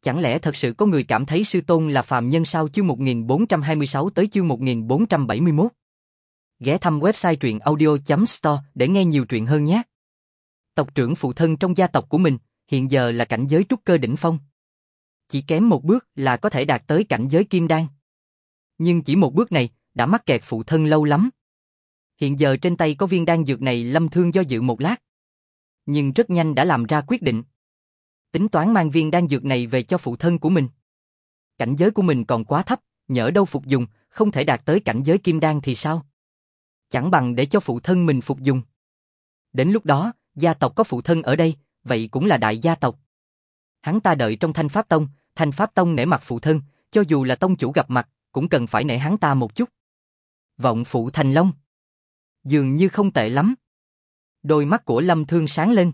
Chẳng lẽ thật sự có người cảm thấy sư tôn là phàm nhân sao? Chương 1426 tới chương 1471. Ghé thăm website truyệnaudio.store để nghe nhiều truyện hơn nhé. Tộc trưởng phụ thân trong gia tộc của mình, hiện giờ là cảnh giới trúc cơ đỉnh phong. Chỉ kém một bước là có thể đạt tới cảnh giới kim đan. Nhưng chỉ một bước này, đã mắc kẹt phụ thân lâu lắm. Hiện giờ trên tay có viên đan dược này, Lâm Thương do dự một lát. Nhưng rất nhanh đã làm ra quyết định. Tính toán mang viên đan dược này về cho phụ thân của mình. Cảnh giới của mình còn quá thấp, nhỡ đâu phục dùng, không thể đạt tới cảnh giới kim đan thì sao? Chẳng bằng để cho phụ thân mình phục dùng. Đến lúc đó, gia tộc có phụ thân ở đây, vậy cũng là đại gia tộc. Hắn ta đợi trong Thanh Pháp Tông nể mặt phụ thân, cho dù là tông chủ gặp mặt, cũng cần phải nể hắn ta một chút. Vọng phụ thành long. Dường như không tệ lắm. Đôi mắt của Lâm Thương sáng lên.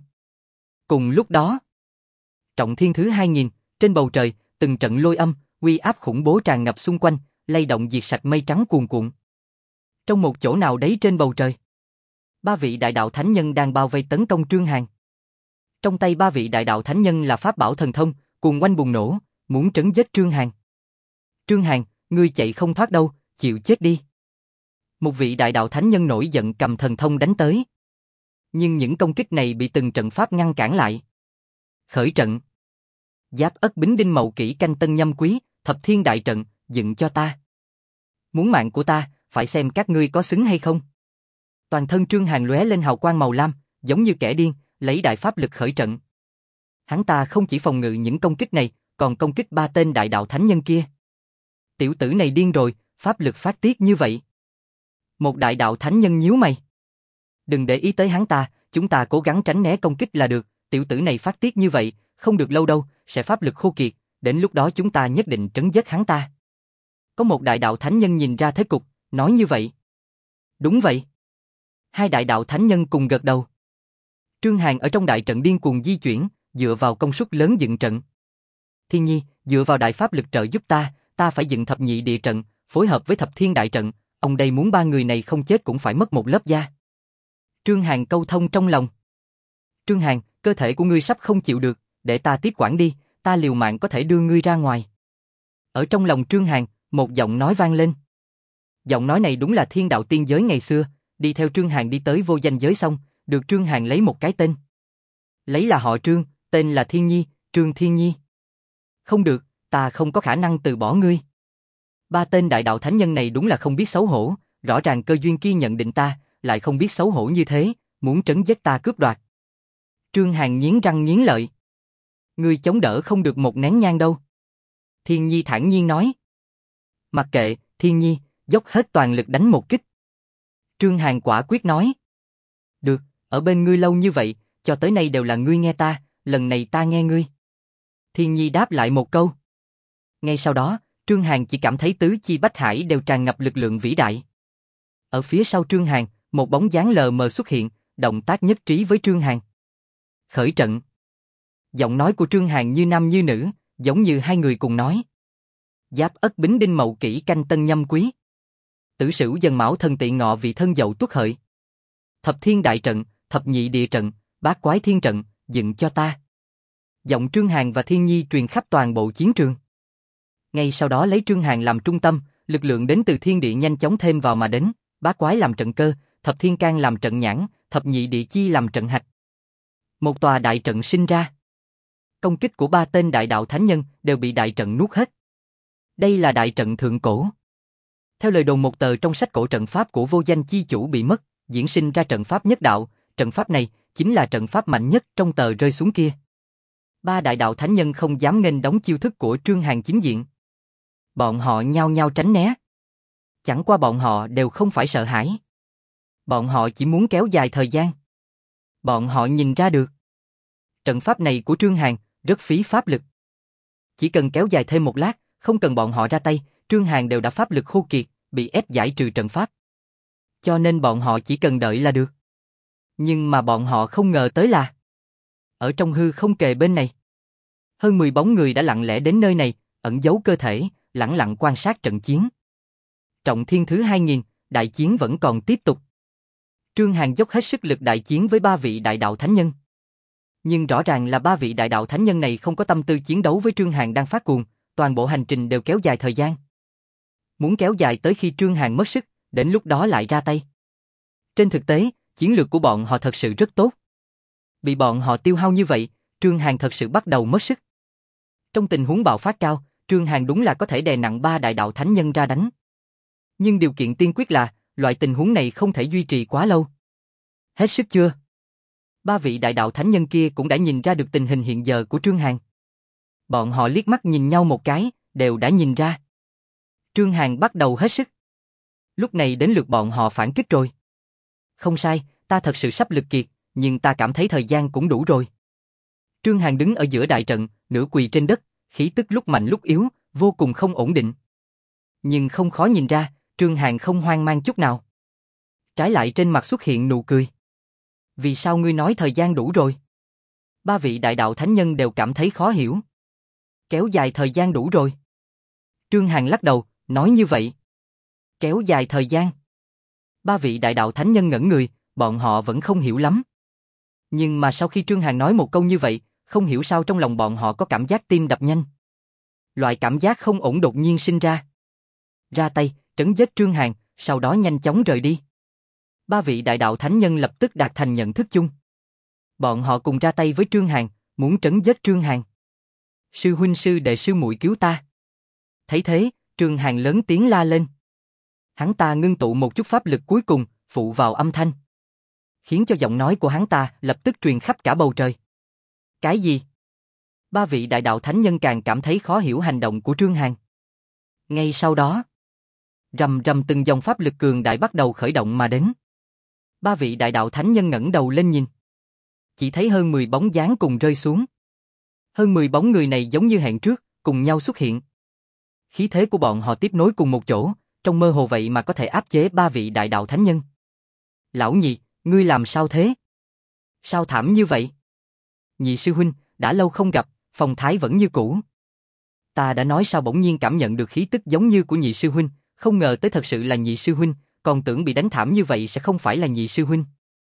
Cùng lúc đó, Trọng Thiên thứ 2000, trên bầu trời, từng trận lôi âm, uy áp khủng bố tràn ngập xung quanh, lay động diệt sạch mây trắng cuồn cuộn. Trong một chỗ nào đấy trên bầu trời, 3 vị đại đạo thánh nhân đang bao vây tấn công Trương Hàn. Trong tay 3 vị đại đạo thánh nhân là pháp bảo thần thông, cuồng oanh bùng nổ, muốn trấn giết Trương Hàn. Trương Hàn, ngươi chạy không thoát đâu, chịu chết đi. Một vị đại đạo thánh nhân nổi giận cầm thần thông đánh tới. Nhưng những công kích này bị từng trận pháp ngăn cản lại. Khởi trận. Giáp Ất Bính Đinh Mậu Kỷ Canh Tân Nhâm Quý, Thập Thiên đại trận, dựng cho ta. Muốn mạng của ta, phải xem các ngươi có xứng hay không. Toàn thân Trương Hàn lóe lên hào quang màu lam, giống như kẻ điên, lấy đại pháp lực khởi trận. Hắn ta không chỉ phòng ngự những công kích này, còn công kích 3 tên đại đạo thánh nhân kia. Tiểu tử này điên rồi, pháp lực phát tiết như vậy. Một đại đạo thánh nhân nhíu mày. Đừng để ý tới hắn ta, chúng ta cố gắng tránh né công kích là được, tiểu tử này phát tiết như vậy, không được lâu đâu, sẽ pháp lực khô kiệt, đến lúc đó chúng ta nhất định trấn giết hắn ta. Có một đại đạo thánh nhân nhìn ra thế cục, nói như vậy. Đúng vậy. 2 đại đạo thánh nhân cùng gật đầu. Trương Hàn ở trong đại trận điên cuồng di chuyển, dựa vào công suất lớn dựng trận. Thiên Nhi, dựa vào đại pháp lực trợ giúp ta phải dựng thập nhị địa trận, phối hợp với thập thiên đại trận, ông đây muốn 3 người này không chết cũng phải mất một lớp da. Trương Hàn câu thông trong lòng. Trương Hàn, cơ thể của ngươi sắp không chịu được, để ta tiếp quản đi, ta liều mạng có thể đưa ngươi ra ngoài. Ở trong lòng Trương Hàn, một giọng nói vang lên. Giọng nói này đúng là thiên đạo tiên giới ngày xưa, đi theo Trương Hàn đi tới vô danh giới xong, được Trương Hàn lấy một cái tên. Lấy là họ Trương, tên là Thiên Nhi, Trương Thiên Nhi. Không được, ta không có khả năng từ bỏ ngươi. 3 tên đại đạo thánh nhân này đúng là không biết xấu hổ, rõ ràng cơ duyên kia nhận định ta, lại không biết xấu hổ như thế, muốn trấn giết ta cướp đoạt. Trương Hàn nghiến răng nghiến lợi. Ngươi chống đỡ không được một nén nhang đâu. Thiên Nhi thản nhiên nói. Mặc kệ, Thiên Nhi, dốc hết toàn lực đánh một kích. Trương Hàn quả quyết nói. Được, ở bên ngươi lâu như vậy, cho tới nay đều là ngươi nghe ta, lần này ta nghe ngươi. Thiên Nhi đáp lại một câu. Ngay sau đó, Trương Hàn chỉ cảm thấy tứ chi bách hải đều tràn ngập lực lượng vĩ đại. Ở phía sau Trương Hàn, một bóng dáng lờ mờ xuất hiện, động tác nhất trí với Trương Hàn. Khởi trận. Giọng nói của Trương Hàn như nam như nữ, giống như hai người cùng nói. Giáp Ất Bính Đinh Mậu Kỷ Canh Tân Nhâm Quý. Tử Sửu Dần Mão Thần Tỵ Ngọ Vị Thân Dậu Tuất Hợi. Thập Thiên đại trận, thập nhị địa trận, bát quái thiên trận, dựng cho ta. Giọng Trương Hàn và Thiên Nhi truyền khắp toàn bộ chiến trường. Ngay sau đó lấy Trương Hàn làm trung tâm, lực lượng đến từ thiên địa nhanh chóng thêm vào mà đến, bát quái làm trận cơ, thập thiên can làm trận nhãn, thập nhị địa chi làm trận hạch. Một tòa đại trận sinh ra. Công kích của 3 tên đại đạo thánh nhân đều bị đại trận nuốt hết. Đây là đại trận thượng cổ. Theo lời đồn một tờ trong sách cổ trận pháp của vô danh chi chủ bị mất, diễn sinh ra trận pháp nhất đạo, trận pháp này chính là trận pháp mạnh nhất trong tờ rơi xuống kia. 3 đại đạo thánh nhân không dám nghênh đón chiêu thức của Trương Hàn chính diện. Bọn họ nhao nhao tránh né. Chẳng qua bọn họ đều không phải sợ hãi. Bọn họ chỉ muốn kéo dài thời gian. Bọn họ nhìn ra được. Trận pháp này của Trương Hàn rất phí pháp lực. Chỉ cần kéo dài thêm một lát, không cần bọn họ ra tay, Trương Hàn đều đã pháp lực khô kiệt, bị ép giải trừ trận pháp. Cho nên bọn họ chỉ cần đợi là được. Nhưng mà bọn họ không ngờ tới là ở trong hư không kề bên này, hơn 10 bóng người đã lặng lẽ đến nơi này, ẩn giấu cơ thể, lẳng lặng quan sát trận chiến. Trọng Thiên thứ 2000, đại chiến vẫn còn tiếp tục. Trương Hàn dốc hết sức lực đại chiến với 3 vị đại đạo thánh nhân. Nhưng rõ ràng là ba vị đại đạo thánh nhân này không có tâm tư chiến đấu với Trương Hàn đang phát cuồng, toàn bộ hành trình đều kéo dài thời gian. Muốn kéo dài tới khi Trương Hàn mất sức, đến lúc đó lại ra tay. Trên thực tế, chiến lược của bọn họ thật sự rất tốt. Bị bọn họ tiêu hao như vậy, Trương Hàn thật sự bắt đầu mất sức. Trong tình huống bạo phát cao, Trương Hàn đúng là có thể đè nặng ba đại đạo thánh nhân ra đánh. Nhưng điều kiện tiên quyết là, loại tình huống này không thể duy trì quá lâu. Hết sức chưa? Ba vị đại đạo thánh nhân kia cũng đã nhìn ra được tình hình hiện giờ của Trương Hàn. Bọn họ liếc mắt nhìn nhau một cái, đều đã nhìn ra. Trương Hàn bắt đầu hết sức. Lúc này đến lượt bọn họ phản kích rồi. Không sai, ta thật sự sắp lực kiệt, nhưng ta cảm thấy thời gian cũng đủ rồi. Trương Hàn đứng ở giữa đại trận, nửa quỳ trên đất, khí tức lúc mạnh lúc yếu, vô cùng không ổn định. Nhưng không khó nhìn ra, Trương Hàn không hoang mang chút nào. Trái lại trên mặt xuất hiện nụ cười. Vì sao ngươi nói thời gian đủ rồi? Ba vị đại đạo thánh nhân đều cảm thấy khó hiểu. Kéo dài thời gian đủ rồi. Trương Hàn lắc đầu, nói như vậy. Kéo dài thời gian. Ba vị đại đạo thánh nhân ngẩn người, bọn họ vẫn không hiểu lắm. Nhưng mà sau khi Trương Hàn nói một câu như vậy, không hiểu sao trong lòng bọn họ có cảm giác tim đập nhanh. Loại cảm giác không ổn đột nhiên sinh ra. Ra tay, trấn giết Trương Hàn, sau đó nhanh chóng rời đi. Ba vị đại đạo thánh nhân lập tức đạt thành nhận thức chung. Bọn họ cùng ra tay với Trương Hàn, muốn trấn giết Trương Hàn. Sư huynh sư đệ sư muội cứu ta. Thấy thế, Trương Hàn lớn tiếng la lên. Hắn ta ngưng tụ một chút pháp lực cuối cùng, phụ vào âm thanh. Khiến cho giọng nói của hắn ta lập tức truyền khắp cả bầu trời. Cái gì? Ba vị đại đạo thánh nhân càng cảm thấy khó hiểu hành động của Trương Hàn. Ngay sau đó, rầm rầm từng dòng pháp lực cường đại bắt đầu khởi động mà đến. Ba vị đại đạo thánh nhân ngẩng đầu lên nhìn. Chỉ thấy hơn 10 bóng dáng cùng rơi xuống. Hơn 10 bóng người này giống như hẹn trước, cùng nhau xuất hiện. Khí thế của bọn họ tiếp nối cùng một chỗ, trong mơ hồ vậy mà có thể áp chế ba vị đại đạo thánh nhân. Lão nhị, ngươi làm sao thế? Sao thảm như vậy? Nhị sư huynh, đã lâu không gặp, phong thái vẫn như cũ. Ta đã nói sao bỗng nhiên cảm nhận được khí tức giống như của nhị sư huynh, không ngờ tới thật sự là nhị sư huynh, còn tưởng bị đánh thảm như vậy sẽ không phải là nhị sư huynh.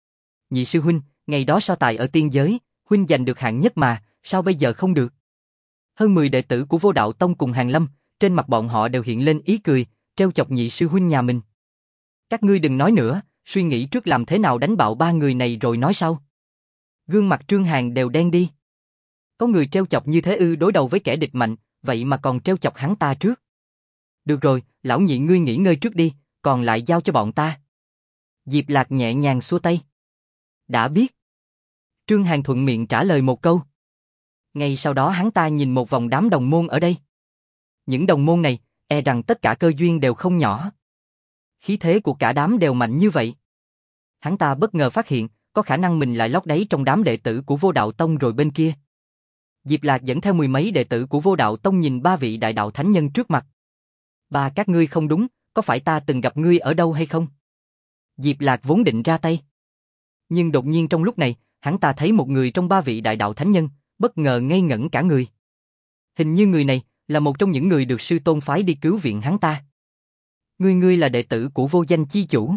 Nhị sư huynh, ngày đó so tài ở tiên giới, huynh giành được hạng nhất mà, sao bây giờ không được? Hơn 10 đệ tử của Vô Đạo Tông cùng Hàn Lâm, trên mặt bọn họ đều hiện lên ý cười, trêu chọc nhị sư huynh nhà mình. Các ngươi đừng nói nữa, suy nghĩ trước làm thế nào đánh bạo ba người này rồi nói sau. Gương mặt Trương Hàn đều đen đi. Có người trêu chọc như thế ư, đối đầu với kẻ địch mạnh, vậy mà còn trêu chọc hắn ta trước. Được rồi, lão nhị ngươi nghỉ ngơi trước đi, còn lại giao cho bọn ta. Diệp Lạc nhẹ nhàng xua tay. Đã biết. Trương Hàn thuận miệng trả lời một câu. Ngay sau đó hắn ta nhìn một vòng đám đồng môn ở đây. Những đồng môn này, e rằng tất cả cơ duyên đều không nhỏ. Khí thế của cả đám đều mạnh như vậy. Hắn ta bất ngờ phát hiện, có khả năng mình lại lót đáy trong đám đệ tử của Vô Đạo Tông rồi bên kia. Diệp Lạc dẫn theo 10 mấy đệ tử của Vô Đạo Tông nhìn ba vị đại đạo thánh nhân trước mặt. Ba các ngươi không đúng, có phải ta từng gặp ngươi ở đâu hay không? Diệp Lạc vốn định ra tay. Nhưng đột nhiên trong lúc này, hắn ta thấy một người trong ba vị đại đạo thánh nhân, bất ngờ ngây ngẩn cả người. Hình như người này là một trong những người được sư tôn phái đi cứu viện hắn ta. Ngươi là đệ tử của Vô Danh chi chủ.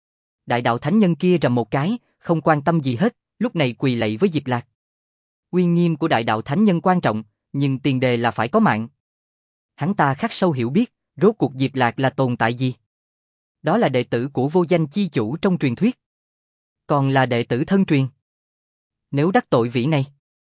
Đại đạo thánh nhân kia rầm một cái, không quan tâm gì hết, lúc này quỳ lạy với Diệp Lạc. Uy nghiêm của đại đạo thánh nhân quan trọng, nhưng tiền đề là phải có mạng. Hắn ta khắc sâu hiểu biết, rốt cuộc Diệp Lạc là tồn tại gì. Đó là đệ tử của Vô Danh chi chủ trong truyền thuyết. Còn là đệ tử thân truyền. Nếu đắc tội vị này,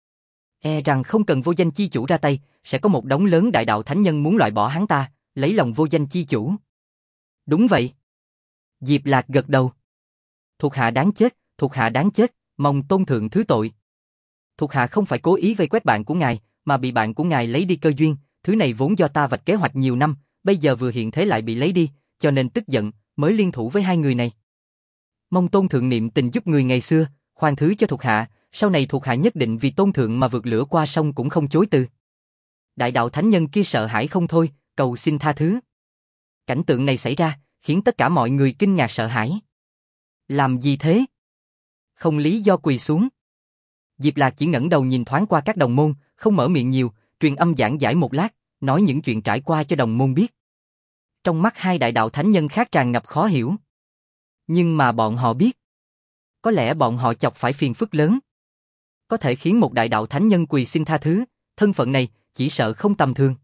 e rằng không cần Vô Danh chi chủ ra tay, sẽ có một đống lớn đại đạo thánh nhân muốn loại bỏ hắn ta, lấy lòng Vô Danh chi chủ. Đúng vậy. Diệp Lạc gật đầu. Thuộc hạ đáng chết, thuộc hạ đáng chết, mong tôn thượng thứ tội. Thuộc hạ không phải cố ý vây quét bạn của ngài, mà bị bạn của ngài lấy đi cơ duyên, thứ này vốn do ta vạch kế hoạch nhiều năm, bây giờ vừa hiện thế lại bị lấy đi, cho nên tức giận, mới liên thủ với hai người này. Mong tôn thượng niệm tình giúp người ngày xưa, khoan thứ cho thuộc hạ, sau này thuộc hạ nhất định vì tôn thượng mà vượt lửa qua sông cũng không chối từ. Đại đạo thánh nhân kia sợ hãi không thôi, cầu xin tha thứ. Cảnh tượng này xảy ra, khiến tất cả mọi người kinh ngạc sợ hãi. Làm gì thế? Không lý do quỳ xuống. Diệp Lạc chỉ ngẩng đầu nhìn thoáng qua các đồng môn, không mở miệng nhiều, truyền âm giảng giải một lát, nói những chuyện trải qua cho đồng môn biết. Trong mắt hai đại đạo thánh nhân khác tràn ngập khó hiểu. Nhưng mà bọn họ biết, có lẽ bọn họ chọc phải phiền phức lớn. Có thể khiến một đại đạo thánh nhân quỳ xin tha thứ, thân phận này chỉ sợ không tầm thường.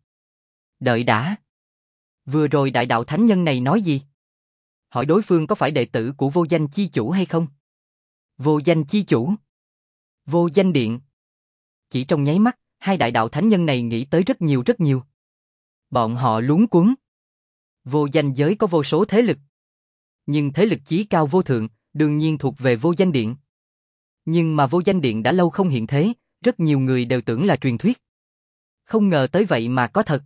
Đợi đã. Vừa rồi đại đạo thánh nhân này nói gì? Hỏi đối phương có phải đệ tử của vô danh chi chủ hay không? Vô danh chi chủ? Vô danh điện? Chỉ trong nháy mắt, hai đại đạo thánh nhân này nghĩ tới rất nhiều. Bọn họ luống cuống. Vô danh giới có vô số thế lực. Nhưng thế lực chí cao vô thượng, đương nhiên thuộc về vô danh điện. Nhưng mà vô danh điện đã lâu không hiện thế, rất nhiều người đều tưởng là truyền thuyết. Không ngờ tới vậy mà có thật.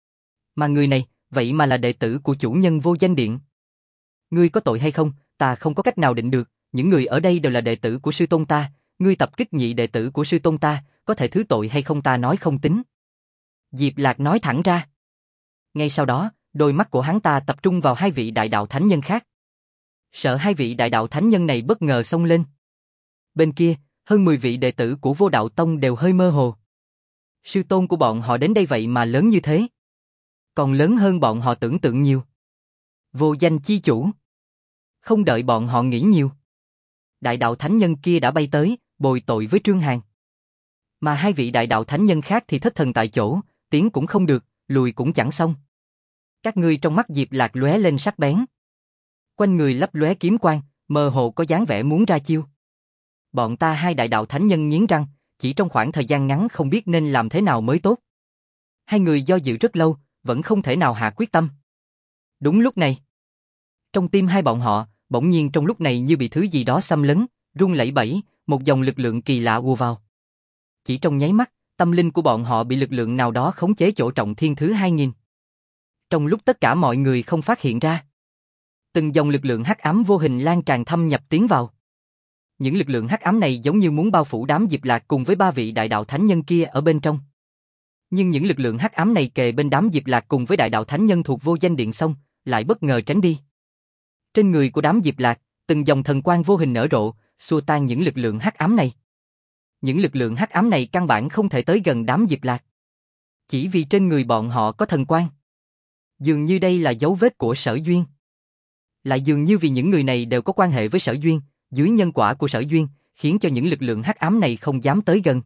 Mà người này, vậy mà là đệ tử của chủ nhân vô danh điện. Ngươi có tội hay không, ta không có cách nào định được, những người ở đây đều là đệ tử của sư tôn ta, ngươi tập kích nhị đệ tử của sư tôn ta, có thể thứ tội hay không ta nói không tính. Diệp Lạc nói thẳng ra. Ngay sau đó, đôi mắt của hắn ta tập trung vào hai vị đại đạo thánh nhân khác. Sợ hai vị đại đạo thánh nhân này bất ngờ xông lên. Bên kia, hơn 10 vị đệ tử của Vô Đạo Tông đều hơi mơ hồ. Sư tôn của bọn họ đến đây vậy mà lớn như thế. Còn lớn hơn bọn họ tưởng tượng nhiều. Vô danh chi chủ. Không đợi bọn họ nghĩ nhiều. Đại đạo thánh nhân kia đã bay tới, bồi tội với Trương Hàn. Mà hai vị đại đạo thánh nhân khác thì thất thần tại chỗ, tiến cũng không được, lùi cũng chẳng xong. Các ngươi trong mắt Diệp Lạc lóe lên sắc bén. Quanh người lấp lóe kiếm quang, mơ hồ có dáng vẻ muốn ra chiêu. Bọn ta hai đại đạo thánh nhân nghiến răng, chỉ trong khoảng thời gian ngắn không biết nên làm thế nào mới tốt. Hai người do dự rất lâu, vẫn không thể nào hạ quyết tâm. Đúng lúc này, trong tim hai bọn họ, bỗng nhiên trong lúc này như bị thứ gì đó xâm lấn, rung lẩy bẩy, một dòng lực lượng kỳ lạ ùa vào. Chỉ trong nháy mắt, tâm linh của bọn họ bị lực lượng nào đó khống chế chỗ trọng thiên thứ 2000. Trong lúc tất cả mọi người không phát hiện ra, từng dòng lực lượng hắc ám vô hình lan tràn thâm nhập tiến vào. Những lực lượng hắc ám này giống như muốn bao phủ đám Diệp Lạc cùng với ba vị đại đạo thánh nhân kia ở bên trong. Nhưng những lực lượng hắc ám này kề bên đám Diệp Lạc cùng với đại đạo thánh nhân thuộc vô danh điện xong, lại bất ngờ tránh đi. Trên người của đám Diệp Lạc, từng dòng thần quang vô hình nở rộ, xua tan những lực lượng hắc ám này. Những lực lượng hắc ám này căn bản không thể tới gần đám Diệp Lạc. Chỉ vì trên người bọn họ có thần quang. Dường như đây là dấu vết của Sở Duyên. Lại dường như vì những người này đều có quan hệ với Sở Duyên, dưới nhân quả của Sở Duyên, khiến cho những lực lượng hắc ám này không dám tới gần.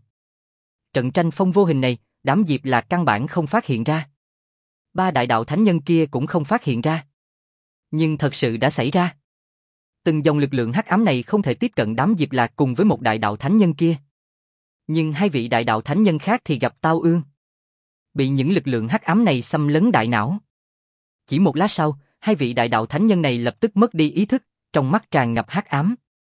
Trận tranh phong vô hình này, đám Diệp Lạc căn bản không phát hiện ra. Ba đại đạo thánh nhân kia cũng không phát hiện ra. Nhưng thật sự đã xảy ra. Từng dòng lực lượng hắc ám này không thể tiếp cận đám Diệp Lạc cùng với một đại đạo thánh nhân kia. Nhưng hai vị đại đạo thánh nhân khác thì gặp tao ương. Bị những lực lượng hắc ám này xâm lấn đại não. Chỉ một lát sau, hai vị đại đạo thánh nhân này lập tức mất đi ý thức, trong mắt tràn ngập hắc ám.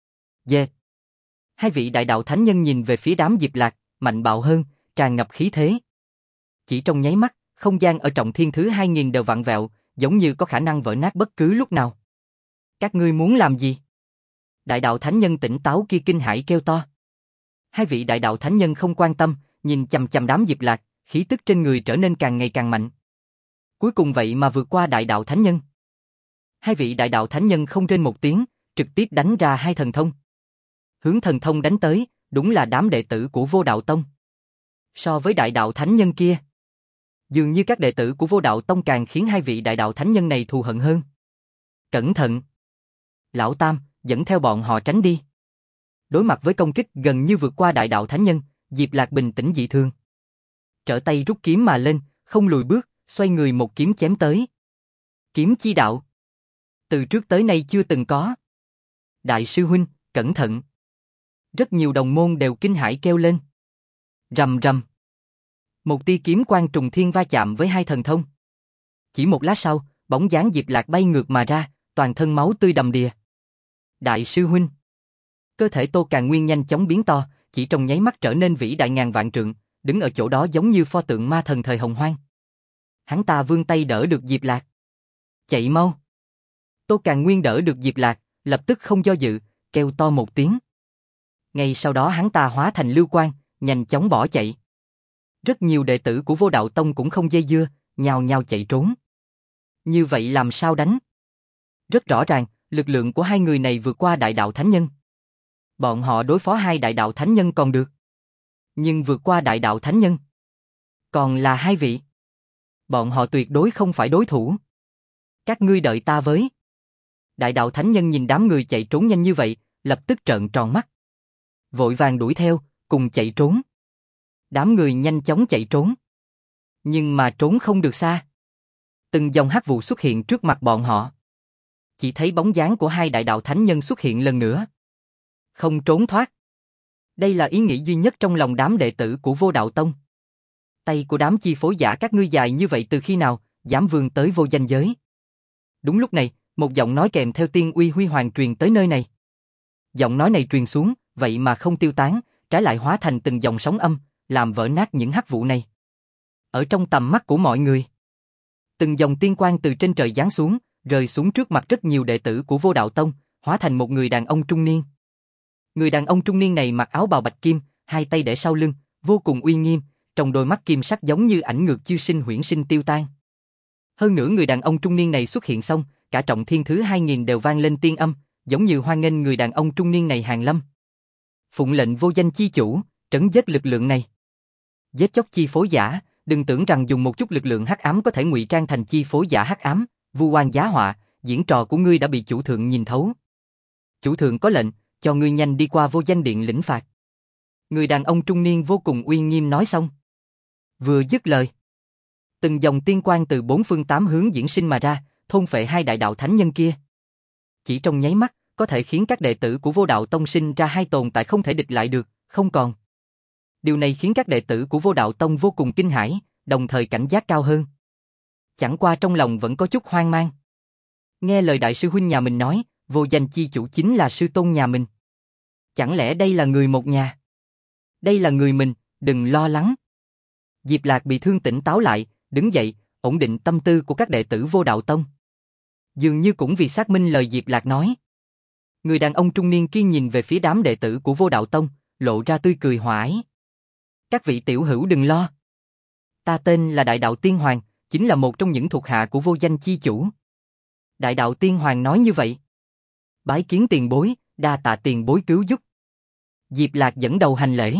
Dê! Hai vị đại đạo thánh nhân nhìn về phía đám Diệp Lạc, mạnh bạo hơn, tràn ngập khí thế. Chỉ trong nháy mắt, không gian ở trọng thiên thứ 2000 đều vặn vẹo, giống như có khả năng vỡ nát bất cứ lúc nào. Các ngươi muốn làm gì? Đại đạo thánh nhân tỉnh táo kia kinh hãi kêu to. Hai vị đại đạo thánh nhân không quan tâm, nhìn chằm chằm đám Diệp Lạc, khí tức trên người trở nên càng ngày càng mạnh. Cuối cùng vậy mà vượt qua đại đạo thánh nhân. Hai vị đại đạo thánh nhân không rên một tiếng, trực tiếp đánh ra hai thần thông. Hướng thần thông đánh tới, đúng là đám đệ tử của Vô Đạo Tông. So với đại đạo thánh nhân kia, dường như các đệ tử của Vô Đạo Tông càng khiến hai vị đại đạo thánh nhân này thù hận hơn. Cẩn thận! Lão Tam, dẫn theo bọn họ tránh đi. Đối mặt với công kích gần như vượt qua đại đạo thánh nhân, Diệp Lạc bình tĩnh dị thường. Trở tay rút kiếm mà lên, không lùi bước, xoay người một kiếm chém tới. Kiếm chi đạo. Từ trước tới nay chưa từng có. Đại sư huynh, cẩn thận. Rất nhiều đồng môn đều kinh hãi kêu lên. Rầm rầm. Một tia kiếm quang trùng thiên va chạm với hai thần thông. Chỉ một lát sau, bóng dáng Diệp Lạc bay ngược mà ra, toàn thân máu tươi đầm đìa. Đại sư huynh. Cơ thể Tô Càn Nguyên nhanh chóng biến to, chỉ trong nháy mắt trở nên vĩ đại ngàn vạn trượng, đứng ở chỗ đó giống như pho tượng ma thần thời Hồng Hoang. Hắn ta vươn tay đỡ được Diệp Lạc. Chạy mau. Tô Càn Nguyên đỡ được Diệp Lạc, lập tức không do dự, kêu to một tiếng. Ngay sau đó hắn ta hóa thành lưu quang, nhanh chóng bỏ chạy. Rất nhiều đệ tử của Vô Đạo Tông cũng không dây dưa, nhao nhao chạy trốn. Như vậy làm sao đánh? Rất rõ ràng, lực lượng của hai người này vượt qua đại đạo thánh nhân. Bọn họ đối phó hai đại đạo thánh nhân còn được. Nhưng vượt qua đại đạo thánh nhân, còn là hai vị. Bọn họ tuyệt đối không phải đối thủ. Các ngươi đợi ta với. Đại đạo thánh nhân nhìn đám người chạy trốn nhanh như vậy, lập tức trợn tròn mắt. Vội vàng đuổi theo, cùng chạy trốn. Đám người nhanh chóng chạy trốn. Nhưng mà trốn không được xa. Từng dòng hắc vụ xuất hiện trước mặt bọn họ. Chỉ thấy bóng dáng của hai đại đạo thánh nhân xuất hiện lần nữa. Không trốn thoát. Đây là ý nghĩ duy nhất trong lòng đám đệ tử của Vô Đạo Tông. Tay của đám chi phối giả các ngươi dài như vậy từ khi nào, dám vươn tới vô danh giới. Đúng lúc này, một giọng nói kèm theo tiên uy huy hoàng truyền tới nơi này. Giọng nói này truyền xuống, vậy mà không tiêu tán, trái lại hóa thành từng dòng sóng âm, làm vỡ nát những hắc vụ này. Ở trong tầm mắt của mọi người, từng dòng tiên quang từ trên trời giáng xuống, rơi xuống trước mặt rất nhiều đệ tử của Vô Đạo Tông, hóa thành một người đàn ông trung niên. Người đàn ông trung niên này mặc áo bào bạch kim, hai tay để sau lưng, vô cùng uy nghiêm, trong đôi mắt kim sắc giống như ảnh ngược chiêu sinh huyễn sinh tiêu tan. Hơn nữa người đàn ông trung niên này xuất hiện xong, cả trọng thiên thứ 2000 đều vang lên tiên âm, giống như hoan nghênh người đàn ông trung niên này hàng lâm. Phụng lệnh vô danh chi chủ, trấn giết lực lượng này. Giết chóc chi phối giả, đừng tưởng rằng dùng một chút lực lượng hắc ám có thể ngụy trang thành chi phối giả hắc ám, vu oan giá họa, diễn trò của ngươi đã bị chủ thượng nhìn thấu. Chủ thượng có lệnh, cho ngươi nhanh đi qua vô danh điện lĩnh phạt. Người đàn ông trung niên vô cùng uy nghiêm nói xong. Vừa dứt lời, từng dòng tiên quang từ bốn phương tám hướng diễn sinh mà ra, thôn phệ hai đại đạo thánh nhân kia. Chỉ trong nháy mắt, có thể khiến các đệ tử của Vô Đạo Tông sinh ra hai tồn tại không thể địch lại được, không còn. Điều này khiến các đệ tử của Vô Đạo Tông vô cùng kinh hãi, đồng thời cảnh giác cao hơn. Chẳng qua trong lòng vẫn có chút hoang mang. Nghe lời đại sư huynh nhà mình nói, vô danh chi chủ chính là sư tôn nhà mình. Chẳng lẽ đây là người một nhà? Đây là người mình, đừng lo lắng. Diệp Lạc bị thương tỉnh táo lại, đứng dậy, ổn định tâm tư của các đệ tử Vô Đạo Tông. Dường như cũng vì xác minh lời Diệp Lạc nói. Người đàn ông trung niên kia nhìn về phía đám đệ tử của Vô Đạo Tông, lộ ra tươi cười hòa ái. Các vị tiểu hữu đừng lo. Ta tên là Đại Đạo Tiên Hoàng, chính là một trong những thuộc hạ của vô danh chi chủ. Đại Đạo Tiên Hoàng nói như vậy. Bái kiến tiền bối, đa tạ tiền bối cứu giúp. Diệp Lạc dẫn đầu hành lễ.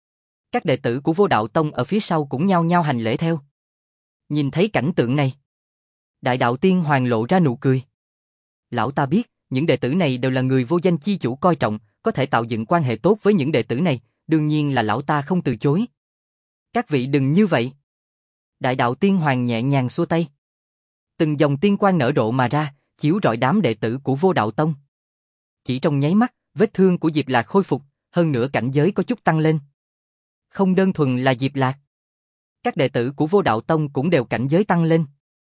Các đệ tử của Vô Đạo Tông ở phía sau cũng nhao nhao hành lễ theo. Nhìn thấy cảnh tượng này, Đại Đạo Tiên Hoàng lộ ra nụ cười. Lão ta biết, những đệ tử này đều là người vô danh chi chủ coi trọng, có thể tạo dựng quan hệ tốt với những đệ tử này, đương nhiên là lão ta không từ chối. Các vị đừng như vậy. Đại Đạo Tiên Hoàng nhẹ nhàng xua tay. Từng dòng tiên quang nở rộ mà ra, chiếu rọi đám đệ tử của Vô Đạo Tông. Chỉ trong nháy mắt, vết thương của Diệp Lạc khôi phục, hơn nữa cảnh giới có chút tăng lên. Không đơn thuần là Diệp Lạc. Các đệ tử của Vô Đạo Tông cũng đều cảnh giới tăng lên.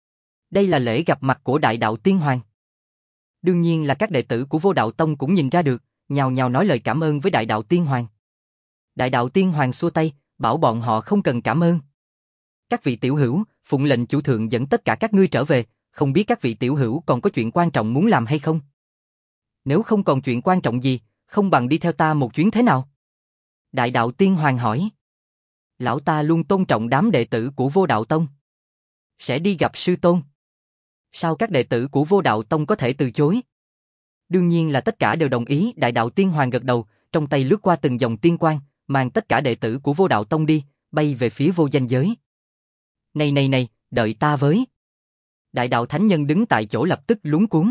Đây là lễ gặp mặt của Đại Đạo Tiên Hoàng. Đương nhiên là các đệ tử của Vô Đạo Tông cũng nhìn ra được, nhào nhào nói lời cảm ơn với Đại Đạo Tiên Hoàng. Đại Đạo Tiên Hoàng xua tay, bảo bọn họ không cần cảm ơn. Các vị tiểu hữu, phụng lệnh chủ thượng dẫn tất cả các ngươi trở về, không biết các vị tiểu hữu còn có chuyện quan trọng muốn làm hay không? Nếu không còn chuyện quan trọng gì, không bằng đi theo ta một chuyến thế nào? Đại Đạo Tiên Hoàng hỏi. Lão ta luôn tôn trọng đám đệ tử của Vô Đạo Tông. Sẽ đi gặp sư tôn. Sao các đệ tử của Vô Đạo Tông có thể từ chối? Đương nhiên là tất cả đều đồng ý. Đại Đạo Tiên Hoàng gật đầu, trong tay lướt qua từng dòng tiên quang, mang tất cả đệ tử của Vô Đạo Tông đi, bay về phía vô danh giới. Này, đợi ta với. Đại Đạo Thánh Nhân đứng tại chỗ lập tức luống cuống.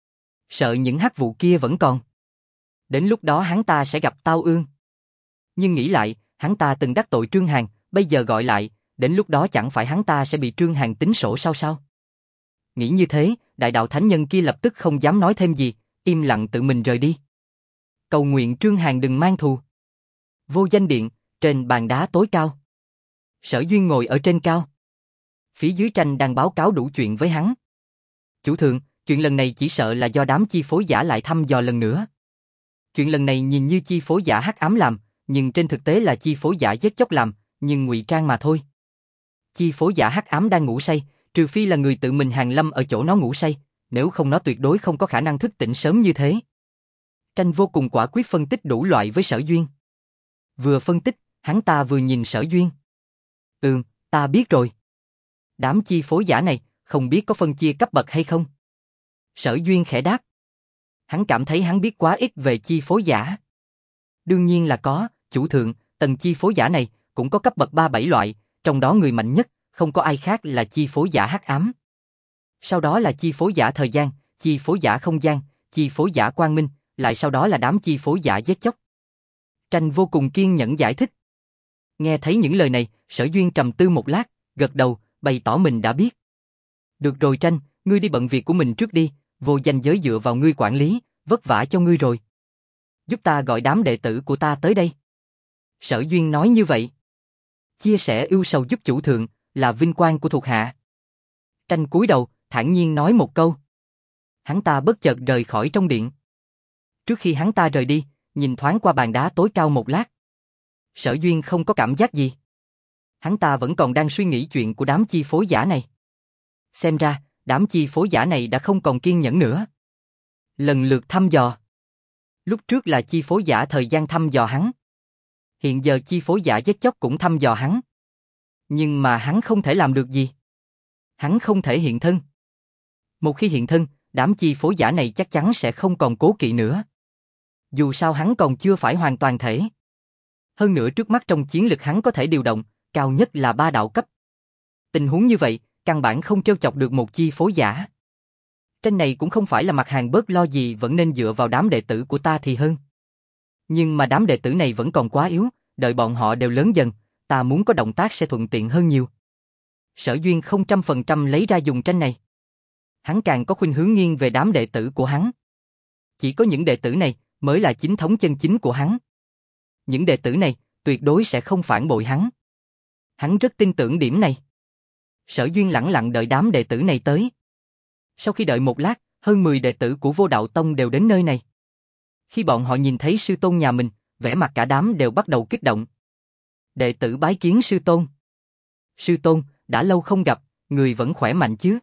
Sợ những hắc vụ kia vẫn còn. Đến lúc đó hắn ta sẽ gặp tao ương. Nhưng nghĩ lại, hắn ta từng đắc tội Trương Hàn, bây giờ gọi lại, đến lúc đó chẳng phải hắn ta sẽ bị Trương Hàn tính sổ sao? Nghĩ như thế, Đại Đạo Thánh Nhân kia lập tức không dám nói thêm gì, im lặng tự mình rời đi. Cầu nguyện Trương Hàn đừng mang thù. Vô danh điện, trên bàn đá tối cao. Sở Duyên ngồi ở trên cao. Phía dưới tranh đang báo cáo đủ chuyện với hắn. Chủ thượng, chuyện lần này chỉ sợ là do đám chi phối giả lại thăm dò lần nữa. Chuyện lần này nhìn như chi phối giả hắc ám làm, nhưng trên thực tế là chi phối giả giết chóc làm, nhưng ngụy trang mà thôi. Chi phối giả hắc ám đang ngủ say, trừ phi là người tự mình hàng lâm ở chỗ nó ngủ say, nếu không nó tuyệt đối không có khả năng thức tỉnh sớm như thế. Tranh vô cùng quả quyết phân tích đủ loại với Sở Duyên. Vừa phân tích, hắn ta vừa nhìn Sở Duyên. Ta biết rồi. Đám chi phối giả này, không biết có phân chia cấp bậc hay không? Sở Duyên khẽ đáp. Hắn cảm thấy hắn biết quá ít về chi phối giả. Đương nhiên là có, chủ thượng, tầng chi phối giả này cũng có cấp bậc 3-7 loại, trong đó người mạnh nhất, không có ai khác là chi phối giả hắc ám. Sau đó là chi phối giả thời gian, chi phối giả không gian, chi phối giả quang minh, lại sau đó là đám chi phối giả giết chóc. Tranh vô cùng kiên nhẫn giải thích. Nghe thấy những lời này, Sở Duyên trầm tư một lát, gật đầu, bày tỏ mình đã biết. Được rồi Tranh, ngươi đi bận việc của mình trước đi, vô danh giới dựa vào ngươi quản lý, vất vả cho ngươi rồi. Giúp ta gọi đám đệ tử của ta tới đây. Sở Duyên nói như vậy. Chia sẻ ưu sầu giúp chủ thượng, là vinh quang của thuộc hạ. Tranh cúi đầu, thản nhiên nói một câu. Hắn ta bất chợt rời khỏi trong điện. Trước khi hắn ta rời đi, nhìn thoáng qua bàn đá tối cao một lát. Sở Duyên không có cảm giác gì. Hắn ta vẫn còn đang suy nghĩ chuyện của đám chi phối giả này. Xem ra, đám chi phối giả này đã không còn kiên nhẫn nữa. Lần lượt thăm dò. Lúc trước là chi phối giả thời gian thăm dò hắn. Hiện giờ chi phối giả giết chóc cũng thăm dò hắn. Nhưng mà hắn không thể làm được gì. Hắn không thể hiện thân. Một khi hiện thân, đám chi phối giả này chắc chắn sẽ không còn cố kỵ nữa. Dù sao hắn còn chưa phải hoàn toàn thể. Hơn nữa trước mắt trong chiến lực hắn có thể điều động, cao nhất là 3 đạo cấp. Tình huống như vậy, căn bản không trêu chọc được một chi phối giả. Tranh này cũng không phải là mặt hàng bớt lo gì, vẫn nên dựa vào đám đệ tử của ta thì hơn. Nhưng mà đám đệ tử này vẫn còn quá yếu, đợi bọn họ đều lớn dần, ta muốn có động tác sẽ thuận tiện hơn nhiều. Sở Duyên không 100% lấy ra dùng tranh này. Hắn càng có khuynh hướng nghiêng về đám đệ tử của hắn. Chỉ có những đệ tử này mới là chính thống chân chính của hắn. Những đệ tử này tuyệt đối sẽ không phản bội hắn. Hắn rất tin tưởng điểm này. Sở Duyên lẳng lặng đợi đám đệ tử này tới. Sau khi đợi một lát, hơn 10 đệ tử của Vô Đạo Tông đều đến nơi này. Khi bọn họ nhìn thấy sư tôn nhà mình, vẻ mặt cả đám đều bắt đầu kích động. Đệ tử bái kiến sư tôn. Sư tôn, đã lâu không gặp, người vẫn khỏe mạnh chứ?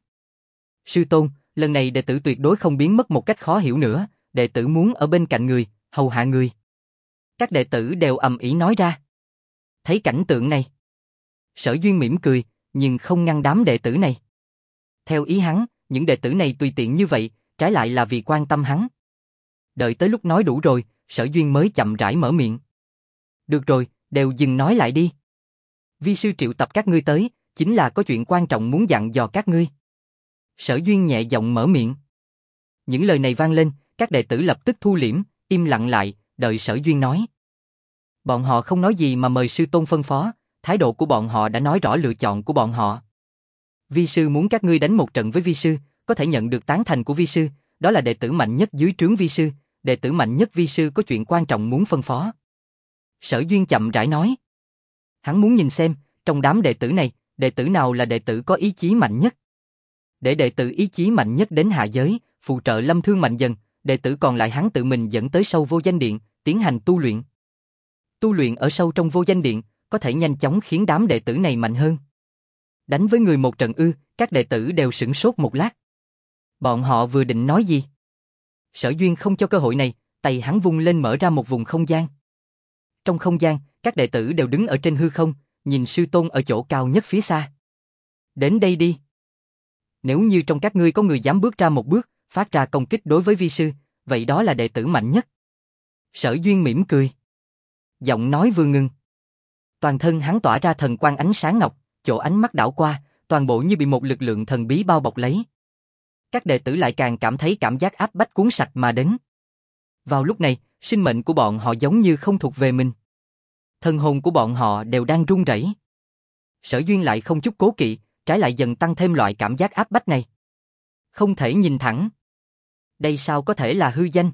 Sư tôn, lần này đệ tử tuyệt đối không biến mất một cách khó hiểu nữa, đệ tử muốn ở bên cạnh người, hầu hạ người. Các đệ tử đều ầm ĩ nói ra. Thấy cảnh tượng này, Sở Duyên mỉm cười, nhưng không ngăn đám đệ tử này. Theo ý hắn, những đệ tử này tùy tiện như vậy, trái lại là vì quan tâm hắn. Đợi tới lúc nói đủ rồi, Sở Duyên mới chậm rãi mở miệng. Được rồi, đều dừng nói lại đi. Vi sư triệu tập các ngươi tới, chính là có chuyện quan trọng muốn dặn dò các ngươi. Sở Duyên nhẹ giọng mở miệng. Những lời này vang lên, các đệ tử lập tức thu liễm, im lặng lại, đợi Sở Duyên nói. Bọn họ không nói gì mà mời sư tôn phân phó, thái độ của bọn họ đã nói rõ lựa chọn của bọn họ. Vi sư muốn các ngươi đánh một trận với vi sư, có thể nhận được tán thành của vi sư, đó là đệ tử mạnh nhất dưới trướng vi sư, đệ tử mạnh nhất vi sư có chuyện quan trọng muốn phân phó. Sở Duyên chậm rãi nói. Hắn muốn nhìn xem, trong đám đệ tử này, đệ tử nào là đệ tử có ý chí mạnh nhất. Để đệ tử ý chí mạnh nhất đến hạ giới, phụ trợ Lâm Thương mạnh dần, đệ tử còn lại hắn tự mình dẫn tới sâu vô danh điện, tiến hành tu luyện. Tu luyện ở sâu trong vô danh điện, có thể nhanh chóng khiến đám đệ tử này mạnh hơn. Đánh với người một trận ư, các đệ tử đều sửng sốt một lát. Bọn họ vừa định nói gì? Sở Duyên không cho cơ hội này, tay hắn vung lên mở ra một vùng không gian. Trong không gian, các đệ tử đều đứng ở trên hư không, nhìn sư tôn ở chỗ cao nhất phía xa. Đến đây đi. Nếu như trong các ngươi có người dám bước ra một bước, phát ra công kích đối với vi sư, vậy đó là đệ tử mạnh nhất. Sở Duyên mỉm cười. Giọng nói vừa ngừng. Toàn thân hắn tỏa ra thần quang ánh sáng ngọc, chỗ ánh mắt đảo qua, toàn bộ như bị một lực lượng thần bí bao bọc lấy. Các đệ tử lại càng cảm thấy cảm giác áp bách cuốn sạch mà đến. Vào lúc này, sinh mệnh của bọn họ giống như không thuộc về mình. Thần hồn của bọn họ đều đang run rẩy. Sở Duyên lại không chút cố kỵ, trái lại dần tăng thêm loại cảm giác áp bách này. Không thể nhìn thẳng. Đây sao có thể là hư danh?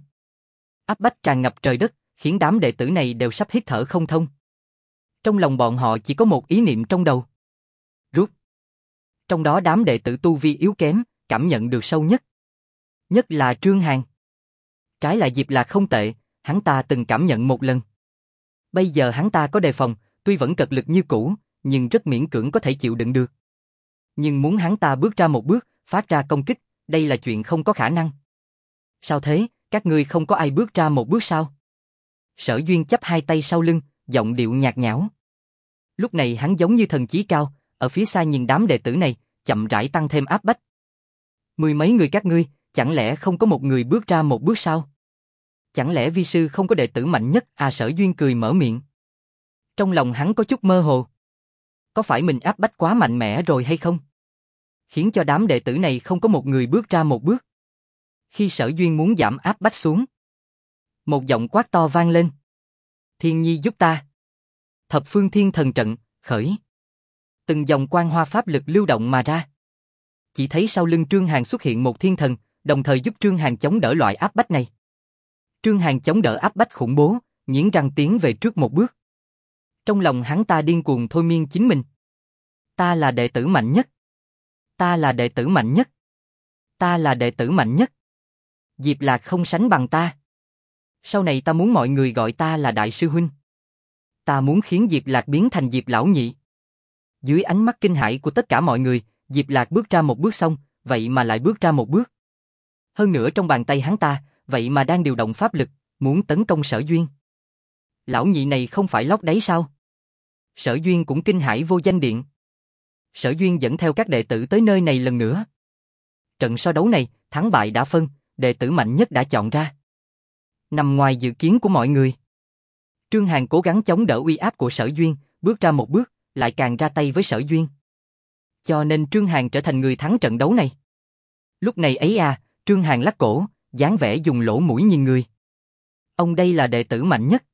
Áp bách tràn ngập trời đất, khiến đám đệ tử này đều sắp hít thở không thông. Trong lòng bọn họ chỉ có một ý niệm trong đầu. Rút. Trong đó đám đệ tử tu vi yếu kém, cảm nhận được sâu nhất. Nhất là Trương Hàn. Trái lại Diệp Lạc không tệ, hắn ta từng cảm nhận một lần. Bây giờ hắn ta có đề phòng, tuy vẫn cật lực như cũ, nhưng rất miễn cưỡng có thể chịu đựng được. Nhưng muốn hắn ta bước ra một bước, phát ra công kích, đây là chuyện không có khả năng. Sao thế, các ngươi không có ai bước ra một bước sao? Sở Duyên chắp hai tay sau lưng, giọng điệu nhạt nhẽo. Lúc này hắn giống như thần chí cao, ở phía xa nhìn đám đệ tử này, chậm rãi tăng thêm áp bách. Mười mấy người các ngươi, chẳng lẽ không có một người bước ra một bước sao? Chẳng lẽ vi sư không có đệ tử mạnh nhất? Sở Duyên cười mở miệng. Trong lòng hắn có chút mơ hồ. Có phải mình áp bách quá mạnh mẽ rồi hay không? Khiến cho đám đệ tử này không có một người bước ra một bước. Khi Sở Duyên muốn giảm áp bách xuống, một giọng quát to vang lên. Thiên Nhi giúp ta. Thập phương thiên thần trận, khởi. Từng dòng quang hoa pháp lực lưu động mà ra. Chỉ thấy sau lưng Trương Hàn xuất hiện một thiên thần, đồng thời giúp Trương Hàn chống đỡ loại áp bách này. Trương Hàn chống đỡ áp bách khủng bố, nghiến răng tiến về trước một bước. Trong lòng hắn ta điên cuồng thôi miên chính mình. Ta là đệ tử mạnh nhất. Ta là đệ tử mạnh nhất. Ta là đệ tử mạnh nhất. Diệp Lạc không sánh bằng ta. Sau này ta muốn mọi người gọi ta là đại sư huynh. Ta muốn khiến Diệp Lạc biến thành Diệp lão nhị. Dưới ánh mắt kinh hãi của tất cả mọi người, Diệp Lạc bước ra một bước xong, vậy mà lại bước ra một bước. Hơn nữa trong bàn tay hắn ta, vậy mà đang điều động pháp lực, muốn tấn công Sở Duyên. Lão nhị này không phải lót đáy sao? Sở Duyên cũng kinh hãi vô danh điện. Sở Duyên dẫn theo các đệ tử tới nơi này lần nữa. Trận so đấu này, thắng bại đã phân, đệ tử mạnh nhất đã chọn ra. Nằm ngoài dự kiến của mọi người. Trương Hàn cố gắng chống đỡ uy áp của Sở Duyên, bước ra một bước, lại càng ra tay với Sở Duyên. Cho nên Trương Hàn trở thành người thắng trận đấu này. Lúc này ấy Trương Hàn lắc cổ, dáng vẻ dùng lỗ mũi nhìn người. Ông đây là đệ tử mạnh nhất.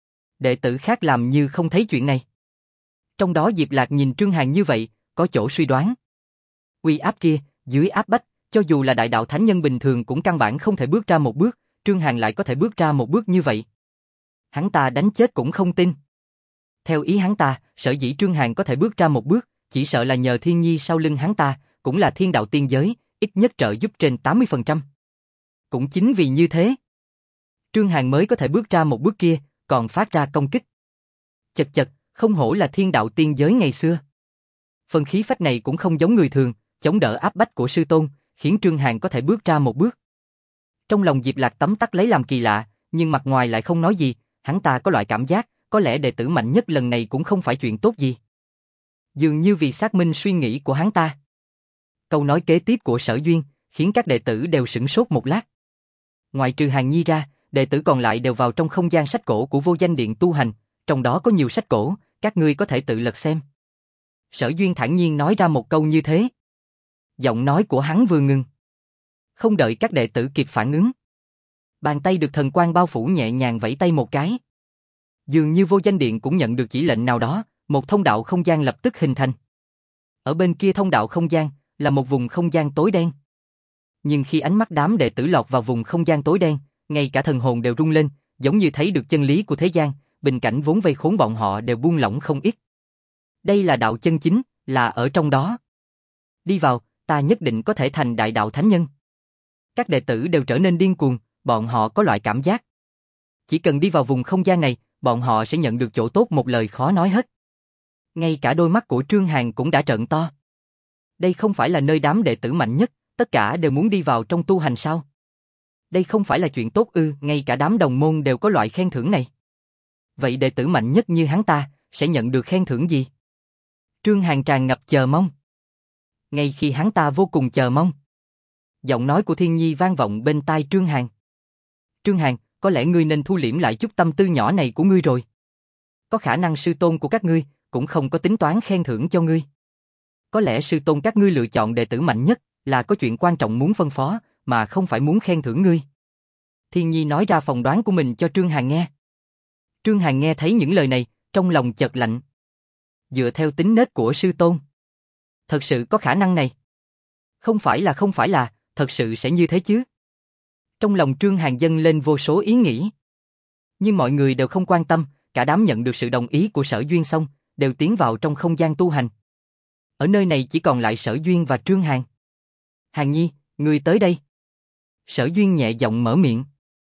Đệ tử khác làm như không thấy chuyện này. Trong đó Diệp Lạc nhìn Trương Hàn như vậy, có chỗ suy đoán. Uy áp kia, dưới áp bách, cho dù là đại đạo thánh nhân bình thường cũng căn bản không thể bước ra một bước, Trương Hàn lại có thể bước ra một bước như vậy. Hắn ta đánh chết cũng không tin. Theo ý hắn ta, sở dĩ Trương Hàn có thể bước ra một bước, chỉ sợ là nhờ Thiên Nhi sau lưng hắn ta, cũng là thiên đạo tiên giới, ít nhất trợ giúp trên 80%. Cũng chính vì như thế, Trương Hàn mới có thể bước ra một bước kia, còn phát ra công kích. Chật chật, không hổ là thiên đạo tiên giới ngày xưa. Phần khí phách này cũng không giống người thường, chống đỡ áp bách của sư tôn, khiến Trương Hàn có thể bước ra một bước. Trong lòng Diệp Lạc tấm tắc lấy làm kỳ lạ, nhưng mặt ngoài lại không nói gì, hắn ta có loại cảm giác, có lẽ đệ tử mạnh nhất lần này cũng không phải chuyện tốt gì. Dường như vì xác minh suy nghĩ của hắn ta. Câu nói kế tiếp của Sở Duyên, khiến các đệ tử đều sửng sốt một lát. Ngoài trừ Hàn Nhi ra, đệ tử còn lại đều vào trong không gian sách cổ của Vô Danh Điện tu hành, trong đó có nhiều sách cổ, các ngươi có thể tự lật xem. Sở Duyên thản nhiên nói ra một câu như thế. Giọng nói của hắn vừa ngừng. Không đợi các đệ tử kịp phản ứng. Bàn tay được thần quang bao phủ nhẹ nhàng vẫy tay một cái. Dường như Vô Danh Điện cũng nhận được chỉ lệnh nào đó, một thông đạo không gian lập tức hình thành. Ở bên kia thông đạo không gian, là một vùng không gian tối đen. Nhưng khi ánh mắt đám đệ tử lọt vào vùng không gian tối đen, ngay cả thần hồn đều rung lên, giống như thấy được chân lý của thế gian, bình cảnh vốn vây khốn bọn họ đều buông lỏng không ít. Đây là đạo chân chính, là ở trong đó. Đi vào, ta nhất định có thể thành đại đạo thánh nhân. Các đệ tử đều trở nên điên cuồng, bọn họ có loại cảm giác. Chỉ cần đi vào vùng không gian này, bọn họ sẽ nhận được chỗ tốt một lời khó nói hết. Ngay cả đôi mắt của Trương Hàn cũng đã trợn to. Đây không phải là nơi đám đệ tử mạnh nhất, tất cả đều muốn đi vào trong tu hành sao? Đây không phải là chuyện tốt ư? Ngay cả đám đồng môn đều có loại khen thưởng này. Vậy đệ tử mạnh nhất như hắn ta, sẽ nhận được khen thưởng gì? Trương Hàn tràn ngập chờ mong. Ngay khi hắn ta vô cùng chờ mong, giọng nói của Thiên Nhi vang vọng bên tai Trương Hàn. Trương Hàn, có lẽ ngươi nên thu liễm lại chút tâm tư nhỏ này của ngươi rồi. Có khả năng sư tôn của các ngươi cũng không có tính toán khen thưởng cho ngươi. Có lẽ sư tôn các ngươi lựa chọn đệ tử mạnh nhất là có chuyện quan trọng muốn phân phó, mà không phải muốn khen thưởng ngươi. Thiên Nhi nói ra phỏng đoán của mình cho Trương Hàn nghe. Trương Hàn nghe thấy những lời này, trong lòng chợt lạnh. Dựa theo tính nết của sư tôn, thật sự có khả năng này. Không phải là, thật sự sẽ như thế chứ. Trong lòng Trương Hàn dâng lên vô số ý nghĩ. Nhưng mọi người đều không quan tâm, cả đám nhận được sự đồng ý của Sở Duyên xong, đều tiến vào trong không gian tu hành. Ở nơi này chỉ còn lại Sở Duyên và Trương Hàn. Hàn Nhi, ngươi tới đây. Sở Duyên nhẹ giọng mở miệng.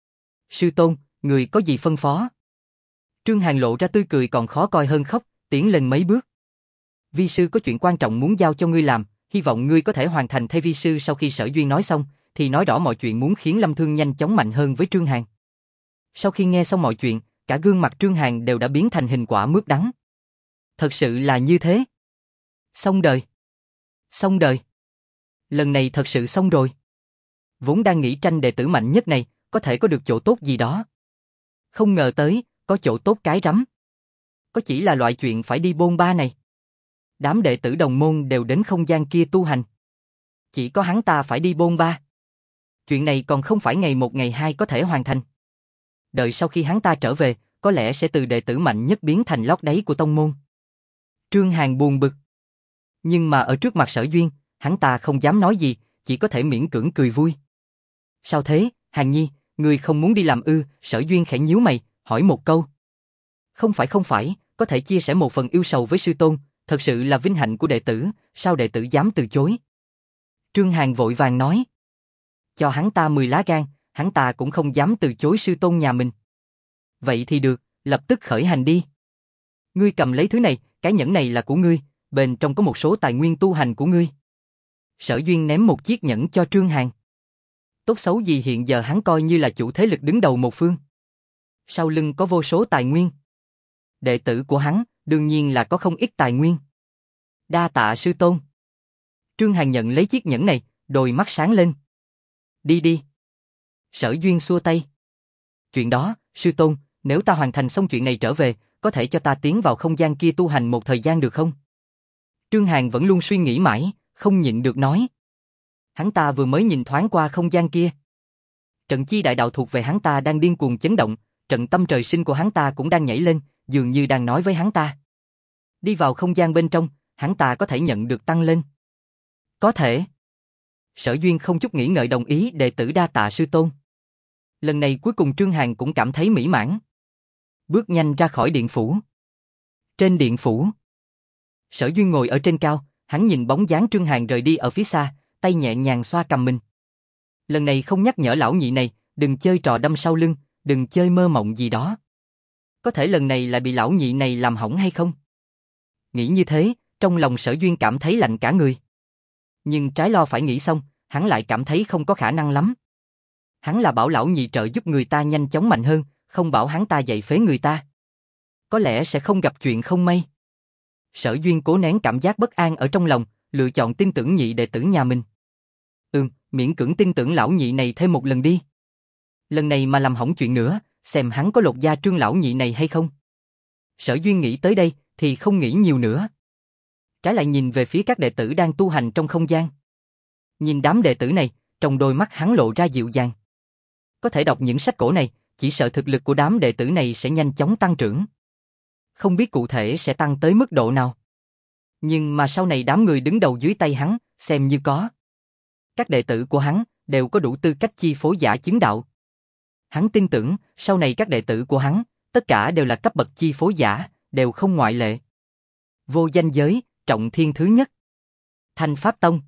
Sư tôn, người có gì phân phó? Trương Hàn lộ ra tươi cười còn khó coi hơn khóc, tiến lên mấy bước. Vi sư có chuyện quan trọng muốn giao cho ngươi làm, hy vọng ngươi có thể hoàn thành. Thay vi sư sau khi Sở Duyên nói xong, thì nói rõ mọi chuyện muốn khiến Lâm Thương nhanh chóng mạnh hơn với Trương Hàn. Sau khi nghe xong mọi chuyện, cả gương mặt Trương Hàn đều đã biến thành hình quả mướp đắng. Thật sự là như thế. Xong đời. Xong đời. Lần này thật sự xong rồi. Vốn đang nghĩ tranh đệ tử mạnh nhất này, có thể có được chỗ tốt gì đó. Không ngờ tới, có chỗ tốt cái rắm. Có chỉ là loại chuyện phải đi bôn ba này. Đám đệ tử đồng môn đều đến không gian kia tu hành. Chỉ có hắn ta phải đi bôn ba. Chuyện này còn không phải ngày một ngày hai có thể hoàn thành. Đợi sau khi hắn ta trở về, có lẽ sẽ từ đệ tử mạnh nhất biến thành lót đáy của tông môn. Trương Hàn buồn bực. Nhưng mà ở trước mặt Sở Duyên, hắn ta không dám nói gì, chỉ có thể miễn cưỡng cười vui. Sao thế, Hàn Nhi, ngươi không muốn đi làm ư? Sở Duyên khẽ nhíu mày, hỏi một câu. Không phải, có thể chia sẻ một phần yêu sầu với sư tôn, thật sự là vinh hạnh của đệ tử, sao đệ tử dám từ chối? Trương Hàn vội vàng nói. Cho hắn ta 10 lá gan, hắn ta cũng không dám từ chối sư tôn nhà mình. Vậy thì được, lập tức khởi hành đi. Ngươi cầm lấy thứ này, cái nhẫn này là của ngươi, bên trong có một số tài nguyên tu hành của ngươi. Sở Duyên ném một chiếc nhẫn cho Trương Hàn. Tốt xấu gì hiện giờ hắn coi như là chủ thế lực đứng đầu một phương. Sau lưng có vô số tài nguyên. Đệ tử của hắn, đương nhiên là có không ít tài nguyên. Đa tạ sư tôn. Trương Hàn nhận lấy chiếc nhẫn này, đôi mắt sáng lên. Đi đi. Sở Duyên xua tay. Chuyện đó, sư tôn, nếu ta hoàn thành xong chuyện này trở về, có thể cho ta tiến vào không gian kia tu hành một thời gian được không? Trương Hàn vẫn luôn suy nghĩ mãi, không nhịn được nói. Hắn ta vừa mới nhìn thoáng qua không gian kia. Trận chi đại đạo thuộc về hắn ta đang điên cuồng chấn động, trận tâm trời sinh của hắn ta cũng đang nhảy lên, dường như đang nói với hắn ta. Đi vào không gian bên trong, hắn ta có thể nhận được tăng lên. Có thể. Sở Duyên không chút nghĩ ngợi đồng ý, đệ tử đa tạ sư tôn. Lần này cuối cùng Trương Hàn cũng cảm thấy mỹ mãn. Bước nhanh ra khỏi điện phủ. Trên điện phủ, Sở Duyên ngồi ở trên cao, hắn nhìn bóng dáng Trương Hàn rời đi ở phía xa, tay nhẹ nhàng xoa cằm mình. Lần này không nhắc nhở lão nhị này, đừng chơi trò đâm sau lưng, đừng chơi mơ mộng gì đó. Có thể lần này lại bị lão nhị này làm hỏng hay không? Nghĩ như thế, trong lòng Sở Duyên cảm thấy lạnh cả người. Nhưng trái lo phải nghĩ xong, hắn lại cảm thấy không có khả năng lắm. Hắn là bảo lão nhị trợ giúp người ta nhanh chóng mạnh hơn, không bảo hắn ta dạy phế người ta. Có lẽ sẽ không gặp chuyện không may. Sở Duyên cố nén cảm giác bất an ở trong lòng, lựa chọn tin tưởng nhị đệ tử nhà mình. Miễn cưỡng tin tưởng lão nhị này thêm một lần đi. Lần này mà làm hỏng chuyện nữa, xem hắn có lột da Trương lão nhị này hay không. Sở Duyên nghĩ tới đây, thì không nghĩ nhiều nữa. Trái lại nhìn về phía các đệ tử đang tu hành trong không gian. Nhìn đám đệ tử này, trong đôi mắt hắn lộ ra dịu dàng. Có thể đọc những sách cổ này, chỉ sợ thực lực của đám đệ tử này sẽ nhanh chóng tăng trưởng. Không biết cụ thể sẽ tăng tới mức độ nào. Nhưng mà sau này đám người đứng đầu dưới tay hắn, xem như có. Các đệ tử của hắn đều có đủ tư cách chi phối giả chứng đạo. Hắn tin tưởng, sau này các đệ tử của hắn, tất cả đều là cấp bậc chi phối giả, đều không ngoại lệ. Vô danh giới, trọng thiên thứ nhất. Thanh Pháp Tông.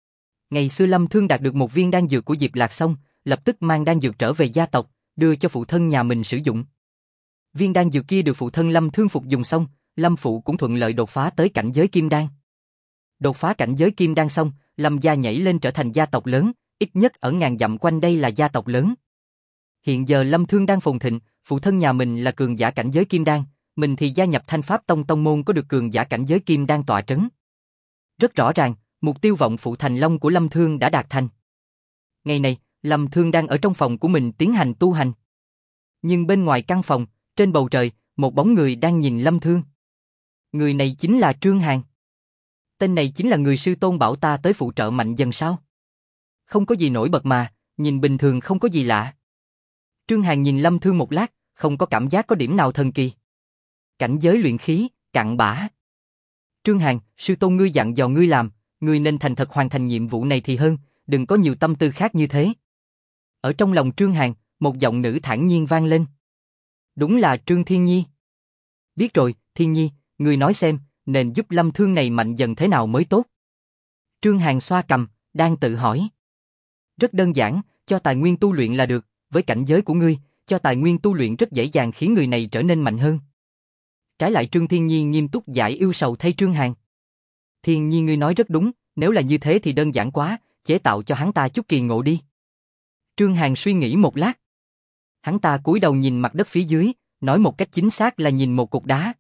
Ngày xưa Lâm Thương đạt được một viên đan dược của Diệp Lạc xong, lập tức mang đan dược trở về gia tộc, đưa cho phụ thân nhà mình sử dụng. Viên đan dược kia được phụ thân Lâm Thương phục dùng xong, Lâm phụ cũng thuận lợi đột phá tới cảnh giới kim đan. Đột phá cảnh giới kim đan xong, Lâm gia nhảy lên trở thành gia tộc lớn, ít nhất ở ngàn dặm quanh đây là gia tộc lớn. Hiện giờ Lâm Thương đang phồn thịnh, phụ thân nhà mình là cường giả cảnh giới kim đan, mình thì gia nhập Thanh Pháp Tông tông môn có được cường giả cảnh giới kim đan tọa trấn. Rất rõ ràng, mục tiêu vọng phụ thành long của Lâm Thương đã đạt thành. Ngày này, Lâm Thương đang ở trong phòng của mình tiến hành tu hành. Nhưng bên ngoài căn phòng, trên bầu trời, một bóng người đang nhìn Lâm Thương. Người này chính là Trương Hàn. Tên này chính là người sư tôn bảo ta tới phụ trợ mạnh dần sao? Không có gì nổi bật mà, nhìn bình thường không có gì lạ. Trương Hàn nhìn Lâm Thương một lát, không có cảm giác có điểm nào thần kỳ. Cảnh giới luyện khí, cặn bã. Trương Hàn, sư tôn ngươi dặn dò ngươi làm, ngươi nên thành thật hoàn thành nhiệm vụ này thì hơn, đừng có nhiều tâm tư khác như thế. Ở trong lòng Trương Hàn, một giọng nữ thản nhiên vang lên. Đúng là Trương Thiên Nhi. Biết rồi, Thiên Nhi, ngươi nói xem, nên giúp Lâm Thương này mạnh dần thế nào mới tốt? Trương Hàn xoa cằm, đang tự hỏi. Rất đơn giản, cho tài nguyên tu luyện là được, với cảnh giới của ngươi, cho tài nguyên tu luyện rất dễ dàng khiến người này trở nên mạnh hơn. Trái lại Trương Thiên Nhi nghiêm túc giải yêu sầu thay Trương Hàn. Thiên Nhi ngươi nói rất đúng, nếu là như thế thì đơn giản quá, chế tạo cho hắn ta chút kỳ ngộ đi. Trương Hàn suy nghĩ một lát. Hắn ta cúi đầu nhìn mặt đất phía dưới, nói một cách chính xác là nhìn một cục đá.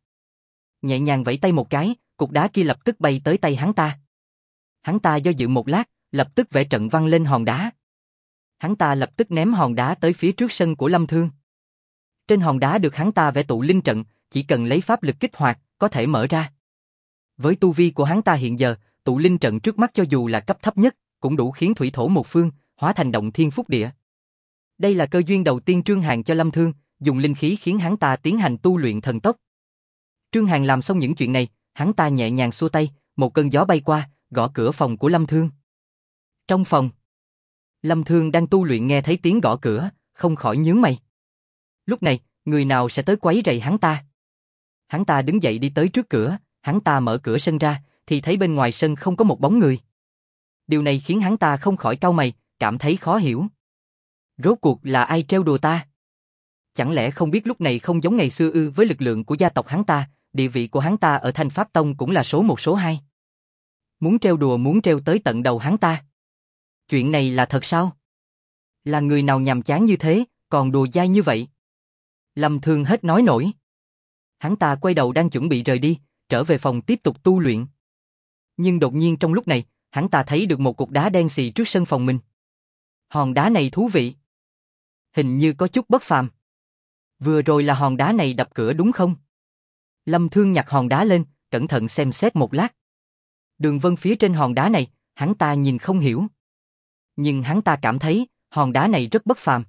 Nhẹ nhàng vẫy tay một cái, cục đá kia lập tức bay tới tay hắn ta. Hắn ta do dự một lát, lập tức vẽ trận văn lên hòn đá. Hắn ta lập tức ném hòn đá tới phía trước sân của Lâm Thương. Trên hòn đá được hắn ta vẽ tụ linh trận, chỉ cần lấy pháp lực kích hoạt, có thể mở ra. Với tu vi của hắn ta hiện giờ, tụ linh trận trước mắt cho dù là cấp thấp nhất, cũng đủ khiến thủy thổ một phương, hóa thành động thiên phúc địa. Đây là cơ duyên đầu tiên Trương Hàn cho Lâm Thương, dùng linh khí khiến hắn ta tiến hành tu luyện thần tốc. Trương Hàn làm xong những chuyện này, hắn ta nhẹ nhàng xua tay, một cơn gió bay qua, gõ cửa phòng của Lâm Thương. Trong phòng, Lâm Thương đang tu luyện nghe thấy tiếng gõ cửa, không khỏi nhướng mày. Lúc này, người nào sẽ tới quấy rầy hắn ta? Hắn ta đứng dậy đi tới trước cửa, hắn ta mở cửa sân ra, thì thấy bên ngoài sân không có một bóng người. Điều này khiến hắn ta không khỏi cau mày, cảm thấy khó hiểu. Rốt cuộc là ai trêu đùa ta? Chẳng lẽ không biết lúc này không giống ngày xưa ư? Với lực lượng của gia tộc hắn ta, địa vị của hắn ta ở Thanh Pháp Tông cũng là số 1 số 2. Muốn trêu đùa muốn trêu tới tận đầu hắn ta. Chuyện này là thật sao? Là người nào nhàm chán như thế, còn đùa dai như vậy? Lâm Thương hết nói nổi. Hắn ta quay đầu đang chuẩn bị rời đi, trở về phòng tiếp tục tu luyện. Nhưng đột nhiên trong lúc này, hắn ta thấy được một cục đá đen xì trước sân phòng mình. Hòn đá này thú vị. Hình như có chút bất phàm. Vừa rồi là hòn đá này đập cửa đúng không? Lâm Thương nhặt hòn đá lên, cẩn thận xem xét một lát. Đường vân phía trên hòn đá này, hắn ta nhìn không hiểu. Nhưng hắn ta cảm thấy, hòn đá này rất bất phàm.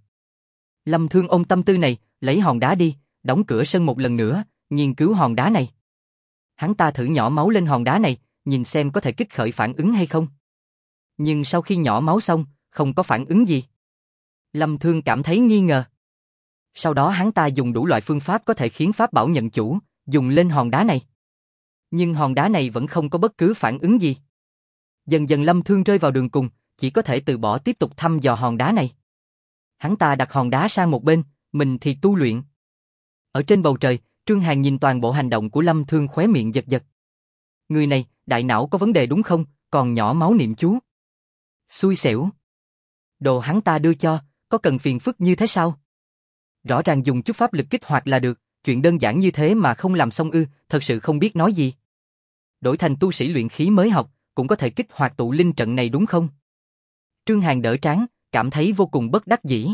Lâm Thương ôm tâm tư này, lấy hòn đá đi, đóng cửa sân một lần nữa, nghiên cứu hòn đá này. Hắn ta thử nhỏ máu lên hòn đá này, nhìn xem có thể kích khởi phản ứng hay không. Nhưng sau khi nhỏ máu xong, không có phản ứng gì. Lâm Thương cảm thấy nghi ngờ. Sau đó hắn ta dùng đủ loại phương pháp có thể khiến pháp bảo nhận chủ, dùng lên hòn đá này. Nhưng hòn đá này vẫn không có bất cứ phản ứng gì. Dần dần Lâm Thương rơi vào đường cùng, chỉ có thể từ bỏ tiếp tục thăm dò hòn đá này. Hắn ta đặt hòn đá sang một bên, mình thì tu luyện. Ở trên bầu trời, Trương Hàn nhìn toàn bộ hành động của Lâm Thương khóe miệng giật giật. Người này, đại não có vấn đề đúng không, còn nhỏ máu niệm chú. Xui xẻo. Đồ hắn ta đưa cho, có cần phiền phức như thế sao? Rõ ràng dùng chút pháp lực kích hoạt là được, chuyện đơn giản như thế mà không làm xong ư, thật sự không biết nói gì. Đổi thành tu sĩ luyện khí mới học, cũng có thể kích hoạt tụ linh trận này đúng không? Trương Hàn đỡ trán, cảm thấy vô cùng bất đắc dĩ.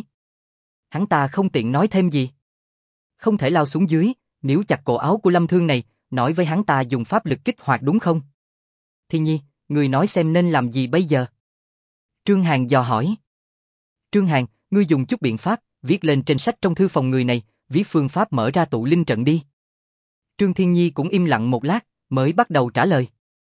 Hắn ta không tiện nói thêm gì. Không thể lao xuống dưới, níu chặt cổ áo của Lâm Thương này, nói với hắn ta dùng pháp lực kích hoạt đúng không? Thiên Nhi, người nói xem nên làm gì bây giờ? Trương Hàn dò hỏi. Trương Hàn, ngươi dùng chút biện pháp, viết lên trên sách trong thư phòng người này, viết phương pháp mở ra tụ linh trận đi. Trương Thiên Nhi cũng im lặng một lát, mới bắt đầu trả lời.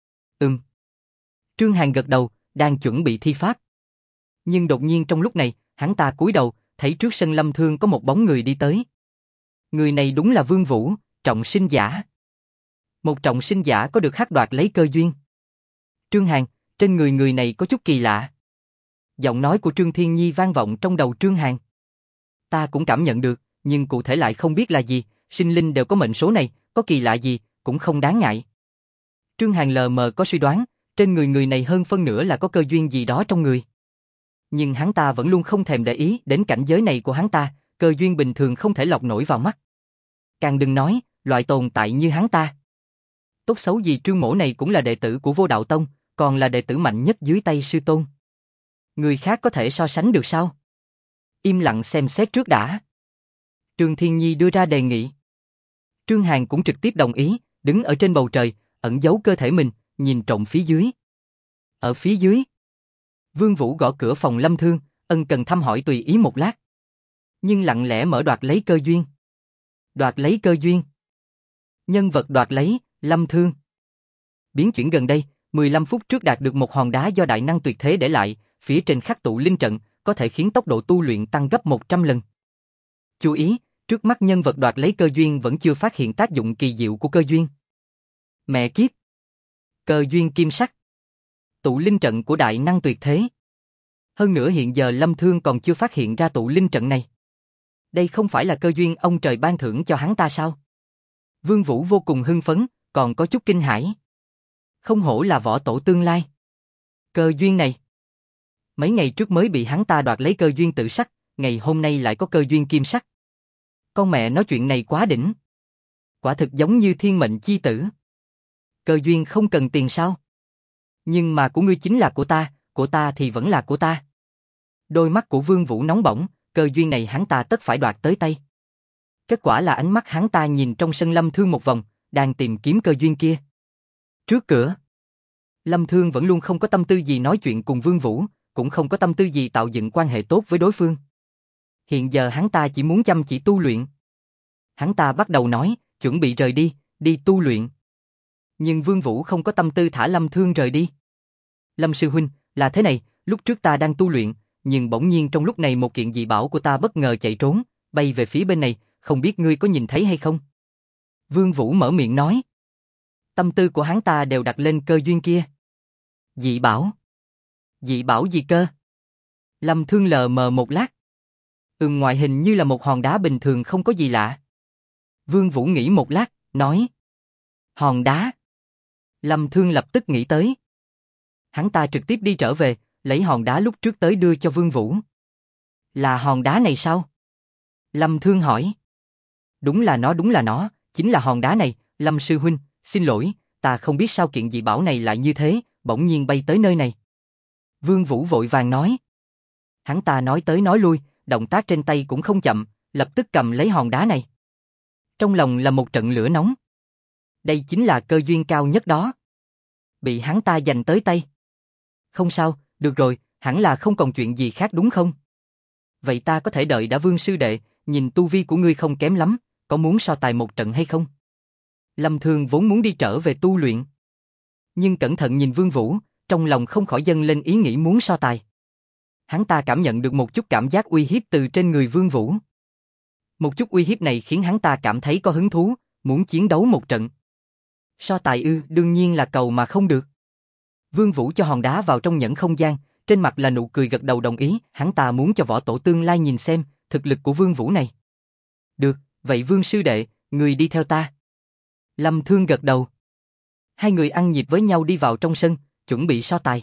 Trương Hàn gật đầu, đang chuẩn bị thi pháp. Nhưng đột nhiên trong lúc này, hắn ta cúi đầu, thấy trước sân Lâm Thương có một bóng người đi tới. Người này đúng là Vương Vũ, trọng sinh giả. Một trọng sinh giả có được hắc đoạt lấy cơ duyên. Trương Hàn, trên người người này có chút kỳ lạ. Giọng nói của Trương Thiên Nhi vang vọng trong đầu Trương Hàn. Ta cũng cảm nhận được, nhưng cụ thể lại không biết là gì, sinh linh đều có mệnh số này, có kỳ lạ gì, cũng không đáng ngại. Trương Hàn lờ mờ có suy đoán, trên người người này hơn phân nửa là có cơ duyên gì đó trong người. Nhưng hắn ta vẫn luôn không thèm để ý đến cảnh giới này của hắn ta, cơ duyên bình thường không thể lọt nổi vào mắt. Càng đừng nói, loại tồn tại như hắn ta. Tốt xấu gì Trương Mỗ này cũng là đệ tử của Vô Đạo Tông, còn là đệ tử mạnh nhất dưới tay sư tôn. Người khác có thể so sánh được sao? Im lặng xem xét trước đã. Trương Thiên Nhi đưa ra đề nghị. Trương Hàn cũng trực tiếp đồng ý, đứng ở trên bầu trời, ẩn giấu cơ thể mình, nhìn trộm phía dưới. Ở phía dưới, Vương Vũ gõ cửa phòng Lâm Thương, ân cần thăm hỏi tùy ý một lát. Nhưng lặng lẽ mở đoạt lấy cơ duyên. Đoạt lấy cơ duyên. Nhân vật đoạt lấy, Lâm Thương. Biến chuyển gần đây, 15 phút trước đạt được một hòn đá do đại năng tuyệt thế để lại, phía trên khắc tụ linh trận, có thể khiến tốc độ tu luyện tăng gấp 100 lần. Chú ý, trước mắt nhân vật đoạt lấy cơ duyên vẫn chưa phát hiện tác dụng kỳ diệu của cơ duyên. Mẹ kiếp! Cơ duyên kim sắc. Tụ linh trận của đại năng tuyệt thế. Hơn nữa hiện giờ Lâm Thương còn chưa phát hiện ra tụ linh trận này. Đây không phải là cơ duyên ông trời ban thưởng cho hắn ta sao? Vương Vũ vô cùng hưng phấn, còn có chút kinh hãi. Không hổ là võ tổ tương lai. Cơ duyên này. Mấy ngày trước mới bị hắn ta đoạt lấy cơ duyên tự sắc, ngày hôm nay lại có cơ duyên kim sắc. Con mẹ nói chuyện này quá đỉnh. Quả thực giống như thiên mệnh chi tử. Cơ duyên không cần tiền sao? Nhưng mà của ngươi chính là của ta thì vẫn là của ta. Đôi mắt của Vương Vũ nóng bỏng, cơ duyên này hắn ta tất phải đoạt tới tay. Kết quả là ánh mắt hắn ta nhìn trong sân Lâm Thương một vòng, đang tìm kiếm cơ duyên kia. Trước cửa, Lâm Thương vẫn luôn không có tâm tư gì nói chuyện cùng Vương Vũ, cũng không có tâm tư gì tạo dựng quan hệ tốt với đối phương. Hiện giờ hắn ta chỉ muốn chăm chỉ tu luyện. Hắn ta bắt đầu nói, chuẩn bị rời đi, đi tu luyện. Nhưng Vương Vũ không có tâm tư thả Lâm Thương rời đi. Lâm sư huynh, là thế này, lúc trước ta đang tu luyện, nhưng bỗng nhiên trong lúc này một kiện dị bảo của ta bất ngờ chạy trốn, bay về phía bên này, không biết ngươi có nhìn thấy hay không? Vương Vũ mở miệng nói. Tâm tư của hắn ta đều đặt lên cơ duyên kia. Dị bảo? Dị bảo gì cơ? Lâm Thương lờ mờ một lát. Ngoại hình như là một hòn đá bình thường không có gì lạ. Vương Vũ nghĩ một lát, nói. Hòn đá. Lâm Thương lập tức nghĩ tới. Hắn ta trực tiếp đi trở về, lấy hòn đá lúc trước tới đưa cho Vương Vũ. Là hòn đá này sao? Lâm Thương hỏi. Đúng là nó, chính là hòn đá này, Lâm sư huynh, xin lỗi, ta không biết sao kiện dị bảo này lại như thế, bỗng nhiên bay tới nơi này. Vương Vũ vội vàng nói. Hắn ta nói tới nói lui, động tác trên tay cũng không chậm, lập tức cầm lấy hòn đá này. Trong lòng là một trận lửa nóng. Đây chính là cơ duyên cao nhất đó. Bị hắn ta giành tới tay. Không sao, được rồi, hẳn là không còn chuyện gì khác đúng không? Vậy ta có thể đợi đã Vương sư đệ, nhìn tu vi của ngươi không kém lắm, có muốn so tài một trận hay không? Lâm Thương vốn muốn đi trở về tu luyện. Nhưng cẩn thận nhìn Vương Vũ, trong lòng không khỏi dâng lên ý nghĩ muốn so tài. Hắn ta cảm nhận được một chút cảm giác uy hiếp từ trên người Vương Vũ. Một chút uy hiếp này khiến hắn ta cảm thấy có hứng thú, muốn chiến đấu một trận. So tài ư, đương nhiên là cầu mà không được. Vương Vũ cho hòn đá vào trong nhẫn không gian, trên mặt là nụ cười gật đầu đồng ý, hắn ta muốn cho võ tổ tương lai nhìn xem thực lực của Vương Vũ này. Được, vậy Vương sư đệ, người đi theo ta. Lâm Thương gật đầu. Hai người ăn nhịp với nhau đi vào trong sân, chuẩn bị so tài.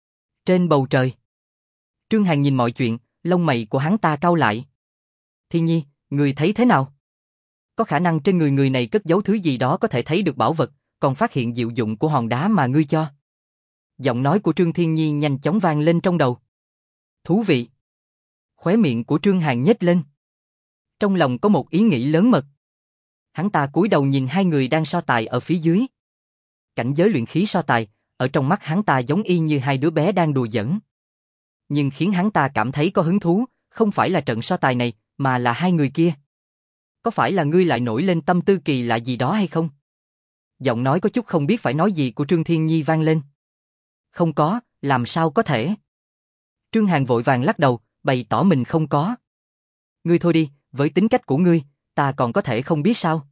Trên bầu trời, Trương Hàn nhìn mọi chuyện, lông mày của hắn ta cau lại. Thiên Nhi, người thấy thế nào? Có khả năng trên người người này cất giấu thứ gì đó có thể thấy được bảo vật, còn phát hiện diệu dụng của hòn đá mà ngươi cho. Giọng nói của Trương Thiên Nhi nhanh chóng vang lên trong đầu. Thú vị. Khóe miệng của Trương Hàn nhếch lên. Trong lòng có một ý nghĩ lớn mật. Hắn ta cúi đầu nhìn hai người đang so tài ở phía dưới. Cảnh giới luyện khí so tài, ở trong mắt hắn ta giống y như hai đứa bé đang đùa giỡn. Nhưng khiến hắn ta cảm thấy có hứng thú, không phải là trận so tài này, mà là hai người kia. Có phải là ngươi lại nổi lên tâm tư kỳ lạ gì đó hay không? Giọng nói có chút không biết phải nói gì của Trương Thiên Nhi vang lên. Không có, làm sao có thể? Trương Hàn vội vàng lắc đầu, bày tỏ mình không có. Ngươi thôi đi, với tính cách của ngươi, ta còn có thể không biết sao?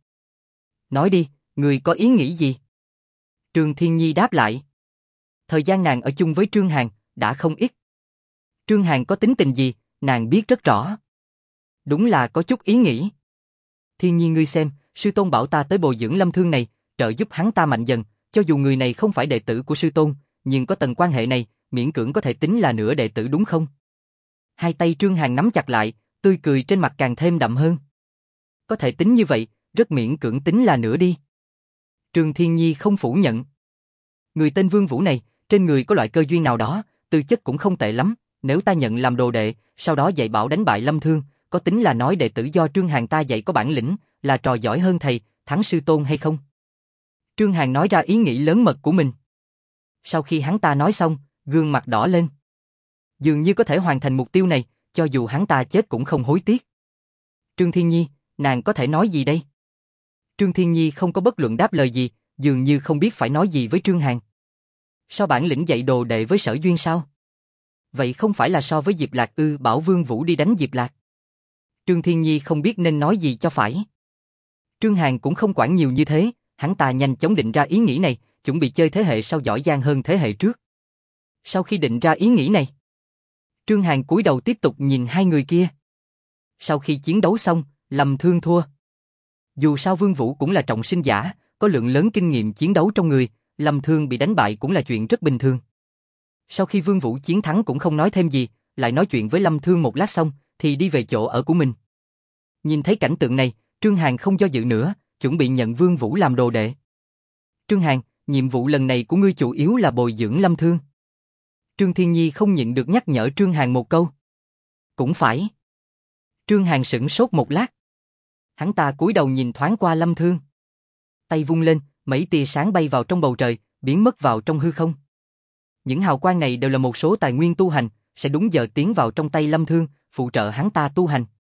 Nói đi, ngươi có ý nghĩ gì? Trương Thiên Nhi đáp lại. Thời gian nàng ở chung với Trương Hàn đã không ít. Trương Hàn có tính tình gì, nàng biết rất rõ. Đúng là có chút ý nghĩ. Thiên Nhi ngươi xem, sư tôn bảo ta tới bồi dưỡng Lâm Thương này, trợ giúp hắn ta mạnh dần, cho dù người này không phải đệ tử của sư tôn, nhưng có tầng quan hệ này, miễn cưỡng có thể tính là nửa đệ tử đúng không? Hai tay Trương Hàn nắm chặt lại, tươi cười trên mặt càng thêm đậm hơn. Có thể tính như vậy, rất miễn cưỡng tính là nửa đi. Trương Thiên Nhi không phủ nhận. Người tên Vương Vũ này, trên người có loại cơ duyên nào đó, tư chất cũng không tệ lắm, nếu ta nhận làm đồ đệ, sau đó dạy bảo đánh bại Lâm Thương, có tính là nói đệ tử do Trương Hàn ta dạy có bản lĩnh, là trò giỏi hơn thầy, thắng sư tôn hay không? Trương Hàn nói ra ý nghĩ lớn mật của mình. Sau khi hắn ta nói xong, gương mặt đỏ lên. Dường như có thể hoàn thành mục tiêu này, cho dù hắn ta chết cũng không hối tiếc. Trương Thiên Nhi, nàng có thể nói gì đây? Trương Thiên Nhi không có bất luận đáp lời gì, dường như không biết phải nói gì với Trương Hàn. So bản lĩnh dạy đồ đệ với Sở Duyên sao? Vậy không phải là so với Diệp Lạc ư? Bảo Vương Vũ đi đánh Diệp Lạc. Trương Thiên Nhi không biết nên nói gì cho phải. Trương Hàn cũng không quản nhiều như thế, hắn ta nhanh chóng định ra ý nghĩ này, chuẩn bị chơi thế hệ sau giỏi giang hơn thế hệ trước. Sau khi định ra ý nghĩ này, Trương Hàn cúi đầu tiếp tục nhìn hai người kia. Sau khi chiến đấu xong, Lâm Thương thua. Dù sao Vương Vũ cũng là trọng sinh giả, có lượng lớn kinh nghiệm chiến đấu trong người, Lâm Thương bị đánh bại cũng là chuyện rất bình thường. Sau khi Vương Vũ chiến thắng cũng không nói thêm gì, lại nói chuyện với Lâm Thương một lát xong, thì đi về chỗ ở của mình. Nhìn thấy cảnh tượng này, Trương Hàn không do dự nữa, chuẩn bị nhận Vương Vũ làm đồ đệ. Trương Hàn, nhiệm vụ lần này của ngươi chủ yếu là bồi dưỡng Lâm Thương. Trương Thiên Nhi không nhịn được nhắc nhở Trương Hàn một câu. Cũng phải. Trương Hàn sững sốt một lát. Hắn ta cúi đầu nhìn thoáng qua Lâm Thương. Tay vung lên, mấy tia sáng bay vào trong bầu trời, biến mất vào trong hư không. Những hào quang này đều là một số tài nguyên tu hành, sẽ đúng giờ tiến vào trong tay Lâm Thương, phụ trợ hắn ta tu hành.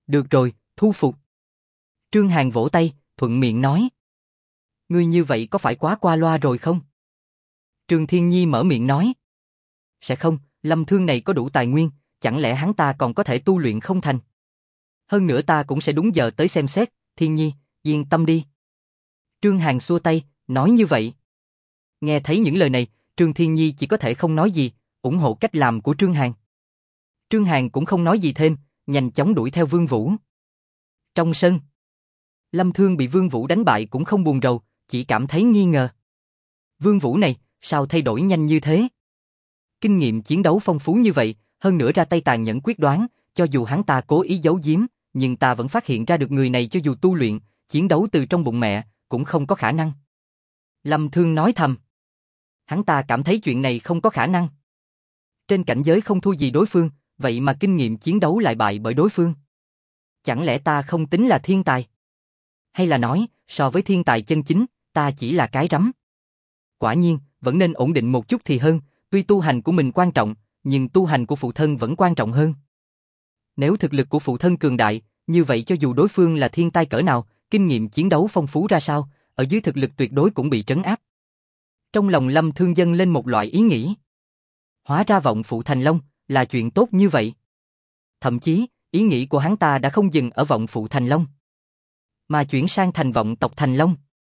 Được rồi, thu phục. Trương Hàn vỗ tay, thuận miệng nói. Ngươi như vậy có phải quá qua loa rồi không? Trương Thiên Nhi mở miệng nói. Sẽ không, Lâm Thương này có đủ tài nguyên, chẳng lẽ hắn ta còn có thể tu luyện không thành? Hơn nữa ta cũng sẽ đúng giờ tới xem xét, Thiên Nhi, yên tâm đi. Trương Hàn xua tay, nói như vậy. Nghe thấy những lời này, Trương Thiên Nhi chỉ có thể không nói gì, ủng hộ cách làm của Trương Hàn. Trương Hàn cũng không nói gì thêm, nhanh chóng đuổi theo Vương Vũ. Trong sân, Lâm Thương bị Vương Vũ đánh bại cũng không buồn rầu, chỉ cảm thấy nghi ngờ. Vương Vũ này, sao thay đổi nhanh như thế? Kinh nghiệm chiến đấu phong phú như vậy, hơn nữa ra tay tàn nhẫn quyết đoán, cho dù hắn ta cố ý giấu giếm, nhưng ta vẫn phát hiện ra được người này cho dù tu luyện, chiến đấu từ trong bụng mẹ, cũng không có khả năng. Lâm Thương nói thầm. Hắn ta cảm thấy chuyện này không có khả năng. Trên cảnh giới không thua gì đối phương, vậy mà kinh nghiệm chiến đấu lại bại bởi đối phương. Chẳng lẽ ta không tính là thiên tài? Hay là nói, so với thiên tài chân chính, ta chỉ là cái rắm? Quả nhiên, vẫn nên ổn định một chút thì hơn, tuy tu hành của mình quan trọng, nhưng tu hành của phụ thân vẫn quan trọng hơn. Nếu thực lực của phụ thân cường đại, như vậy cho dù đối phương là thiên tài cỡ nào, kinh nghiệm chiến đấu phong phú ra sao, ở dưới thực lực tuyệt đối cũng bị trấn áp. Trong lòng Lâm Thương dâng lên một loại ý nghĩ. Hóa ra vọng phụ thành long, là chuyện tốt như vậy. Thậm chí, ý nghĩ của hắn ta đã không dừng ở vọng phụ thành long, mà chuyển sang thành vọng tộc thành long.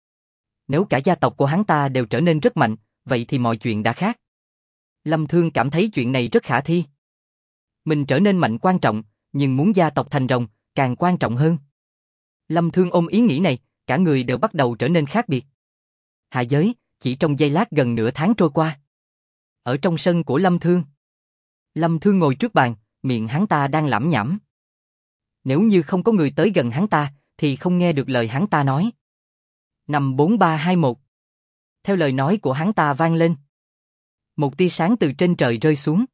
Nếu cả gia tộc của hắn ta đều trở nên rất mạnh, vậy thì mọi chuyện đã khác. Lâm Thương cảm thấy chuyện này rất khả thi. Mình trở nên mạnh quan trọng, nhưng muốn gia tộc thành rồng, càng quan trọng hơn. Lâm Thương ôm ý nghĩ này, cả người đều bắt đầu trở nên khác biệt. Hạ giới, chỉ trong giây lát gần nửa tháng trôi qua. Ở trong sân của Lâm Thương ngồi trước bàn, miệng hắn ta đang lẩm nhẩm. Nếu như không có người tới gần hắn ta, thì không nghe được lời hắn ta nói. 54321. Theo lời nói của hắn ta vang lên. Một tia sáng từ trên trời rơi xuống.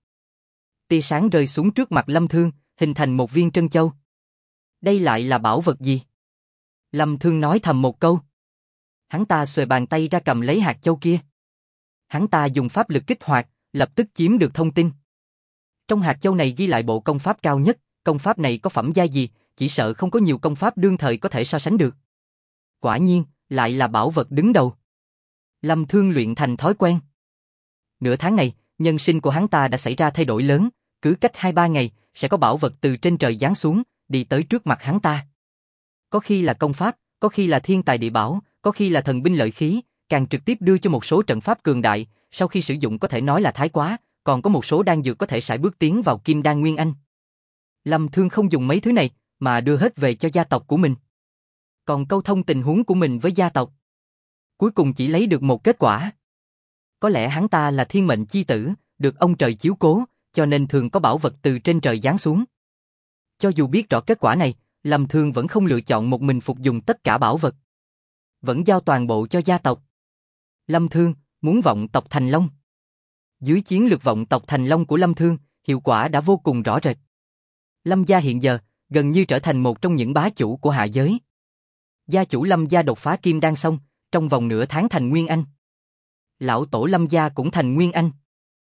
Tia sáng rơi xuống trước mặt Lâm Thương, hình thành một viên trân châu. Đây lại là bảo vật gì? Lâm Thương nói thầm một câu. Hắn ta xuề bàn tay ra cầm lấy hạt châu kia. Hắn ta dùng pháp lực kích hoạt, lập tức chiếm được thông tin. Trong hạt châu này ghi lại bộ công pháp cao nhất, công pháp này có phẩm giai gì, chỉ sợ không có nhiều công pháp đương thời có thể so sánh được. Quả nhiên, lại là bảo vật đứng đầu. Lâm Thương luyện thành thói quen. Nửa tháng này, nhân sinh của hắn ta đã xảy ra thay đổi lớn, cứ cách 2-3 ngày, sẽ có bảo vật từ trên trời giáng xuống, đi tới trước mặt hắn ta. Có khi là công pháp, có khi là thiên tài địa bảo, có khi là thần binh lợi khí, càng trực tiếp đưa cho một số trận pháp cường đại, sau khi sử dụng có thể nói là thái quá, còn có một số đan dược có thể sải bước tiến vào kim đan nguyên anh. Lâm Thương không dùng mấy thứ này, mà đưa hết về cho gia tộc của mình. Còn câu thông tình huống của mình với gia tộc. Cuối cùng chỉ lấy được một kết quả. Có lẽ hắn ta là thiên mệnh chi tử, được ông trời chiếu cố, cho nên thường có bảo vật từ trên trời giáng xuống. Cho dù biết rõ kết quả này, Lâm Thương vẫn không lựa chọn một mình phục dùng tất cả bảo vật. Vẫn giao toàn bộ cho gia tộc. Lâm Thương muốn vọng tộc thành long. Dưới chiến lược vọng tộc thành long của Lâm Thương, hiệu quả đã vô cùng rõ rệt. Lâm gia hiện giờ, gần như trở thành một trong những bá chủ của hạ giới. Gia chủ Lâm gia đột phá kim đan xong, trong vòng nửa tháng thành Nguyên Anh. Lão tổ Lâm gia cũng thành Nguyên Anh.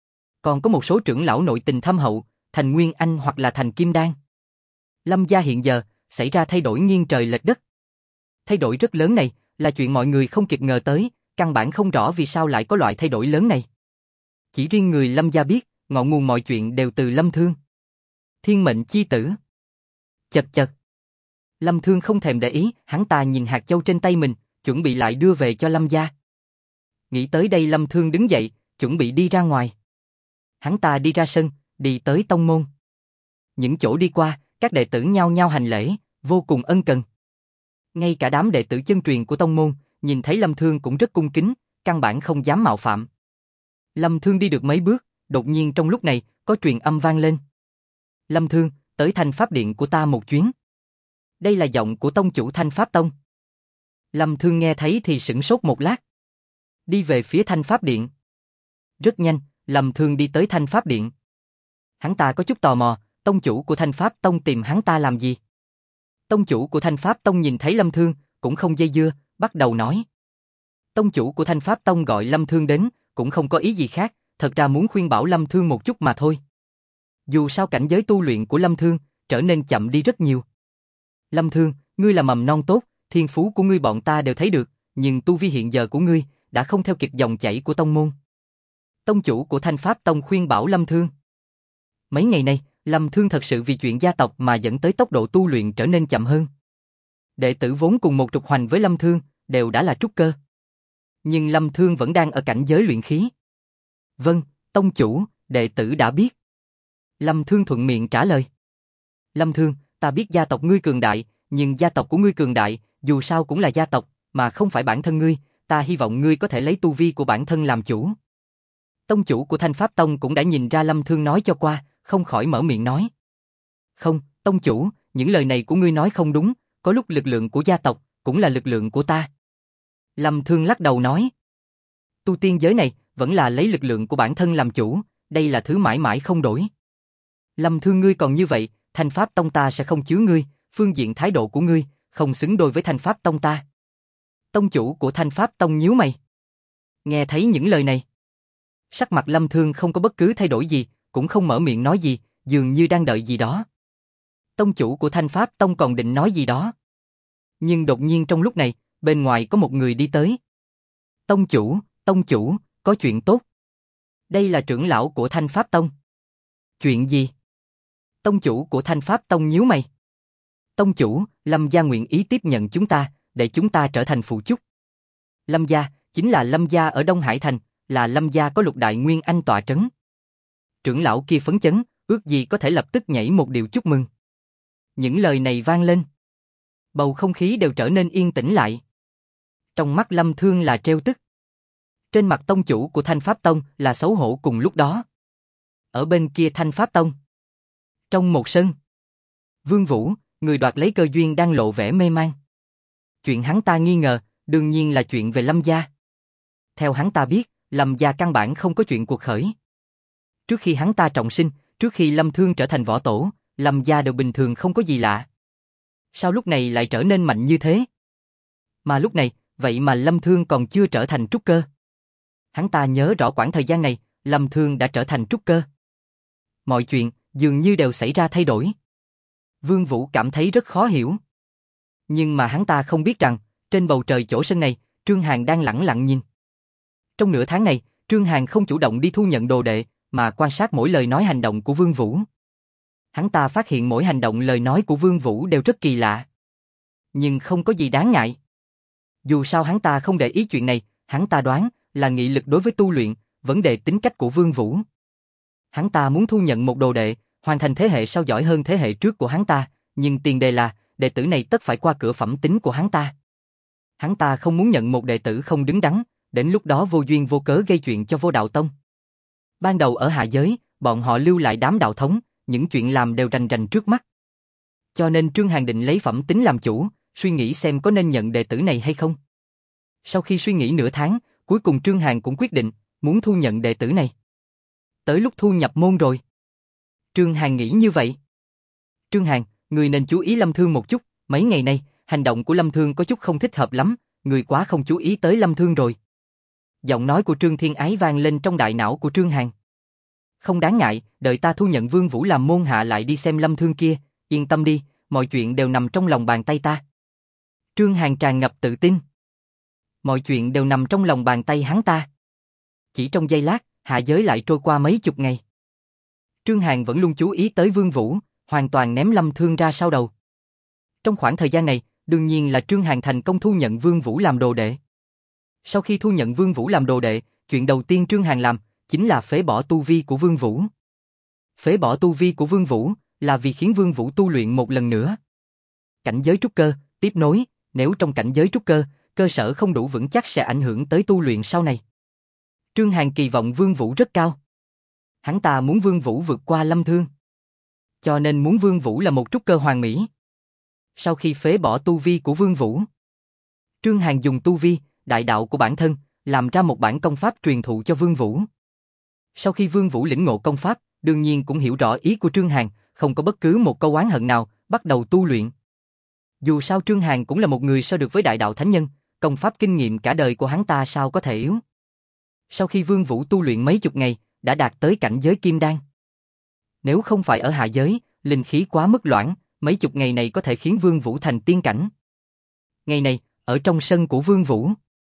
Còn có một số trưởng lão nội tình thâm hậu, thành Nguyên Anh hoặc là thành Kim Đan. Lâm gia hiện giờ, xảy ra thay đổi nghiêng trời lệch đất. Thay đổi rất lớn này, là chuyện mọi người không kịp ngờ tới, căn bản không rõ vì sao lại có loại thay đổi lớn này. Chỉ riêng người Lâm gia biết, ngọn nguồn mọi chuyện đều từ Lâm Thương. Thiên mệnh chi tử. Chật chật. Lâm Thương không thèm để ý, hắn ta nhìn hạt châu trên tay mình, chuẩn bị lại đưa về cho Lâm gia. Nghĩ tới đây Lâm Thương đứng dậy, chuẩn bị đi ra ngoài. Hắn ta đi ra sân, đi tới tông môn. Những chỗ đi qua, các đệ tử nhao nhao hành lễ, vô cùng ân cần. Ngay cả đám đệ tử chân truyền của tông môn, nhìn thấy Lâm Thương cũng rất cung kính, căn bản không dám mạo phạm. Lâm Thương đi được mấy bước, đột nhiên trong lúc này, có truyền âm vang lên. Lâm Thương, tới Thanh Pháp Điện của ta một chuyến. Đây là giọng của tông chủ Thanh Pháp Tông. Lâm Thương nghe thấy thì sửng sốt một lát. Đi về phía Thanh Pháp Điện. Rất nhanh, Lâm Thương đi tới Thanh Pháp Điện. Hắn ta có chút tò mò, tông chủ của Thanh Pháp Tông tìm hắn ta làm gì? Tông chủ của Thanh Pháp Tông nhìn thấy Lâm Thương, cũng không dây dưa, bắt đầu nói. Tông chủ của Thanh Pháp Tông gọi Lâm Thương đến, cũng không có ý gì khác, thật ra muốn khuyên bảo Lâm Thương một chút mà thôi. Dù sao cảnh giới tu luyện của Lâm Thương trở nên chậm đi rất nhiều. Lâm Thương, ngươi là mầm non tốt, thiên phú của ngươi bọn ta đều thấy được, nhưng tu vi hiện giờ của ngươi đã không theo kịp dòng chảy của tông môn. Tông chủ của Thanh Pháp Tông khuyên bảo Lâm Thương. Mấy ngày nay, Lâm Thương thật sự vì chuyện gia tộc mà dẫn tới tốc độ tu luyện trở nên chậm hơn. Đệ tử vốn cùng một trục hoành với Lâm Thương, đều đã là trúc cơ. Nhưng Lâm Thương vẫn đang ở cảnh giới luyện khí. Vâng, tông chủ, đệ tử đã biết. Lâm Thương thuận miệng trả lời. Lâm Thương, ta biết gia tộc ngươi cường đại, nhưng gia tộc của ngươi cường đại, dù sao cũng là gia tộc, mà không phải bản thân ngươi, ta hy vọng ngươi có thể lấy tu vi của bản thân làm chủ. Tông chủ của Thanh Pháp Tông cũng đã nhìn ra Lâm Thương nói cho qua, không khỏi mở miệng nói. Không, tông chủ, những lời này của ngươi nói không đúng, có lúc lực lượng của gia tộc cũng là lực lượng của ta. Lâm Thương lắc đầu nói. Tu tiên giới này vẫn là lấy lực lượng của bản thân làm chủ, đây là thứ mãi mãi không đổi. Lâm Thương, ngươi còn như vậy, Thanh Pháp Tông ta sẽ không chứa ngươi, phương diện thái độ của ngươi không xứng đôi với Thanh Pháp Tông ta. Tông chủ của Thanh Pháp Tông nhíu mày. Nghe thấy những lời này, sắc mặt Lâm Thương không có bất cứ thay đổi gì, cũng không mở miệng nói gì, dường như đang đợi gì đó. Tông chủ của Thanh Pháp Tông còn định nói gì đó. Nhưng đột nhiên trong lúc này, bên ngoài có một người đi tới. Tông chủ, có chuyện tốt. Đây là trưởng lão của Thanh Pháp Tông. Chuyện gì? Tông chủ của Thanh Pháp Tông nhíu mày. Tông chủ, Lâm gia nguyện ý tiếp nhận chúng ta, để chúng ta trở thành phụ chúc. Lâm gia, chính là Lâm gia ở Đông Hải Thành, là Lâm gia có Lục Đại Nguyên Anh tọa trấn. Trưởng lão kia phấn chấn, ước gì có thể lập tức nhảy một điệu chúc mừng. Những lời này vang lên, bầu không khí đều trở nên yên tĩnh lại. Trong mắt Lâm Thương là trêu tức. Trên mặt tông chủ của Thanh Pháp Tông là xấu hổ cùng lúc đó. Ở bên kia Thanh Pháp Tông, trong một sân, Vương Vũ, người đoạt lấy cơ duyên đang lộ vẻ mê man. Chuyện hắn ta nghi ngờ, đương nhiên là chuyện về Lâm gia. Theo hắn ta biết, Lâm gia căn bản không có chuyện cuộc khởi. Trước khi hắn ta trọng sinh, trước khi Lâm Thương trở thành võ tổ, Lâm gia đều bình thường không có gì lạ. Sao lúc này lại trở nên mạnh như thế? Mà lúc này, vậy mà Lâm Thương còn chưa trở thành trúc cơ. Hắn ta nhớ rõ quãng thời gian này, Lâm Thương đã trở thành trúc cơ. Mọi chuyện dường như đều xảy ra thay đổi. Vương Vũ cảm thấy rất khó hiểu. Nhưng mà hắn ta không biết rằng, trên bầu trời chỗ sân này, Trương Hàn đang lẳng lặng nhìn. Trong nửa tháng này, Trương Hàn không chủ động đi thu nhận đồ đệ, mà quan sát mỗi lời nói hành động của Vương Vũ. Hắn ta phát hiện mỗi hành động lời nói của Vương Vũ đều rất kỳ lạ. Nhưng không có gì đáng ngại. Dù sao hắn ta không để ý chuyện này, hắn ta đoán là nghị lực đối với tu luyện, vấn đề tính cách của Vương Vũ. Hắn ta muốn thu nhận một đồ đệ, hoàn thành thế hệ sau giỏi hơn thế hệ trước của hắn ta, nhưng tiền đề là đệ tử này tất phải qua cửa phẩm tính của hắn ta. Hắn ta không muốn nhận một đệ tử không đứng đắn, đến lúc đó vô duyên vô cớ gây chuyện cho Vô Đạo Tông. Ban đầu ở hạ giới, bọn họ lưu lại đám đạo thống, những chuyện làm đều rành rành trước mắt. Cho nên Trương Hàn định lấy phẩm tính làm chủ, suy nghĩ xem có nên nhận đệ tử này hay không. Sau khi suy nghĩ nửa tháng, cuối cùng Trương Hàn cũng quyết định, muốn thu nhận đệ tử này. Tới lúc thu nhập môn rồi. Trương Hàn nghĩ như vậy. Trương Hàn, người nên chú ý Lâm Thương một chút, mấy ngày nay, hành động của Lâm Thương có chút không thích hợp lắm, người quá không chú ý tới Lâm Thương rồi. Giọng nói của Trương Thiên Ái vang lên trong đại não của Trương Hàn. Không đáng ngại, đợi ta thu nhận Vương Vũ làm môn hạ lại đi xem Lâm Thương kia, yên tâm đi, mọi chuyện đều nằm trong lòng bàn tay ta. Trương Hàn tràn ngập tự tin. Mọi chuyện đều nằm trong lòng bàn tay hắn ta. Chỉ trong giây lát, hạ giới lại trôi qua mấy chục ngày. Trương Hàn vẫn luôn chú ý tới Vương Vũ, hoàn toàn ném Lâm Thương ra sau đầu. Trong khoảng thời gian này, đương nhiên là Trương Hàn thành công thu nhận Vương Vũ làm đồ đệ. Sau khi thu nhận Vương Vũ làm đồ đệ, chuyện đầu tiên Trương Hàn làm chính là phế bỏ tu vi của Vương Vũ. Phế bỏ tu vi của Vương Vũ là vì khiến Vương Vũ tu luyện một lần nữa. Cảnh giới trúc cơ, tiếp nối, nếu trong cảnh giới trúc cơ, cơ sở không đủ vững chắc sẽ ảnh hưởng tới tu luyện sau này. Trương Hàn kỳ vọng Vương Vũ rất cao. Hắn ta muốn Vương Vũ vượt qua Lâm Thương. Cho nên muốn Vương Vũ là một trúc cơ hoàn mỹ. Sau khi phế bỏ tu vi của Vương Vũ, Trương Hàn dùng tu vi, đại đạo của bản thân, làm ra một bản công pháp truyền thụ cho Vương Vũ. Sau khi Vương Vũ lĩnh ngộ công pháp, đương nhiên cũng hiểu rõ ý của Trương Hàn, không có bất cứ một câu oán hận nào, bắt đầu tu luyện. Dù sao Trương Hàn cũng là một người so được với đại đạo thánh nhân, công pháp kinh nghiệm cả đời của hắn ta sao có thể yếu. Sau khi Vương Vũ tu luyện mấy chục ngày, đã đạt tới cảnh giới kim đan. Nếu không phải ở hạ giới, linh khí quá mức loãng, Mấy chục ngày này có thể khiến Vương Vũ thành tiên cảnh. Ngày này, ở trong sân của Vương Vũ.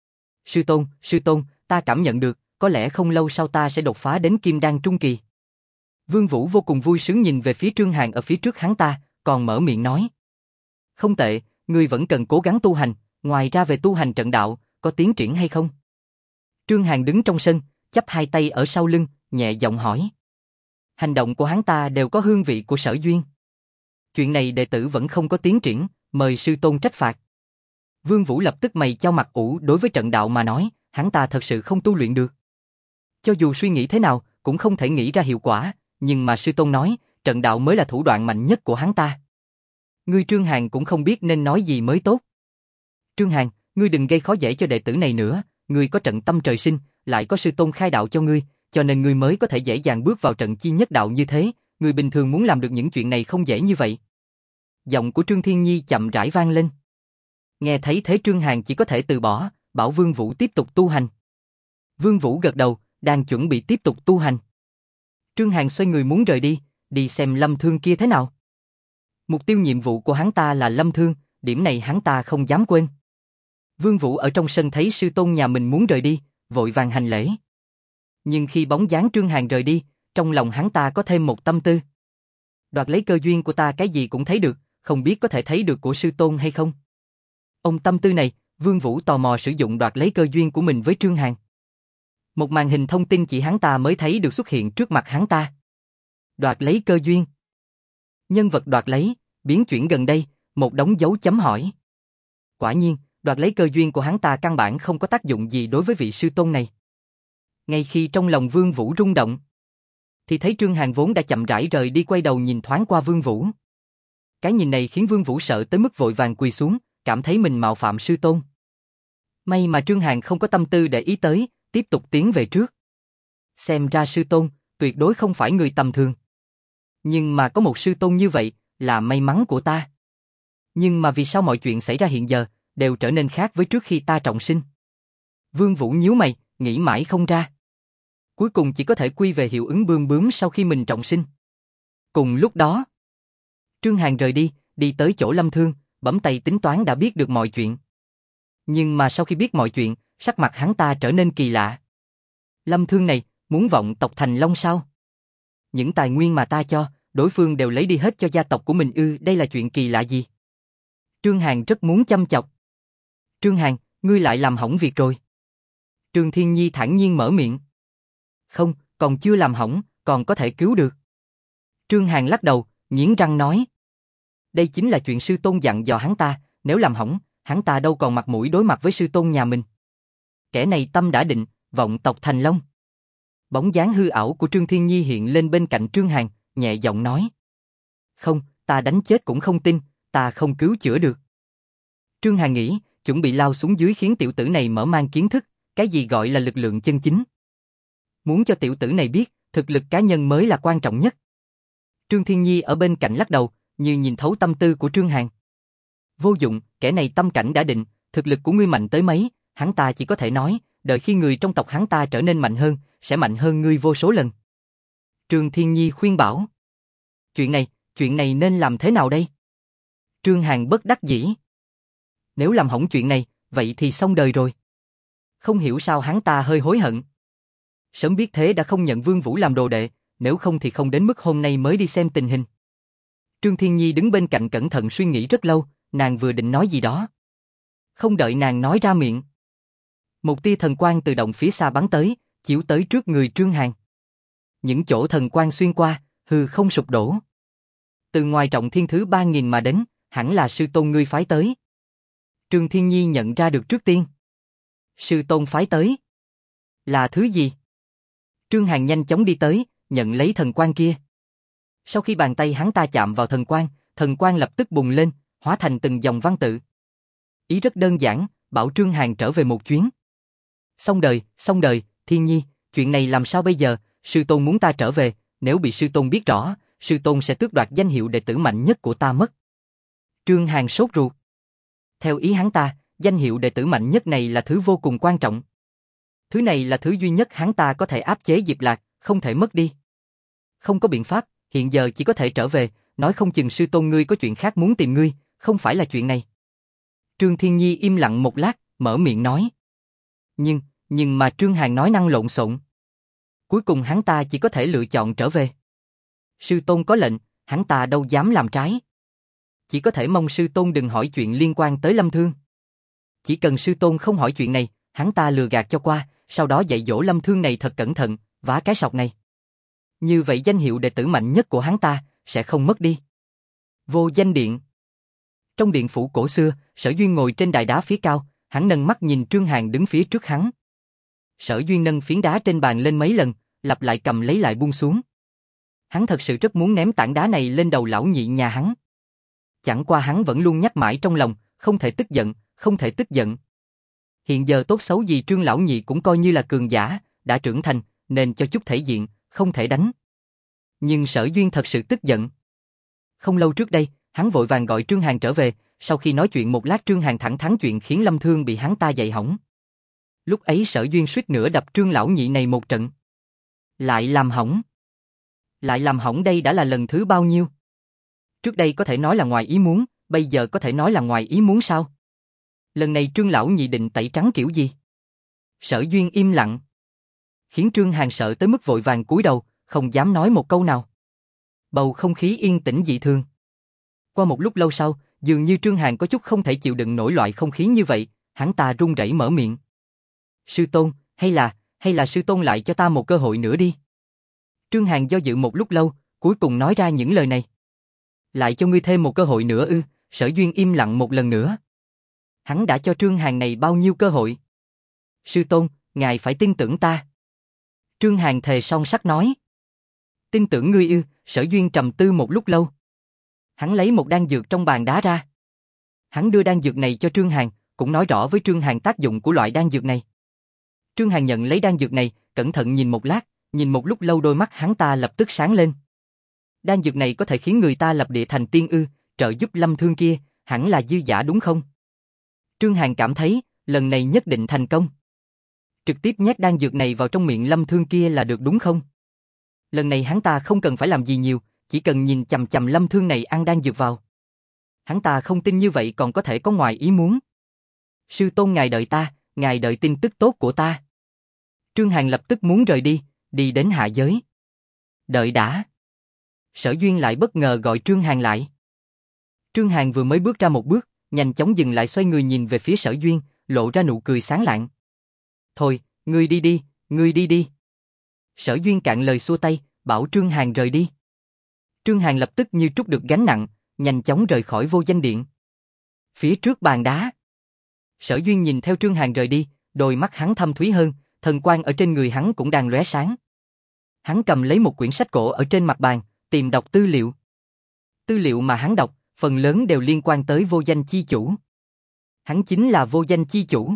Sư Tôn, ta cảm nhận được, có lẽ không lâu sau ta sẽ đột phá đến Kim Đan Trung Kỳ. Vương Vũ vô cùng vui sướng nhìn về phía Trương Hàn ở phía trước hắn ta, còn mở miệng nói. Không tệ, ngươi vẫn cần cố gắng tu hành, ngoài ra về tu hành trận đạo, có tiến triển hay không? Trương Hàn đứng trong sân, chắp hai tay ở sau lưng, nhẹ giọng hỏi. Hành động của hắn ta đều có hương vị của Sở Duyên. Chuyện này đệ tử vẫn không có tiến triển, mời sư tôn trách phạt. Vương Vũ lập tức mày chau mặt ủ, đối với trận đạo mà nói, hắn ta thật sự không tu luyện được. Cho dù suy nghĩ thế nào, cũng không thể nghĩ ra hiệu quả, nhưng mà sư tôn nói, trận đạo mới là thủ đoạn mạnh nhất của hắn ta. Ngươi Trương Hàn cũng không biết nên nói gì mới tốt. Trương Hàn, ngươi đừng gây khó dễ cho đệ tử này nữa, ngươi có trận tâm trời sinh, lại có sư tôn khai đạo cho ngươi, cho nên ngươi mới có thể dễ dàng bước vào trận chi nhất đạo như thế, ngươi bình thường muốn làm được những chuyện này không dễ như vậy. Giọng của Trương Thiên Nhi chậm rãi vang lên. Nghe thấy thế Trương Hàn chỉ có thể từ bỏ, bảo Vương Vũ tiếp tục tu hành. Vương Vũ gật đầu, đang chuẩn bị tiếp tục tu hành. Trương Hàn xoay người muốn rời đi xem Lâm Thương kia thế nào. Mục tiêu nhiệm vụ của hắn ta là Lâm Thương, điểm này hắn ta không dám quên. Vương Vũ ở trong sân thấy sư tôn nhà mình muốn rời đi, vội vàng hành lễ. Nhưng khi bóng dáng Trương Hàn rời đi, trong lòng hắn ta có thêm một tâm tư. Đoạt lấy cơ duyên của ta cái gì cũng thấy được, không biết có thể thấy được của sư tôn hay không. Ông tâm tư này, Vương Vũ tò mò sử dụng đoạt lấy cơ duyên của mình với Trương Hàn. Một màn hình thông tin chỉ hắn ta mới thấy được xuất hiện trước mặt hắn ta. Đoạt lấy cơ duyên. Nhân vật đoạt lấy, biến chuyển gần đây, một đống dấu chấm hỏi. Quả nhiên, đoạt lấy cơ duyên của hắn ta căn bản không có tác dụng gì đối với vị sư tôn này. Ngay khi trong lòng Vương Vũ rung động, thì thấy Trương Hàn vốn đã chậm rãi rời đi quay đầu nhìn thoáng qua Vương Vũ. Cái nhìn này khiến Vương Vũ sợ tới mức vội vàng quỳ xuống, cảm thấy mình mạo phạm sư tôn. May mà Trương Hàn không có tâm tư để ý tới, tiếp tục tiến về trước. Xem ra sư tôn, tuyệt đối không phải người tầm thường. Nhưng mà có một sư tôn như vậy, là may mắn của ta. Nhưng mà vì sao mọi chuyện xảy ra hiện giờ, đều trở nên khác với trước khi ta trọng sinh? Vương Vũ nhíu mày, nghĩ mãi không ra. Cuối cùng chỉ có thể quy về hiệu ứng bươm bướm sau khi mình trọng sinh. Cùng lúc đó, Trương Hàn rời đi tới chỗ Lâm Thương, bấm tay tính toán đã biết được mọi chuyện. Nhưng mà sau khi biết mọi chuyện, sắc mặt hắn ta trở nên kỳ lạ. Lâm Thương này, muốn vọng tộc Thành Long sao? Những tài nguyên mà ta cho, đối phương đều lấy đi hết cho gia tộc của mình ư, đây là chuyện kỳ lạ gì? Trương Hàn rất muốn châm chọc. Trương Hàn, ngươi lại làm hỏng việc rồi. Trương Thiên Nhi thản nhiên mở miệng. Không, còn chưa làm hỏng, còn có thể cứu được. Trương Hàn lắc đầu, nghiến răng nói. Đây chính là chuyện sư tôn dặn dò hắn ta, nếu làm hỏng, hắn ta đâu còn mặt mũi đối mặt với sư tôn nhà mình. Kẻ này tâm đã định, vọng tộc Thành Long. Bóng dáng hư ảo của Trương Thiên Nhi hiện lên bên cạnh Trương Hàn, nhẹ giọng nói. Không, ta đánh chết cũng không tin, ta không cứu chữa được. Trương Hàn nghĩ, chuẩn bị lao xuống dưới khiến tiểu tử này mở mang kiến thức, cái gì gọi là lực lượng chân chính. Muốn cho tiểu tử này biết, thực lực cá nhân mới là quan trọng nhất. Trương Thiên Nhi ở bên cạnh lắc đầu, như nhìn thấu tâm tư của Trương Hàn. Vô dụng, kẻ này tâm cảnh đã định, thực lực của ngươi mạnh tới mấy, hắn ta chỉ có thể nói, đợi khi người trong tộc hắn ta trở nên mạnh hơn, sẽ mạnh hơn ngươi vô số lần. Trương Thiên Nhi khuyên bảo. Chuyện này nên làm thế nào đây? Trương Hàn bất đắc dĩ. Nếu làm hỏng chuyện này, vậy thì xong đời rồi. Không hiểu sao hắn ta hơi hối hận. Sớm biết thế đã không nhận Vương Vũ làm đồ đệ, nếu không thì không đến mức hôm nay mới đi xem tình hình. Trương Thiên Nhi đứng bên cạnh cẩn thận suy nghĩ rất lâu, nàng vừa định nói gì đó. Không đợi nàng nói ra miệng. Một tia thần quang từ động phía xa bắn tới, chiếu tới trước người Trương Hàn. Những chỗ thần quang xuyên qua, hư không sụp đổ. Từ ngoài Trọng Thiên thứ 3000 mà đến, hẳn là sư tôn ngươi phái tới. Trương Thiên Nhi nhận ra được trước tiên. Sư tôn phái tới. Là thứ gì? Trương Hàn nhanh chóng đi tới, nhận lấy thần quang kia. Sau khi bàn tay hắn ta chạm vào thần quang lập tức bùng lên, hóa thành từng dòng văn tự. Ý rất đơn giản, bảo Trương Hàn trở về một chuyến. Xong đời, Thiên Nhi, chuyện này làm sao bây giờ, sư tôn muốn ta trở về, nếu bị sư tôn biết rõ, sư tôn sẽ tước đoạt danh hiệu đệ tử mạnh nhất của ta mất. Trương Hàn sốt ruột. Theo ý hắn ta, danh hiệu đệ tử mạnh nhất này là thứ vô cùng quan trọng. Thứ này là thứ duy nhất hắn ta có thể áp chế Diệp Lạc, không thể mất đi. Không có biện pháp, hiện giờ chỉ có thể trở về, nói không chừng sư tôn ngươi có chuyện khác muốn tìm ngươi, không phải là chuyện này. Trương Thiên Nhi im lặng một lát, mở miệng nói. Nhưng mà Trương Hàn nói năng lộn xộn. Cuối cùng hắn ta chỉ có thể lựa chọn trở về. Sư tôn có lệnh, hắn ta đâu dám làm trái. Chỉ có thể mong sư tôn đừng hỏi chuyện liên quan tới Lâm Thương. Chỉ cần sư tôn không hỏi chuyện này, hắn ta lừa gạt cho qua, sau đó dạy dỗ Lâm Thương này thật cẩn thận, vả cái sọc này. Như vậy danh hiệu đệ tử mạnh nhất của hắn ta sẽ không mất đi. Vô Danh Điện. Trong điện phủ cổ xưa, Sở Duyên ngồi trên đài đá phía cao, hắn nâng mắt nhìn Trương Hàn đứng phía trước hắn. Sở Duyên nâng phiến đá trên bàn lên mấy lần, lặp lại cầm lấy lại buông xuống. Hắn thật sự rất muốn ném tảng đá này lên đầu lão nhị nhà hắn. Chẳng qua hắn vẫn luôn nhắc mãi trong lòng, không thể tức giận, không thể tức giận. Hiện giờ tốt xấu gì Trương lão nhị cũng coi như là cường giả, đã trưởng thành, nên cho chút thể diện, không thể đánh. Nhưng Sở Duyên thật sự tức giận. Không lâu trước đây, hắn vội vàng gọi Trương Hàn trở về, sau khi nói chuyện một lát Trương Hàn thẳng thắn chuyện khiến Lâm Thương bị hắn ta dạy hỏng. Lúc ấy Sở Duyên suýt nữa đập Trương lão nhị này một trận. Lại làm hỏng. Lại làm hỏng đây đã là lần thứ bao nhiêu? Trước đây có thể nói là ngoài ý muốn, bây giờ có thể nói là ngoài ý muốn sao? Lần này Trương lão nhị định tẩy trắng kiểu gì? Sở Duyên im lặng, khiến Trương Hàn sợ tới mức vội vàng cúi đầu, không dám nói một câu nào. Bầu không khí yên tĩnh dị thường. Qua một lúc lâu sau, dường như Trương Hàn có chút không thể chịu đựng nổi loại không khí như vậy, hắn ta run rẩy mở miệng. Sư tôn, hay là sư tôn lại cho ta một cơ hội nữa đi. Trương Hàn do dự một lúc lâu, cuối cùng nói ra những lời này. Lại cho ngươi thêm một cơ hội nữa ư? Sở Duyên im lặng một lần nữa. Hắn đã cho Trương Hàn này bao nhiêu cơ hội? Sư tôn, ngài phải tin tưởng ta. Trương Hàn thề son sắt nói. Tin tưởng ngươi ư? Sở Duyên trầm tư một lúc lâu. Hắn lấy một đan dược trong bàn đá ra. Hắn đưa đan dược này cho Trương Hàn, cũng nói rõ với Trương Hàn tác dụng của loại đan dược này. Trương Hàn nhận lấy đan dược này, cẩn thận nhìn một lát, nhìn một lúc lâu đôi mắt hắn ta lập tức sáng lên. Đan dược này có thể khiến người ta lập địa thành tiên ư? Trợ giúp Lâm Thương kia, hẳn là dư giả đúng không? Trương Hàn cảm thấy, lần này nhất định thành công. Trực tiếp nhét đan dược này vào trong miệng Lâm Thương kia là được đúng không? Lần này hắn ta không cần phải làm gì nhiều, chỉ cần nhìn chằm chằm Lâm Thương này ăn đan dược vào. Hắn ta không tin như vậy còn có thể có ngoài ý muốn. Sư tôn ngài đợi ta, ngài đợi tin tức tốt của ta. Trương Hàn lập tức muốn rời đi, đi đến hạ giới. Đợi đã. Sở Duyên lại bất ngờ gọi Trương Hàn lại. Trương Hàn vừa mới bước ra một bước, nhanh chóng dừng lại xoay người nhìn về phía Sở Duyên, lộ ra nụ cười sáng lạng. Thôi, ngươi đi đi, ngươi đi đi. Sở Duyên cạn lời xua tay, bảo Trương Hàn rời đi. Trương Hàn lập tức như trút được gánh nặng, nhanh chóng rời khỏi Vô Danh Điện. Phía trước bàn đá. Sở Duyên nhìn theo Trương Hàn rời đi, đôi mắt hắn thâm thúy hơn, thần quang ở trên người hắn cũng đang lóe sáng. Hắn cầm lấy một quyển sách cổ ở trên mặt bàn, tìm đọc tư liệu. Tư liệu mà hắn đọc, phần lớn đều liên quan tới Vô Danh chi chủ. Hắn chính là Vô Danh chi chủ.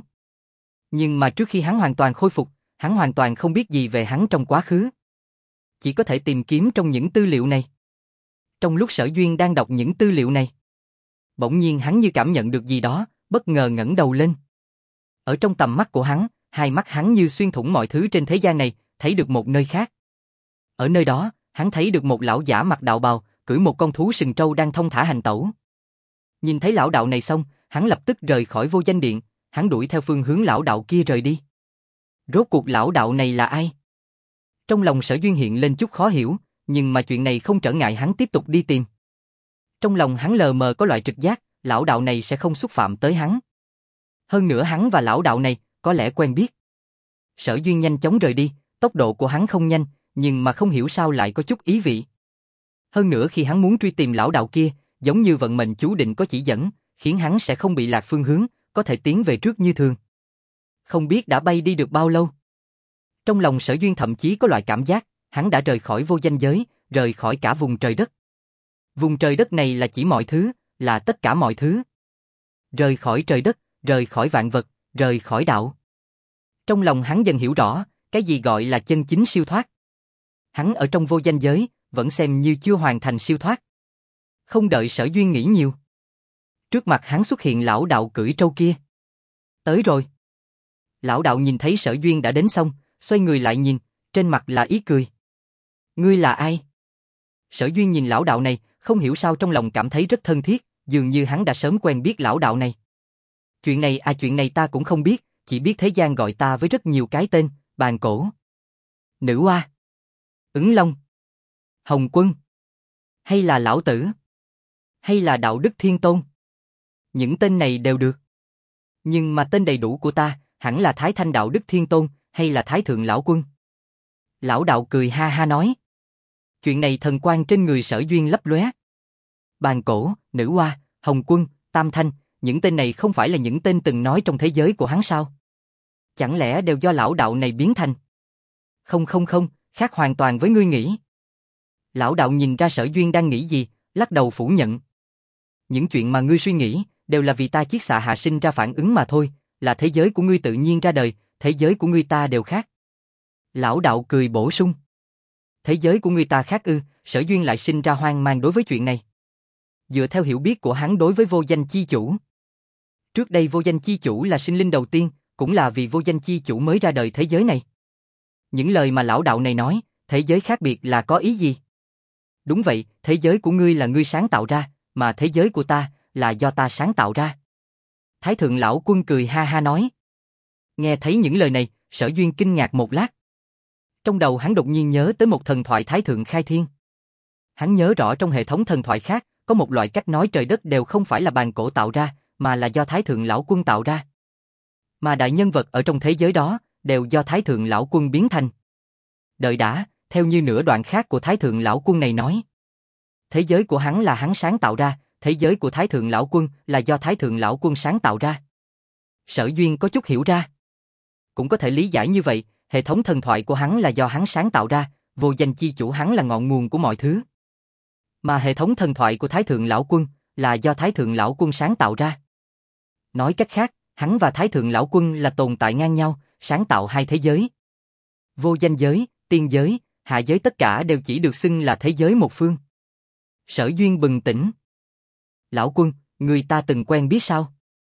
Nhưng mà trước khi hắn hoàn toàn khôi phục, hắn hoàn toàn không biết gì về hắn trong quá khứ. Chỉ có thể tìm kiếm trong những tư liệu này. Trong lúc Sở Duyên đang đọc những tư liệu này, bỗng nhiên hắn như cảm nhận được gì đó, bất ngờ ngẩng đầu lên. Ở trong tầm mắt của hắn, hai mắt hắn như xuyên thủng mọi thứ trên thế gian này, thấy được một nơi khác. Ở nơi đó, hắn thấy được một lão giả mặc đạo bào, cưỡi một con thú sừng trâu đang thong thả hành tẩu. Nhìn thấy lão đạo này xong, hắn lập tức rời khỏi Vô Danh Điện, hắn đuổi theo phương hướng lão đạo kia rời đi. Rốt cuộc lão đạo này là ai? Trong lòng Sở Duyên hiện lên chút khó hiểu, nhưng mà chuyện này không trở ngại hắn tiếp tục đi tìm. Trong lòng hắn lờ mờ có loại trực giác, lão đạo này sẽ không xúc phạm tới hắn. Hơn nữa hắn và lão đạo này có lẽ quen biết. Sở Duyên nhanh chóng rời đi, tốc độ của hắn không nhanh, nhưng mà không hiểu sao lại có chút ý vị. Hơn nữa khi hắn muốn truy tìm lão đạo kia, giống như vận mệnh chú định có chỉ dẫn, khiến hắn sẽ không bị lạc phương hướng, có thể tiến về trước như thường. Không biết đã bay đi được bao lâu. Trong lòng Sở Duyên thậm chí có loại cảm giác, hắn đã rời khỏi vô danh giới, rời khỏi cả vùng trời đất. Vùng trời đất này là chỉ mọi thứ, là tất cả mọi thứ. Rời khỏi trời đất, rời khỏi vạn vật, rời khỏi đạo. Trong lòng hắn dần hiểu rõ, cái gì gọi là chân chính siêu thoát. Hắn ở trong vô danh giới, vẫn xem như chưa hoàn thành siêu thoát. Không đợi Sở Duyên nghĩ nhiều. Trước mặt hắn xuất hiện lão đạo cưỡi trâu kia. Tới rồi. Lão đạo nhìn thấy Sở Duyên đã đến xong, xoay người lại nhìn, trên mặt là ý cười. Ngươi là ai? Sở Duyên nhìn lão đạo này, Không hiểu sao trong lòng cảm thấy rất thân thiết, dường như hắn đã sớm quen biết lão đạo này. Chuyện này ta cũng không biết, chỉ biết thế gian gọi ta với rất nhiều cái tên, Bàn Cổ, Nữ Oa, Ứng Long, Hồng Quân, hay là Lão Tử, hay là Đạo Đức Thiên Tôn. Những tên này đều được. Nhưng mà tên đầy đủ của ta, hẳn là Thái Thanh Đạo Đức Thiên Tôn, hay là Thái Thượng Lão Quân. Lão đạo cười ha ha nói. Chuyện này thần quang trên người Sở Duyên lấp lóe. Bàn Cổ, Nữ Oa, Hồng Quân, Tam Thanh, những tên này không phải là những tên từng nói trong thế giới của hắn sao? Chẳng lẽ đều do lão đạo này biến thành? Không, khác hoàn toàn với ngươi nghĩ. Lão đạo nhìn ra Sở Duyên đang nghĩ gì, lắc đầu phủ nhận. Những chuyện mà ngươi suy nghĩ, đều là vì ta chiết xạ hạ sinh ra phản ứng mà thôi, là thế giới của ngươi tự nhiên ra đời, thế giới của ngươi ta đều khác. Lão đạo cười bổ sung. Thế giới của ngươi ta khác ư? Sở Duyên lại sinh ra hoang mang đối với chuyện này. Dựa theo hiểu biết của hắn đối với vô danh chi chủ. Trước đây vô danh chi chủ là sinh linh đầu tiên, cũng là vì vô danh chi chủ mới ra đời thế giới này. Những lời mà lão đạo này nói, thế giới khác biệt là có ý gì? Đúng vậy, thế giới của ngươi là ngươi sáng tạo ra, mà thế giới của ta là do ta sáng tạo ra. Thái Thượng Lão Quân cười ha ha nói. Nghe thấy những lời này, Sở Duyên kinh ngạc một lát. Trong đầu hắn đột nhiên nhớ tới một thần thoại Thái Thượng Khai Thiên. Hắn nhớ rõ trong hệ thống thần thoại khác, có một loại cách nói trời đất đều không phải là Bàn Cổ tạo ra, mà là do Thái Thượng Lão Quân tạo ra. Mà đại nhân vật ở trong thế giới đó, đều do Thái Thượng Lão Quân biến thành. Đợi đã, theo như nửa đoạn khác của Thái Thượng Lão Quân này nói. Thế giới của hắn là hắn sáng tạo ra, thế giới của Thái Thượng Lão Quân là do Thái Thượng Lão Quân sáng tạo ra. Sở Duyên có chút hiểu ra. Cũng có thể lý giải như vậy, hệ thống thần thoại của hắn là do hắn sáng tạo ra, vô danh chi chủ hắn là ngọn nguồn của mọi thứ. Mà hệ thống thần thoại của Thái Thượng Lão Quân là do Thái Thượng Lão Quân sáng tạo ra. Nói cách khác, hắn và Thái Thượng Lão Quân là tồn tại ngang nhau, sáng tạo hai thế giới. Vô danh giới, tiên giới, hạ giới tất cả đều chỉ được xưng là thế giới một phương. Sở Duyên bừng tỉnh. Lão Quân, người ta từng quen biết sao?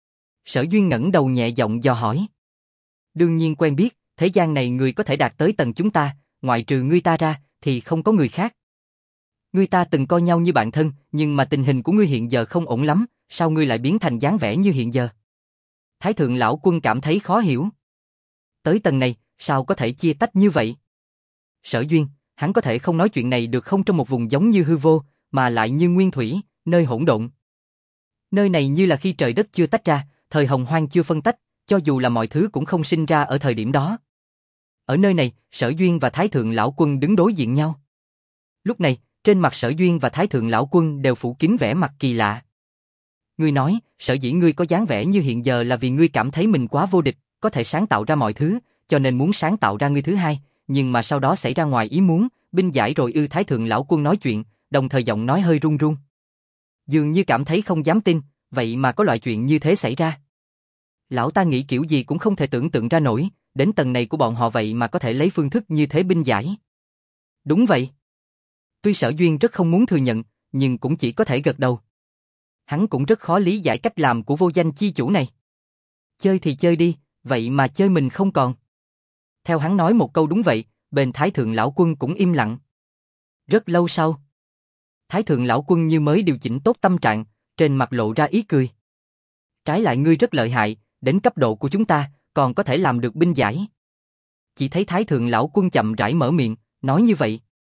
Sở Duyên ngẩng đầu nhẹ giọng dò hỏi. Đương nhiên quen biết, thế gian này người có thể đạt tới tầng chúng ta, ngoại trừ ngươi ta ra, thì không có người khác. Ngươi ta từng coi nhau như bạn thân, nhưng mà tình hình của ngươi hiện giờ không ổn lắm, sao ngươi lại biến thành dáng vẻ như hiện giờ? Thái Thượng Lão Quân cảm thấy khó hiểu. Tới tầng này, sao có thể chia tách như vậy? Sở Duyên, hắn có thể không nói chuyện này được không trong một vùng giống như hư vô, mà lại như nguyên thủy, nơi hỗn độn. Nơi này như là khi trời đất chưa tách ra, thời hồng hoang chưa phân tách, cho dù là mọi thứ cũng không sinh ra ở thời điểm đó. Ở nơi này, Sở Duyên và Thái Thượng Lão Quân đứng đối diện nhau. Lúc này, trên mặt Sở Duyên và Thái Thượng Lão Quân đều phủ kín vẻ mặt kỳ lạ. Ngươi nói, sở dĩ ngươi có dáng vẻ như hiện giờ là vì ngươi cảm thấy mình quá vô địch, có thể sáng tạo ra mọi thứ, cho nên muốn sáng tạo ra ngươi thứ hai, nhưng mà sau đó xảy ra ngoài ý muốn, binh giải rồi ư? Thái Thượng Lão Quân nói chuyện, đồng thời giọng nói hơi run run. Dường như cảm thấy không dám tin, vậy mà có loại chuyện như thế xảy ra. Lão ta nghĩ kiểu gì cũng không thể tưởng tượng ra nổi, đến tầng này của bọn họ vậy mà có thể lấy phương thức như thế binh giải. Đúng vậy. Tuy Sở Duyên rất không muốn thừa nhận, nhưng cũng chỉ có thể gật đầu. Hắn cũng rất khó lý giải cách làm của vô danh chi chủ này. Chơi thì chơi đi, vậy mà chơi mình không còn. Theo hắn nói một câu đúng vậy, bên Thái Thượng Lão Quân cũng im lặng. Rất lâu sau, Thái Thượng Lão Quân như mới điều chỉnh tốt tâm trạng, trên mặt lộ ra ý cười. Trái lại ngươi rất lợi hại, đến cấp độ của chúng ta, còn có thể làm được binh giải. Chỉ thấy Thái Thượng Lão Quân chậm rãi mở miệng, nói như vậy.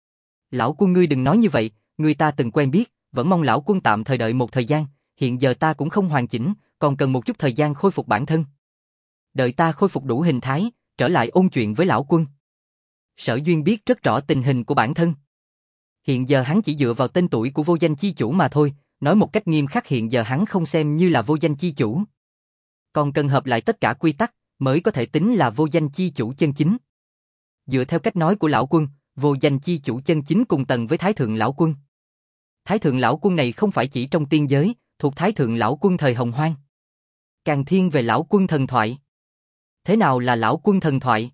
Lão Quân ngươi đừng nói như vậy, người ta từng quen biết, vẫn mong Lão Quân tạm thời đợi một thời gian, hiện giờ ta cũng không hoàn chỉnh, còn cần một chút thời gian khôi phục bản thân. Đợi ta khôi phục đủ hình thái, trở lại ôn chuyện với Lão Quân. Sở Duyên biết rất rõ tình hình của bản thân. Hiện giờ hắn chỉ dựa vào tên tuổi của vô danh chi chủ mà thôi, nói một cách nghiêm khắc hiện giờ hắn không xem như là vô danh chi chủ. Còn cần hợp lại tất cả quy tắc, mới có thể tính là vô danh chi chủ chân chính. Dựa theo cách nói của Lão Quân, vô danh chi chủ chân chính cùng tầng với Thái Thượng Lão Quân. Thái Thượng Lão Quân này không phải chỉ trong tiên giới, thuộc Thái Thượng Lão Quân thời hồng hoang. Càng thiên về Lão Quân thần thoại. Thế nào là Lão Quân thần thoại?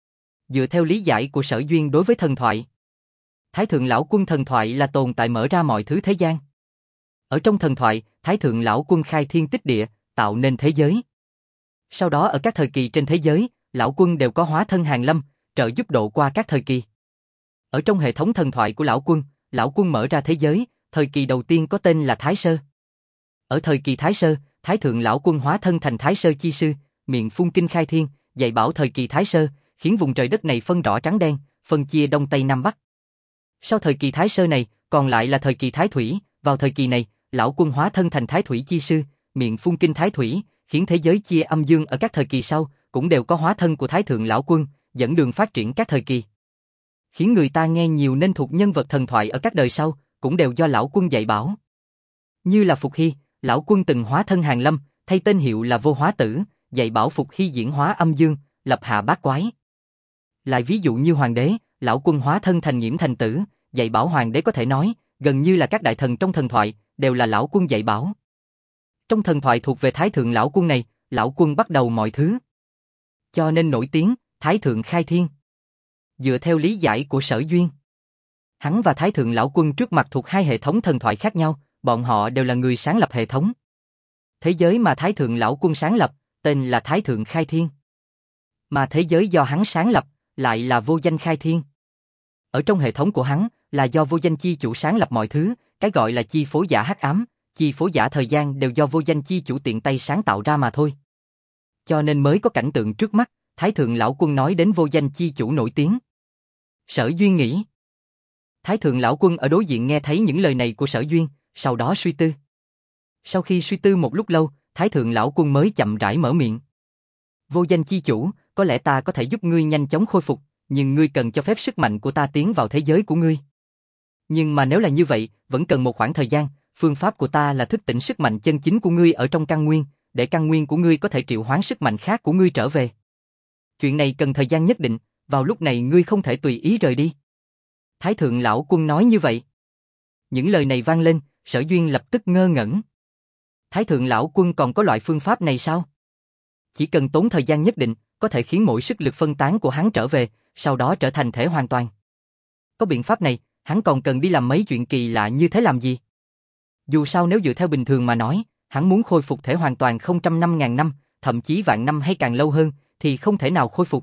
Dựa theo lý giải của Sở Duyên đối với thần thoại, Thái Thượng Lão Quân thần thoại là tồn tại mở ra mọi thứ thế gian. Ở trong thần thoại, Thái Thượng Lão Quân khai thiên tích địa, tạo nên thế giới. Sau đó ở các thời kỳ trên thế giới, Lão Quân đều có hóa thân hàng lâm, trợ giúp độ qua các thời kỳ. Ở trong hệ thống thần thoại của Lão Quân mở ra thế giới, Thời kỳ đầu tiên có tên là Thái Sơ. Ở thời kỳ Thái Sơ, Thái Thượng Lão Quân hóa thân thành Thái Sơ Chi Sư, miệng phun kinh khai thiên, dạy bảo thời kỳ Thái Sơ, khiến vùng trời đất này phân rõ trắng đen, phân chia Đông Tây Nam Bắc. Sau thời kỳ Thái Sơ này, còn lại là thời kỳ Thái Thủy, vào thời kỳ này, Lão Quân hóa thân thành Thái Thủy Chi Sư, miệng phun kinh Thái Thủy, khiến thế giới chia âm dương ở các thời kỳ sau, cũng đều có hóa thân của Thái Thượng Lão Quân, dẫn đường phát triển các thời kỳ. Khiến người ta nghe nhiều nên thuộc nhân vật thần thoại ở các đời sau, cũng đều do Lão Quân dạy bảo. Như là Phục Hy, Lão Quân từng hóa thân Hàn Lâm, thay tên hiệu là Vô Hóa Tử, dạy bảo Phục Hy diễn hóa âm dương, lập hạ bát quái. Lại ví dụ như Hoàng đế, Lão Quân hóa thân thành Nhiễm Thành Tử, dạy bảo Hoàng đế có thể nói, gần như là các đại thần trong thần thoại, đều là Lão Quân dạy bảo. Trong thần thoại thuộc về Thái Thượng Lão Quân này, Lão Quân bắt đầu mọi thứ. Cho nên nổi tiếng, Thái Thượng Khai Thiên. Dựa theo lý giải của Sở Duyên, hắn và Thái Thượng Lão Quân trước mặt thuộc hai hệ thống thần thoại khác nhau, bọn họ đều là người sáng lập hệ thống. Thế giới mà Thái Thượng Lão Quân sáng lập, tên là Thái Thượng Khai Thiên. Mà thế giới do hắn sáng lập, lại là Vô Danh Khai Thiên. Ở trong hệ thống của hắn, là do Vô Danh Chi Chủ sáng lập mọi thứ, cái gọi là chi phối giả hắc ám, chi phối giả thời gian đều do Vô Danh Chi Chủ tiện tay sáng tạo ra mà thôi. Cho nên mới có cảnh tượng trước mắt, Thái Thượng Lão Quân nói đến Vô Danh Chi Chủ nổi tiếng. Sở Duyên nghĩ. Thái Thượng Lão Quân ở đối diện nghe thấy những lời này của Sở Duyên, sau đó suy tư. Sau khi suy tư một lúc lâu, Thái Thượng Lão Quân mới chậm rãi mở miệng. Vô Danh Chi Chủ, có lẽ ta có thể giúp ngươi nhanh chóng khôi phục, nhưng ngươi cần cho phép sức mạnh của ta tiến vào thế giới của ngươi. Nhưng mà nếu là như vậy, vẫn cần một khoảng thời gian, phương pháp của ta là thức tỉnh sức mạnh chân chính của ngươi ở trong căn nguyên, để căn nguyên của ngươi có thể triệu hoán sức mạnh khác của ngươi trở về. Chuyện này cần thời gian nhất định, vào lúc này ngươi không thể tùy ý rời đi. Thái Thượng Lão Quân nói như vậy. Những lời này vang lên, Sở Duyên lập tức ngơ ngẩn. Thái Thượng Lão Quân còn có loại phương pháp này sao? Chỉ cần tốn thời gian nhất định, có thể khiến mỗi sức lực phân tán của hắn trở về, sau đó trở thành thể hoàn toàn. Có biện pháp này, hắn còn cần đi làm mấy chuyện kỳ lạ như thế làm gì? Dù sao nếu dựa theo bình thường mà nói, hắn muốn khôi phục thể hoàn toàn 005.000 năm, thậm chí vạn năm hay càng lâu hơn, thì không thể nào khôi phục.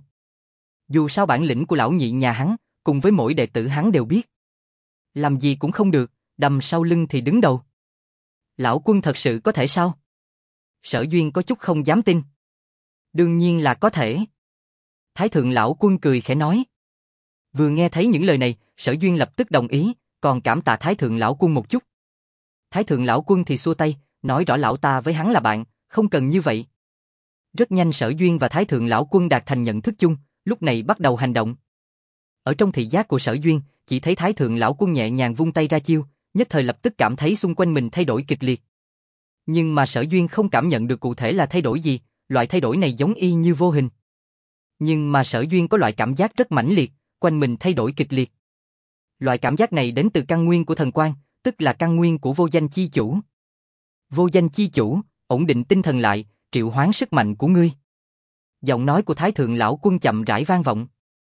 Dù sao bản lĩnh của lão nhị nhà hắn, cùng với mỗi đệ tử hắn đều biết. Làm gì cũng không được, đầm sau lưng thì đứng đầu. Lão Quân thật sự có thể sao? Sở Duyên có chút không dám tin. Đương nhiên là có thể. Thái Thượng Lão Quân cười khẽ nói. Vừa nghe thấy những lời này, Sở Duyên lập tức đồng ý, còn cảm tạ Thái Thượng Lão Quân một chút. Thái Thượng Lão Quân thì xua tay, nói rõ lão ta với hắn là bạn, không cần như vậy. Rất nhanh Sở Duyên và Thái Thượng Lão Quân đạt thành nhận thức chung, lúc này bắt đầu hành động. Ở trong thị giác của Sở Duyên, chỉ thấy Thái Thượng Lão Quân nhẹ nhàng vung tay ra chiêu, nhất thời lập tức cảm thấy xung quanh mình thay đổi kịch liệt. Nhưng mà Sở Duyên không cảm nhận được cụ thể là thay đổi gì, loại thay đổi này giống y như vô hình. Nhưng mà Sở Duyên có loại cảm giác rất mãnh liệt, quanh mình thay đổi kịch liệt. Loại cảm giác này đến từ căn nguyên của thần quang, tức là căn nguyên của Vô Danh Chi Chủ. Vô Danh Chi Chủ, ổn định tinh thần lại, triệu hoán sức mạnh của ngươi. Giọng nói của Thái Thượng Lão Quân chậm rãi vang vọng.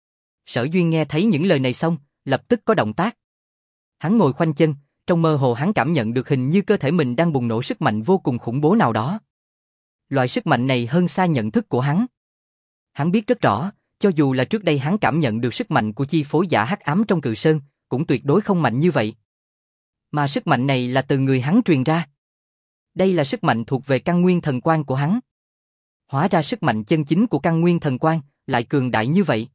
Sở Duyên nghe thấy những lời này xong, lập tức có động tác. Hắn ngồi khoanh chân, trong mơ hồ hắn cảm nhận được hình như cơ thể mình đang bùng nổ sức mạnh vô cùng khủng bố nào đó. Loại sức mạnh này hơn xa nhận thức của hắn. Hắn biết rất rõ, cho dù là trước đây hắn cảm nhận được sức mạnh của chi phối giả hắc ám trong Cự Sơn, cũng tuyệt đối không mạnh như vậy. Mà sức mạnh này là từ người hắn truyền ra. Đây là sức mạnh thuộc về căn nguyên thần quang của hắn. Hóa ra sức mạnh chân chính của căn nguyên thần quang lại cường đại như vậy.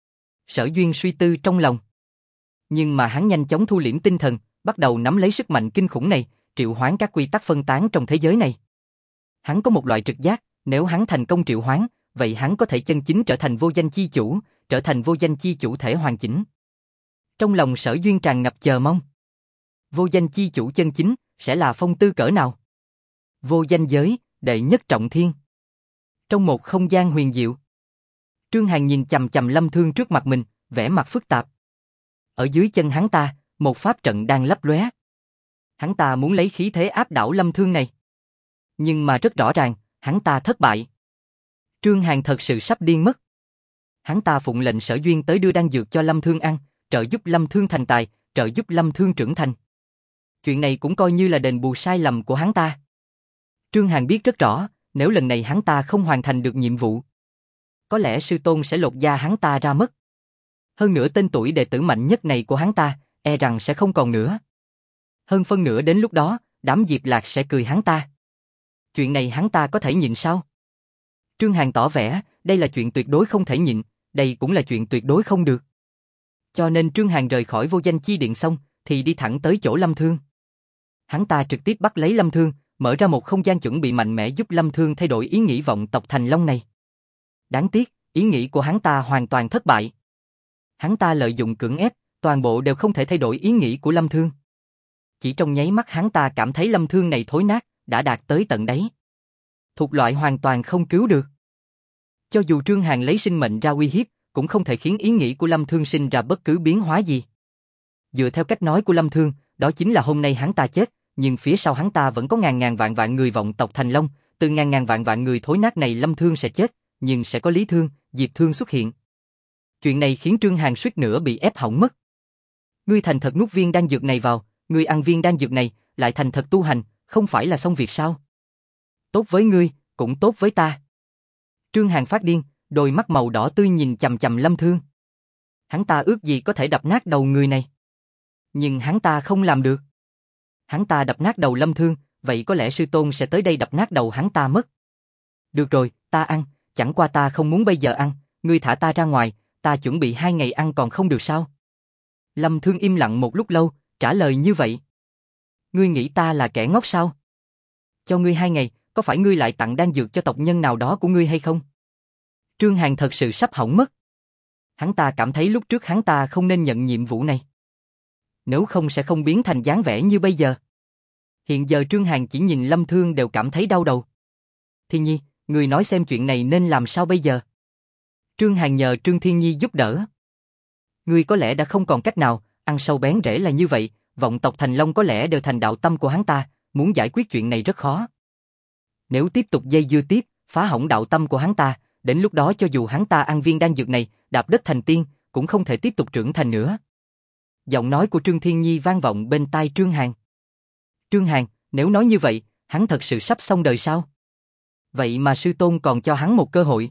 Sở Duyên suy tư trong lòng. Nhưng mà hắn nhanh chóng thu liễm tinh thần, bắt đầu nắm lấy sức mạnh kinh khủng này, triệu hoán các quy tắc phân tán trong thế giới này. Hắn có một loại trực giác, nếu hắn thành công triệu hoán, vậy hắn có thể chân chính trở thành Vô Danh Chi Chủ, trở thành Vô Danh Chi Chủ thể hoàn chỉnh. Trong lòng Sở Duyên tràn ngập chờ mong. Vô Danh Chi Chủ chân chính sẽ là phong tư cỡ nào? Vô danh giới, đệ nhất trọng thiên. Trong một không gian huyền diệu, Trương Hàn nhìn chằm chằm Lâm Thương trước mặt mình, vẻ mặt phức tạp. Ở dưới chân hắn ta, một pháp trận đang lấp lóe. Hắn ta muốn lấy khí thế áp đảo Lâm Thương này. Nhưng mà rất rõ ràng, hắn ta thất bại. Trương Hàn thật sự sắp điên mất. Hắn ta phụng lệnh Sở Duyên tới đưa đan dược cho Lâm Thương ăn, trợ giúp Lâm Thương thành tài, trợ giúp Lâm Thương trưởng thành. Chuyện này cũng coi như là đền bù sai lầm của hắn ta. Trương Hàn biết rất rõ, nếu lần này hắn ta không hoàn thành được nhiệm vụ, có lẽ sư tôn sẽ lột da hắn ta ra mất. Hơn nữa tên tuổi đệ tử mạnh nhất này của hắn ta, e rằng sẽ không còn nữa. Hơn phân nửa đến lúc đó, đám Diệp Lạc sẽ cười hắn ta. Chuyện này hắn ta có thể nhịn sao? Trương Hàn tỏ vẻ, đây là chuyện tuyệt đối không thể nhịn, đây cũng là chuyện tuyệt đối không được. Cho nên Trương Hàn rời khỏi vô danh chi điện xong, thì đi thẳng tới chỗ Lâm Thương. Hắn ta trực tiếp bắt lấy Lâm Thương, mở ra một không gian chuẩn bị mạnh mẽ giúp Lâm Thương thay đổi ý nghĩ vọng tộc Thành Long này. Đáng tiếc, ý nghĩ của hắn ta hoàn toàn thất bại. Hắn ta lợi dụng cưỡng ép, toàn bộ đều không thể thay đổi ý nghĩ của Lâm Thương. Chỉ trong nháy mắt hắn ta cảm thấy Lâm Thương này thối nát, đã đạt tới tận đáy. Thuộc loại hoàn toàn không cứu được. Cho dù Trương Hàn lấy sinh mệnh ra uy hiếp, cũng không thể khiến ý nghĩ của Lâm Thương sinh ra bất cứ biến hóa gì. Dựa theo cách nói của Lâm Thương, đó chính là hôm nay hắn ta chết, nhưng phía sau hắn ta vẫn có ngàn vạn người vọng tộc Thành Long, từ ngàn vạn người thối nát này Lâm Thương sẽ chết, nhưng sẽ có Lý Thương, Diệp Thương xuất hiện. Chuyện này khiến Trương Hàn suýt nữa bị ép hỏng mất. Ngươi thành thật nuốt viên đan dược này vào, ngươi ăn viên đan dược này, lại thành thật tu hành, không phải là xong việc sao? Tốt với ngươi, cũng tốt với ta. Trương Hàn phát điên, đôi mắt màu đỏ tươi nhìn chằm chằm Lâm Thương. Hắn ta ước gì có thể đập nát đầu người này. Nhưng hắn ta không làm được. Hắn ta đập nát đầu Lâm Thương, vậy có lẽ sư tôn sẽ tới đây đập nát đầu hắn ta mất. Được rồi, ta ăn, chẳng qua ta không muốn bây giờ ăn, ngươi thả ta ra ngoài, ta chuẩn bị 2 ngày ăn còn không được sao? Lâm Thương im lặng một lúc lâu, trả lời như vậy. Ngươi nghĩ ta là kẻ ngốc sao? Cho ngươi 2 ngày, có phải ngươi lại tặng đan dược cho tộc nhân nào đó của ngươi hay không? Trương Hàn thật sự sắp hỏng mất. Hắn ta cảm thấy lúc trước hắn ta không nên nhận nhiệm vụ này. Nếu không sẽ không biến thành dáng vẻ như bây giờ. Hiện giờ Trương Hàn chỉ nhìn Lâm Thương đều cảm thấy đau đầu. Thiên Nhi, ngươi nói xem chuyện này nên làm sao bây giờ? Trương Hàn nhờ Trương Thiên Nhi giúp đỡ. Ngươi có lẽ đã không còn cách nào, ăn sâu bén rễ là như vậy, vọng tộc Thành Long có lẽ đều thành đạo tâm của hắn ta, muốn giải quyết chuyện này rất khó. Nếu tiếp tục dây dưa tiếp, phá hỏng đạo tâm của hắn ta, đến lúc đó cho dù hắn ta ăn viên đan dược này, đạp đất thành tiên, cũng không thể tiếp tục trưởng thành nữa. Giọng nói của Trương Thiên Nhi vang vọng bên tai Trương Hàn. Trương Hàn, nếu nói như vậy, hắn thật sự sắp xong đời sao? Vậy mà sư tôn còn cho hắn một cơ hội.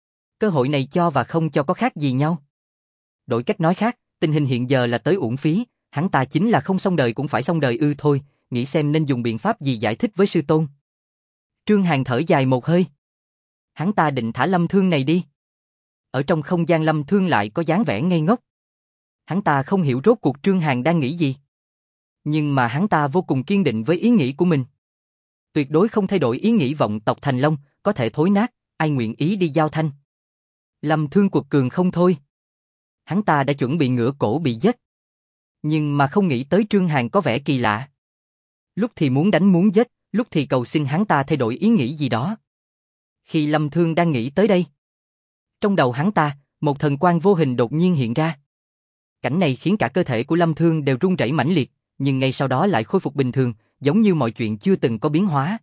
Cơ hội này cho và không cho có khác gì nhau. Đổi cách nói khác, tình hình hiện giờ là tới uổng phí, hắn ta chính là không xong đời cũng phải xong đời thôi, nghĩ xem nên dùng biện pháp gì giải thích với sư tôn. Trương Hàn thở dài một hơi. Hắn ta định thả Lâm Thương này đi. Ở trong không gian Lâm Thương lại có dáng vẻ ngây ngốc. Hắn ta không hiểu rốt cuộc Trương Hàn đang nghĩ gì. Nhưng mà hắn ta vô cùng kiên định với ý nghĩ của mình. Tuyệt đối không thay đổi ý nghĩ vọng tộc Thành Long, có thể thối nát, ai nguyện ý đi giao thanh. Lâm Thương quật cường không thôi. Hắn ta đã chuẩn bị ngửa cổ bị giết. Nhưng mà không nghĩ tới Trương Hàn có vẻ kỳ lạ. Lúc thì muốn đánh muốn giết, lúc thì cầu xin hắn ta thay đổi ý nghĩ gì đó. Khi Lâm Thương đang nghĩ tới đây, trong đầu hắn ta, một thần quang vô hình đột nhiên hiện ra. Cảnh này khiến cả cơ thể của Lâm Thương đều run rẩy mãnh liệt, nhưng ngay sau đó lại khôi phục bình thường, giống như mọi chuyện chưa từng có biến hóa.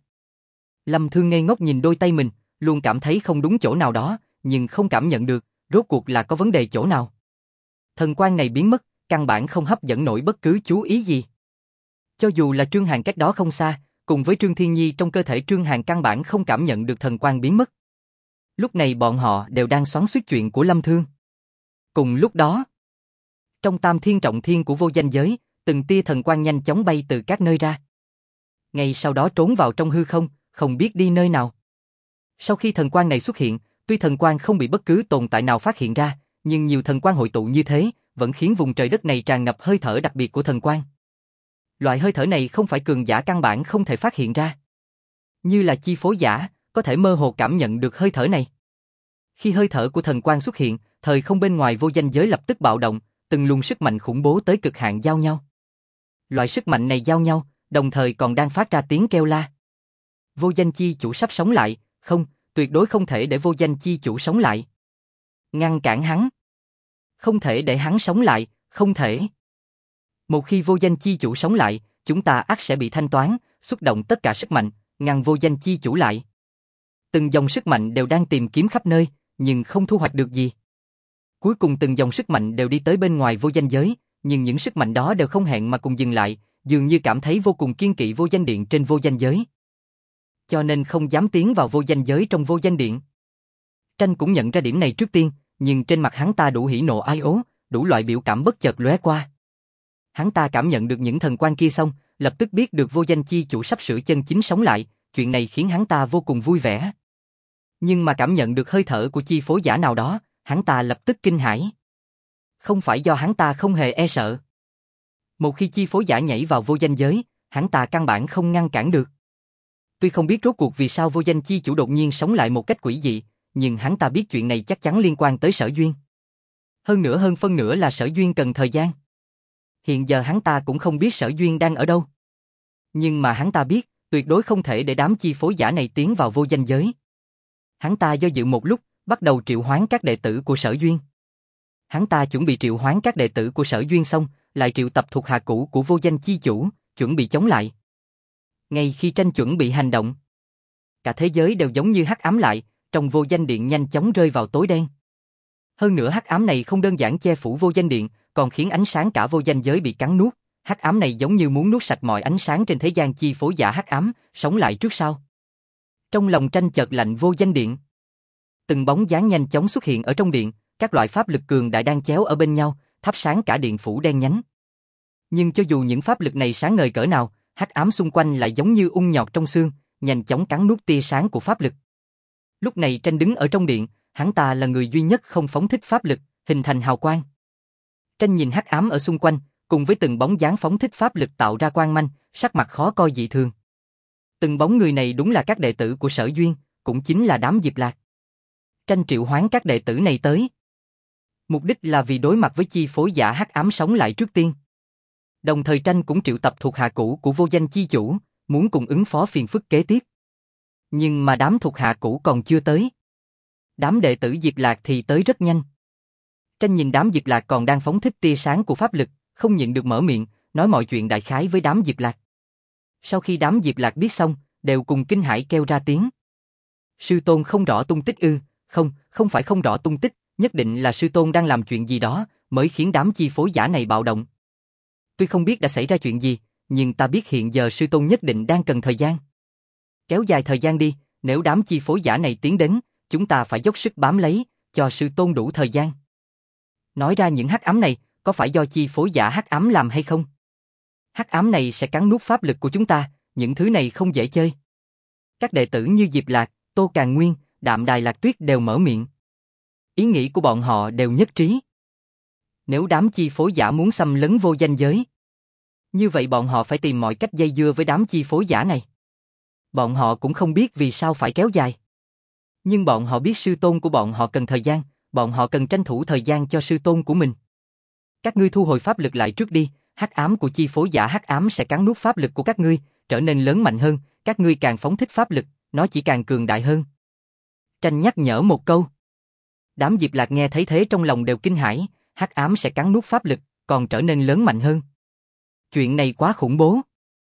Lâm Thương ngây ngốc nhìn đôi tay mình, luôn cảm thấy không đúng chỗ nào đó, nhưng không cảm nhận được, rốt cuộc là có vấn đề chỗ nào. Thần quang này biến mất, căn bản không hấp dẫn nổi bất cứ chú ý gì. Cho dù là Trương Hàn cách đó không xa, cùng với Trương Thiên Nhi trong cơ thể Trương Hàn căn bản không cảm nhận được thần quang biến mất. Lúc này bọn họ đều đang xoắn xuýt chuyện của Lâm Thương. Cùng lúc đó, trong Tam Thiên Trọng Thiên của vô danh giới, từng tia thần quang nhanh chóng bay từ các nơi ra. Ngay sau đó trốn vào trong hư không, không biết đi nơi nào. Sau khi thần quang này xuất hiện, tuy thần quang không bị bất cứ tồn tại nào phát hiện ra, nhưng nhiều thần quang hội tụ như thế, vẫn khiến vùng trời đất này tràn ngập hơi thở đặc biệt của thần quang. Loại hơi thở này không phải cường giả căn bản không thể phát hiện ra. Như là chi phối giả, có thể mơ hồ cảm nhận được hơi thở này. Khi hơi thở của thần quang xuất hiện, thời không bên ngoài vô danh giới lập tức bạo động, từng luồng sức mạnh khủng bố tới cực hạn giao nhau. Loại sức mạnh này giao nhau, đồng thời còn đang phát ra tiếng kêu la. Vô danh chi chủ sắp sống lại, không, tuyệt đối không thể để vô danh chi chủ sống lại. Ngăn cản hắn. Không thể để hắn sống lại, không thể. Một khi vô danh chi chủ sống lại, chúng ta ắt sẽ bị thanh toán, xuất động tất cả sức mạnh, ngăn vô danh chi chủ lại. Từng dòng sức mạnh đều đang tìm kiếm khắp nơi, nhưng không thu hoạch được gì. Cuối cùng từng dòng sức mạnh đều đi tới bên ngoài vô danh giới, nhưng những sức mạnh đó đều không hẹn mà cùng dừng lại, dường như cảm thấy vô cùng kiên kỵ vô danh điện trên vô danh giới. Cho nên không dám tiến vào vô danh giới trong vô danh điện. Tranh cũng nhận ra điểm này trước tiên, nhưng trên mặt hắn ta đủ hỉ nộ ái ố, đủ loại biểu cảm bất chợt lóe qua. Hắn ta cảm nhận được những thần quang kia xong, lập tức biết được vô danh chi chủ sắp sửa chân chính sống lại, chuyện này khiến hắn ta vô cùng vui vẻ. Nhưng mà cảm nhận được hơi thở của chi phối giả nào đó, hắn ta lập tức kinh hãi. Không phải do hắn ta không hề e sợ. Một khi chi phối giả nhảy vào vô danh giới, hắn ta căn bản không ngăn cản được. Tuy không biết rốt cuộc vì sao vô danh chi chủ đột nhiên sống lại một cách quỷ dị, nhưng hắn ta biết chuyện này chắc chắn liên quan tới Sở Duyên. Hơn phân nửa là Sở Duyên cần thời gian. Hiện giờ hắn ta cũng không biết Sở Duyên đang ở đâu. Nhưng mà hắn ta biết, tuyệt đối không thể để đám chi phối giả này tiến vào vô danh giới. Hắn ta do dự một lúc, bắt đầu triệu hoán các đệ tử của Sở Duyên. Hắn ta chuẩn bị triệu hoán các đệ tử của Sở Duyên xong, lại triệu tập thuộc hạ cũ của vô danh chi chủ, chuẩn bị chống lại. Ngay khi tranh chuẩn bị hành động, cả thế giới đều giống như hắc ám lại, trong vô danh điện nhanh chóng rơi vào tối đen. Hơn nữa hắc ám này không đơn giản che phủ vô danh điện, còn khiến ánh sáng cả vô danh giới bị cắn nuốt. Hắc ám này giống như muốn nuốt sạch mọi ánh sáng trên thế gian, chi phối giả hắc ám, sống lại trước sau. Trong lòng Tranh chợt lạnh vô danh điện. Từng bóng dáng nhanh chóng xuất hiện ở trong điện, các loại pháp lực cường đại đang chéo ở bên nhau, thắp sáng cả điện phủ đen nhánh. Nhưng cho dù những pháp lực này sáng ngời cỡ nào, hắc ám xung quanh lại giống như ung nhọt trong xương, nhanh chóng cắn nuốt tia sáng của pháp lực. Lúc này Tranh đứng ở trong điện, hắn ta là người duy nhất không phóng thích pháp lực, hình thành hào quang. Tranh nhìn hắc ám ở xung quanh, cùng với từng bóng dáng phóng thích pháp lực tạo ra quang manh, sắc mặt khó coi dị thường. Từng bóng người này đúng là các đệ tử của Sở Duyên, cũng chính là đám Diệp Lạc. Tranh triệu hoán các đệ tử này tới. Mục đích là vì đối mặt với chi phối giả hắc ám sống lại trước tiên. Đồng thời Tranh cũng triệu tập thuộc hạ cũ của vô danh chi chủ, muốn cùng ứng phó phiền phức kế tiếp. Nhưng mà đám thuộc hạ cũ còn chưa tới. Đám đệ tử Diệp Lạc thì tới rất nhanh. Tranh nhìn đám Diệp Lạc còn đang phóng thích tia sáng của pháp lực, không nhịn được mở miệng, nói mọi chuyện đại khái với đám Diệp Lạc. Sau khi đám Diệp Lạc biết xong, đều cùng kinh hãi kêu ra tiếng. Sư tôn không rõ tung tích ư? Không phải không rõ tung tích, nhất định là sư tôn đang làm chuyện gì đó, mới khiến đám chi phối giả này bạo động. Tuy không biết đã xảy ra chuyện gì, nhưng ta biết hiện giờ sư tôn nhất định đang cần thời gian. Kéo dài thời gian đi, nếu đám chi phối giả này tiến đến, chúng ta phải dốc sức bám lấy, cho sư tôn đủ thời gian. Nói ra những hắc ám này, có phải do chi phối giả hắc ám làm hay không? Hắc ám này sẽ cắn nuốt pháp lực của chúng ta, những thứ này không dễ chơi. Các đệ tử như Diệp Lạc, Tô Càn Nguyên, Đạm Đài Lạc Tuyết đều mở miệng. Ý nghĩ của bọn họ đều nhất trí. Nếu đám chi phối giả muốn xâm lấn vô danh giới, như vậy bọn họ phải tìm mọi cách dây dưa với đám chi phối giả này. Bọn họ cũng không biết vì sao phải kéo dài. Nhưng bọn họ biết sư tôn của bọn họ cần thời gian, bọn họ cần tranh thủ thời gian cho sư tôn của mình. Các ngươi thu hồi pháp lực lại trước đi, hắc ám của chi phối giả hắc ám sẽ cắn nuốt pháp lực của các ngươi, trở nên lớn mạnh hơn, các ngươi càng phóng thích pháp lực, nó chỉ càng cường đại hơn. Tranh nhắc nhở một câu. Đám Diệp Lạc nghe thấy thế trong lòng đều kinh hãi, hắc ám sẽ cắn nuốt pháp lực, còn trở nên lớn mạnh hơn. Chuyện này quá khủng bố.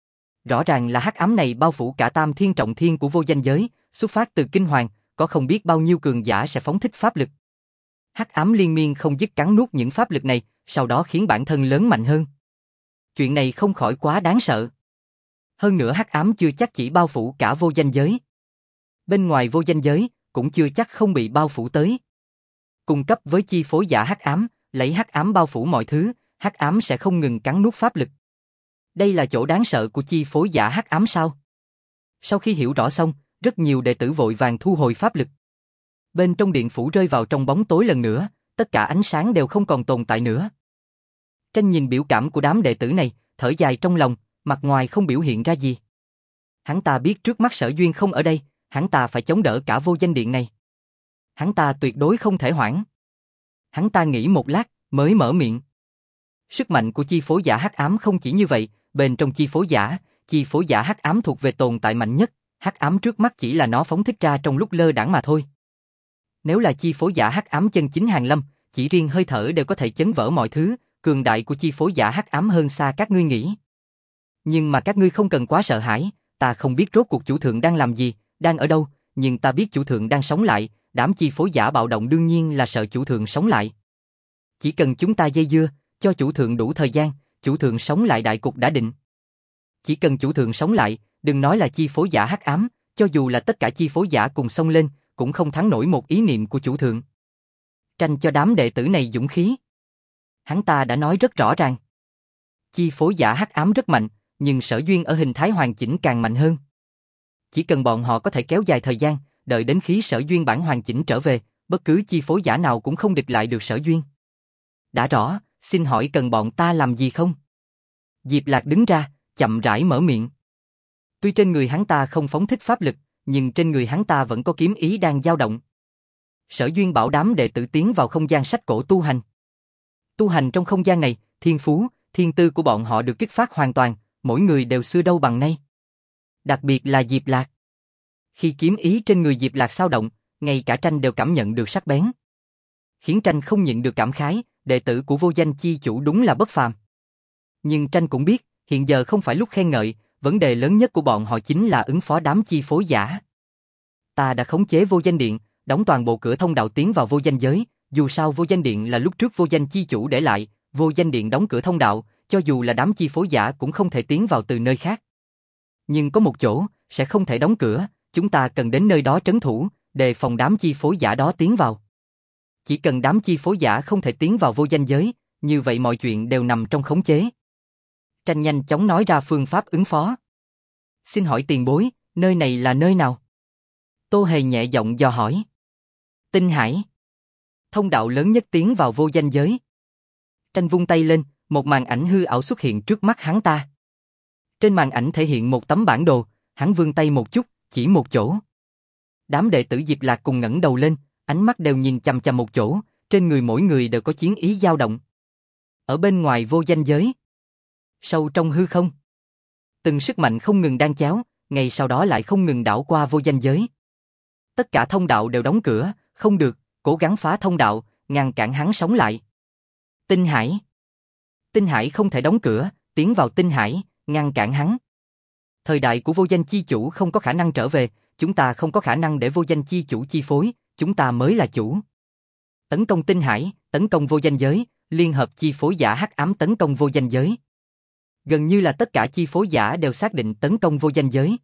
Rõ ràng là hắc ám này bao phủ cả tam thiên trọng thiên của vô danh giới, xuất phát từ kinh hoàng, có không biết bao nhiêu cường giả sẽ phóng thích pháp lực. Hắc ám liên miên không dứt cắn nuốt những pháp lực này, sau đó khiến bản thân lớn mạnh hơn. Chuyện này không khỏi quá đáng sợ. Hơn nữa hắc ám chưa chắc chỉ bao phủ cả vô danh giới. Bên ngoài vô danh giới, cũng chưa chắc không bị bao phủ tới. Cung cấp với chi phối giả hắc ám, lấy hắc ám bao phủ mọi thứ, hắc ám sẽ không ngừng cắn nuốt pháp lực. Đây là chỗ đáng sợ của chi phối giả hắc ám sao? Sau khi hiểu rõ xong, rất nhiều đệ tử vội vàng thu hồi pháp lực. Bên trong điện phủ rơi vào trong bóng tối lần nữa, tất cả ánh sáng đều không còn tồn tại nữa. Tranh nhìn biểu cảm của đám đệ tử này, thở dài trong lòng, mặt ngoài không biểu hiện ra gì. Hắn ta biết trước mắt Sở Duyên không ở đây, hắn ta phải chống đỡ cả vô danh điện này. Hắn ta tuyệt đối không thể hoãn. Hắn ta nghĩ một lát, mới mở miệng. Sức mạnh của chi phối giả hắc ám không chỉ như vậy, bên trong chi phối giả hắc ám thuộc về tồn tại mạnh nhất, hắc ám trước mắt chỉ là nó phóng thích ra trong lúc lơ đãng mà thôi. Nếu là chi phối giả hắc ám chân chính hàng lâm, chỉ riêng hơi thở đều có thể chấn vỡ mọi thứ, cường đại của chi phối giả hắc ám hơn xa các ngươi nghĩ. Nhưng mà các ngươi không cần quá sợ hãi, ta không biết rốt cuộc chủ thượng đang làm gì, đang ở đâu, nhưng ta biết chủ thượng đang sống lại, đám chi phối giả bạo động đương nhiên là sợ chủ thượng sống lại. Chỉ cần chúng ta dây dưa, cho chủ thượng đủ thời gian, chủ thượng sống lại đại cục đã định. Chỉ cần chủ thượng sống lại, đừng nói là chi phối giả hắc ám, cho dù là tất cả chi phối giả cùng xông lên, cũng không thắng nổi một ý niệm của chủ thượng. Tranh cho đám đệ tử này dũng khí. Hắn ta đã nói rất rõ ràng. Chi phối giả hắc ám rất mạnh, nhưng sở duyên ở hình thái hoàn chỉnh càng mạnh hơn. Chỉ cần bọn họ có thể kéo dài thời gian, đợi đến khi sở duyên bản hoàn chỉnh trở về, bất cứ chi phối giả nào cũng không địch lại được sở duyên. Đã rõ, xin hỏi cần bọn ta làm gì không? Diệp Lạc đứng ra, chậm rãi mở miệng. Tuy trên người hắn ta không phóng thích pháp lực, nhưng trên người hắn ta vẫn có kiếm ý đang dao động. Sở duyên bảo đám đệ tử tiến vào không gian sách cổ tu hành. Tu hành trong không gian này, thiên phú, thiên tư của bọn họ được kích phát hoàn toàn, mỗi người đều xưa đâu bằng nay. Đặc biệt là Diệp Lạc. Khi kiếm ý trên người Diệp Lạc xao động, ngay cả Tranh đều cảm nhận được sắc bén. Khiến Tranh không nhịn được cảm khái, đệ tử của vô danh chi chủ đúng là bất phàm. Nhưng Tranh cũng biết, hiện giờ không phải lúc khen ngợi, vấn đề lớn nhất của bọn họ chính là ứng phó đám chi phối giả. Ta đã khống chế vô danh điện, đóng toàn bộ cửa thông đạo tiến vào vô danh giới, dù sao vô danh điện là lúc trước vô danh chi chủ để lại, vô danh điện đóng cửa thông đạo, cho dù là đám chi phối giả cũng không thể tiến vào từ nơi khác. Nhưng có một chỗ, sẽ không thể đóng cửa, chúng ta cần đến nơi đó trấn thủ, đề phòng đám chi phối giả đó tiến vào. Chỉ cần đám chi phối giả không thể tiến vào vô danh giới, như vậy mọi chuyện đều nằm trong khống chế. Tranh nhanh chóng nói ra phương pháp ứng phó. Xin hỏi tiền bối, nơi này là nơi nào? Tô Hề nhẹ giọng dò hỏi. Tinh Hải. Thông đạo lớn nhất tiến vào vô danh giới. Tranh vung tay lên, một màn ảnh hư ảo xuất hiện trước mắt hắn ta. Trên màn ảnh thể hiện một tấm bản đồ, hắn vươn tay một chút, chỉ một chỗ. Đám đệ tử Diệp Lạc cùng ngẩng đầu lên, ánh mắt đều nhìn chằm chằm một chỗ, trên người mỗi người đều có chiến ý dao động. Ở bên ngoài vô danh giới, sâu trong hư không, từng sức mạnh không ngừng đan chéo, ngay sau đó lại không ngừng đảo qua vô danh giới. Tất cả thông đạo đều đóng cửa, không được, cố gắng phá thông đạo, ngăn cản hắn sống lại. Tinh Hải. Tinh Hải không thể đóng cửa, tiến vào Tinh Hải, ngăn cản hắn. Thời đại của vô danh chi chủ không có khả năng trở về, chúng ta không có khả năng để vô danh chi chủ chi phối, chúng ta mới là chủ. Tấn công Tinh Hải, tấn công vô danh giới, liên hợp chi phối giả hắc ám tấn công vô danh giới. Gần như là tất cả chi phối giả đều xác định tấn công vô danh giới.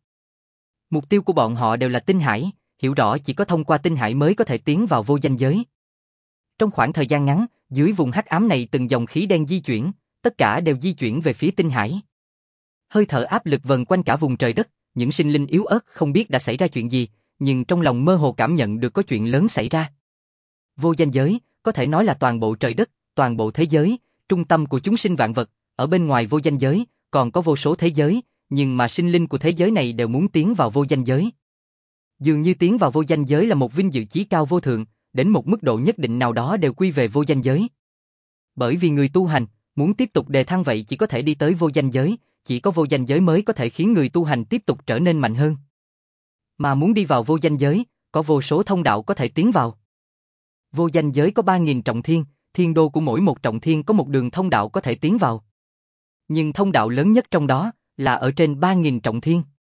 Mục tiêu của bọn họ đều là Tinh Hải, hiểu rõ chỉ có thông qua Tinh Hải mới có thể tiến vào vô danh giới. Trong khoảng thời gian ngắn, dưới vùng hắc ám này từng dòng khí đen di chuyển, tất cả đều di chuyển về phía Tinh Hải. Hơi thở áp lực vần quanh cả vùng trời đất, những sinh linh yếu ớt không biết đã xảy ra chuyện gì, nhưng trong lòng mơ hồ cảm nhận được có chuyện lớn xảy ra. Vô danh giới, có thể nói là toàn bộ trời đất, toàn bộ thế giới, trung tâm của chúng sinh vạn vật, ở bên ngoài vô danh giới, còn có vô số thế giới, nhưng mà sinh linh của thế giới này đều muốn tiến vào vô danh giới. Dường như tiến vào vô danh giới là một vinh dự chí cao vô thượng, đến một mức độ nhất định nào đó đều quy về vô danh giới. Bởi vì người tu hành, muốn tiếp tục đề thăng vậy chỉ có thể đi tới vô danh giới, chỉ có vô danh giới mới có thể khiến người tu hành tiếp tục trở nên mạnh hơn. Mà muốn đi vào vô danh giới, có vô số thông đạo có thể tiến vào. Vô danh giới có 3.000 trọng thiên, thiên đô của mỗi một trọng thiên có một đường thông đạo có thể tiến vào. Nhưng thông đạo lớn nhất trong đó là ở trên 3.000 trọng thiên.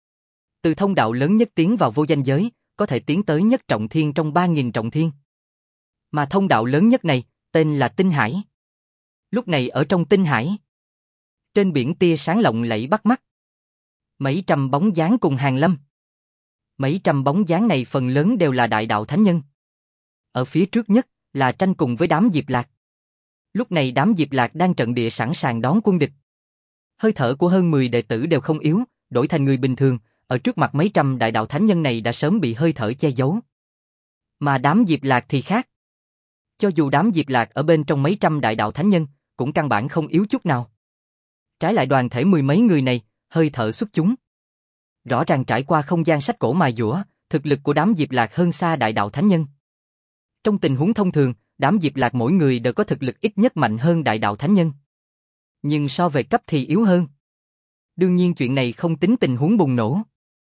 Từ thông đạo lớn nhất tiến vào vô danh giới, có thể tiến tới nhất trọng thiên trong 3.000 trọng thiên. Mà thông đạo lớn nhất này, tên là Tinh Hải. Lúc này ở trong Tinh Hải, trên biển tia sáng lộng lẫy bắt mắt. Mấy trăm bóng dáng cùng hàng lâm. Mấy trăm bóng dáng này phần lớn đều là đại đạo thánh nhân. Ở phía trước nhất là Tranh cùng với đám Diệp Lạc. Lúc này đám Diệp Lạc đang trận địa sẵn sàng đón quân địch. Hơi thở của hơn 10 đệ tử đều không yếu, đổi thành người bình thường, ở trước mặt mấy trăm đại đạo thánh nhân này đã sớm bị hơi thở che giấu. Mà đám Diệp Lạc thì khác. Cho dù đám Diệp Lạc ở bên trong mấy trăm đại đạo thánh nhân, cũng căn bản không yếu chút nào. Trái lại đoàn thể mười mấy người này, hơi thở xuất chúng. Rõ ràng trải qua không gian sách cổ mài dũa, thực lực của đám Diệp Lạc hơn xa đại đạo thánh nhân. Trong tình huống thông thường, đám Diệp Lạc mỗi người đều có thực lực ít nhất mạnh hơn đại đạo thánh nhân. Nhưng so về cấp thì yếu hơn. Đương nhiên chuyện này không tính tình huống bùng nổ.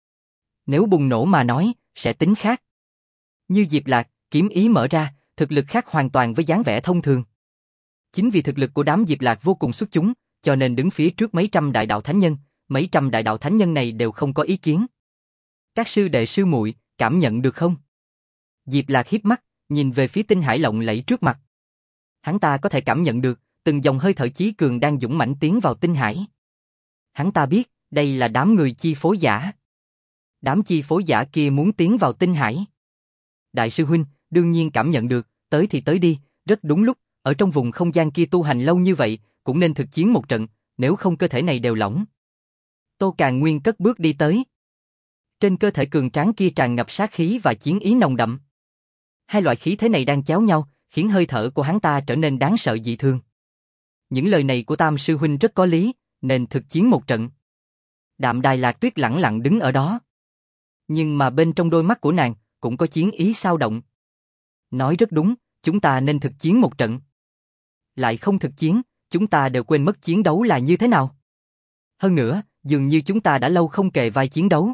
Nếu bùng nổ mà nói, sẽ tính khác. Như Diệp Lạc, kiếm ý mở ra, thực lực khác hoàn toàn với dáng vẻ thông thường. Chính vì thực lực của đám Diệp Lạc vô cùng xuất chúng, cho nên đứng phía trước mấy trăm đại đạo thánh nhân, mấy trăm đại đạo thánh nhân này đều không có ý kiến. Các sư đệ sư muội, cảm nhận được không? Diệp Lạc híp mắt, nhìn về phía Tinh Hải lộng lẫy trước mặt. Hắn ta có thể cảm nhận được, từng dòng hơi thở chí cường đang dũng mãnh tiến vào Tinh Hải. Hắn ta biết, đây là đám người chi phối giả. Đám chi phối giả kia muốn tiến vào Tinh Hải. Đại sư huynh, đương nhiên cảm nhận được, tới thì tới đi, rất đúng lúc, ở trong vùng không gian kia tu hành lâu như vậy, cũng nên thực chiến một trận, nếu không cơ thể này đều lỏng. Tô Càn Nguyên cất bước đi tới. Trên cơ thể cường tráng kia tràn ngập sát khí và chiến ý nồng đậm. Hai loại khí thế này đang chéo nhau, khiến hơi thở của hắn ta trở nên đáng sợ dị thường. Những lời này của Tam sư huynh rất có lý, nên thực chiến một trận. Đạm Đài Lạc Tuyết lẳng lặng đứng ở đó. Nhưng mà bên trong đôi mắt của nàng cũng có chiến ý xao động. Nói rất đúng, chúng ta nên thực chiến một trận. Lại không thực chiến, chúng ta đều quên mất chiến đấu là như thế nào. Hơn nữa, dường như chúng ta đã lâu không kề vai chiến đấu.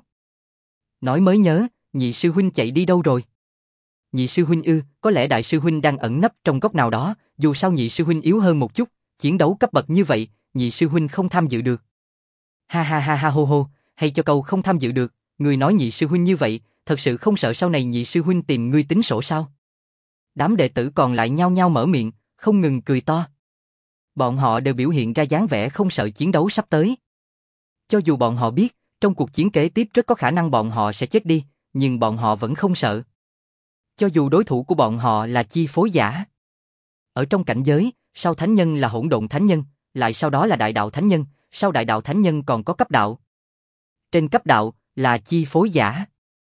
Nói mới nhớ, nhị sư huynh chạy đi đâu rồi? Nhị sư huynh ư, có lẽ đại sư huynh đang ẩn nấp trong góc nào đó, dù sao nhị sư huynh yếu hơn một chút, chiến đấu cấp bậc như vậy, nhị sư huynh không tham dự được. Ha ha ha ha hô hô, hay cho câu không tham dự được, người nói nhị sư huynh như vậy, thật sự không sợ sau này nhị sư huynh tìm ngươi tính sổ sao? Đám đệ tử còn lại nhao nhao mở miệng, không ngừng cười to. Bọn họ đều biểu hiện ra dáng vẻ không sợ chiến đấu sắp tới. Cho dù bọn họ biết, trong cuộc chiến kế tiếp rất có khả năng bọn họ sẽ chết đi, nhưng bọn họ vẫn không sợ. Cho dù đối thủ của bọn họ là chi phối giả. Ở trong cảnh giới, sau thánh nhân là hỗn độn thánh nhân, lại sau đó là đại đạo thánh nhân, sau đại đạo thánh nhân còn có cấp đạo. Trên cấp đạo là chi phối giả.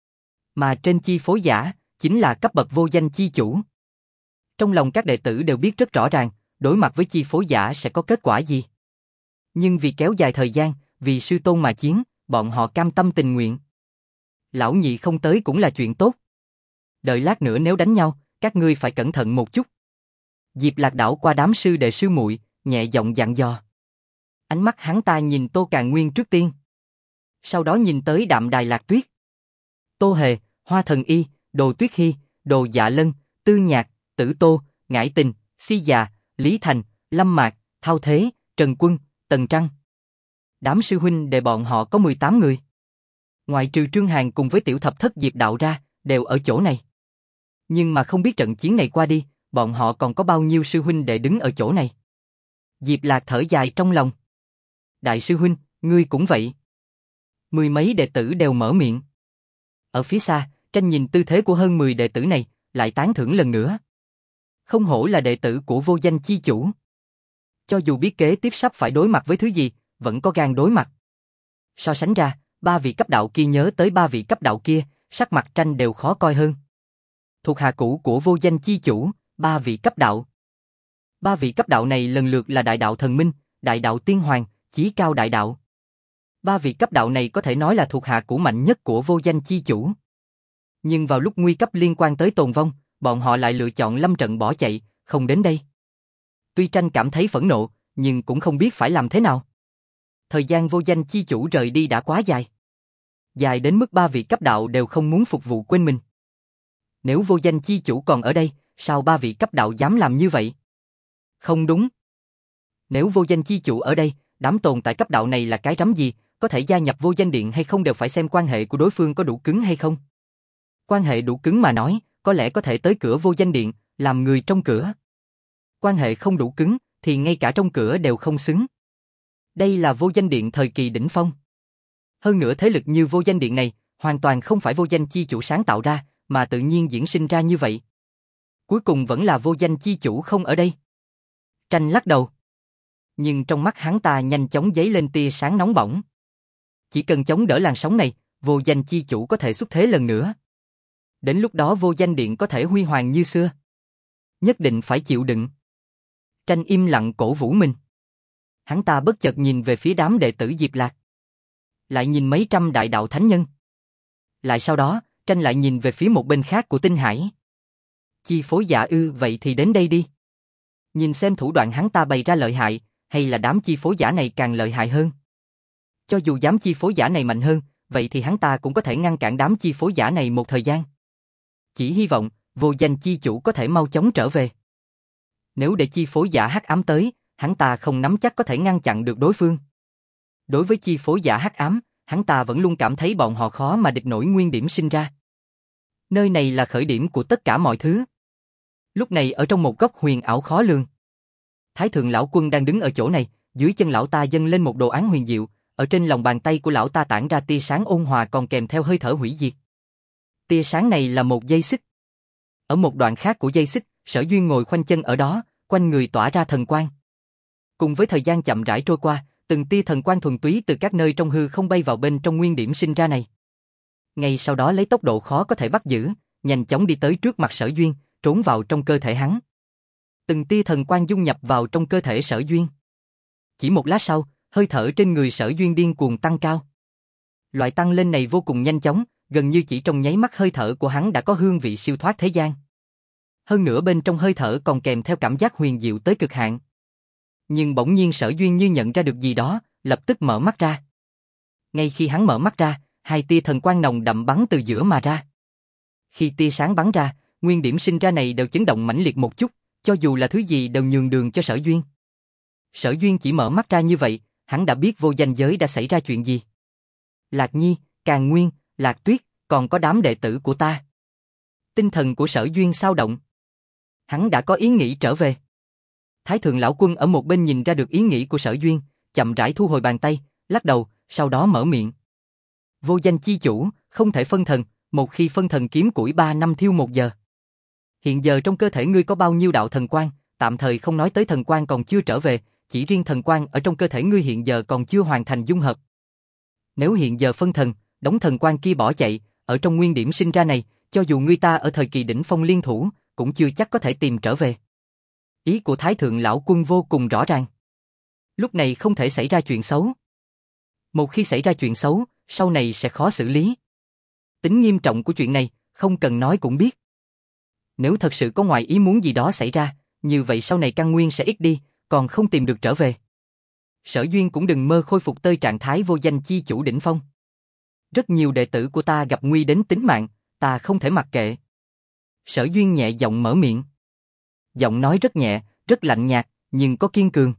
Mà trên chi phối giả chính là cấp bậc vô danh chi chủ. Trong lòng các đệ tử đều biết rất rõ ràng, đối mặt với chi phối giả sẽ có kết quả gì. Nhưng vì kéo dài thời gian, vì sư tôn mà chiến, bọn họ cam tâm tình nguyện. Lão nhị không tới cũng là chuyện tốt. Đợi lát nữa nếu đánh nhau, các ngươi phải cẩn thận một chút. Diệp Lạc đảo qua đám sư đệ sư muội, nhẹ giọng dặn dò. Ánh mắt hắn ta nhìn Tô Càn Nguyên trước tiên. Sau đó nhìn tới Đạm Đài Lạc Tuyết. Tô Hề, Hoa Thần Y, Đồ Tuyết Hy, Đồ Dạ Lân, Tư Nhạc, Tử Tô, Ngải Tình, Si Già, Lý Thành, Lâm Mạc, Thao Thế, Trần Quân, Tần Trăng. Đám sư huynh đệ bọn họ có 18 người. Ngoại trừ Trương Hàn cùng với tiểu thập thất Diệp Đạo ra, đều ở chỗ này. Nhưng mà không biết trận chiến này qua đi, bọn họ còn có bao nhiêu sư huynh đệ đứng ở chỗ này. Diệp Lạc thở dài trong lòng. Đại sư huynh, ngươi cũng vậy. Mười mấy đệ tử đều mở miệng. Ở phía xa, Tranh nhìn tư thế của hơn 10 đệ tử này, lại tán thưởng lần nữa. Không hổ là đệ tử của vô danh chi chủ. Cho dù biết kế tiếp sắp phải đối mặt với thứ gì, vẫn có gan đối mặt. So sánh ra, ba vị cấp đạo kia nhớ tới ba vị cấp đạo kia, sắc mặt Tranh đều khó coi hơn. Thuộc hạ cũ của vô danh chi chủ, ba vị cấp đạo. Ba vị cấp đạo này lần lượt là đại đạo thần minh, đại đạo tiên hoàng, chí cao đại đạo. Ba vị cấp đạo này có thể nói là thuộc hạ cũ mạnh nhất của vô danh chi chủ. Nhưng vào lúc nguy cấp liên quan tới tồn vong, bọn họ lại lựa chọn lâm trận bỏ chạy, không đến đây. Tuy Tranh cảm thấy phẫn nộ, nhưng cũng không biết phải làm thế nào. Thời gian vô danh chi chủ rời đi đã quá dài. Dài đến mức ba vị cấp đạo đều không muốn phục vụ quên mình. Nếu vô danh chi chủ còn ở đây, sao ba vị cấp đạo dám làm như vậy? Không đúng. Nếu vô danh chi chủ ở đây, đám tồn tại cấp đạo này là cái rắm gì, có thể gia nhập vô danh điện hay không đều phải xem quan hệ của đối phương có đủ cứng hay không. Quan hệ đủ cứng mà nói, có lẽ có thể tới cửa vô danh điện, làm người trong cửa. Quan hệ không đủ cứng, thì ngay cả trong cửa đều không xứng. Đây là vô danh điện thời kỳ đỉnh phong. Hơn nữa thế lực như vô danh điện này, hoàn toàn không phải vô danh chi chủ sáng tạo ra, mà tự nhiên diễn sinh ra như vậy. Cuối cùng vẫn là vô danh chi chủ không ở đây. Tranh lắc đầu. Nhưng trong mắt hắn ta nhanh chóng dấy lên tia sáng nóng bỏng. Chỉ cần chống đỡ làn sóng này, vô danh chi chủ có thể xuất thế lần nữa. Đến lúc đó vô danh điện có thể huy hoàng như xưa. Nhất định phải chịu đựng. Tranh im lặng cổ vũ mình. Hắn ta bất chợt nhìn về phía đám đệ tử Diệp Lạc. Lại nhìn mấy trăm đại đạo thánh nhân. Lại sau đó, Tranh lại nhìn về phía một bên khác của Tinh Hải. Chi phối giả ư, vậy thì đến đây đi. Nhìn xem thủ đoạn hắn ta bày ra lợi hại, hay là đám chi phối giả này càng lợi hại hơn. Cho dù dám chi phối giả này mạnh hơn, vậy thì hắn ta cũng có thể ngăn cản đám chi phối giả này một thời gian. Chỉ hy vọng, vô danh chi chủ có thể mau chóng trở về. Nếu để chi phối giả hắc ám tới, hắn ta không nắm chắc có thể ngăn chặn được đối phương. Đối với chi phối giả hắc ám, hắn ta vẫn luôn cảm thấy bọn họ khó mà địch nổi nguyên điểm sinh ra. Nơi này là khởi điểm của tất cả mọi thứ. Lúc này ở trong một góc huyền ảo khó lường. Thái thượng lão quân đang đứng ở chỗ này, dưới chân lão ta dâng lên một đồ án huyền diệu, ở trên lòng bàn tay của lão ta tản ra tia sáng ôn hòa còn kèm theo hơi thở hủy diệt. Tia sáng này là một dây xích. Ở một đoạn khác của dây xích, Sở Duyên ngồi khoanh chân ở đó, quanh người tỏa ra thần quang. Cùng với thời gian chậm rãi trôi qua, Từng tia thần quang thuần túy từ các nơi trong hư không bay vào bên trong nguyên điểm sinh ra này. Ngay sau đó lấy tốc độ khó có thể bắt giữ, nhanh chóng đi tới trước mặt Sở Duyên, trốn vào trong cơ thể hắn. Từng tia thần quang dung nhập vào trong cơ thể Sở Duyên. Chỉ một lát sau, hơi thở trên người Sở Duyên điên cuồng tăng cao. Loại tăng lên này vô cùng nhanh chóng, gần như chỉ trong nháy mắt hơi thở của hắn đã có hương vị siêu thoát thế gian. Hơn nữa bên trong hơi thở còn kèm theo cảm giác huyền diệu tới cực hạn. Nhưng bỗng nhiên Sở Duyên như nhận ra được gì đó, lập tức mở mắt ra. Ngay khi hắn mở mắt ra, hai tia thần quang nồng đậm bắn từ giữa mà ra. Khi tia sáng bắn ra, nguyên điểm sinh ra này đều chấn động mãnh liệt một chút, cho dù là thứ gì đều nhường đường cho Sở Duyên. Sở Duyên chỉ mở mắt ra như vậy, hắn đã biết vô danh giới đã xảy ra chuyện gì. Lạc Nhi, Càn Nguyên, Lạc Tuyết, còn có đám đệ tử của ta. Tinh thần của Sở Duyên xao động. Hắn đã có ý nghĩ trở về. Thái Thượng Lão Quân ở một bên nhìn ra được ý nghĩ của Sở Duyên, chậm rãi thu hồi bàn tay, lắc đầu, sau đó mở miệng. Vô danh chi chủ, không thể phân thần, một khi phân thần kiếm củi 3 năm thiêu 1 giờ. Hiện giờ trong cơ thể ngươi có bao nhiêu đạo thần quang, tạm thời không nói tới thần quang còn chưa trở về, chỉ riêng thần quang ở trong cơ thể ngươi hiện giờ còn chưa hoàn thành dung hợp. Nếu hiện giờ phân thần, đống thần quang kia bỏ chạy, ở trong nguyên điểm sinh ra này, cho dù ngươi ta ở thời kỳ đỉnh phong liên thủ, cũng chưa chắc có thể tìm trở về. Ý của Thái Thượng Lão Quân vô cùng rõ ràng. Lúc này không thể xảy ra chuyện xấu. Một khi xảy ra chuyện xấu, sau này sẽ khó xử lý. Tính nghiêm trọng của chuyện này, không cần nói cũng biết. Nếu thật sự có ngoài ý muốn gì đó xảy ra, như vậy sau này căn nguyên sẽ ít đi, còn không tìm được trở về. Sở Duyên cũng đừng mơ khôi phục tới trạng thái vô danh chi chủ đỉnh phong. Rất nhiều đệ tử của ta gặp nguy đến tính mạng, ta không thể mặc kệ. Sở Duyên nhẹ giọng mở miệng. Giọng nói rất nhẹ, rất lạnh nhạt, nhưng có kiên cường.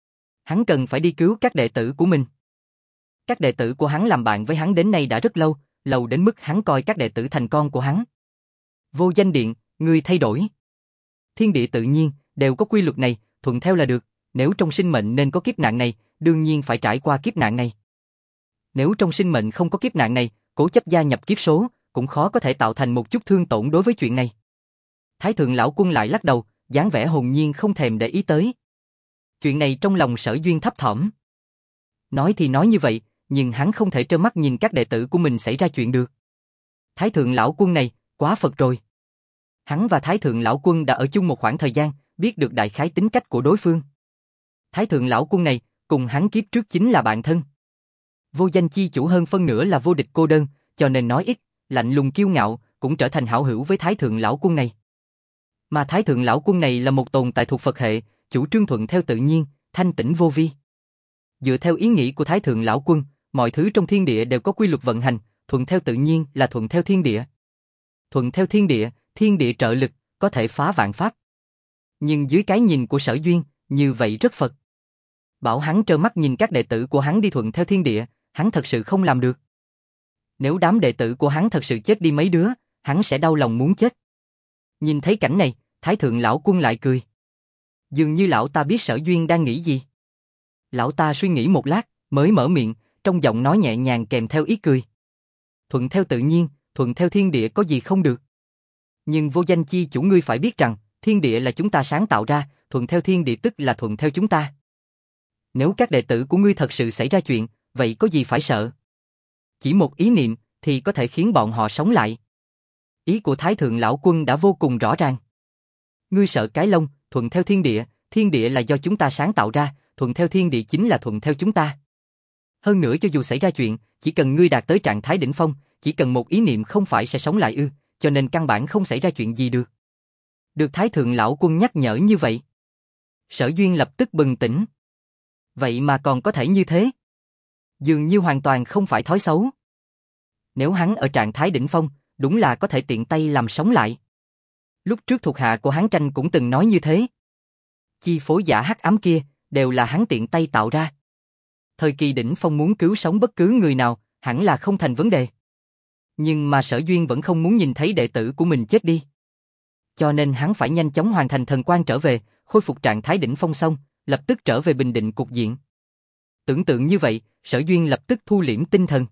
Hắn cần phải đi cứu các đệ tử của mình. Các đệ tử của hắn làm bạn với hắn đến nay đã rất lâu, lâu đến mức hắn coi các đệ tử thành con của hắn. Vô danh điện, ngươi thay đổi. Thiên địa tự nhiên, đều có quy luật này, thuận theo là được. Nếu trong sinh mệnh nên có kiếp nạn này, đương nhiên phải trải qua kiếp nạn này. Nếu trong sinh mệnh không có kiếp nạn này, cố chấp gia nhập kiếp số, cũng khó có thể tạo thành một chút thương tổn đối với chuyện này. Thái Thượng Lão Quân lại lắc đầu, dáng vẻ hồn nhiên không thèm để ý tới. Chuyện này trong lòng Sở Duyên thấp thỏm. Nói thì nói như vậy, nhưng hắn không thể trơ mắt nhìn các đệ tử của mình xảy ra chuyện được. Thái Thượng Lão Quân này, quá Phật rồi. Hắn và Thái Thượng Lão Quân đã ở chung một khoảng thời gian, biết được đại khái tính cách của đối phương. Thái Thượng Lão Quân này, cùng hắn kiếp trước chính là bạn thân. Vô danh chi chủ hơn phân nửa là vô địch cô đơn, cho nên nói ít, lạnh lùng kiêu ngạo, cũng trở thành hảo hữu với Thái Thượng Lão Quân này. Mà Thái Thượng Lão Quân này là một tồn tại thuộc Phật hệ, chủ trương thuận theo tự nhiên, thanh tĩnh vô vi. Dựa theo ý nghĩ của Thái Thượng Lão Quân, mọi thứ trong thiên địa đều có quy luật vận hành, thuận theo tự nhiên là thuận theo thiên địa. Thuận theo thiên địa trợ lực, có thể phá vạn pháp. Nhưng dưới cái nhìn của Sở Duyên, như vậy rất Phật. Bảo hắn trơ mắt nhìn các đệ tử của hắn đi thuận theo thiên địa, hắn thật sự không làm được. Nếu đám đệ tử của hắn thật sự chết đi mấy đứa, hắn sẽ đau lòng muốn chết. Nhìn thấy cảnh này, Thái Thượng Lão Quân lại cười. Dường như lão ta biết Sở Duyên đang nghĩ gì. Lão ta suy nghĩ một lát, mới mở miệng, trong giọng nói nhẹ nhàng kèm theo ý cười. Thuận theo tự nhiên, thuận theo thiên địa có gì không được. Nhưng vô danh chi chủ ngươi phải biết rằng, thiên địa là chúng ta sáng tạo ra, thuận theo thiên địa tức là thuận theo chúng ta. Nếu các đệ tử của ngươi thật sự xảy ra chuyện, vậy có gì phải sợ? Chỉ một ý niệm, thì có thể khiến bọn họ sống lại. Ý của Thái Thượng Lão Quân đã vô cùng rõ ràng. Ngươi sợ cái lông, thuận theo thiên địa là do chúng ta sáng tạo ra, thuận theo thiên địa chính là thuận theo chúng ta. Hơn nữa cho dù xảy ra chuyện, chỉ cần ngươi đạt tới trạng thái đỉnh phong, chỉ cần một ý niệm không phải sẽ sống lại ư, cho nên căn bản không xảy ra chuyện gì được. Được Thái Thượng Lão Quân nhắc nhở như vậy. Sở Duyên lập tức bừng tỉnh. Vậy mà còn có thể như thế. Dường như hoàn toàn không phải thói xấu. Nếu hắn ở trạng thái đỉnh phong, đúng là có thể tiện tay làm sống lại. Lúc trước thuộc hạ của hắn tranh cũng từng nói như thế. Chi phối giả hắc ám kia, đều là hắn tiện tay tạo ra. Thời kỳ đỉnh phong muốn cứu sống bất cứ người nào, hẳn là không thành vấn đề. Nhưng mà Sở Duyên vẫn không muốn nhìn thấy đệ tử của mình chết đi. Cho nên hắn phải nhanh chóng hoàn thành thần quang trở về, khôi phục trạng thái đỉnh phong xong, lập tức trở về bình định cục diện. Tưởng tượng như vậy, Sở Duyên lập tức thu liễm tinh thần.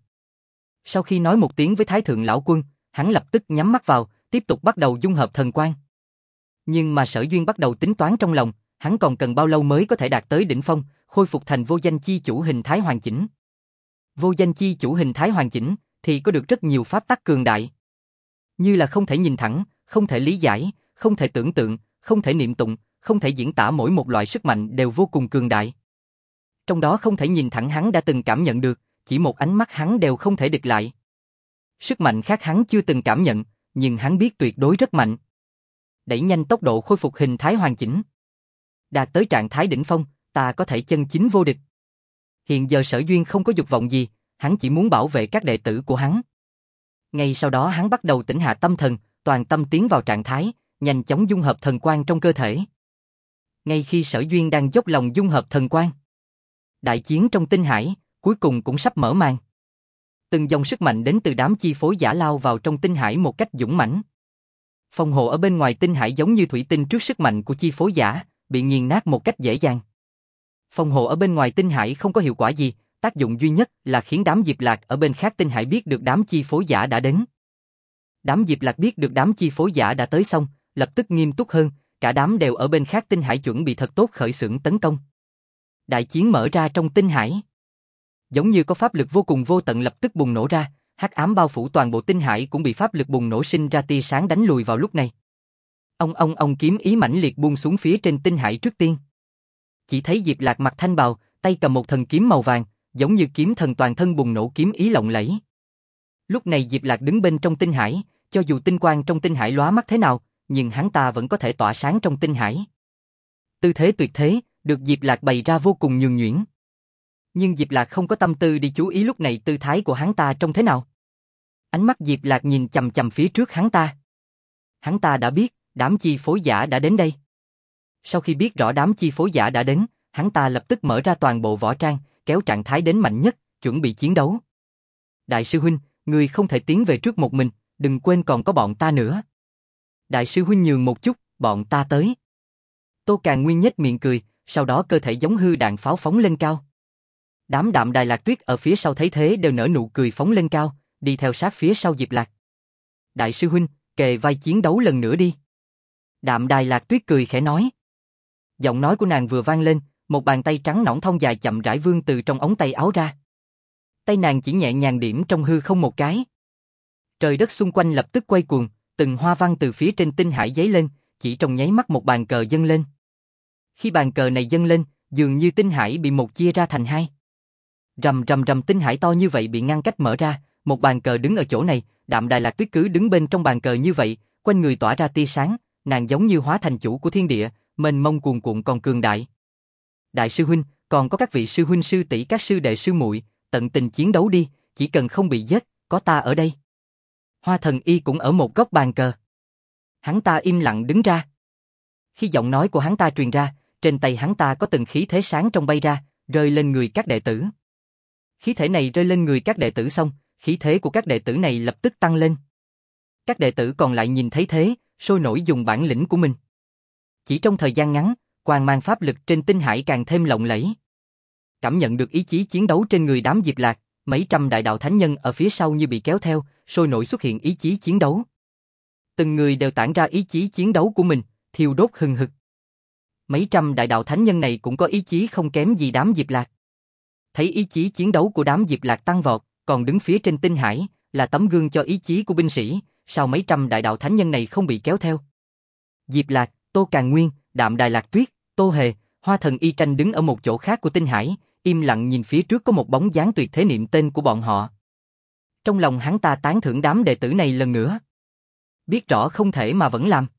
Sau khi nói một tiếng với Thái Thượng Lão Quân, hắn lập tức nhắm mắt vào, tiếp tục bắt đầu dung hợp thần quang. Nhưng mà Sở Duyên bắt đầu tính toán trong lòng, hắn còn cần bao lâu mới có thể đạt tới đỉnh phong, khôi phục thành vô danh chi chủ hình thái hoàn chỉnh. Vô danh chi chủ hình thái hoàn chỉnh thì có được rất nhiều pháp tắc cường đại. Như là không thể nhìn thẳng, không thể lý giải, không thể tưởng tượng, không thể niệm tụng, không thể diễn tả, mỗi một loại sức mạnh đều vô cùng cường đại. Trong đó không thể nhìn thẳng hắn đã từng cảm nhận được, chỉ một ánh mắt hắn đều không thể địch lại. Sức mạnh khác hắn chưa từng cảm nhận, nhưng hắn biết tuyệt đối rất mạnh. Đẩy nhanh tốc độ khôi phục hình thái hoàn chỉnh. Đạt tới trạng thái đỉnh phong, ta có thể chân chính vô địch. Hiện giờ Sở Duyên không có dục vọng gì, hắn chỉ muốn bảo vệ các đệ tử của hắn. Ngay sau đó hắn bắt đầu tĩnh hạ tâm thần, toàn tâm tiến vào trạng thái, nhanh chóng dung hợp thần quang trong cơ thể. Ngay khi Sở Duyên đang dốc lòng dung hợp thần quang, đại chiến trong tinh hải cuối cùng cũng sắp mở màn. Từng dòng sức mạnh đến từ đám chi phối giả lao vào trong tinh hải một cách dũng mãnh. Phòng hộ ở bên ngoài tinh hải giống như thủy tinh trước sức mạnh của chi phối giả, bị nghiền nát một cách dễ dàng. Phòng hộ ở bên ngoài tinh hải không có hiệu quả gì, tác dụng duy nhất là khiến đám Diệp Lạc ở bên khác tinh hải biết được đám chi phối giả đã đến. Đám Diệp Lạc biết được đám chi phối giả đã tới xong, lập tức nghiêm túc hơn, cả đám đều ở bên khác tinh hải chuẩn bị thật tốt khởi xướng tấn công. Đại chiến mở ra trong tinh hải. Giống như có pháp lực vô cùng vô tận lập tức bùng nổ ra, hắc ám bao phủ toàn bộ tinh hải cũng bị pháp lực bùng nổ sinh ra tia sáng đánh lùi vào lúc này. Ông kiếm ý mãnh liệt buông xuống phía trên tinh hải trước tiên. Chỉ thấy Diệp Lạc mặc thanh bào, tay cầm một thần kiếm màu vàng, giống như kiếm thần toàn thân bùng nổ kiếm ý lộng lẫy. Lúc này Diệp Lạc đứng bên trong tinh hải, cho dù tinh quang trong tinh hải lóa mắt thế nào, nhưng hắn ta vẫn có thể tỏa sáng trong tinh hải. Tư thế tuyệt thế, được Diệp Lạc bày ra vô cùng nhường nhuyễn. Nhưng Diệp Lạc không có tâm tư đi chú ý lúc này tư thái của hắn ta trông thế nào. Ánh mắt Diệp Lạc nhìn chằm chằm phía trước hắn ta. Hắn ta đã biết, đám chi phối giả đã đến đây. Sau khi biết rõ đám chi phối giả đã đến, hắn ta lập tức mở ra toàn bộ võ trang, kéo trạng thái đến mạnh nhất, chuẩn bị chiến đấu. Đại sư huynh, người không thể tiến về trước một mình, đừng quên còn có bọn ta nữa. Đại sư huynh nhường một chút, bọn ta tới. Tô Càn Nguyên nhếch miệng cười, sau đó cơ thể giống hư đạn pháo phóng lên cao. Đám Đạm Đài Lạc Tuyết ở phía sau thấy thế đều nở nụ cười phóng lên cao, đi theo sát phía sau Diệp Lạc. Đại sư huynh, kề vai chiến đấu lần nữa đi. Đạm Đài Lạc Tuyết cười khẽ nói. Giọng nói của nàng vừa vang lên, một bàn tay trắng nõn thon dài chậm rãi vươn từ trong ống tay áo ra. Tay nàng chỉ nhẹ nhàng điểm trong hư không một cái. Trời đất xung quanh lập tức quay cuồng, từng hoa văn từ phía trên tinh hải giấy lên, chỉ trong nháy mắt một bàn cờ dâng lên. Khi bàn cờ này dâng lên, dường như tinh hải bị một chia ra thành hai. Rầm rầm rầm, tinh hải to như vậy bị ngăn cách mở ra, một bàn cờ đứng ở chỗ này, Đạm Đài Lạc Tuyết cứ đứng bên trong bàn cờ như vậy, quanh người tỏa ra tia sáng, nàng giống như hóa thành chủ của thiên địa, mênh mông cuồn cuộn còn cường đại. Đại sư huynh, còn có các vị sư huynh sư tỷ các sư đệ sư muội, tận tình chiến đấu đi, chỉ cần không bị giết, có ta ở đây. Hoa Thần Y cũng ở một góc bàn cờ. Hắn ta im lặng đứng ra. Khi giọng nói của hắn ta truyền ra, trên tay hắn ta có từng khí thế sáng trong bay ra, rơi lên người các đệ tử. Khí thể này rơi lên người các đệ tử xong, khí thế của các đệ tử này lập tức tăng lên. Các đệ tử còn lại nhìn thấy thế, sôi nổi dùng bản lĩnh của mình. Chỉ trong thời gian ngắn, quang mang pháp lực trên tinh hải càng thêm lộng lẫy. Cảm nhận được ý chí chiến đấu trên người đám Diệp Lạc, mấy trăm đại đạo thánh nhân ở phía sau như bị kéo theo, sôi nổi xuất hiện ý chí chiến đấu. Từng người đều tản ra ý chí chiến đấu của mình, thiêu đốt hừng hực. Mấy trăm đại đạo thánh nhân này cũng có ý chí không kém gì đám Diệp Lạc. Thấy ý chí chiến đấu của đám Diệp Lạc tăng vọt, còn đứng phía trên tinh hải, là tấm gương cho ý chí của binh sĩ, sao mấy trăm đại đạo thánh nhân này không bị kéo theo. Diệp Lạc, Tô Càn Nguyên, Đạm Đài Lạc Tuyết, Tô Hề, Hoa Thần Y tranh đứng ở một chỗ khác của tinh hải, im lặng nhìn phía trước có một bóng dáng tuyệt thế niệm tên của bọn họ. Trong lòng hắn ta tán thưởng đám đệ tử này lần nữa. Biết rõ không thể mà vẫn làm.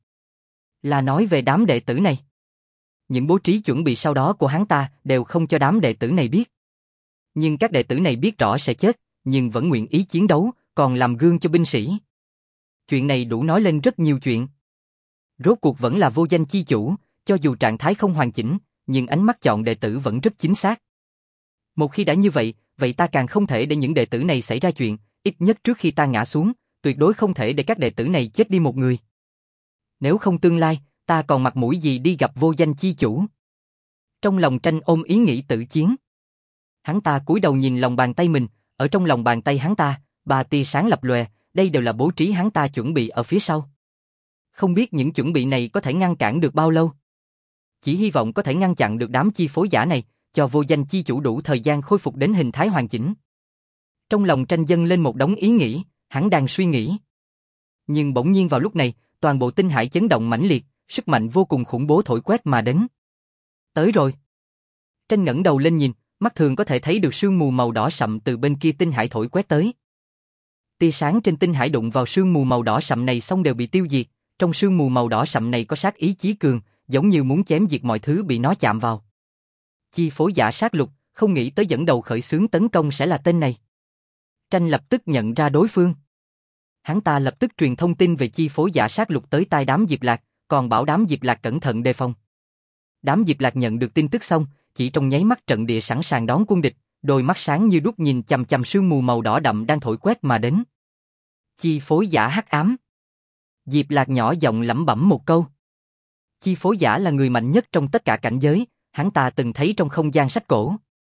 Là nói về đám đệ tử này. Những bố trí chuẩn bị sau đó của hắn ta đều không cho đám đệ tử này biết. Nhưng các đệ tử này biết rõ sẽ chết, nhưng vẫn nguyện ý chiến đấu, còn làm gương cho binh sĩ. Chuyện này đủ nói lên rất nhiều chuyện. Rốt cuộc vẫn là vô danh chi chủ, cho dù trạng thái không hoàn chỉnh, nhưng ánh mắt chọn đệ tử vẫn rất chính xác. Một khi đã như vậy, vậy ta càng không thể để những đệ tử này xảy ra chuyện, ít nhất trước khi ta ngã xuống, tuyệt đối không thể để các đệ tử này chết đi một người. Nếu không tương lai, ta còn mặt mũi gì đi gặp vô danh chi chủ. Trong lòng Tranh ôm ý nghĩ tự chiến. Hắn ta cúi đầu nhìn lòng bàn tay mình, ở trong lòng bàn tay hắn ta, ba tia sáng lập lòe, đây đều là bố trí hắn ta chuẩn bị ở phía sau. Không biết những chuẩn bị này có thể ngăn cản được bao lâu. Chỉ hy vọng có thể ngăn chặn được đám chi phối giả này, cho vô danh chi chủ đủ thời gian khôi phục đến hình thái hoàn chỉnh. Trong lòng Tranh dâng lên một đống ý nghĩ, hắn đang suy nghĩ. Nhưng bỗng nhiên vào lúc này, toàn bộ tinh hải chấn động mãnh liệt, sức mạnh vô cùng khủng bố thổi quét mà đến. Tới rồi. Tranh ngẩng đầu lên nhìn, mắt thường có thể thấy được sương mù màu đỏ sậm từ bên kia tinh hải thổi quét tới. Tia sáng trên tinh hải đụng vào sương mù màu đỏ sậm này xong đều bị tiêu diệt, trong sương mù màu đỏ sậm này có sát ý chí cường, giống như muốn chém diệt mọi thứ bị nó chạm vào. Chi phối giả sát lục, không nghĩ tới dẫn đầu khởi xướng tấn công sẽ là tên này. Tranh lập tức nhận ra đối phương. Hắn ta lập tức truyền thông tin về chi phối giả sát lục tới tai đám Diệp Lạc, còn bảo đám Diệp Lạc cẩn thận đề phòng. Đám Diệp Lạc nhận được tin tức xong, chỉ trong nháy mắt trận địa sẵn sàng đón quân địch, đôi mắt sáng như đuốc nhìn chằm chằm sương mù màu đỏ đậm đang thổi quét mà đến. Chi phối giả hắc ám. Diệp Lạc nhỏ giọng lẩm bẩm một câu. Chi phối giả là người mạnh nhất trong tất cả cảnh giới, hắn ta từng thấy trong không gian sách cổ.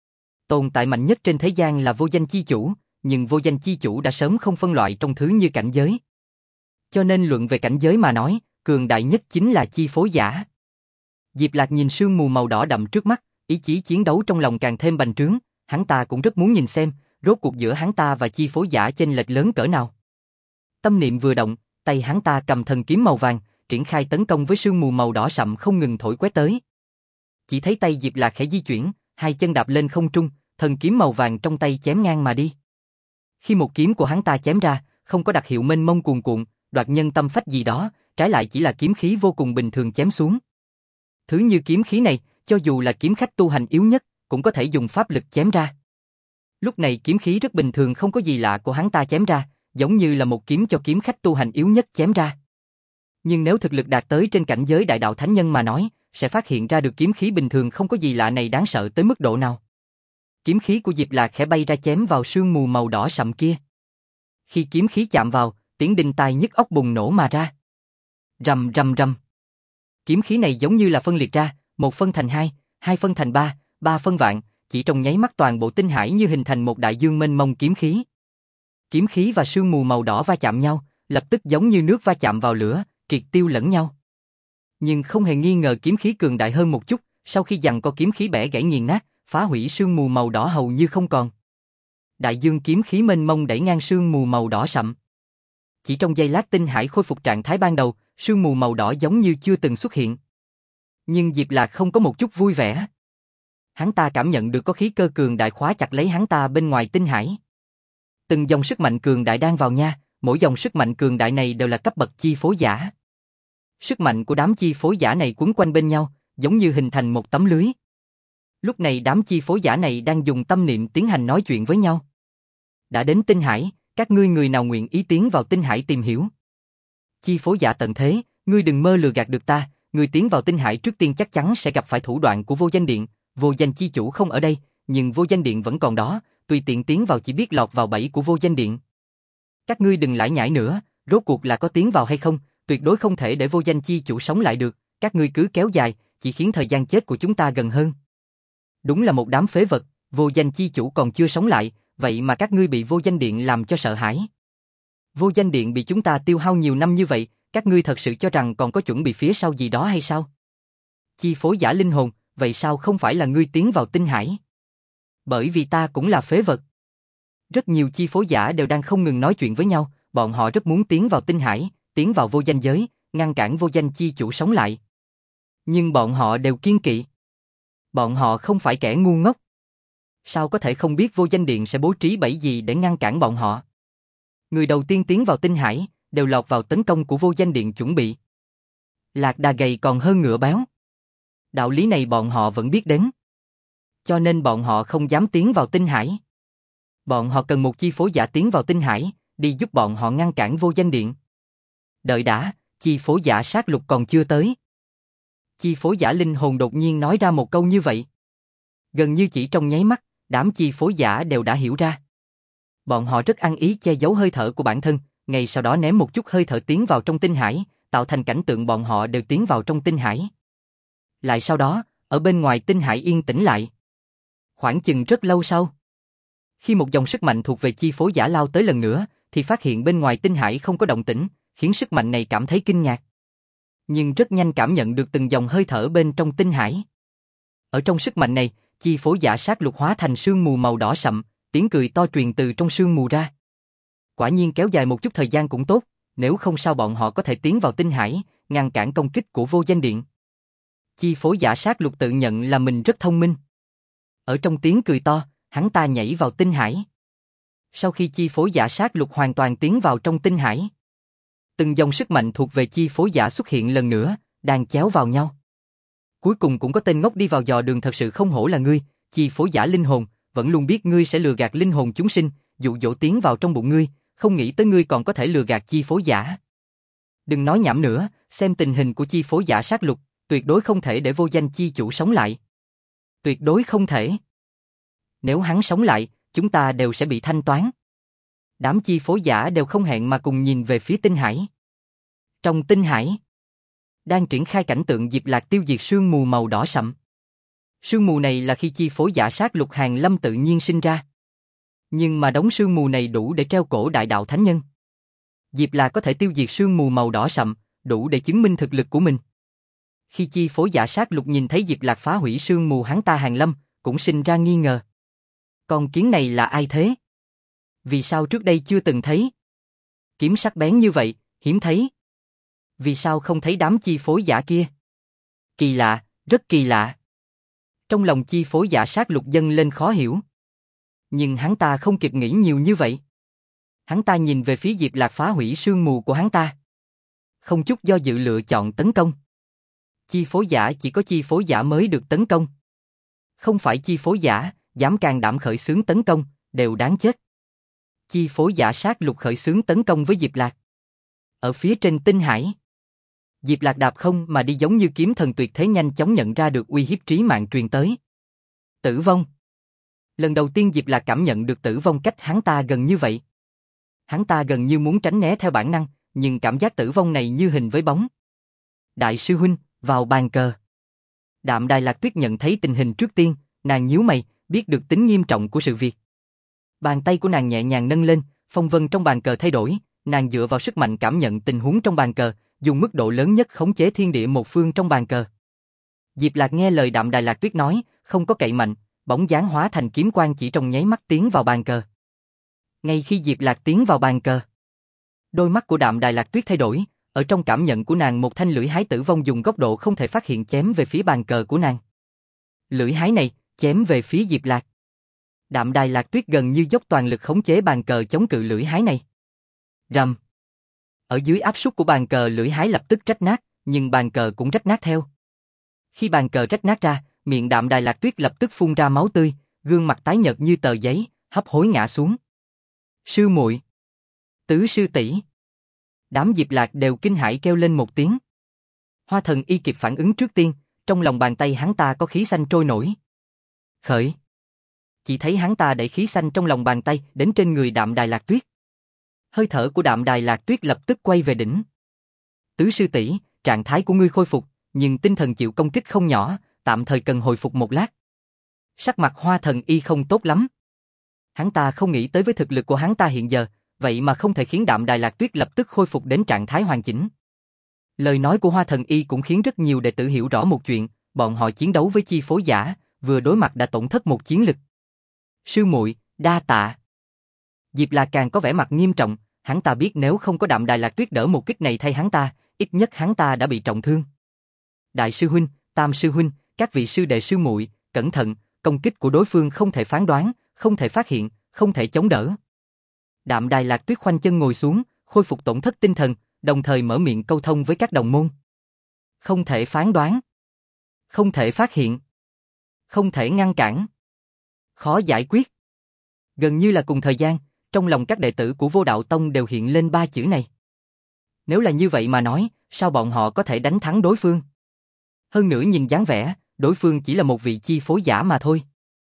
Tồn tại mạnh nhất trên thế gian là vô danh chi chủ, nhưng vô danh chi chủ đã sớm không phân loại trong thứ như cảnh giới. Cho nên luận về cảnh giới mà nói, cường đại nhất chính là chi phối giả. Diệp Lạc nhìn sương mù màu đỏ đậm trước mắt, ý chí chiến đấu trong lòng càng thêm bành trướng, hắn ta cũng rất muốn nhìn xem, rốt cuộc giữa hắn ta và chi phối giả chênh lệch lớn cỡ nào. Tâm niệm vừa động, tay hắn ta cầm thần kiếm màu vàng, triển khai tấn công với sương mù màu đỏ sậm không ngừng thổi quét tới. Chỉ thấy tay Diệp Lạc khẽ di chuyển, hai chân đạp lên không trung, thần kiếm màu vàng trong tay chém ngang mà đi. Khi một kiếm của hắn ta chém ra, không có đặc hiệu mênh mông cuồn cuộn, đoạt nhân tâm phách gì đó, trái lại chỉ là kiếm khí vô cùng bình thường chém xuống. Thứ như kiếm khí này, cho dù là kiếm khách tu hành yếu nhất, cũng có thể dùng pháp lực chém ra. Lúc này kiếm khí rất bình thường không có gì lạ của hắn ta chém ra, giống như là một kiếm cho kiếm khách tu hành yếu nhất chém ra. Nhưng nếu thực lực đạt tới trên cảnh giới đại đạo thánh nhân mà nói, sẽ phát hiện ra được kiếm khí bình thường không có gì lạ này đáng sợ tới mức độ nào. Kiếm khí của Diệp Lạc khẽ bay ra chém vào sương mù màu đỏ sậm kia. Khi kiếm khí chạm vào, tiếng đinh tai nhức óc bùng nổ mà ra. Rầm rầm rầm. Kiếm khí này giống như là phân liệt ra, một phân thành hai, hai phân thành ba, ba phân vạn, chỉ trong nháy mắt toàn bộ tinh hải như hình thành một đại dương mênh mông kiếm khí. Kiếm khí và sương mù màu đỏ va chạm nhau, lập tức giống như nước va chạm vào lửa, triệt tiêu lẫn nhau. Nhưng không hề nghi ngờ kiếm khí cường đại hơn một chút, sau khi giằng co kiếm khí bẻ gãy nghiền nát, phá hủy sương mù màu đỏ hầu như không còn. Đại dương kiếm khí mênh mông đẩy ngang sương mù màu đỏ sậm. Chỉ trong giây lát tinh hải khôi phục trạng thái ban đầu, sương mù màu đỏ giống như chưa từng xuất hiện. Nhưng Diệp Lạc không có một chút vui vẻ. Hắn ta cảm nhận được có khí cơ cường đại khóa chặt lấy hắn ta bên ngoài tinh hải. Từng dòng sức mạnh cường đại đang vào nha, mỗi dòng sức mạnh cường đại này đều là cấp bậc chi phối giả. Sức mạnh của đám chi phối giả này quấn quanh bên nhau, giống như hình thành một tấm lưới. Lúc này đám chi phối giả này đang dùng tâm niệm tiến hành nói chuyện với nhau. Đã đến tinh hải, các ngươi người nào nguyện ý tiến vào tinh hải tìm hiểu. Chi phối giả tận thế, ngươi đừng mơ lừa gạt được ta, ngươi tiến vào tinh hải trước tiên chắc chắn sẽ gặp phải thủ đoạn của vô danh điện, vô danh chi chủ không ở đây, nhưng vô danh điện vẫn còn đó, tùy tiện tiến vào chỉ biết lọt vào bẫy của vô danh điện. Các ngươi đừng lải nhải nữa, rốt cuộc là có tiến vào hay không, tuyệt đối không thể để vô danh chi chủ sống lại được, các ngươi cứ kéo dài, chỉ khiến thời gian chết của chúng ta gần hơn. Đúng là một đám phế vật, vô danh chi chủ còn chưa sống lại, vậy mà các ngươi bị vô danh điện làm cho sợ hãi. Vô danh điện bị chúng ta tiêu hao nhiều năm như vậy, các ngươi thật sự cho rằng còn có chuẩn bị phía sau gì đó hay sao? Chi phối giả linh hồn, vậy sao không phải là ngươi tiến vào tinh hải? Bởi vì ta cũng là phế vật. Rất nhiều chi phối giả đều đang không ngừng nói chuyện với nhau, bọn họ rất muốn tiến vào tinh hải, tiến vào vô danh giới, ngăn cản vô danh chi chủ sống lại. Nhưng bọn họ đều kiêng kỵ. Bọn họ không phải kẻ ngu ngốc. Sao có thể không biết vô danh điện sẽ bố trí bẫy gì để ngăn cản bọn họ? Người đầu tiên tiến vào tinh hải, đều lọt vào tấn công của vô danh điện chuẩn bị. Lạc đà gầy còn hơn ngựa béo. Đạo lý này bọn họ vẫn biết đến. Cho nên bọn họ không dám tiến vào tinh hải. Bọn họ cần một chi phối giả tiến vào tinh hải, đi giúp bọn họ ngăn cản vô danh điện. Đợi đã, chi phối giả sát lục còn chưa tới. Chi phối giả linh hồn đột nhiên nói ra một câu như vậy. Gần như chỉ trong nháy mắt, đám chi phối giả đều đã hiểu ra. Bọn họ rất ăn ý che giấu hơi thở của bản thân, ngay sau đó ném một chút hơi thở tiến vào trong tinh hải, tạo thành cảnh tượng bọn họ đều tiến vào trong tinh hải. Lại sau đó, ở bên ngoài tinh hải yên tĩnh lại. Khoảng chừng rất lâu sau, khi một dòng sức mạnh thuộc về chi phối giả lao tới lần nữa, thì phát hiện bên ngoài tinh hải không có động tĩnh, khiến sức mạnh này cảm thấy kinh ngạc. Nhưng rất nhanh cảm nhận được từng dòng hơi thở bên trong tinh hải. Ở trong sức mạnh này, Chi phối giả sát lục hóa thành sương mù màu đỏ sậm, tiếng cười to truyền từ trong sương mù ra. Quả nhiên kéo dài một chút thời gian cũng tốt, nếu không sao bọn họ có thể tiến vào tinh hải, ngăn cản công kích của vô danh điện. Chi phối giả sát lục tự nhận là mình rất thông minh. Ở trong tiếng cười to, hắn ta nhảy vào tinh hải. Sau khi chi phối giả sát lục hoàn toàn tiến vào trong tinh hải, từng dòng sức mạnh thuộc về chi phối giả xuất hiện lần nữa, đang chéo vào nhau. Cuối cùng cũng có tên ngốc đi vào dò đường, thật sự không hổ là ngươi, chi phối giả linh hồn, vẫn luôn biết ngươi sẽ lừa gạt linh hồn chúng sinh, dụ dỗ tiến vào trong bụng ngươi, không nghĩ tới ngươi còn có thể lừa gạt chi phối giả. Đừng nói nhảm nữa, xem tình hình của chi phối giả sát lục, tuyệt đối không thể để vô danh chi chủ sống lại. Tuyệt đối không thể. Nếu hắn sống lại, chúng ta đều sẽ bị thanh toán. Đám chi phối giả đều không hẹn mà cùng nhìn về phía tinh hải. Trong tinh hải, đang triển khai cảnh tượng Diệp Lạc tiêu diệt sương mù màu đỏ sậm. Sương mù này là khi chi phối giả sát lục hàng lâm tự nhiên sinh ra. Nhưng mà đống sương mù này đủ để treo cổ đại đạo thánh nhân. Diệp Lạc có thể tiêu diệt sương mù màu đỏ sậm, đủ để chứng minh thực lực của mình. Khi chi phối giả sát lục nhìn thấy Diệp Lạc phá hủy sương mù hắn ta hàng lâm, cũng sinh ra nghi ngờ. Con kiến này là ai thế? Vì sao trước đây chưa từng thấy? Kiếm sắc bén như vậy, hiếm thấy. Vì sao không thấy đám chi phối giả kia? Kỳ lạ, rất kỳ lạ. Trong lòng chi phối giả sát lục dâng lên khó hiểu. Nhưng hắn ta không kịp nghĩ nhiều như vậy. Hắn ta nhìn về phía Diệp Lạc phá hủy sương mù của hắn ta. Không chút do dự lựa chọn tấn công. Chi phối giả chỉ có chi phối giả mới được tấn công. Không phải chi phối giả, dám can đảm khởi xướng tấn công, đều đáng chết. Chi phối giả sát lục khởi xướng tấn công với Diệp Lạc. Ở phía trên tinh hải, Diệp Lạc đạp không mà đi giống như kiếm thần tuyệt thế, nhanh chóng nhận ra được uy hiếp trí mạng truyền tới. Tử vong. Lần đầu tiên Diệp Lạc cảm nhận được tử vong cách hắn ta gần như vậy. Hắn ta gần như muốn tránh né theo bản năng, nhưng cảm giác tử vong này như hình với bóng. Đại sư huynh, vào bàn cờ. Đạm Đài Lạc Tuyết nhận thấy tình hình trước tiên, nàng nhíu mày, biết được tính nghiêm trọng của sự việc. Bàn tay của nàng nhẹ nhàng nâng lên, phong vân trong bàn cờ thay đổi, nàng dựa vào sức mạnh cảm nhận tình huống trong bàn cờ, dùng mức độ lớn nhất khống chế thiên địa một phương trong bàn cờ. Diệp Lạc nghe lời Đạm Đài Lạc Tuyết nói, không có cậy mạnh, bóng dáng hóa thành kiếm quang chỉ trong nháy mắt tiến vào bàn cờ. Ngay khi Diệp Lạc tiến vào bàn cờ, đôi mắt của Đạm Đài Lạc Tuyết thay đổi, ở trong cảm nhận của nàng một thanh lưỡi hái tử vong dùng góc độ không thể phát hiện chém về phía bàn cờ của nàng. Lưỡi hái này chém về phía Diệp Lạc. Đạm Đài Lạc Tuyết gần như dốc toàn lực khống chế bàn cờ chống cự lưỡi hái này. Rầm. Ở dưới áp suất của bàn cờ, lưỡi hái lập tức rách nát, nhưng bàn cờ cũng rách nát theo. Khi bàn cờ rách nát ra, miệng Đạm Đài Lạc Tuyết lập tức phun ra máu tươi, gương mặt tái nhợt như tờ giấy, hấp hối ngã xuống. Sư muội, tứ sư tỷ. Đám Diệp Lạc đều kinh hãi kêu lên một tiếng. Hoa Thần Y kịp phản ứng trước tiên, trong lòng bàn tay hắn ta có khí xanh trôi nổi. Khởi. Chỉ thấy hắn ta đẩy khí xanh trong lòng bàn tay đến trên người Đạm Đài Lạc Tuyết. Hơi thở của Đạm Đài Lạc Tuyết lập tức quay về đỉnh. Tứ sư tỷ, trạng thái của ngươi khôi phục, nhưng tinh thần chịu công kích không nhỏ, tạm thời cần hồi phục một lát. Sắc mặt Hoa Thần Y không tốt lắm. Hắn ta không nghĩ tới với thực lực của hắn ta hiện giờ, vậy mà không thể khiến Đạm Đài Lạc Tuyết lập tức khôi phục đến trạng thái hoàn chỉnh. Lời nói của Hoa Thần Y cũng khiến rất nhiều đệ tử hiểu rõ một chuyện, bọn họ chiến đấu với chi phối giả, vừa đối mặt đã tổn thất một chiến lực. Sư muội, đa tạ. Diệp Lạc càng có vẻ mặt nghiêm trọng, hắn ta biết nếu không có Đạm Đài Lạc Tuyết đỡ một kích này thay hắn ta, ít nhất hắn ta đã bị trọng thương. Đại sư huynh, Tam sư huynh, các vị sư đệ sư muội, cẩn thận, công kích của đối phương không thể phán đoán, không thể phát hiện, không thể chống đỡ. Đạm Đài Lạc Tuyết khoanh chân ngồi xuống, khôi phục tổn thất tinh thần, đồng thời mở miệng câu thông với các đồng môn. Không thể phán đoán, không thể phát hiện, không thể ngăn cản, khó giải quyết. Gần như là cùng thời gian, trong lòng các đệ tử của Vô Đạo Tông đều hiện lên ba chữ này. Nếu là như vậy mà nói, sao bọn họ có thể đánh thắng đối phương? Hơn nữa nhìn dáng vẻ, đối phương chỉ là một vị chi phối giả mà thôi.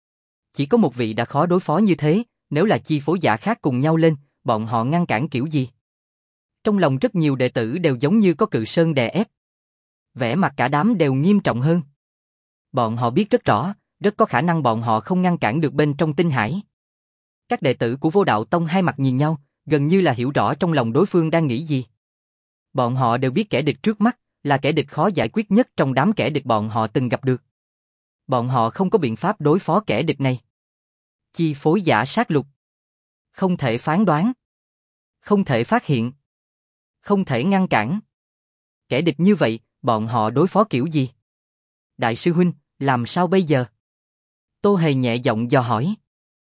Chỉ có một vị đã khó đối phó như thế, nếu là chi phối giả khác cùng nhau lên, bọn họ ngăn cản kiểu gì? Trong lòng rất nhiều đệ tử đều giống như có cự sơn đè ép. Vẻ mặt cả đám đều nghiêm trọng hơn. Bọn họ biết rất rõ, rất có khả năng bọn họ không ngăn cản được bên trong tinh hải. Các đệ tử của Vô Đạo Tông hai mặt nhìn nhau, gần như là hiểu rõ trong lòng đối phương đang nghĩ gì. Bọn họ đều biết kẻ địch trước mắt là kẻ địch khó giải quyết nhất trong đám kẻ địch bọn họ từng gặp được. Bọn họ không có biện pháp đối phó kẻ địch này. Chi phối giả sát lục. Không thể phán đoán. Không thể phát hiện. Không thể ngăn cản. Kẻ địch như vậy, bọn họ đối phó kiểu gì? Đại sư huynh, làm sao bây giờ? Tô Hề nhẹ giọng dò hỏi.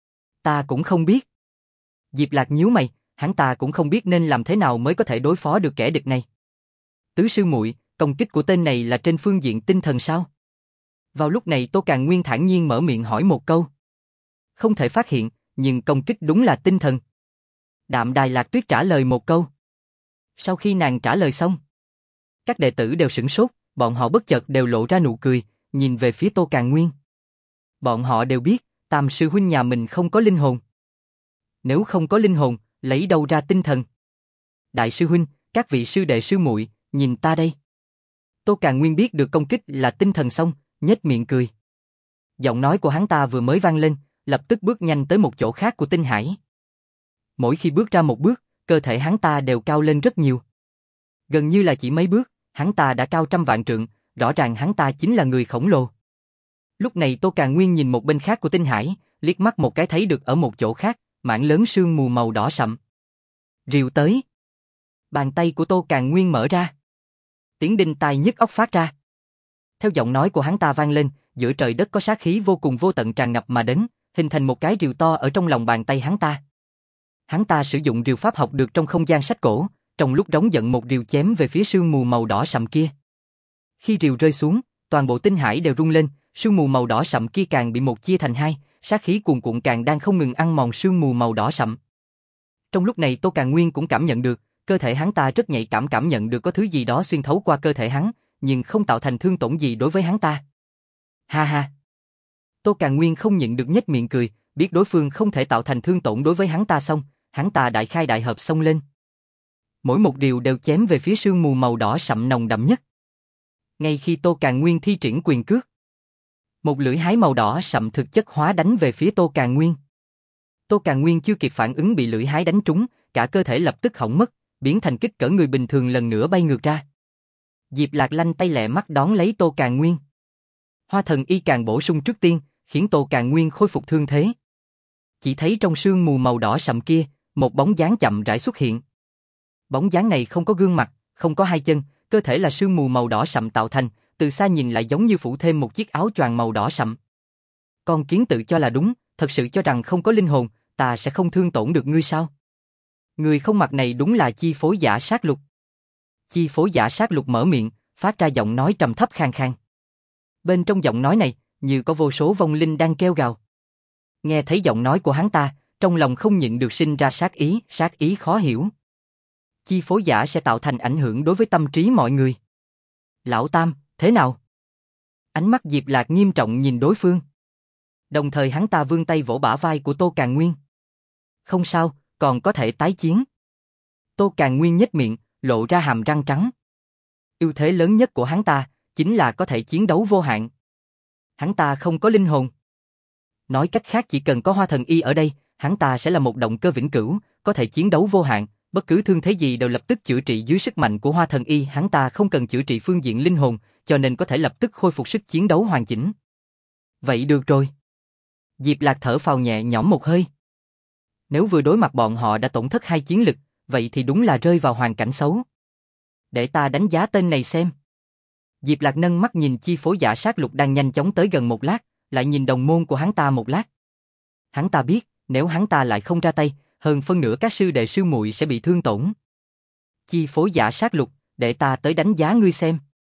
Ta cũng không biết. Diệp Lạc nhíu mày, hắn ta cũng không biết nên làm thế nào mới có thể đối phó được kẻ địch này. Tứ sư muội, công kích của tên này là trên phương diện tinh thần sao? Vào lúc này Tô Càn Nguyên thản nhiên mở miệng hỏi một câu. Không thể phát hiện, nhưng công kích đúng là tinh thần. Đạm Đài Lạc Tuyết trả lời một câu. Sau khi nàng trả lời xong, các đệ tử đều sửng sốt, bọn họ bất chợt đều lộ ra nụ cười, nhìn về phía Tô Càn Nguyên. Bọn họ đều biết, Tam sư huynh nhà mình không có linh hồn. Nếu không có linh hồn, lấy đâu ra tinh thần? Đại sư huynh, các vị sư đệ sư muội, nhìn ta đây. Tô Càn Nguyên biết được công kích là tinh thần xong, nhếch miệng cười. Giọng nói của hắn ta vừa mới vang lên, lập tức bước nhanh tới một chỗ khác của tinh hải. Mỗi khi bước ra một bước, cơ thể hắn ta đều cao lên rất nhiều. Gần như là chỉ mấy bước, hắn ta đã cao trăm vạn trượng, rõ ràng hắn ta chính là người khổng lồ. Lúc này Tô Càn Nguyên nhìn một bên khác của tinh hải, liếc mắt một cái thấy được ở một chỗ khác, mảng lớn sương mù màu đỏ sậm. Rìu tới. Bàn tay của Tô Càn Nguyên mở ra. Tiếng đinh tai nhức óc phát ra. Theo giọng nói của hắn ta vang lên, giữa trời đất có sát khí vô cùng vô tận tràn ngập mà đến, hình thành một cái rìu to ở trong lòng bàn tay hắn ta. Hắn ta sử dụng rìu pháp học được trong không gian sách cổ, trong lúc đóng giận một rìu chém về phía sương mù màu đỏ sậm kia. Khi rìu rơi xuống, toàn bộ tinh hải đều rung lên, sương mù màu đỏ sậm kia càng bị một chia thành hai, sát khí cuồn cuộn càng đang không ngừng ăn mòn sương mù màu đỏ sậm. Trong lúc này Tô Càn Nguyên cũng cảm nhận được, cơ thể hắn ta rất nhạy cảm nhận được có thứ gì đó xuyên thấu qua cơ thể hắn, nhưng không tạo thành thương tổn gì đối với hắn ta. Ha ha. Tô Càn Nguyên không nhịn được nhếch miệng cười, biết đối phương không thể tạo thành thương tổn đối với hắn ta xong, hắn ta đại khai đại hợp xông lên. Mỗi một điều đều chém về phía sương mù màu đỏ sậm nồng đậm nhất. Ngay khi Tô Càn Nguyên thi triển quyền cước, một lưỡi hái màu đỏ sậm thực chất hóa đánh về phía Tô Càn Nguyên. Tô Càn Nguyên chưa kịp phản ứng bị lưỡi hái đánh trúng, cả cơ thể lập tức hỏng mất, biến thành kích cỡ người bình thường lần nữa bay ngược ra. Diệp Lạc lanh tay lẹ mắt đón lấy Tô Càn Nguyên. Hoa thần y càng bổ sung trước tiên, khiến Tô Càn Nguyên khôi phục thương thế. Chỉ thấy trong sương mù màu đỏ sậm kia, một bóng dáng chậm rãi xuất hiện. Bóng dáng này không có gương mặt, không có hai chân, cơ thể là sương mù màu đỏ sậm tạo thành, từ xa nhìn lại giống như phủ thêm một chiếc áo choàng màu đỏ sậm. Con kiến tự cho là đúng, thật sự cho rằng không có linh hồn, ta sẽ không thương tổn được ngươi sao? Người không mặt này đúng là chi phối giả sát lục. Chi phối giả sát lục mở miệng, phát ra giọng nói trầm thấp khàn khàn. Bên trong giọng nói này, như có vô số vong linh đang kêu gào. Nghe thấy giọng nói của hắn ta, trong lòng không nhịn được sinh ra sát ý khó hiểu. Chi phối giả sẽ tạo thành ảnh hưởng đối với tâm trí mọi người. Lão Tam, thế nào? Ánh mắt Diệp Lạc nghiêm trọng nhìn đối phương. Đồng thời hắn ta vươn tay vỗ bả vai của Tô Càn Nguyên. Không sao, còn có thể tái chiến. Tô Càn Nguyên nhếch miệng, lộ ra hàm răng trắng. Ưu thế lớn nhất của hắn ta chính là có thể chiến đấu vô hạn. Hắn ta không có linh hồn. Nói cách khác chỉ cần có Hoa thần y ở đây, hắn ta sẽ là một động cơ vĩnh cửu, có thể chiến đấu vô hạn, bất cứ thương thế gì đều lập tức chữa trị dưới sức mạnh của Hoa thần y, hắn ta không cần chữa trị phương diện linh hồn, cho nên có thể lập tức khôi phục sức chiến đấu hoàn chỉnh. Vậy được rồi. Diệp Lạc thở phào nhẹ nhõm một hơi. Nếu vừa đối mặt bọn họ đã tổn thất hai chiến lực, vậy thì đúng là rơi vào hoàn cảnh xấu. Để ta đánh giá tên này xem. Diệp Lạc nâng mắt nhìn chi phối giả sát lục đang nhanh chóng tới gần một lát, lại nhìn đồng môn của hắn ta một lát. Hắn ta biết, nếu hắn ta lại không ra tay, hơn phân nửa các sư đệ sư muội sẽ bị thương tổn. Chi phối giả sát lục, để ta tới đánh giá ngươi xem.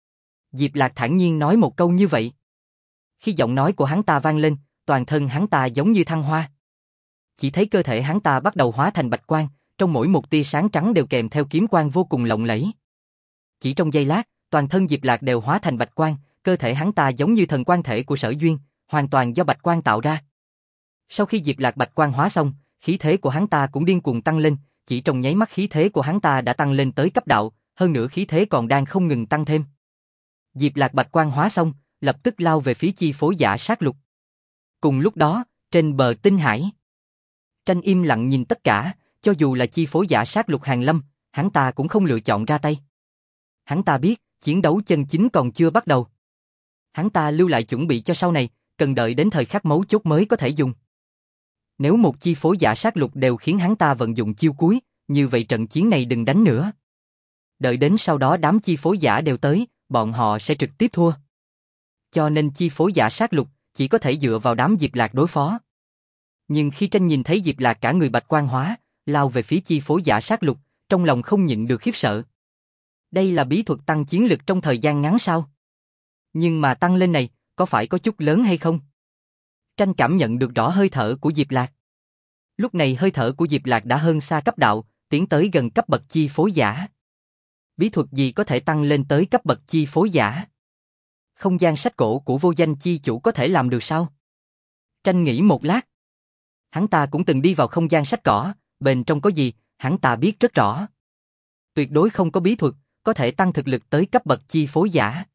Diệp Lạc thản nhiên nói một câu như vậy. Khi giọng nói của hắn ta vang lên, toàn thân hắn ta giống như thăng hoa. Chỉ thấy cơ thể hắn ta bắt đầu hóa thành bạch quang, trong mỗi một tia sáng trắng đều kèm theo kiếm quang vô cùng lộng lẫy. Chỉ trong giây lát, toàn thân Diệp Lạc đều hóa thành bạch quang, cơ thể hắn ta giống như thần quang thể của Sở Duyên, hoàn toàn do bạch quang tạo ra. Sau khi Diệp Lạc bạch quang hóa xong, khí thế của hắn ta cũng điên cuồng tăng lên, chỉ trong nháy mắt khí thế của hắn ta đã tăng lên tới cấp đạo, hơn nữa khí thế còn đang không ngừng tăng thêm. Diệp Lạc bạch quang hóa xong, lập tức lao về phía chi phối giả sát lục. Cùng lúc đó, trên bờ tinh hải, Tranh im lặng nhìn tất cả, cho dù là chi phối giả sát lục Hàn Lâm, hắn ta cũng không lựa chọn ra tay. Hắn ta biết, chiến đấu chân chính còn chưa bắt đầu. Hắn ta lưu lại chuẩn bị cho sau này, cần đợi đến thời khắc mấu chốt mới có thể dùng. Nếu một chi phối giả sát lục đều khiến hắn ta vận dụng chiêu cuối, như vậy trận chiến này đừng đánh nữa. Đợi đến sau đó đám chi phối giả đều tới, bọn họ sẽ trực tiếp thua. Cho nên chi phối giả sát lục chỉ có thể dựa vào đám Diệp Lạc đối phó. Nhưng khi Tranh nhìn thấy Diệp Lạc cả người bạch quang hóa, lao về phía chi phối giả sát lục, trong lòng không nhịn được khiếp sợ. Đây là bí thuật tăng chiến lực trong thời gian ngắn sao? Nhưng mà tăng lên này, có phải có chút lớn hay không? Tranh cảm nhận được rõ hơi thở của Diệp Lạc. Lúc này hơi thở của Diệp Lạc đã hơn xa cấp đạo, tiến tới gần cấp bậc chi phối giả. Bí thuật gì có thể tăng lên tới cấp bậc chi phối giả? Không gian sách cổ của vô danh chi chủ có thể làm được sao? Tranh nghĩ một lát. Hắn ta cũng từng đi vào không gian sách cỏ, bên trong có gì, hắn ta biết rất rõ. Tuyệt đối không có bí thuật, có thể tăng thực lực tới cấp bậc chi phối giả.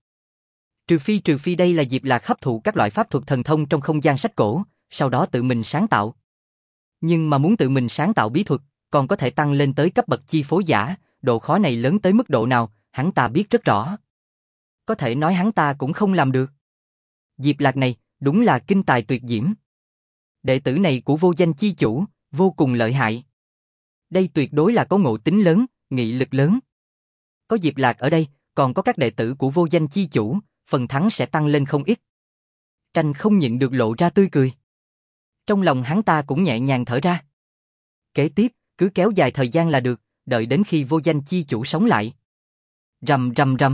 Trừ phi đây là Diệp Lạc hấp thụ các loại pháp thuật thần thông trong không gian sách cổ, sau đó tự mình sáng tạo. Nhưng mà muốn tự mình sáng tạo bí thuật, còn có thể tăng lên tới cấp bậc chi phối giả, độ khó này lớn tới mức độ nào, hắn ta biết rất rõ. Có thể nói hắn ta cũng không làm được. Diệp Lạc này, đúng là kinh tài tuyệt diễm. Đệ tử này của vô danh chi chủ, vô cùng lợi hại. Đây tuyệt đối là có ngộ tính lớn, nghị lực lớn. Có Diệp Lạc ở đây, còn có các đệ tử của vô danh chi chủ, phần thắng sẽ tăng lên không ít. Tranh không nhịn được lộ ra tươi cười. Trong lòng hắn ta cũng nhẹ nhàng thở ra. Kế tiếp, cứ kéo dài thời gian là được, đợi đến khi vô danh chi chủ sống lại. Rầm rầm rầm.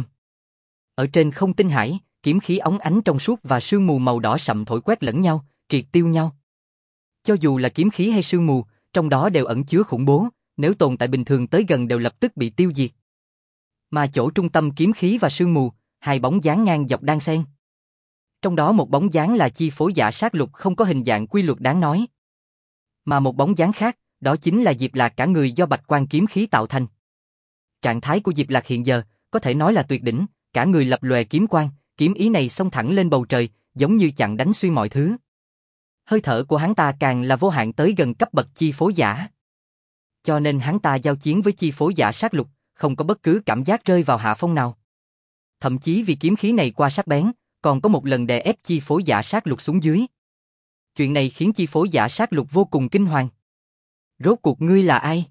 Ở trên không tinh hải, kiếm khí óng ánh trong suốt và sương mù màu đỏ sậm thổi quét lẫn nhau, triệt tiêu nhau. Cho dù là kiếm khí hay sương mù, trong đó đều ẩn chứa khủng bố, nếu tồn tại bình thường tới gần đều lập tức bị tiêu diệt. Mà chỗ trung tâm kiếm khí và sương mù, hai bóng dáng ngang dọc đan xen. Trong đó một bóng dáng là chi phối giả sát lục không có hình dạng quy luật đáng nói. Mà một bóng dáng khác, đó chính là Diệp Lạc cả người do bạch quang kiếm khí tạo thành. Trạng thái của Diệp Lạc hiện giờ, có thể nói là tuyệt đỉnh, cả người lập lòe kiếm quang, kiếm ý này xông thẳng lên bầu trời, giống như chặn đánh xuyên mọi thứ. Hơi thở của hắn ta càng là vô hạn tới gần cấp bậc chi phối giả. Cho nên hắn ta giao chiến với chi phối giả sát lục, không có bất cứ cảm giác rơi vào hạ phong nào. Thậm chí vì kiếm khí này qua sắc bén, còn có một lần đè ép chi phối giả sát lục xuống dưới. Chuyện này khiến chi phối giả sát lục vô cùng kinh hoàng. Rốt cuộc ngươi là ai?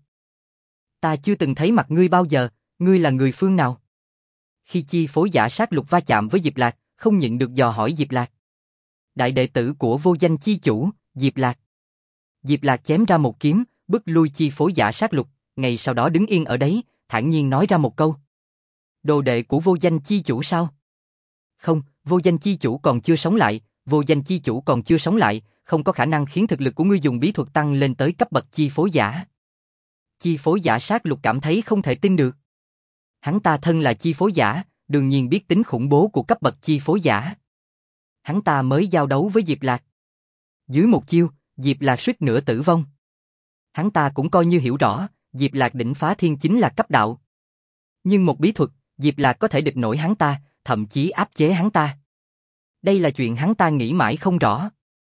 Ta chưa từng thấy mặt ngươi bao giờ, ngươi là người phương nào? Khi chi phối giả sát lục va chạm với Diệp Lạc, không nhịn được dò hỏi Diệp Lạc. Đại đệ tử của vô danh chi chủ, Diệp Lạc. Diệp Lạc chém ra một kiếm, bức lui chi phối giả sát lục, ngay sau đó đứng yên ở đấy, thản nhiên nói ra một câu. Đồ đệ của vô danh chi chủ sao? Không, vô danh chi chủ còn chưa sống lại, vô danh chi chủ còn chưa sống lại, không có khả năng khiến thực lực của ngươi dùng bí thuật tăng lên tới cấp bậc chi phối giả. Chi phối giả sát lục cảm thấy không thể tin được. Hắn ta thân là chi phối giả, đương nhiên biết tính khủng bố của cấp bậc chi phối giả. Hắn ta mới giao đấu với Diệp Lạc. Dưới một chiêu, Diệp Lạc suýt nữa tử vong. Hắn ta cũng coi như hiểu rõ, Diệp Lạc đỉnh phá thiên chính là cấp đạo. Nhưng một bí thuật, Diệp Lạc có thể địch nổi hắn ta, thậm chí áp chế hắn ta. Đây là chuyện hắn ta nghĩ mãi không rõ.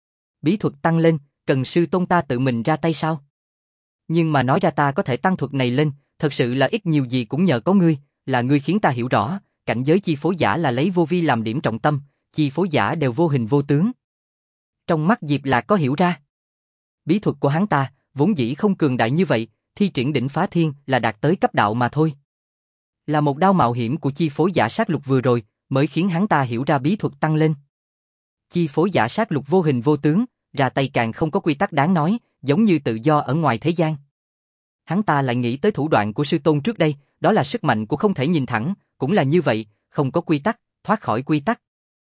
Bí thuật tăng lên, cần sư tôn ta tự mình ra tay sao? Nhưng mà nói ra ta có thể tăng thuật này lên, thật sự là ít nhiều gì cũng nhờ có ngươi, là ngươi khiến ta hiểu rõ, cảnh giới chi phối giả là lấy vô vi làm điểm trọng tâm, chi phối giả đều vô hình vô tướng. Trong mắt Diệp Lạc có hiểu ra. Bí thuật của hắn ta, vốn dĩ không cường đại như vậy, thi triển đỉnh phá thiên là đạt tới cấp đạo mà thôi. Là một đao mạo hiểm của chi phối giả sát lục vừa rồi, mới khiến hắn ta hiểu ra bí thuật tăng lên. Chi phối giả sát lục vô hình vô tướng, ra tay càng không có quy tắc đáng nói, giống như tự do ở ngoài thế gian. Hắn ta lại nghĩ tới thủ đoạn của sư tôn trước đây, đó là sức mạnh của không thể nhìn thẳng, cũng là như vậy, không có quy tắc, thoát khỏi quy tắc.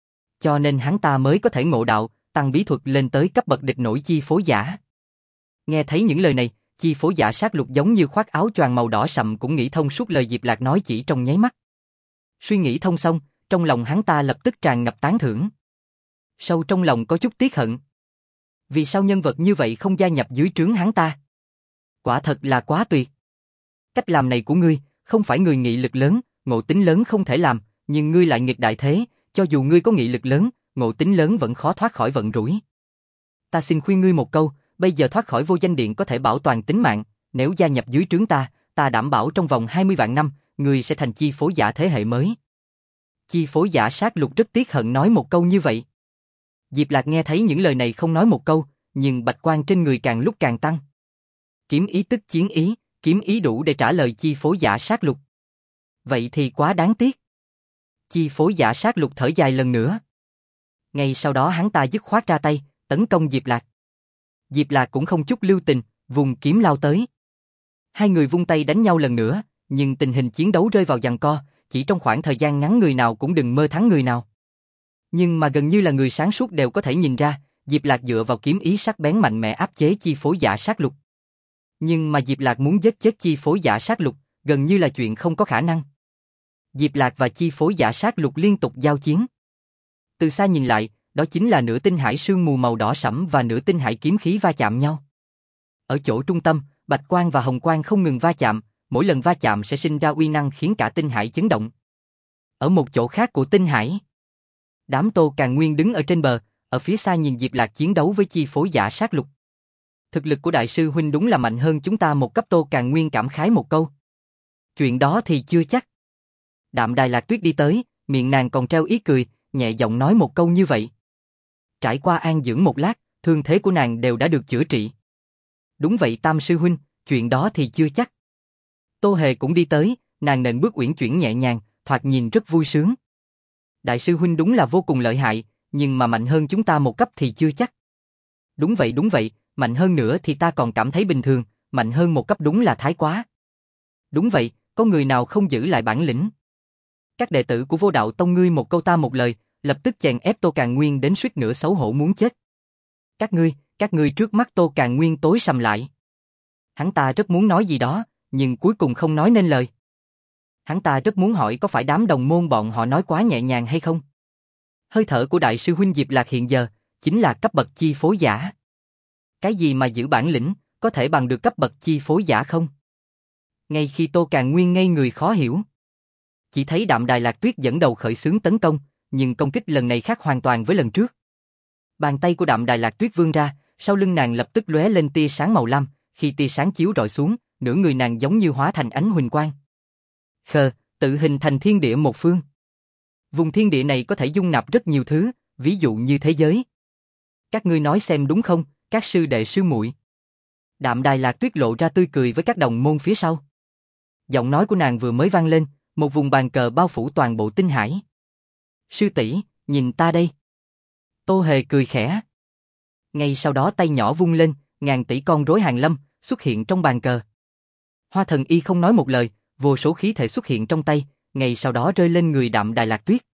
Cho nên hắn ta mới có thể ngộ đạo, tăng bí thuật lên tới cấp bậc địch nổi chi phối giả. Nghe thấy những lời này, chi phối giả sát lục giống như khoác áo choàng màu đỏ sậm cũng nghĩ thông suốt lời Diệp Lạc nói chỉ trong nháy mắt. Suy nghĩ thông xong, trong lòng hắn ta lập tức tràn ngập tán thưởng. Sâu trong lòng có chút tiếc hận. Vì sao nhân vật như vậy không gia nhập dưới trướng hắn ta? Quả thật là quá tuyệt. Cách làm này của ngươi, không phải người nghị lực lớn, ngộ tính lớn không thể làm, nhưng ngươi lại nghịch đại thế, cho dù ngươi có nghị lực lớn, ngộ tính lớn vẫn khó thoát khỏi vận rủi. Ta xin khuyên ngươi một câu, bây giờ thoát khỏi vô danh điện có thể bảo toàn tính mạng, nếu gia nhập dưới trướng ta, ta đảm bảo trong vòng 20 vạn năm, ngươi sẽ thành chi phối giả thế hệ mới. Chi phối giả sát lục rất tiếc hận nói một câu như vậy. Diệp Lạc nghe thấy những lời này không nói một câu, nhưng bạch quang trên người càng lúc càng tăng. Kiếm ý tức chiến ý, kiếm ý đủ để trả lời chi phối giả sát lục. Vậy thì quá đáng tiếc. Chi phối giả sát lục thở dài lần nữa. Ngay sau đó hắn ta dứt khoát ra tay, tấn công Diệp Lạc. Diệp Lạc cũng không chút lưu tình, vùng kiếm lao tới. Hai người vung tay đánh nhau lần nữa, nhưng tình hình chiến đấu rơi vào giằng co, chỉ trong khoảng thời gian ngắn người nào cũng đừng mơ thắng người nào. Nhưng mà gần như là người sáng suốt đều có thể nhìn ra, Diệp Lạc dựa vào kiếm ý sắc bén mạnh mẽ áp chế chi phối giả sát lục. Nhưng mà Diệp Lạc muốn giết chết chi phối giả sát lục, gần như là chuyện không có khả năng. Diệp Lạc và chi phối giả sát lục liên tục giao chiến. Từ xa nhìn lại, đó chính là nửa tinh hải sương mù màu đỏ sẫm và nửa tinh hải kiếm khí va chạm nhau. Ở chỗ trung tâm, bạch quang và hồng quang không ngừng va chạm, mỗi lần va chạm sẽ sinh ra uy năng khiến cả tinh hải chấn động. Ở một chỗ khác của tinh hải, đám Tô Càn Nguyên đứng ở trên bờ, ở phía xa nhìn Diệp Lạc chiến đấu với chi phối giả sát lục. Thực lực của đại sư huynh đúng là mạnh hơn chúng ta một cấp. Tô Càn Nguyên cảm khái một câu. Chuyện đó thì chưa chắc. Đạm Đài Lạc Tuyết đi tới, miệng nàng còn treo ý cười, nhẹ giọng nói một câu như vậy. Trải qua an dưỡng một lát, thương thế của nàng đều đã được chữa trị. Đúng vậy Tam sư huynh, chuyện đó thì chưa chắc. Tô Hề cũng đi tới, nàng nện bước uyển chuyển nhẹ nhàng, thoạt nhìn rất vui sướng. Đại sư huynh đúng là vô cùng lợi hại, nhưng mà mạnh hơn chúng ta một cấp thì chưa chắc. Đúng vậy, mạnh hơn nữa thì ta còn cảm thấy bình thường, mạnh hơn một cấp đúng là thái quá. Đúng vậy, có người nào không giữ lại bản lĩnh? Các đệ tử của Vô Đạo Tông ngươi một câu ta một lời, lập tức chèn ép Tô Càn Nguyên đến suýt nữa xấu hổ muốn chết. Các ngươi trước mắt Tô Càn Nguyên tối sầm lại. Hắn ta rất muốn nói gì đó, nhưng cuối cùng không nói nên lời. Hắn ta rất muốn hỏi có phải đám đồng môn bọn họ nói quá nhẹ nhàng hay không? Hơi thở của đại sư huynh Diệp Lạc hiện giờ, chính là cấp bậc chi phối giả. Cái gì mà giữ bản lĩnh, có thể bằng được cấp bậc chi phối giả không? Ngay khi Tô Càn Nguyên ngây người khó hiểu. Chỉ thấy Đạm Đài Lạc Tuyết dẫn đầu khởi xướng tấn công, nhưng công kích lần này khác hoàn toàn với lần trước. Bàn tay của Đạm Đài Lạc Tuyết vươn ra, sau lưng nàng lập tức lóe lên tia sáng màu lam, khi tia sáng chiếu rọi xuống, nửa người nàng giống như hóa thành ánh huỳnh quang. Tự hình thành thiên địa một phương. Vùng thiên địa này có thể dung nạp rất nhiều thứ, ví dụ như thế giới. Các ngươi nói xem đúng không, các sư đệ sư muội? Đạm Đài Lạc Tuyết lộ ra tươi cười với các đồng môn phía sau. Giọng nói của nàng vừa mới vang lên, một vùng bàn cờ bao phủ toàn bộ tinh hải. Sư tỷ, nhìn ta đây. Tô Hề cười khẽ. Ngay sau đó tay nhỏ vung lên, ngàn tỷ con rối hàng lâm xuất hiện trong bàn cờ. Hoa Thần Y không nói một lời, vô số khí thể xuất hiện trong tay, ngay sau đó rơi lên người Đạm Đài Lạc Tuyết.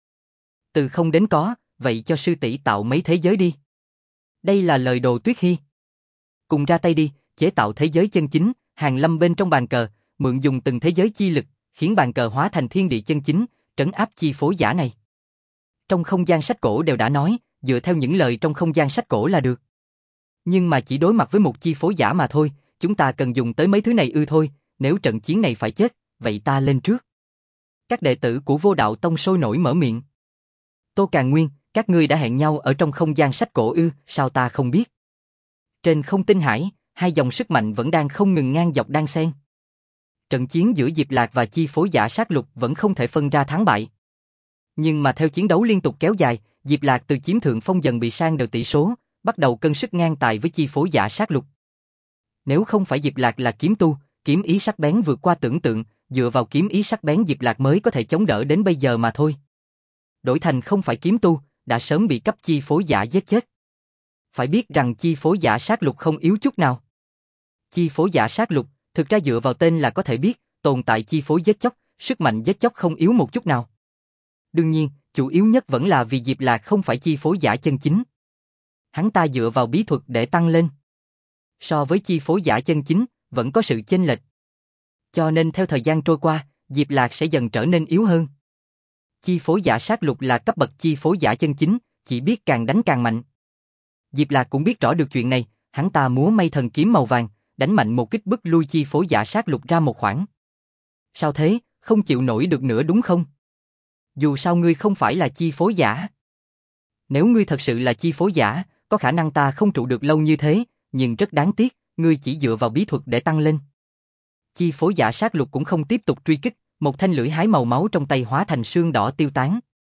Từ không đến có, vậy cho sư tỷ tạo mấy thế giới đi. Đây là lời Đồ Tuyết Hi. Cùng ra tay đi, chế tạo thế giới chân chính, hàng lâm bên trong bàn cờ, mượn dùng từng thế giới chi lực, khiến bàn cờ hóa thành thiên địa chân chính, trấn áp chi phối giả này. Trong không gian sách cổ đều đã nói, dựa theo những lời trong không gian sách cổ là được. Nhưng mà chỉ đối mặt với một chi phối giả mà thôi, chúng ta cần dùng tới mấy thứ này thôi, nếu trận chiến này phải chết, vậy ta lên trước. Các đệ tử của Vô Đạo Tông sôi nổi mở miệng. Tô Càn Nguyên, các ngươi đã hẹn nhau ở trong không gian sách cổ sao ta không biết? Trên không tinh hải, hai dòng sức mạnh vẫn đang không ngừng ngang dọc đan xen. Trận chiến giữa Diệp Lạc và chi phối giả sát lục vẫn không thể phân ra thắng bại. Nhưng mà theo chiến đấu liên tục kéo dài, Diệp Lạc từ chiếm thượng phong dần bị sang đều tỷ số, bắt đầu cân sức ngang tài với chi phối giả sát lục. Nếu không phải Diệp Lạc là kiếm tu, kiếm ý sắc bén vượt qua tưởng tượng, dựa vào kiếm ý sắc bén Diệp Lạc mới có thể chống đỡ đến bây giờ mà thôi. Đổi thành không phải kiếm tu, đã sớm bị cấp chi phối giả giết chết. Phải biết rằng chi phối giả sát lục không yếu chút nào. Chi phối giả sát lục, thực ra dựa vào tên là có thể biết, tồn tại chi phối giết chóc, sức mạnh giết chóc không yếu một chút nào. Đương nhiên, chủ yếu nhất vẫn là vì Diệp Lạc không phải chi phối giả chân chính. Hắn ta dựa vào bí thuật để tăng lên. So với chi phối giả chân chính, vẫn có sự chênh lệch. Cho nên theo thời gian trôi qua, Diệp Lạc sẽ dần trở nên yếu hơn. Chi phối giả sát lục là cấp bậc chi phối giả chân chính, chỉ biết càng đánh càng mạnh. Diệp Lạc cũng biết rõ được chuyện này, hắn ta múa may thần kiếm màu vàng, đánh mạnh một kích bức lui chi phối giả sát lục ra một khoảng. Sao thế, không chịu nổi được nữa đúng không? Dù sao ngươi không phải là chi phối giả. Nếu ngươi thật sự là chi phối giả, có khả năng ta không trụ được lâu như thế, nhưng rất đáng tiếc, ngươi chỉ dựa vào bí thuật để tăng lên. Chi phối giả sát lục cũng không tiếp tục truy kích, một thanh lưỡi hái màu máu trong tay hóa thành sương đỏ tiêu tán.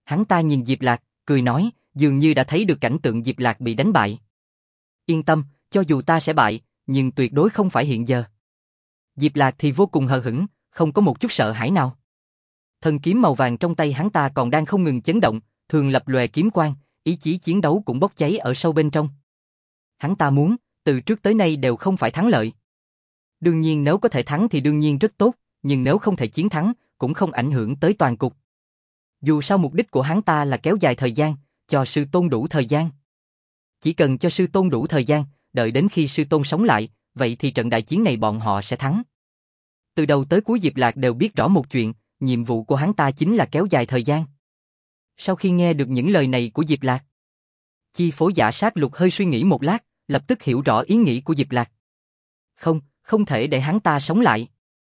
Hắn ta nhìn Diệp Lạc, cười nói, dường như đã thấy được cảnh tượng Diệp Lạc bị đánh bại. Yên tâm, cho dù ta sẽ bại, nhưng tuyệt đối không phải hiện giờ. Diệp Lạc thì vô cùng hờ hững, không có một chút sợ hãi nào. Thần kiếm màu vàng trong tay hắn ta còn đang không ngừng chấn động, thường lập lòe kiếm quang, ý chí chiến đấu cũng bốc cháy ở sâu bên trong. Hắn ta muốn, từ trước tới nay đều không phải thắng lợi. Đương nhiên nếu có thể thắng thì đương nhiên rất tốt, nhưng nếu không thể chiến thắng, cũng không ảnh hưởng tới toàn cục. Dù sao mục đích của hắn ta là kéo dài thời gian, cho sư tôn đủ thời gian. Chỉ cần cho sư tôn đủ thời gian, đợi đến khi sư tôn sống lại, vậy thì trận đại chiến này bọn họ sẽ thắng. Từ đầu tới cuối Diệp Lạc đều biết rõ một chuyện, nhiệm vụ của hắn ta chính là kéo dài thời gian. Sau khi nghe được những lời này của Diệp Lạc, chi phối giả sát lục hơi suy nghĩ một lát, lập tức hiểu rõ ý nghĩ của Diệp Lạc. Không thể để hắn ta sống lại.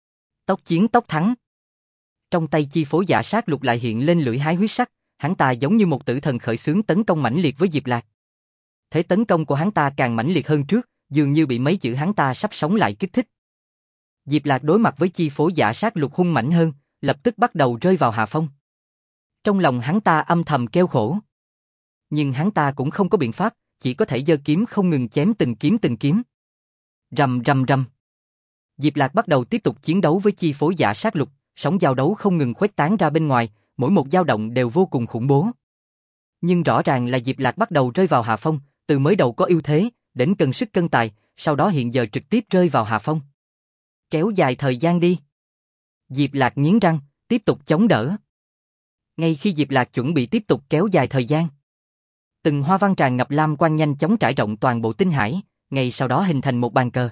Tốc chiến tốc thắng. Trong tay chi phối giả sát lục lại hiện lên lưỡi hái huyết sắc, hắn ta giống như một tử thần khởi xướng tấn công mãnh liệt với Diệp Lạc. Thế tấn công của hắn ta càng mãnh liệt hơn trước, dường như bị mấy chữ hắn ta sắp sống lại kích thích. Diệp Lạc đối mặt với chi phối giả sát lục hung mãnh hơn, lập tức bắt đầu rơi vào hạ phong. Trong lòng hắn ta âm thầm kêu khổ. Nhưng hắn ta cũng không có biện pháp, chỉ có thể giơ kiếm không ngừng chém từng kiếm. Rầm rầm rầm. Diệp Lạc bắt đầu tiếp tục chiến đấu với chi phối giả sát lục, sóng giao đấu không ngừng khuếch tán ra bên ngoài, mỗi một dao động đều vô cùng khủng bố. Nhưng rõ ràng là Diệp Lạc bắt đầu rơi vào hạ phong, từ mới đầu có ưu thế, đến cân sức cân tài, sau đó hiện giờ trực tiếp rơi vào hạ phong. Kéo dài thời gian đi. Diệp Lạc nghiến răng, tiếp tục chống đỡ. Ngay khi Diệp Lạc chuẩn bị tiếp tục kéo dài thời gian, từng hoa văn tràn ngập lam quang nhanh chóng trải rộng toàn bộ tinh hải, ngay sau đó hình thành một bàn cờ.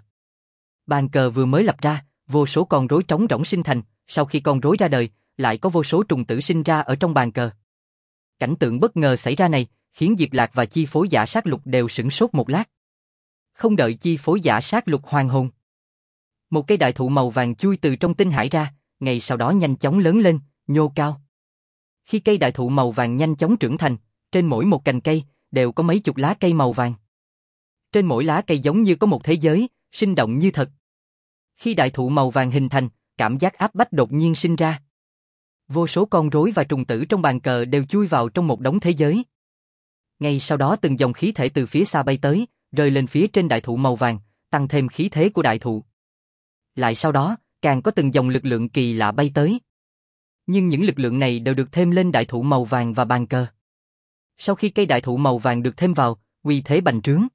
Bàn cờ vừa mới lập ra, vô số con rối trống rỗng sinh thành, sau khi con rối ra đời, lại có vô số trùng tử sinh ra ở trong bàn cờ. Cảnh tượng bất ngờ xảy ra này, khiến Diệp Lạc và chi phối giả sát lục đều sửng sốt một lát. Không đợi chi phối giả sát lục hoàn hồn, một cây đại thụ màu vàng chui từ trong tinh hải ra, ngay sau đó nhanh chóng lớn lên, nhô cao. Khi cây đại thụ màu vàng nhanh chóng trưởng thành, trên mỗi một cành cây đều có mấy chục lá cây màu vàng. Trên mỗi lá cây giống như có một thế giới, sinh động như thật. Khi đại thụ màu vàng hình thành, cảm giác áp bách đột nhiên sinh ra. Vô số con rối và trùng tử trong bàn cờ đều chui vào trong một đống thế giới. Ngay sau đó từng dòng khí thể từ phía xa bay tới, rơi lên phía trên đại thụ màu vàng, tăng thêm khí thế của đại thụ. Lại sau đó, càng có từng dòng lực lượng kỳ lạ bay tới. Nhưng những lực lượng này đều được thêm lên đại thụ màu vàng và bàn cờ. Sau khi cây đại thụ màu vàng được thêm vào, uy thế bành trướng.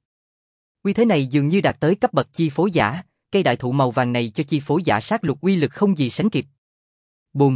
Uy thế này dường như đạt tới cấp bậc chi phối giả, cây đại thụ màu vàng này cho chi phối giả sát lục uy lực không gì sánh kịp. Bùm!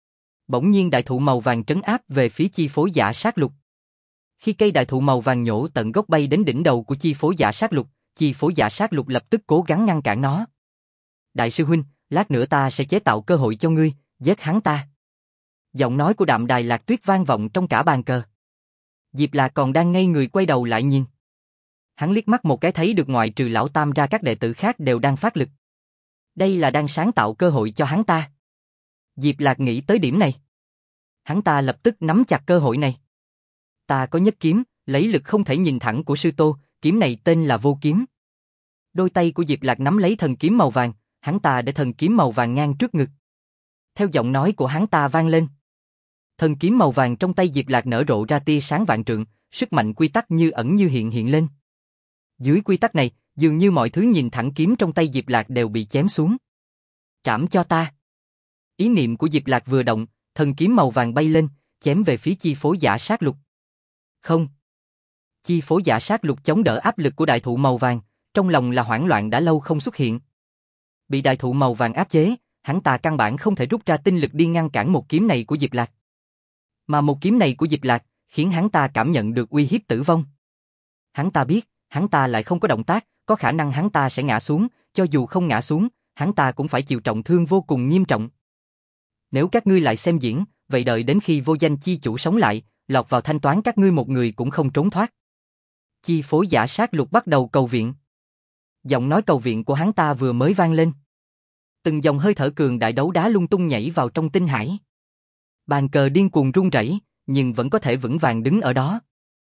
Bỗng nhiên đại thụ màu vàng trấn áp về phía chi phối giả sát lục. Khi cây đại thụ màu vàng nhổ tận gốc bay đến đỉnh đầu của chi phối giả sát lục, chi phối giả sát lục lập tức cố gắng ngăn cản nó. Đại sư huynh, lát nữa ta sẽ chế tạo cơ hội cho ngươi, giết hắn ta. Giọng nói của Đạm Đài Lạc Tuyết vang vọng trong cả bàn cờ. Diệp Lạc còn đang ngây người quay đầu lại nhìn. Hắn liếc mắt một cái thấy được ngoại trừ lão tam ra các đệ tử khác đều đang phát lực. Đây là đang sáng tạo cơ hội cho hắn ta. Diệp Lạc nghĩ tới điểm này. Hắn ta lập tức nắm chặt cơ hội này. Ta có nhất kiếm, lấy lực không thể nhìn thẳng của sư Tô, kiếm này tên là Vô Kiếm. Đôi tay của Diệp Lạc nắm lấy thần kiếm màu vàng, hắn ta để thần kiếm màu vàng ngang trước ngực. Theo giọng nói của hắn ta vang lên, thần kiếm màu vàng trong tay Diệp Lạc nở rộ ra tia sáng vạn trượng, sức mạnh quy tắc như ẩn như hiện lên. Dưới quy tắc này, dường như mọi thứ nhìn thẳng kiếm trong tay Diệp Lạc đều bị chém xuống. Trảm cho ta. Ý niệm của Diệp Lạc vừa động, thần kiếm màu vàng bay lên, chém về phía chi phối giả sát lục. Không. Chi phối giả sát lục chống đỡ áp lực của đại thụ màu vàng, trong lòng là hoảng loạn đã lâu không xuất hiện. Bị đại thụ màu vàng áp chế, hắn ta căn bản không thể rút ra tinh lực đi ngăn cản một kiếm này của Diệp Lạc. Mà một kiếm này của Diệp Lạc, khiến hắn ta cảm nhận được uy hiếp tử vong. Hắn ta biết, hắn ta lại không có động tác, có khả năng hắn ta sẽ ngã xuống, cho dù không ngã xuống, hắn ta cũng phải chịu trọng thương vô cùng nghiêm trọng. Nếu các ngươi lại xem diễn, vậy đợi đến khi vô danh chi chủ sống lại, lọt vào thanh toán các ngươi một người cũng không trốn thoát. Chi phối giả sát lục bắt đầu cầu viện. Giọng nói cầu viện của hắn ta vừa mới vang lên, từng dòng hơi thở cường đại đấu đá lung tung nhảy vào trong tinh hải. Bàn cờ điên cuồng rung rẩy, nhưng vẫn có thể vững vàng đứng ở đó.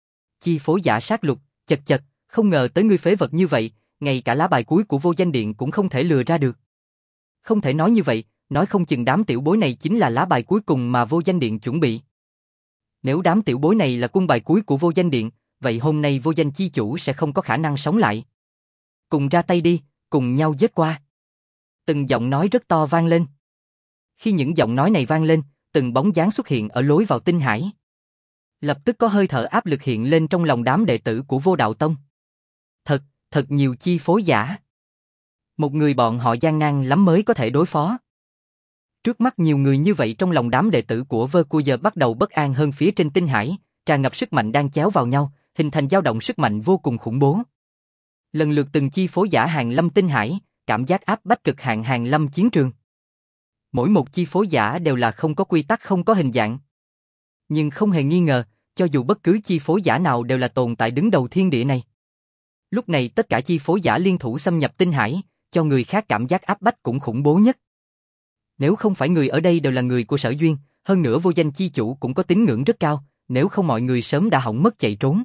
Chi phối giả sát lục, chật chật, không ngờ tới ngươi phế vật như vậy, ngay cả lá bài cuối của vô danh điện cũng không thể lừa ra được. Không thể nói như vậy, nói không chừng đám tiểu bối này chính là lá bài cuối cùng mà vô danh điện chuẩn bị. Nếu đám tiểu bối này là quân bài cuối của Vô Danh Điện, vậy hôm nay Vô Danh chi chủ sẽ không có khả năng sống lại. Cùng ra tay đi, cùng nhau giết qua. Từng giọng nói rất to vang lên. Khi những giọng nói này vang lên, từng bóng dáng xuất hiện ở lối vào tinh hải. Lập tức có hơi thở áp lực hiện lên trong lòng đám đệ tử của Vô Đạo Tông. Thật nhiều chi phối giả. Một người bọn họ gian nan lắm mới có thể đối phó. Trước mắt nhiều người như vậy trong lòng đám đệ tử của Vơ Cua giờ bắt đầu bất an hơn phía trên tinh hải, tràn ngập sức mạnh đang chéo vào nhau, hình thành dao động sức mạnh vô cùng khủng bố. Lần lượt từng chi phối giả hàng lâm tinh hải, cảm giác áp bách cực hạn hàng lâm chiến trường. Mỗi một chi phối giả đều là không có quy tắc, không có hình dạng. Nhưng không hề nghi ngờ, cho dù bất cứ chi phối giả nào đều là tồn tại đứng đầu thiên địa này. Lúc này tất cả chi phối giả liên thủ xâm nhập tinh hải, cho người khác cảm giác áp bách cũng khủng bố nhất. Nếu không phải người ở đây đều là người của Sở Duyên, hơn nữa Vô Danh chi chủ cũng có tín ngưỡng rất cao, nếu không mọi người sớm đã hỏng mất chạy trốn.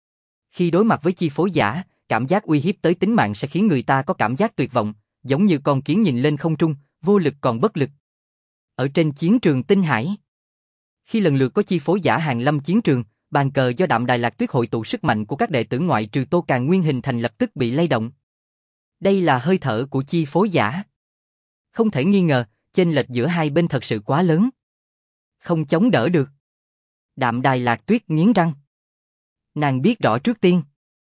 Khi đối mặt với chi phối giả, cảm giác uy hiếp tới tính mạng sẽ khiến người ta có cảm giác tuyệt vọng, giống như con kiến nhìn lên không trung, vô lực còn bất lực. Ở trên chiến trường tinh hải, khi lần lượt có chi phối giả hàng lâm chiến trường, bàn cờ do Đạm Đài Lạc Tuyết hội tụ sức mạnh của các đệ tử ngoại trừ Tô Càn Nguyên hình thành lập tức bị lay động. Đây là hơi thở của chi phối giả. Không thể nghi ngờ, chênh lệch giữa hai bên thật sự quá lớn. Không chống đỡ được. Đạm Đài Lạc Tuyết nghiến răng. Nàng biết rõ trước tiên.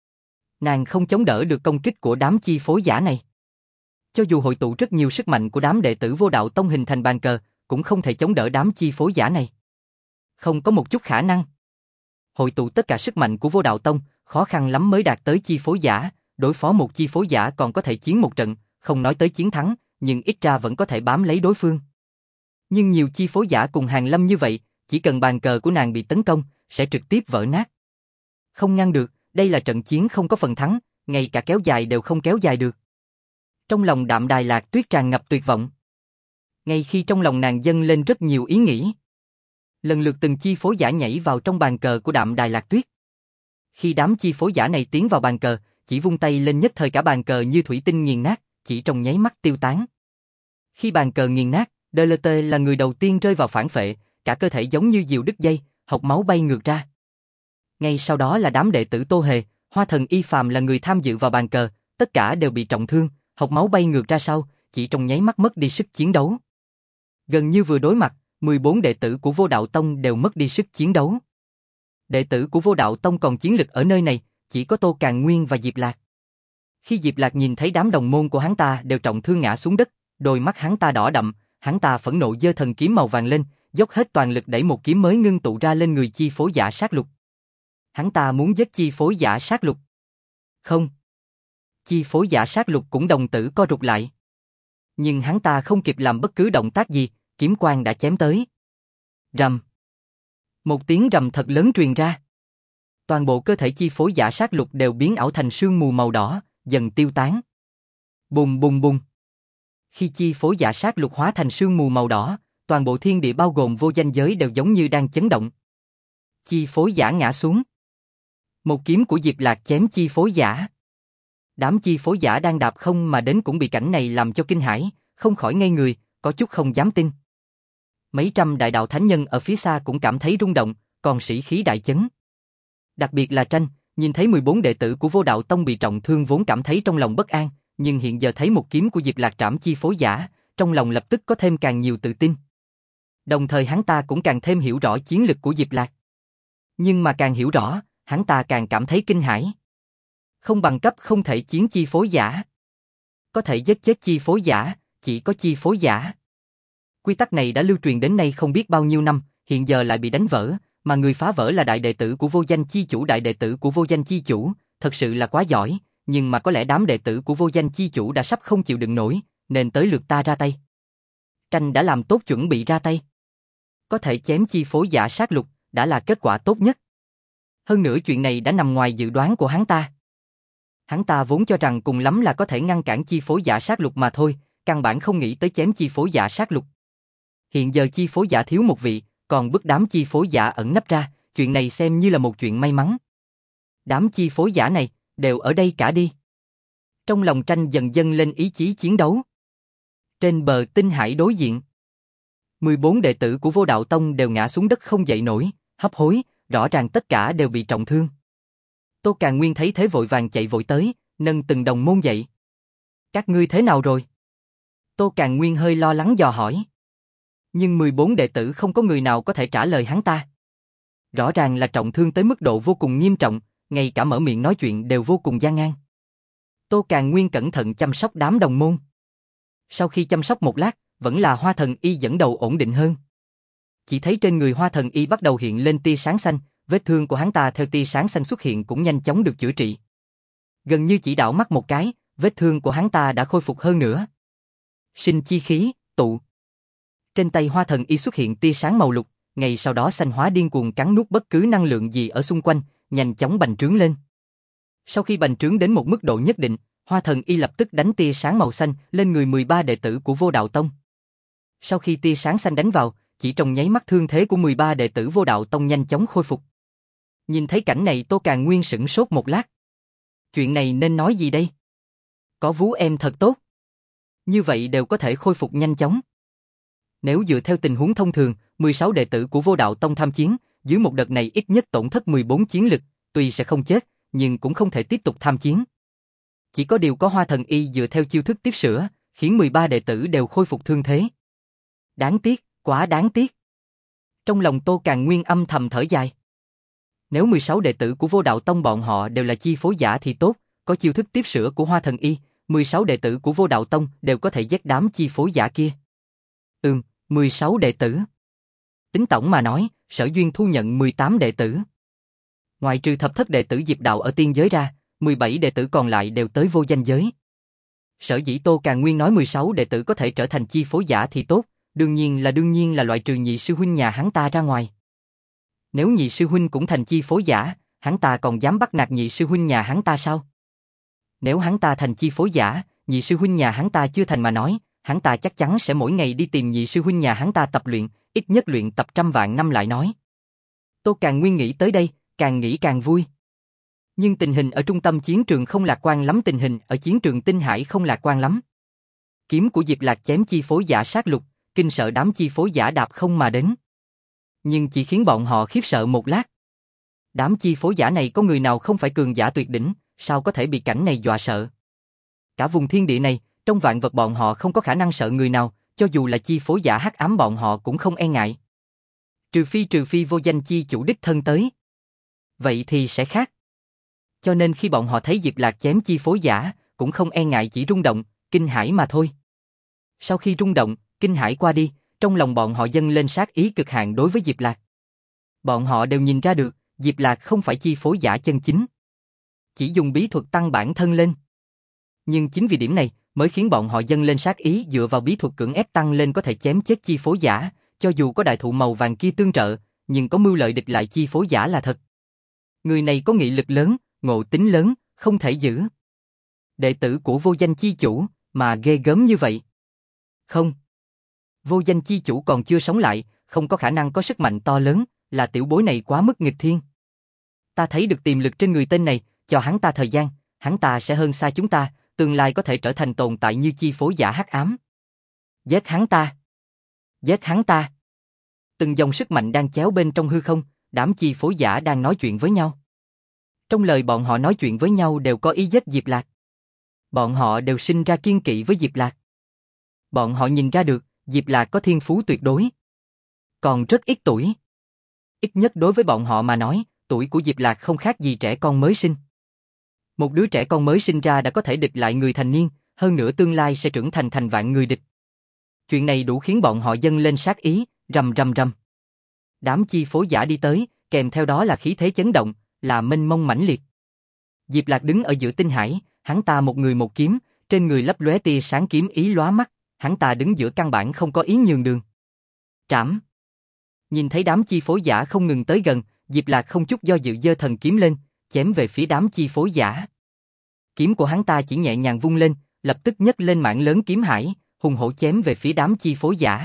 Nàng không chống đỡ được công kích của đám chi phối giả này. Cho dù hội tụ rất nhiều sức mạnh của đám đệ tử Vô Đạo Tông hình thành bàn cờ, cũng không thể chống đỡ đám chi phối giả này. Không có một chút khả năng. Hội tụ tất cả sức mạnh của Vô Đạo Tông, khó khăn lắm mới đạt tới chi phối giả, đối phó một chi phối giả còn có thể chiến một trận, không nói tới chiến thắng, nhưng ít ra vẫn có thể bám lấy đối phương. Nhưng nhiều chi phối giả cùng hàng lâm như vậy, chỉ cần bàn cờ của nàng bị tấn công, sẽ trực tiếp vỡ nát. Không ngăn được, đây là trận chiến không có phần thắng, ngay cả kéo dài đều không kéo dài được. Trong lòng Đạm Đài Lạc Tuyết tràn ngập tuyệt vọng. Ngay khi trong lòng nàng dâng lên rất nhiều ý nghĩ. Lần lượt từng chi phối giả nhảy vào trong bàn cờ của Đạm Đài Lạc Tuyết. Khi đám chi phối giả này tiến vào bàn cờ, chỉ vung tay lên nhất thời cả bàn cờ như thủy tinh nghiền nát, chỉ trong nháy mắt tiêu tán. Khi bàn cờ nghiền nát, DLT là người đầu tiên rơi vào phản phệ, cả cơ thể giống như diều đứt dây, hộc máu bay ngược ra. Ngay sau đó là đám đệ tử Tô Hề, Hoa Thần Y Phàm là người tham dự vào bàn cờ, tất cả đều bị trọng thương, hộc máu bay ngược ra sau, chỉ trong nháy mắt mất đi sức chiến đấu. Gần như vừa đối mặt, 14 đệ tử của Vô Đạo Tông đều mất đi sức chiến đấu. Đệ tử của Vô Đạo Tông còn chiến lực ở nơi này, chỉ có Tô Càn Nguyên và Diệp Lạc. Khi Diệp Lạc nhìn thấy đám đồng môn của hắn ta đều trọng thương ngã xuống đất, đôi mắt hắn ta đỏ đậm, hắn ta phẫn nộ giơ thần kiếm màu vàng lên, dốc hết toàn lực đẩy một kiếm mới ngưng tụ ra lên người chi phối giả sát lục. Hắn ta muốn giết chi phối giả sát lục. Không. Chi phối giả sát lục cũng đồng tử co rụt lại. Nhưng hắn ta không kịp làm bất cứ động tác gì, kiếm quang đã chém tới. Rầm. Một tiếng rầm thật lớn truyền ra. Toàn bộ cơ thể chi phối giả sát lục đều biến ảo thành sương mù màu đỏ, dần tiêu tán. Bùng bùng bùng. Khi chi phối giả sát lục hóa thành sương mù màu đỏ, toàn bộ thiên địa bao gồm vô danh giới đều giống như đang chấn động. Chi phối giả ngã xuống. Một kiếm của Diệp Lạc chém chi phối giả. Đám chi phối giả đang đạp không mà đến cũng bị cảnh này làm cho kinh hãi, không khỏi ngây người, có chút không dám tin. Mấy trăm đại đạo thánh nhân ở phía xa cũng cảm thấy rung động, còn sĩ khí đại chấn. Đặc biệt là Tranh, nhìn thấy 14 đệ tử của Vô Đạo Tông bị trọng thương vốn cảm thấy trong lòng bất an, nhưng hiện giờ thấy một kiếm của Diệp Lạc trảm chi phối giả, trong lòng lập tức có thêm càng nhiều tự tin. Đồng thời hắn ta cũng càng thêm hiểu rõ chiến lực của Diệp Lạc. Nhưng mà càng hiểu rõ, hắn ta càng cảm thấy kinh hãi. Không bằng cấp không thể chiến chi phối giả. Có thể giết chết chi phối giả, chỉ có chi phối giả. Quy tắc này đã lưu truyền đến nay không biết bao nhiêu năm, hiện giờ lại bị đánh vỡ, mà người phá vỡ là đại đệ tử của Vô Danh chi chủ. Đại đệ tử của Vô Danh chi chủ, thật sự là quá giỏi, nhưng mà có lẽ đám đệ tử của Vô Danh chi chủ đã sắp không chịu đựng nổi, nên tới lượt ta ra tay. Tranh đã làm tốt chuẩn bị ra tay. Có thể chém chi phối giả sát lục, đã là kết quả tốt nhất. Hơn nữa chuyện này đã nằm ngoài dự đoán của hắn ta. Hắn ta vốn cho rằng cùng lắm là có thể ngăn cản chi phối giả sát lục mà thôi, căn bản không nghĩ tới chém chi phối giả sát lục. Hiện giờ chi phối giả thiếu một vị, còn bức đám chi phối giả ẩn nấp ra, chuyện này xem như là một chuyện may mắn. Đám chi phối giả này, đều ở đây cả đi. Trong lòng Tranh dần dâng lên ý chí chiến đấu. Trên bờ tinh hải đối diện, 14 đệ tử của Vô Đạo Tông đều ngã xuống đất không dậy nổi, hấp hối, rõ ràng tất cả đều bị trọng thương. Tô Càn Nguyên thấy thế vội vàng chạy vội tới, nâng từng đồng môn dậy. Các ngươi thế nào rồi? Tô Càn Nguyên hơi lo lắng dò hỏi. Nhưng 14 đệ tử không có người nào có thể trả lời hắn ta. Rõ ràng là trọng thương tới mức độ vô cùng nghiêm trọng, ngay cả mở miệng nói chuyện đều vô cùng gian nan. Tô Càn Nguyên cẩn thận chăm sóc đám đồng môn. Sau khi chăm sóc một lát, vẫn là Hoa Thần Y dẫn đầu ổn định hơn. Chỉ thấy trên người Hoa Thần Y bắt đầu hiện lên tia sáng xanh, vết thương của hắn ta theo tia sáng xanh xuất hiện cũng nhanh chóng được chữa trị. Gần như chỉ đảo mắt một cái, vết thương của hắn ta đã khôi phục hơn nữa. Sinh chi khí, tụ. Trên tay Hoa Thần Y xuất hiện tia sáng màu lục, ngay sau đó xanh hóa điên cuồng cắn nuốt bất cứ năng lượng gì ở xung quanh, nhanh chóng bành trướng lên. Sau khi bành trướng đến một mức độ nhất định, Hoa Thần Y lập tức đánh tia sáng màu xanh lên người 13 đệ tử của Vô Đạo Tông. Sau khi tia sáng xanh đánh vào, chỉ trong nháy mắt thương thế của 13 đệ tử Vô Đạo Tông nhanh chóng khôi phục. Nhìn thấy cảnh này Tô Càn Nguyên sửng sốt một lát. Chuyện này nên nói gì đây? Có vú em thật tốt. Như vậy đều có thể khôi phục nhanh chóng. Nếu dựa theo tình huống thông thường, 16 đệ tử của Vô Đạo Tông tham chiến, dưới một đợt này ít nhất tổn thất 14 chiến lực, tuy sẽ không chết, nhưng cũng không thể tiếp tục tham chiến. Chỉ có điều có Hoa Thần Y dựa theo chiêu thức tiếp sữa, khiến 13 đệ tử đều khôi phục thương thế. Đáng tiếc, quá đáng tiếc. Trong lòng Tô Càn Nguyên âm thầm thở dài. Nếu 16 đệ tử của Vô Đạo Tông bọn họ đều là chi phối giả thì tốt, có chiêu thức tiếp sữa của Hoa Thần Y, 16 đệ tử của Vô Đạo Tông đều có thể giết đám chi phối giả kia. 16 đệ tử. Tính tổng mà nói, Sở Duyên thu nhận 18 đệ tử. Ngoài trừ thập thất đệ tử Diệp Đạo ở tiên giới ra, 17 đệ tử còn lại đều tới vô danh giới. Sở dĩ Tô Càn Nguyên nói 16 đệ tử có thể trở thành chi phối giả thì tốt, đương nhiên là loại trừ nhị sư huynh nhà hắn ta ra ngoài. Nếu nhị sư huynh cũng thành chi phối giả, hắn ta còn dám bắt nạt nhị sư huynh nhà hắn ta sao? Nếu hắn ta thành chi phối giả, nhị sư huynh nhà hắn ta chưa thành mà nói, hắn ta chắc chắn sẽ mỗi ngày đi tìm nhị sư huynh nhà hắn ta tập luyện, ít nhất luyện tập 100.000 năm lại nói. Tô Càn Nguyên nghĩ tới đây, càng nghĩ càng vui. Nhưng tình hình ở trung tâm chiến trường không lạc quan lắm, tình hình ở chiến trường Tinh Hải không lạc quan lắm. Kiếm của Diệp Lạc chém chi phối giả sát lục, kinh sợ đám chi phối giả đạp không mà đến. Nhưng chỉ khiến bọn họ khiếp sợ một lát. Đám chi phối giả này có người nào không phải cường giả tuyệt đỉnh, sao có thể bị cảnh này dọa sợ? Cả vùng thiên địa này, trong vạn vật bọn họ không có khả năng sợ người nào, cho dù là chi phối giả hắc ám bọn họ cũng không e ngại. Trừ phi vô danh chi chủ đích thân tới. Vậy thì sẽ khác. Cho nên khi bọn họ thấy Diệp Lạc chém chi phối giả, cũng không e ngại, chỉ rung động, kinh hãi mà thôi. Sau khi rung động, kinh hãi qua đi, trong lòng bọn họ dâng lên sát ý cực hạn đối với Diệp Lạc. Bọn họ đều nhìn ra được, Diệp Lạc không phải chi phối giả chân chính. Chỉ dùng bí thuật tăng bản thân lên. Nhưng chính vì điểm này, mới khiến bọn họ dâng lên sát ý, dựa vào bí thuật cưỡng ép tăng lên có thể chém chết chi phối giả, cho dù có đại thụ màu vàng kia tương trợ, nhưng có mưu lợi địch lại chi phối giả là thật. Người này có nghị lực lớn, ngộ tính lớn, không thể giữ. Đệ tử của vô danh chi chủ, mà ghê gớm như vậy. Không. Vô danh chi chủ còn chưa sống lại, không có khả năng có sức mạnh to lớn, là tiểu bối này quá mức nghịch thiên. Ta thấy được tiềm lực trên người tên này, cho hắn ta thời gian, hắn ta sẽ hơn xa chúng ta, tương lai có thể trở thành tồn tại như chi phối giả hắc ám. Giết hắn ta! Giết hắn ta! Từng dòng sức mạnh đang chéo bên trong hư không, đám chi phối giả đang nói chuyện với nhau. Trong lời bọn họ nói chuyện với nhau đều có ý giết Diệp Lạc. Bọn họ đều sinh ra kiên kỵ với Diệp Lạc. Bọn họ nhìn ra được, Diệp Lạc có thiên phú tuyệt đối. Còn rất ít tuổi. Ít nhất đối với bọn họ mà nói, tuổi của Diệp Lạc không khác gì trẻ con mới sinh. Một đứa trẻ con mới sinh ra đã có thể địch lại người thành niên, hơn nữa tương lai sẽ trưởng thành thành vạn người địch. Chuyện này đủ khiến bọn họ dâng lên sát ý, rầm rầm rầm. Đám chi phối giả đi tới, kèm theo đó là khí thế chấn động, là mênh mông mãnh liệt. Diệp Lạc đứng ở giữa tinh hải, hắn ta một người một kiếm, trên người lấp lóe tia sáng kiếm ý lóa mắt, hắn ta đứng giữa căn bản không có ý nhường đường. Trảm. Nhìn thấy đám chi phối giả không ngừng tới gần, Diệp Lạc không chút do dự giơ thần kiếm lên, chém về phía đám chi phối giả. Kiếm của hắn ta chỉ nhẹ nhàng vung lên, lập tức nhấc lên mảng lớn kiếm hải, hùng hổ chém về phía đám chi phối giả.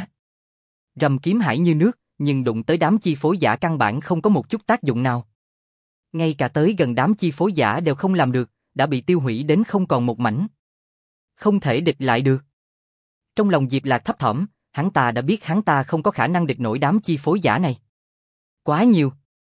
Rầm kiếm hải như nước, nhưng đụng tới đám chi phối giả căn bản không có một chút tác dụng nào. Ngay cả tới gần đám chi phối giả đều không làm được, đã bị tiêu hủy đến không còn một mảnh. Không thể địch lại được. Trong lòng Diệp Lạc thấp thỏm, hắn ta đã biết hắn ta không có khả năng địch nổi đám chi phối giả này. Quá nhiều,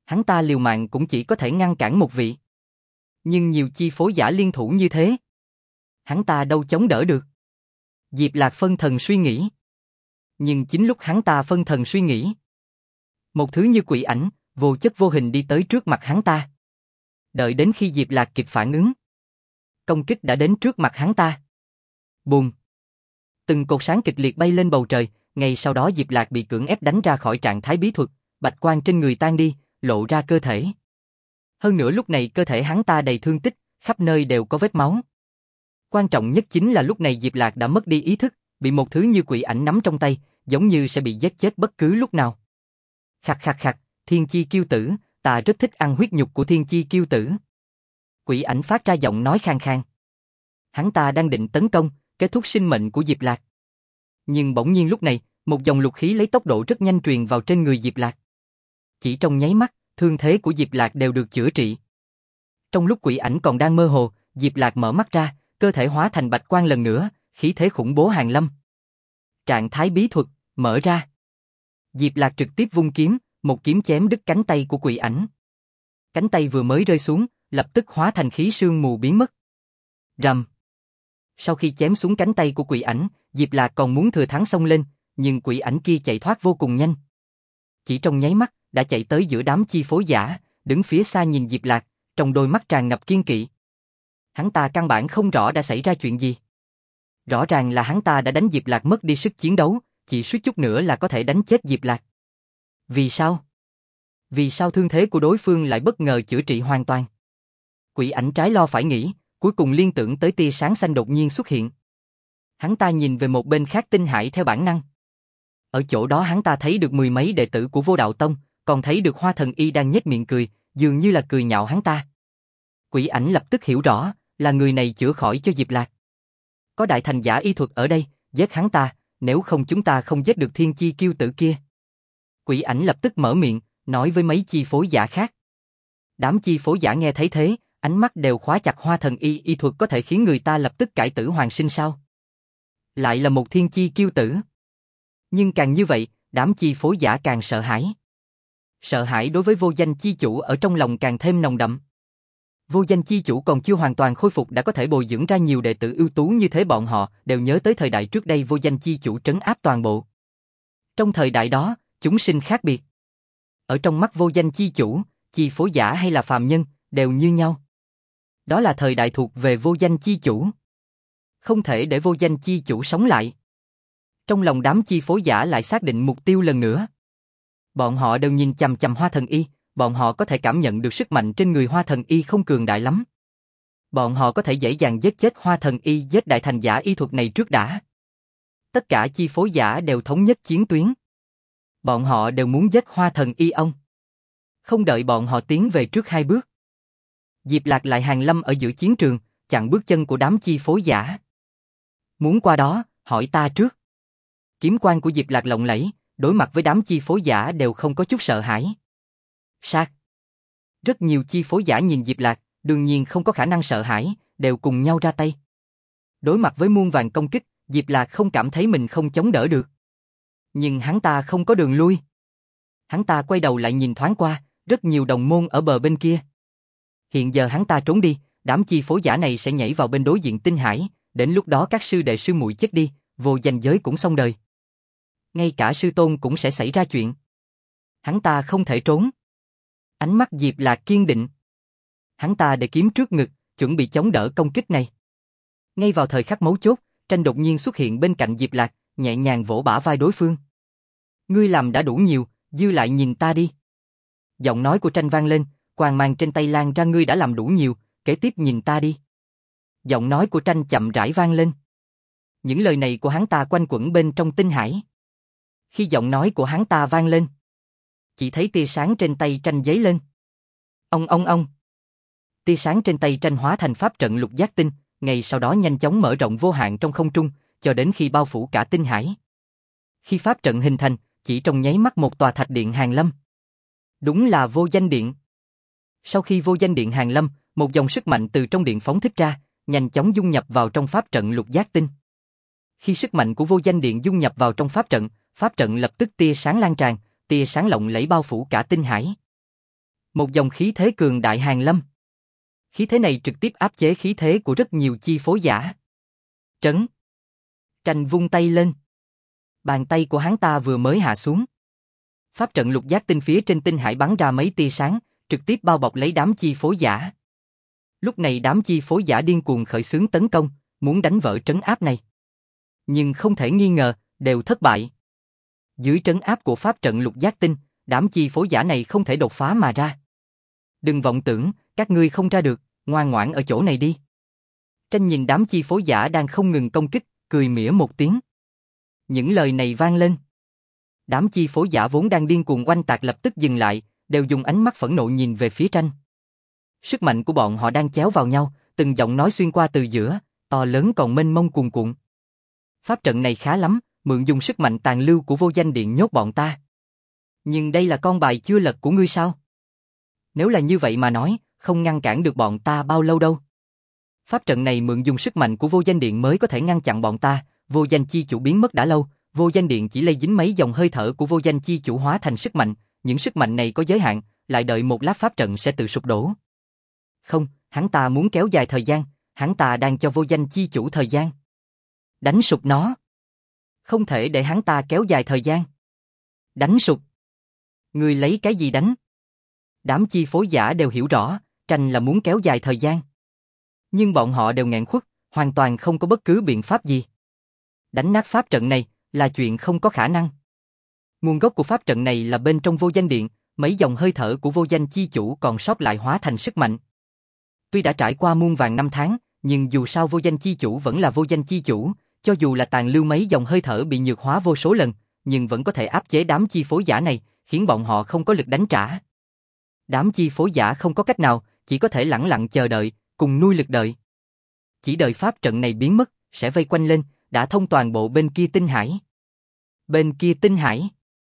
Hắn ta liều mạng cũng chỉ có thể ngăn cản một vị. Nhưng nhiều chi phối giả liên thủ như thế, hắn ta đâu chống đỡ được. Diệp Lạc phân thần suy nghĩ. Nhưng chính lúc hắn ta phân thần suy nghĩ, một thứ như quỷ ảnh, vô chất vô hình đi tới trước mặt hắn ta. Đợi đến khi Diệp Lạc kịp phản ứng, công kích đã đến trước mặt hắn ta. Bùm! Từng cột sáng kịch liệt bay lên bầu trời, ngay sau đó Diệp Lạc bị cưỡng ép đánh ra khỏi trạng thái bí thuật, bạch quang trên người tan đi, lộ ra cơ thể. Hơn nữa lúc này cơ thể hắn ta đầy thương tích, khắp nơi đều có vết máu. Quan trọng nhất chính là lúc này Diệp Lạc đã mất đi ý thức, bị một thứ như quỷ ảnh nắm trong tay, giống như sẽ bị giết chết bất cứ lúc nào. Khặt khặt khặt, Thiên Chi Kiêu Tử, ta rất thích ăn huyết nhục của Thiên Chi Kiêu Tử. Quỷ ảnh phát ra giọng nói khang khang. Hắn ta đang định tấn công, kết thúc sinh mệnh của Diệp Lạc. Nhưng bỗng nhiên lúc này, một dòng lục khí lấy tốc độ rất nhanh truyền vào trên người Diệp Lạc. Chỉ trong nháy mắt, thương thế của Diệp Lạc đều được chữa trị. Trong lúc quỷ ảnh còn đang mơ hồ, Diệp Lạc mở mắt ra, cơ thể hóa thành bạch quang lần nữa, khí thế khủng bố hàn lâm. Trạng thái bí thuật, mở ra. Diệp Lạc trực tiếp vung kiếm, một kiếm chém đứt cánh tay của quỷ ảnh. Cánh tay vừa mới rơi xuống, lập tức hóa thành khí sương mù biến mất. Rầm. Sau khi chém xuống cánh tay của quỷ ảnh, Diệp Lạc còn muốn thừa thắng xông lên, nhưng quỷ ảnh kia chạy thoát vô cùng nhanh. Chỉ trong nháy mắt, đã chạy tới giữa đám chi phối giả, đứng phía xa nhìn Diệp Lạc, trong đôi mắt tràn ngập kiên kỵ. Hắn ta căn bản không rõ đã xảy ra chuyện gì. Rõ ràng là hắn ta đã đánh Diệp Lạc mất đi sức chiến đấu, chỉ suýt chút nữa là có thể đánh chết Diệp Lạc. Vì sao? Vì sao thương thế của đối phương lại bất ngờ chữa trị hoàn toàn? Quỷ ảnh trái lo phải nghĩ, cuối cùng liên tưởng tới tia sáng xanh đột nhiên xuất hiện. Hắn ta nhìn về một bên khác tinh hải theo bản năng. Ở chỗ đó hắn ta thấy được mười mấy đệ tử của Vô Đạo Tông, còn thấy được Hoa Thần Y đang nhếch miệng cười, dường như là cười nhạo hắn ta. Quỷ ảnh lập tức hiểu rõ, là người này chữa khỏi cho Diệp Lạc. Có đại thành giả y thuật ở đây, giết hắn ta, nếu không chúng ta không giết được Thiên Chi Kiêu Tử kia. Quỷ ảnh lập tức mở miệng, nói với mấy chi phối giả khác. Đám chi phối giả nghe thấy thế, ánh mắt đều khóa chặt Hoa Thần Y, y thuật có thể khiến người ta lập tức cải tử hoàn sinh sao? Lại là một Thiên Chi Kiêu Tử. Nhưng càng như vậy, đám chi phối giả càng sợ hãi. Sợ hãi đối với vô danh chi chủ ở trong lòng càng thêm nồng đậm. Vô danh chi chủ còn chưa hoàn toàn khôi phục đã có thể bồi dưỡng ra nhiều đệ tử ưu tú như thế, bọn họ đều nhớ tới thời đại trước đây vô danh chi chủ trấn áp toàn bộ. Trong thời đại đó, chúng sinh khác biệt. Ở trong mắt vô danh chi chủ, chi phối giả hay là phàm nhân, đều như nhau. Đó là thời đại thuộc về vô danh chi chủ. Không thể để vô danh chi chủ sống lại. Trong lòng đám chi phối giả lại xác định mục tiêu lần nữa. Bọn họ đều nhìn chằm chằm Hoa Thần Y, bọn họ có thể cảm nhận được sức mạnh trên người Hoa Thần Y không cường đại lắm. Bọn họ có thể dễ dàng giết chết Hoa Thần Y, giết đại thành giả y thuật này trước đã. Tất cả chi phối giả đều thống nhất chiến tuyến. Bọn họ đều muốn giết Hoa Thần Y ông. Không đợi bọn họ tiến về trước hai bước, Diệp Lạc lại hàng lâm ở giữa chiến trường, chặn bước chân của đám chi phối giả. Muốn qua đó, hỏi ta trước. Kiếm quang của Diệp Lạc lộng lẫy, đối mặt với đám chi phối giả đều không có chút sợ hãi. Sát. Rất nhiều chi phối giả nhìn Diệp Lạc, đương nhiên không có khả năng sợ hãi, đều cùng nhau ra tay. Đối mặt với muôn vàn công kích, Diệp Lạc không cảm thấy mình không chống đỡ được. Nhưng hắn ta không có đường lui. Hắn ta quay đầu lại nhìn thoáng qua, rất nhiều đồng môn ở bờ bên kia. Hiện giờ hắn ta trốn đi, đám chi phối giả này sẽ nhảy vào bên đối diện tinh hải, đến lúc đó các sư đệ sư muội chết đi, vô danh giới cũng xong đời. Ngay cả sư tôn cũng sẽ xảy ra chuyện. Hắn ta không thể trốn. Ánh mắt Diệp Lạc kiên định. Hắn ta để kiếm trước ngực, chuẩn bị chống đỡ công kích này. Ngay vào thời khắc mấu chốt, Tranh đột nhiên xuất hiện bên cạnh Diệp Lạc, nhẹ nhàng vỗ bả vai đối phương. Ngươi làm đã đủ nhiều, dư lại nhìn ta đi. Giọng nói của Tranh vang lên, quang mang trên tay lan ra, ngươi đã làm đủ nhiều, kế tiếp nhìn ta đi. Giọng nói của Tranh chậm rãi vang lên. Những lời này của hắn ta quanh quẩn bên trong tinh hải. Khi giọng nói của hắn ta vang lên, chỉ thấy tia sáng trên tay Tranh giấy lên. Ông. Tia sáng trên tay Tranh hóa thành pháp trận lục giác tinh, ngay sau đó nhanh chóng mở rộng vô hạn trong không trung, cho đến khi bao phủ cả tinh hải. Khi pháp trận hình thành, chỉ trong nháy mắt một tòa thạch điện hàng lâm. Đúng là vô danh điện. Sau khi vô danh điện hàng lâm, một dòng sức mạnh từ trong điện phóng thích ra, nhanh chóng dung nhập vào trong pháp trận lục giác tinh. Khi sức mạnh của vô danh điện dung nhập vào trong pháp trận lập tức tia sáng lan tràn, tia sáng lộng lẫy bao phủ cả tinh hải. Một dòng khí thế cường đại hàn lâm. Khí thế này trực tiếp áp chế khí thế của rất nhiều chi phối giả. Trấn. Tranh vung tay lên. Bàn tay của hắn ta vừa mới hạ xuống. Pháp trận lục giác tinh phía trên tinh hải bắn ra mấy tia sáng, trực tiếp bao bọc lấy đám chi phối giả. Lúc này đám chi phối giả điên cuồng khởi xướng tấn công, muốn đánh vỡ trấn áp này. Nhưng không thể nghi ngờ, đều thất bại. Dưới trấn áp của pháp trận lục giác tinh, đám chi phối giả này không thể đột phá mà ra. Đừng vọng tưởng, các ngươi không ra được, ngoan ngoãn ở chỗ này đi. Tranh nhìn đám chi phối giả đang không ngừng công kích, cười mỉa một tiếng. Những lời này vang lên. Đám chi phối giả vốn đang điên cuồng oanh tạc lập tức dừng lại, đều dùng ánh mắt phẫn nộ nhìn về phía Tranh. Sức mạnh của bọn họ đang chéo vào nhau, từng giọng nói xuyên qua từ giữa, to lớn còn mênh mông cuồn cuộn. Pháp trận này khá lắm, mượn dùng sức mạnh tàn lưu của vô danh điện nhốt bọn ta. Nhưng đây là con bài chưa lật của ngươi sao? Nếu là như vậy mà nói, không ngăn cản được bọn ta bao lâu đâu. Pháp trận này mượn dùng sức mạnh của vô danh điện mới có thể ngăn chặn bọn ta, vô danh chi chủ biến mất đã lâu, vô danh điện chỉ lây dính mấy dòng hơi thở của vô danh chi chủ hóa thành sức mạnh, những sức mạnh này có giới hạn, lại đợi một lát pháp trận sẽ tự sụp đổ. Không, hắn ta muốn kéo dài thời gian, hắn ta đang cho vô danh chi chủ thời gian. Đánh sụp nó. Không thể để hắn ta kéo dài thời gian. Đánh sụp. Ngươi lấy cái gì đánh? Đám chi phối giả đều hiểu rõ, Tranh là muốn kéo dài thời gian. Nhưng bọn họ đều nghẹn khuất, hoàn toàn không có bất cứ biện pháp gì. Đánh nát pháp trận này là chuyện không có khả năng. Nguồn gốc của pháp trận này là bên trong vô danh điện, mấy dòng hơi thở của vô danh chi chủ còn sót lại hóa thành sức mạnh. Tuy đã trải qua muôn vàn năm tháng, nhưng dù sao vô danh chi chủ vẫn là vô danh chi chủ, cho dù là tàn lưu mấy dòng hơi thở bị nhược hóa vô số lần, nhưng vẫn có thể áp chế đám chi phối giả này, khiến bọn họ không có lực đánh trả. Đám chi phối giả không có cách nào, chỉ có thể lẳng lặng chờ đợi, cùng nuôi lực đợi. Chỉ đợi pháp trận này biến mất, sẽ vây quanh lên, đã thông toàn bộ bên kia tinh hải. Bên kia tinh hải.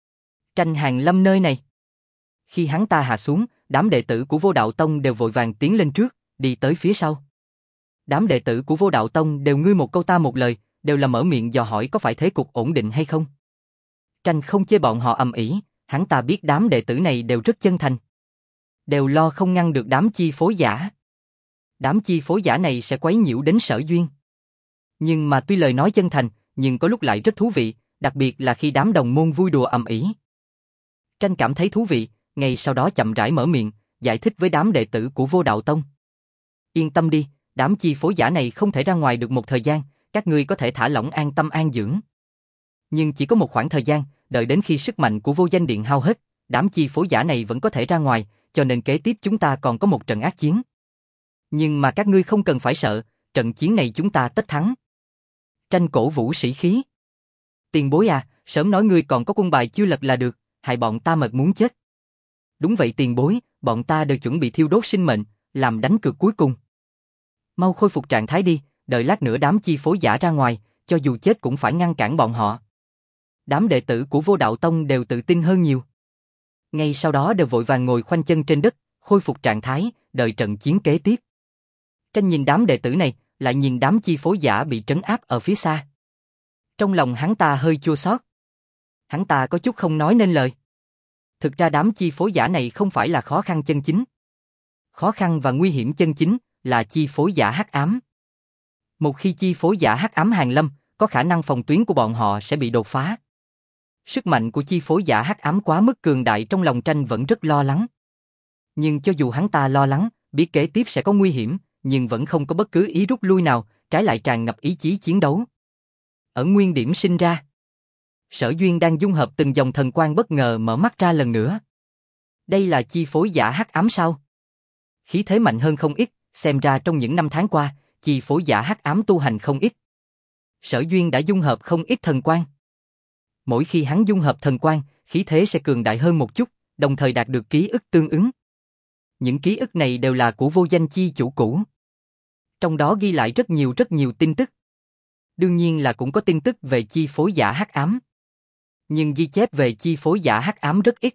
Tranh hàng lâm nơi này. Khi hắn ta hạ xuống, đám đệ tử của Vô Đạo Tông đều vội vàng tiến lên trước, đi tới phía sau. Đám đệ tử của Vô Đạo Tông đều ngươi một câu ta một lời, đều là mở miệng dò hỏi có phải thế cục ổn định hay không. Tranh không chê bọn họ ầm ĩ, hắn ta biết đám đệ tử này đều rất chân thành. Đều lo không ngăn được đám chi phối giả. Đám chi phối giả này sẽ quấy nhiễu đến Sở Duyên. Nhưng mà tuy lời nói chân thành, nhưng có lúc lại rất thú vị, đặc biệt là khi đám đồng môn vui đùa ầm ĩ. Tranh cảm thấy thú vị, ngay sau đó chậm rãi mở miệng, giải thích với đám đệ tử của Vô Đạo Tông. Yên tâm đi, đám chi phối giả này không thể ra ngoài được một thời gian, các ngươi có thể thả lỏng an tâm an dưỡng. Nhưng chỉ có một khoảng thời gian, đợi đến khi sức mạnh của vô danh điện hao hết, đám chi phối giả này vẫn có thể ra ngoài, cho nên kế tiếp chúng ta còn có một trận ác chiến. Nhưng mà các ngươi không cần phải sợ, trận chiến này chúng ta tất thắng. Tranh cổ vũ sĩ khí. Tiền bối à, sớm nói ngươi còn có quân bài chưa lật là được, hại bọn ta mệt muốn chết. Đúng vậy tiền bối, bọn ta đều chuẩn bị thiêu đốt sinh mệnh, làm đánh cược cuối cùng. Mau khôi phục trạng thái đi, đợi lát nữa đám chi phối giả ra ngoài, cho dù chết cũng phải ngăn cản bọn họ. Đám đệ tử của Vô Đạo Tông đều tự tin hơn nhiều. Ngay sau đó đều vội vàng ngồi khoanh chân trên đất, khôi phục trạng thái, đợi trận chiến kế tiếp. Tranh nhìn đám đệ tử này, lại nhìn đám chi phối giả bị trấn áp ở phía xa. Trong lòng hắn ta hơi chua xót. Hắn ta có chút không nói nên lời. Thực ra đám chi phối giả này không phải là khó khăn chân chính. Khó khăn và nguy hiểm chân chính là chi phối giả hắc ám. Một khi chi phối giả hắc ám hàng lâm, có khả năng phòng tuyến của bọn họ sẽ bị đột phá. Sức mạnh của chi phối giả hắc ám quá mức cường đại, trong lòng Tranh vẫn rất lo lắng. Nhưng cho dù hắn ta lo lắng, biết kế tiếp sẽ có nguy hiểm, nhưng vẫn không có bất cứ ý rút lui nào, trái lại tràn ngập ý chí chiến đấu. Ở nguyên điểm sinh ra, Sở Duyên đang dung hợp từng dòng thần quang bất ngờ mở mắt ra lần nữa. Đây là chi phối giả hắc ám sao? Khí thế mạnh hơn không ít, xem ra trong những năm tháng qua, chi phối giả hắc ám tu hành không ít. Sở Duyên đã dung hợp không ít thần quang. Mỗi khi hắn dung hợp thần quang, khí thế sẽ cường đại hơn một chút, đồng thời đạt được ký ức tương ứng. Những ký ức này đều là của vô danh chi chủ cũ. Trong đó ghi lại rất nhiều tin tức. Đương nhiên là cũng có tin tức về chi phối giả hắc ám. Nhưng ghi chép về chi phối giả hắc ám rất ít.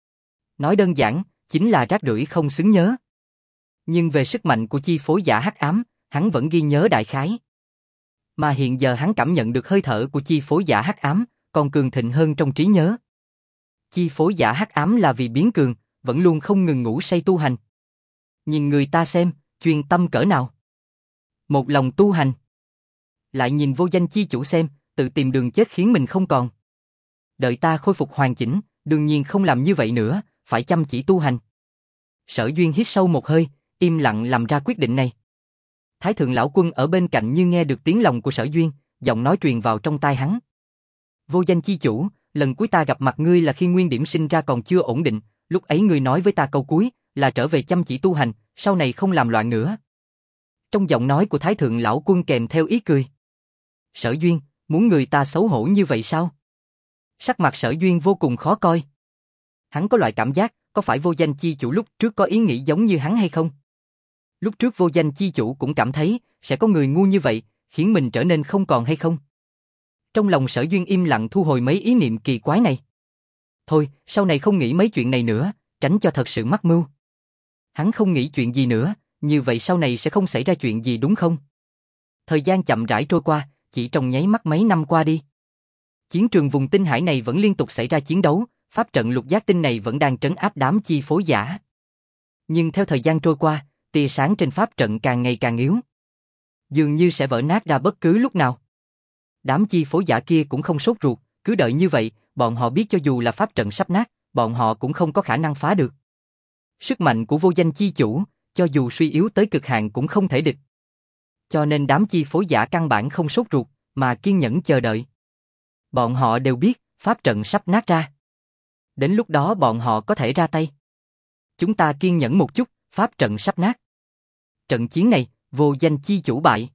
Nói đơn giản, chính là rác rưởi không xứng nhớ. Nhưng về sức mạnh của chi phối giả hắc ám, hắn vẫn ghi nhớ đại khái. Mà hiện giờ hắn cảm nhận được hơi thở của chi phối giả hắc ám, còn cường thịnh hơn trong trí nhớ. Chi phối giả hắc ám là vì biến cường, vẫn luôn không ngừng ngủ say tu hành. Nhìn người ta xem, chuyên tâm cỡ nào. Một lòng tu hành. Lại nhìn vô danh chi chủ xem, tự tìm đường chết khiến mình không còn. Đợi ta khôi phục hoàn chỉnh, đương nhiên không làm như vậy nữa, phải chăm chỉ tu hành. Sở Duyên hít sâu một hơi, im lặng làm ra quyết định này. Thái thượng lão quân ở bên cạnh như nghe được tiếng lòng của Sở Duyên, giọng nói truyền vào trong tai hắn. Vô danh chi chủ, lần cuối ta gặp mặt ngươi là khi nguyên điểm sinh ra còn chưa ổn định, lúc ấy ngươi nói với ta câu cuối, là trở về chăm chỉ tu hành, sau này không làm loạn nữa. Trong giọng nói của Thái thượng lão quân kèm theo ý cười. Sở Duyên, muốn người ta xấu hổ như vậy sao? Sắc mặt Sở Duyên vô cùng khó coi. Hắn có loại cảm giác, có phải vô danh chi chủ lúc trước có ý nghĩ giống như hắn hay không? Lúc trước vô danh chi chủ cũng cảm thấy, sẽ có người ngu như vậy, khiến mình trở nên không còn hay không? Trong lòng Sở Duyên im lặng thu hồi mấy ý niệm kỳ quái này. Thôi, sau này không nghĩ mấy chuyện này nữa, tránh cho thật sự mắc mưu. Hắn không nghĩ chuyện gì nữa, như vậy sau này sẽ không xảy ra chuyện gì đúng không? Thời gian chậm rãi trôi qua, chỉ trong nháy mắt mấy năm qua đi. Chiến trường vùng tinh hải này vẫn liên tục xảy ra chiến đấu, pháp trận lục giác tinh này vẫn đang trấn áp đám chi phối giả. Nhưng theo thời gian trôi qua, tia sáng trên pháp trận càng ngày càng yếu. Dường như sẽ vỡ nát ra bất cứ lúc nào. Đám chi phối giả kia cũng không sốt ruột, cứ đợi như vậy, bọn họ biết cho dù là pháp trận sắp nát, bọn họ cũng không có khả năng phá được. Sức mạnh của vô danh chi chủ, cho dù suy yếu tới cực hạn cũng không thể địch. Cho nên đám chi phối giả căn bản không sốt ruột, mà kiên nhẫn chờ đợi. Bọn họ đều biết, pháp trận sắp nát ra. Đến lúc đó bọn họ có thể ra tay. Chúng ta kiên nhẫn một chút, pháp trận sắp nát. Trận chiến này, vô danh chi chủ bại.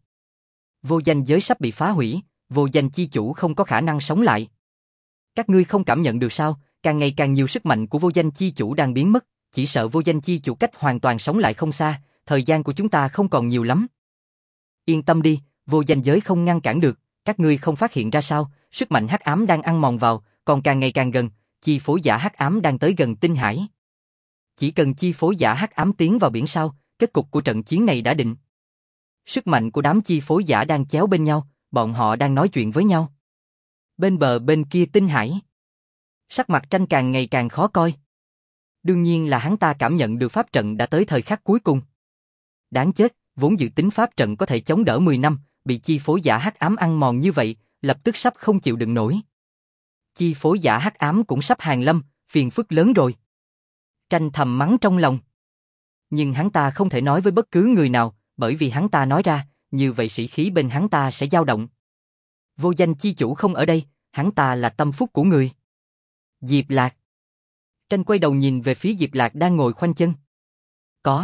Vô danh giới sắp bị phá hủy, vô danh chi chủ không có khả năng sống lại. Các ngươi không cảm nhận được sao, càng ngày càng nhiều sức mạnh của vô danh chi chủ đang biến mất, chỉ sợ vô danh chi chủ cách hoàn toàn sống lại không xa, thời gian của chúng ta không còn nhiều lắm. Yên tâm đi, vô danh giới không ngăn cản được, các ngươi không phát hiện ra sao, sức mạnh hắc ám đang ăn mòn vào, còn càng ngày càng gần, chi phối giả hắc ám đang tới gần tinh hải. Chỉ cần chi phối giả hắc ám tiến vào biển sao, kết cục của trận chiến này đã định. Sức mạnh của đám chi phối giả đang chéo bên nhau, bọn họ đang nói chuyện với nhau. Bên bờ bên kia tinh hải. Sắc mặt Tranh càng ngày càng khó coi. Đương nhiên là hắn ta cảm nhận được pháp trận đã tới thời khắc cuối cùng. Đáng chết, vốn dự tính pháp trận có thể chống đỡ 10 năm, bị chi phối giả hắc ám ăn mòn như vậy, lập tức sắp không chịu đựng nổi. Chi phối giả hắc ám cũng sắp hàng lâm, phiền phức lớn rồi. Tranh thầm mắng trong lòng. Nhưng hắn ta không thể nói với bất cứ người nào, bởi vì hắn ta nói ra, như vậy sĩ khí bên hắn ta sẽ dao động. Vô danh chi chủ không ở đây, hắn ta là tâm phúc của người. Diệp Lạc. Tranh quay đầu nhìn về phía Diệp Lạc đang ngồi khoanh chân. Có.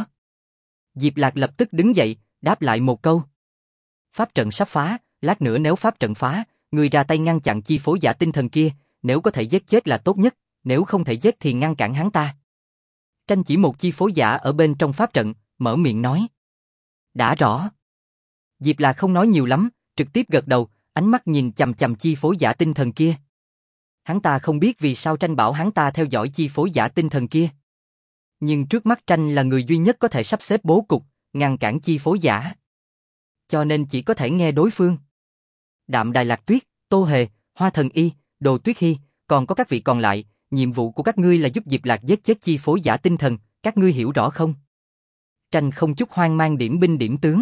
Diệp Lạc lập tức đứng dậy, đáp lại một câu. Pháp trận sắp phá, lát nữa nếu pháp trận phá, người ra tay ngăn chặn chi phối giả tinh thần kia, nếu có thể giết chết là tốt nhất, nếu không thể giết thì ngăn cản hắn ta. Tranh chỉ một chi phối giả ở bên trong pháp trận, mở miệng nói. Đã rõ. Diệp Lạc không nói nhiều lắm, trực tiếp gật đầu, ánh mắt nhìn chằm chằm chi phối giả tinh thần kia. Hắn ta không biết vì sao Tranh bảo hắn ta theo dõi chi phối giả tinh thần kia. Nhưng trước mắt Tranh là người duy nhất có thể sắp xếp bố cục, ngăn cản chi phối giả. Cho nên chỉ có thể nghe đối phương. Đạm Đài Lạc Tuyết, Tô Hề, Hoa Thần Y, Đồ Tuyết Hy, còn có các vị còn lại, nhiệm vụ của các ngươi là giúp Diệp Lạc giết chết chi phối giả tinh thần, các ngươi hiểu rõ không? Tranh không chút hoang mang điểm binh điểm tướng.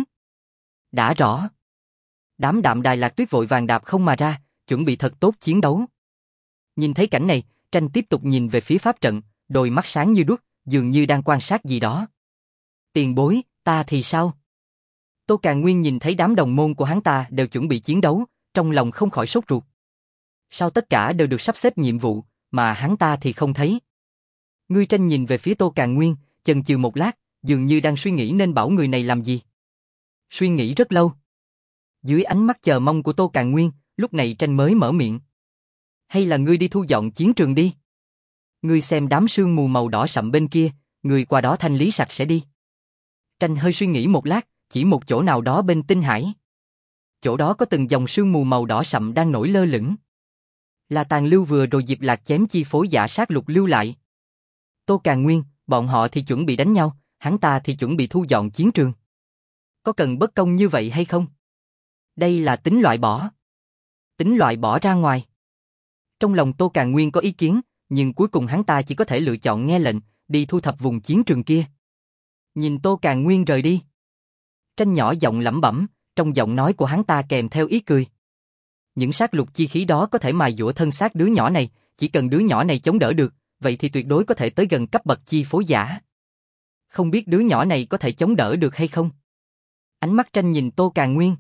Đã rõ. Đám Đạm Đài Lạc Tuyết vội vàng đạp không mà ra, chuẩn bị thật tốt chiến đấu. Nhìn thấy cảnh này, Tranh tiếp tục nhìn về phía pháp trận, đôi mắt sáng như đuốc, dường như đang quan sát gì đó. Tiền bối, ta thì sao? Tô Càn Nguyên nhìn thấy đám đồng môn của hắn ta đều chuẩn bị chiến đấu, trong lòng không khỏi sốt ruột. Sao tất cả đều được sắp xếp nhiệm vụ, mà hắn ta thì không thấy? Ngươi Tranh nhìn về phía Tô Càn Nguyên, chần chừ một lát, dường như đang suy nghĩ nên bảo người này làm gì. Suy nghĩ rất lâu. Dưới ánh mắt chờ mong của Tô Càn Nguyên, lúc này Tranh mới mở miệng. Hay là ngươi đi thu dọn chiến trường đi? Ngươi xem đám sương mù màu đỏ sậm bên kia, ngươi qua đó thanh lý sạch sẽ đi. Tranh hơi suy nghĩ một lát, chỉ một chỗ nào đó bên tinh hải. Chỗ đó có từng dòng sương mù màu đỏ sậm đang nổi lơ lửng. Là tàn lưu vừa rồi Diệp Lạc chém chi phối giả sát lục lưu lại. Tô Càn Nguyên, bọn họ thì chuẩn bị đánh nhau, hắn ta thì chuẩn bị thu dọn chiến trường. Có cần bất công như vậy hay không? Đây là tính loại bỏ. Tính loại bỏ ra ngoài. Trong lòng Tô Càn Nguyên có ý kiến, nhưng cuối cùng hắn ta chỉ có thể lựa chọn nghe lệnh, đi thu thập vùng chiến trường kia. Nhìn Tô Càn Nguyên rời đi. Tranh nhỏ giọng lẩm bẩm, trong giọng nói của hắn ta kèm theo ý cười. Những sát lục chi khí đó có thể mài dũa thân xác đứa nhỏ này, chỉ cần đứa nhỏ này chống đỡ được, vậy thì tuyệt đối có thể tới gần cấp bậc chi phối giả. Không biết đứa nhỏ này có thể chống đỡ được hay không? Ánh mắt Tranh nhìn Tô Càn Nguyên.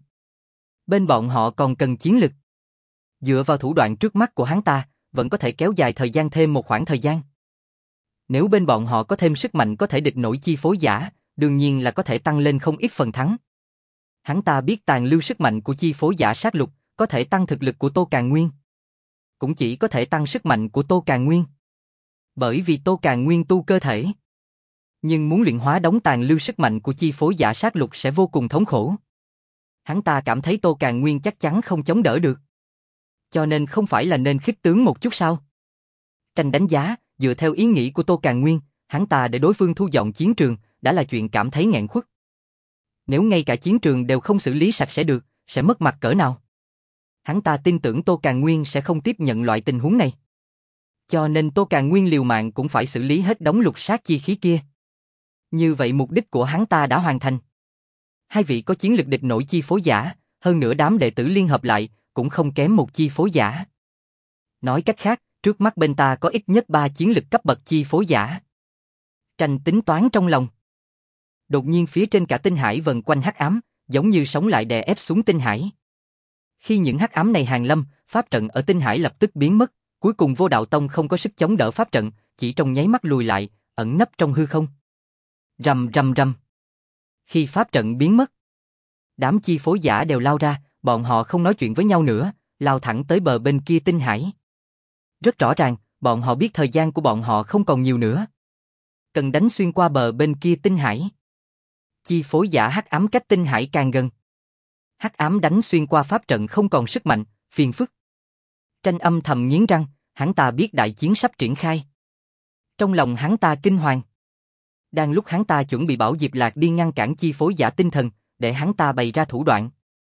Bên bọn họ còn cần chiến lực. Dựa vào thủ đoạn trước mắt của hắn ta, vẫn có thể kéo dài thời gian thêm một khoảng thời gian. Nếu bên bọn họ có thêm sức mạnh có thể địch nổi chi phối giả, đương nhiên là có thể tăng lên không ít phần thắng. Hắn ta biết tàn lưu sức mạnh của chi phối giả sát lục, có thể tăng thực lực của Tô Càn Nguyên. Cũng chỉ có thể tăng sức mạnh của Tô Càn Nguyên. Bởi vì Tô Càn Nguyên tu cơ thể. Nhưng muốn luyện hóa đống tàn lưu sức mạnh của chi phối giả sát lục sẽ vô cùng thống khổ. Hắn ta cảm thấy Tô Càn Nguyên chắc chắn không chống đỡ được. Cho nên không phải là nên khích tướng một chút sao? Tranh đánh giá, dựa theo ý nghĩ của Tô Càn Nguyên, hắn ta để đối phương thu dọn chiến trường, đã là chuyện cảm thấy nghẹn khuất. Nếu ngay cả chiến trường đều không xử lý sạch sẽ được, sẽ mất mặt cỡ nào? Hắn ta tin tưởng Tô Càn Nguyên sẽ không tiếp nhận loại tình huống này. Cho nên Tô Càn Nguyên liều mạng cũng phải xử lý hết đống lục sát chi khí kia. Như vậy mục đích của hắn ta đã hoàn thành. Hai vị có chiến lực địch nổi chi phối giả, hơn nữa đám đệ tử liên hợp lại, cũng không kém một chi phối giả. Nói cách khác, trước mắt bên ta có ít nhất 3 chiến lực cấp bậc chi phối giả. Tranh tính toán trong lòng. Đột nhiên phía trên cả tinh hải vần quanh hắc ám, giống như sóng lại đè ép xuống tinh hải. Khi những hắc ám này hàng lâm, pháp trận ở tinh hải lập tức biến mất, cuối cùng Vô Đạo Tông không có sức chống đỡ pháp trận, chỉ trong nháy mắt lùi lại, ẩn nấp trong hư không. Rầm rầm rầm. Khi pháp trận biến mất, đám chi phối giả đều lao ra, bọn họ không nói chuyện với nhau nữa, lao thẳng tới bờ bên kia tinh hải. Rất rõ ràng, bọn họ biết thời gian của bọn họ không còn nhiều nữa. Cần đánh xuyên qua bờ bên kia tinh hải. Chi phối giả hắc ám cách tinh hải càng gần. Hắc ám đánh xuyên qua pháp trận không còn sức mạnh, phiền phức. Tranh âm thầm nghiến răng, hắn ta biết đại chiến sắp triển khai. Trong lòng hắn ta kinh hoàng. Đang lúc hắn ta chuẩn bị bảo Diệp Lạc đi ngăn cản chi phối giả tinh thần, để hắn ta bày ra thủ đoạn.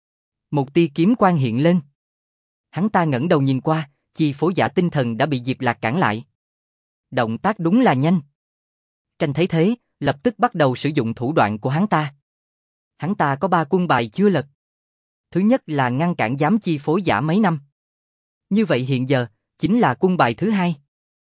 Một tia kiếm quang hiện lên. Hắn ta ngẩng đầu nhìn qua, chi phối giả tinh thần đã bị Diệp Lạc cản lại. Động tác đúng là nhanh. Tranh thấy thế, lập tức bắt đầu sử dụng thủ đoạn của hắn ta. Hắn ta có 3 quân bài chưa lật. Thứ nhất là ngăn cản giám chi phối giả mấy năm. Như vậy hiện giờ, chính là quân bài thứ 2.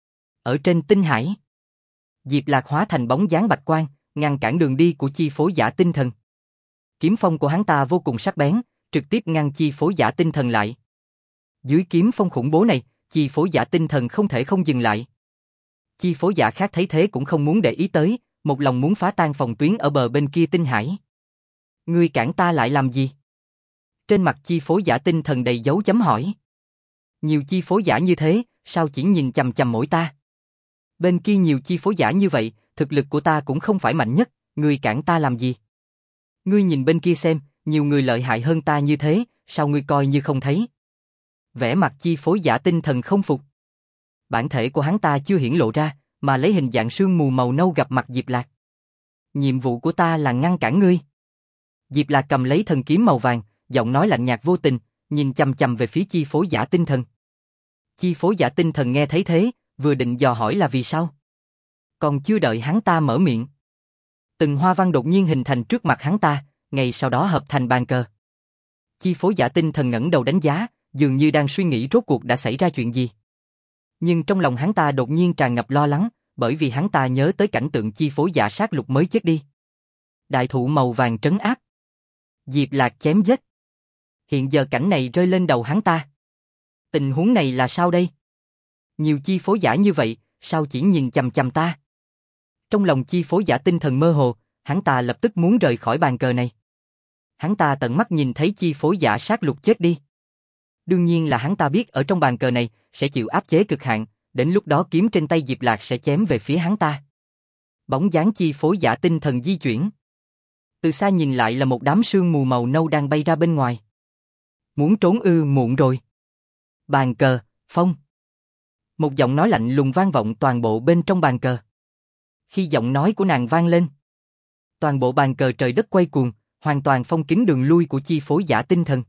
Ở trên tinh hải, Diệp Lạc hóa thành bóng dáng bạch quang, ngăn cản đường đi của chi phối giả tinh thần. Kiếm phong của hắn ta vô cùng sắc bén, trực tiếp ngăn chi phối giả tinh thần lại. Dưới kiếm phong khủng bố này, chi phối giả tinh thần không thể không dừng lại. Chi phối giả khác thấy thế cũng không muốn để ý tới, một lòng muốn phá tan phòng tuyến ở bờ bên kia tinh hải. Ngươi cản ta lại làm gì? Trên mặt chi phối giả tinh thần đầy dấu chấm hỏi. Nhiều chi phối giả như thế, sao chỉ nhìn chằm chằm mỗi ta? Bên kia nhiều chi phối giả như vậy, thực lực của ta cũng không phải mạnh nhất, ngươi cản ta làm gì? Ngươi nhìn bên kia xem, nhiều người lợi hại hơn ta như thế, sao ngươi coi như không thấy? Vẻ mặt chi phối giả tinh thần không phục. Bản thể của hắn ta chưa hiển lộ ra, mà lấy hình dạng sương mù màu nâu gặp mặt Diệp Lạc. Nhiệm vụ của ta là ngăn cản ngươi. Diệp Lạc cầm lấy thần kiếm màu vàng, giọng nói lạnh nhạt vô tình, nhìn chằm chằm về phía chi phối giả tinh thần. Chi phối giả tinh thần nghe thấy thế, vừa định dò hỏi là vì sao. Còn chưa đợi hắn ta mở miệng, từng hoa văn đột nhiên hình thành trước mặt hắn ta, ngay sau đó hợp thành bàn cờ. Chi phối giả tinh thần ngẩng đầu đánh giá, dường như đang suy nghĩ rốt cuộc đã xảy ra chuyện gì. Nhưng trong lòng hắn ta đột nhiên tràn ngập lo lắng, bởi vì hắn ta nhớ tới cảnh tượng chi phối giả sát lục mới chết đi. Đại thụ màu vàng trấn áp, Diệp Lạc chém giết. Hiện giờ cảnh này rơi lên đầu hắn ta. Tình huống này là sao đây? Nhiều chi phối giả như vậy, sao chỉ nhìn chằm chằm ta? Trong lòng chi phối giả tinh thần mơ hồ, hắn ta lập tức muốn rời khỏi bàn cờ này. Hắn ta tận mắt nhìn thấy chi phối giả sát lục chết đi. Đương nhiên là hắn ta biết ở trong bàn cờ này sẽ chịu áp chế cực hạn, đến lúc đó kiếm trên tay Diệp Lạc sẽ chém về phía hắn ta. Bóng dáng chi phối giả tinh thần di chuyển. Từ xa nhìn lại là một đám sương mù màu nâu đang bay ra bên ngoài. Muốn trốn muộn rồi. Bàn cờ, phong. Một giọng nói lạnh lùng vang vọng toàn bộ bên trong bàn cờ. Khi giọng nói của nàng vang lên, toàn bộ bàn cờ trời đất quay cuồng, hoàn toàn phong kín đường lui của chi phối giả tinh thần.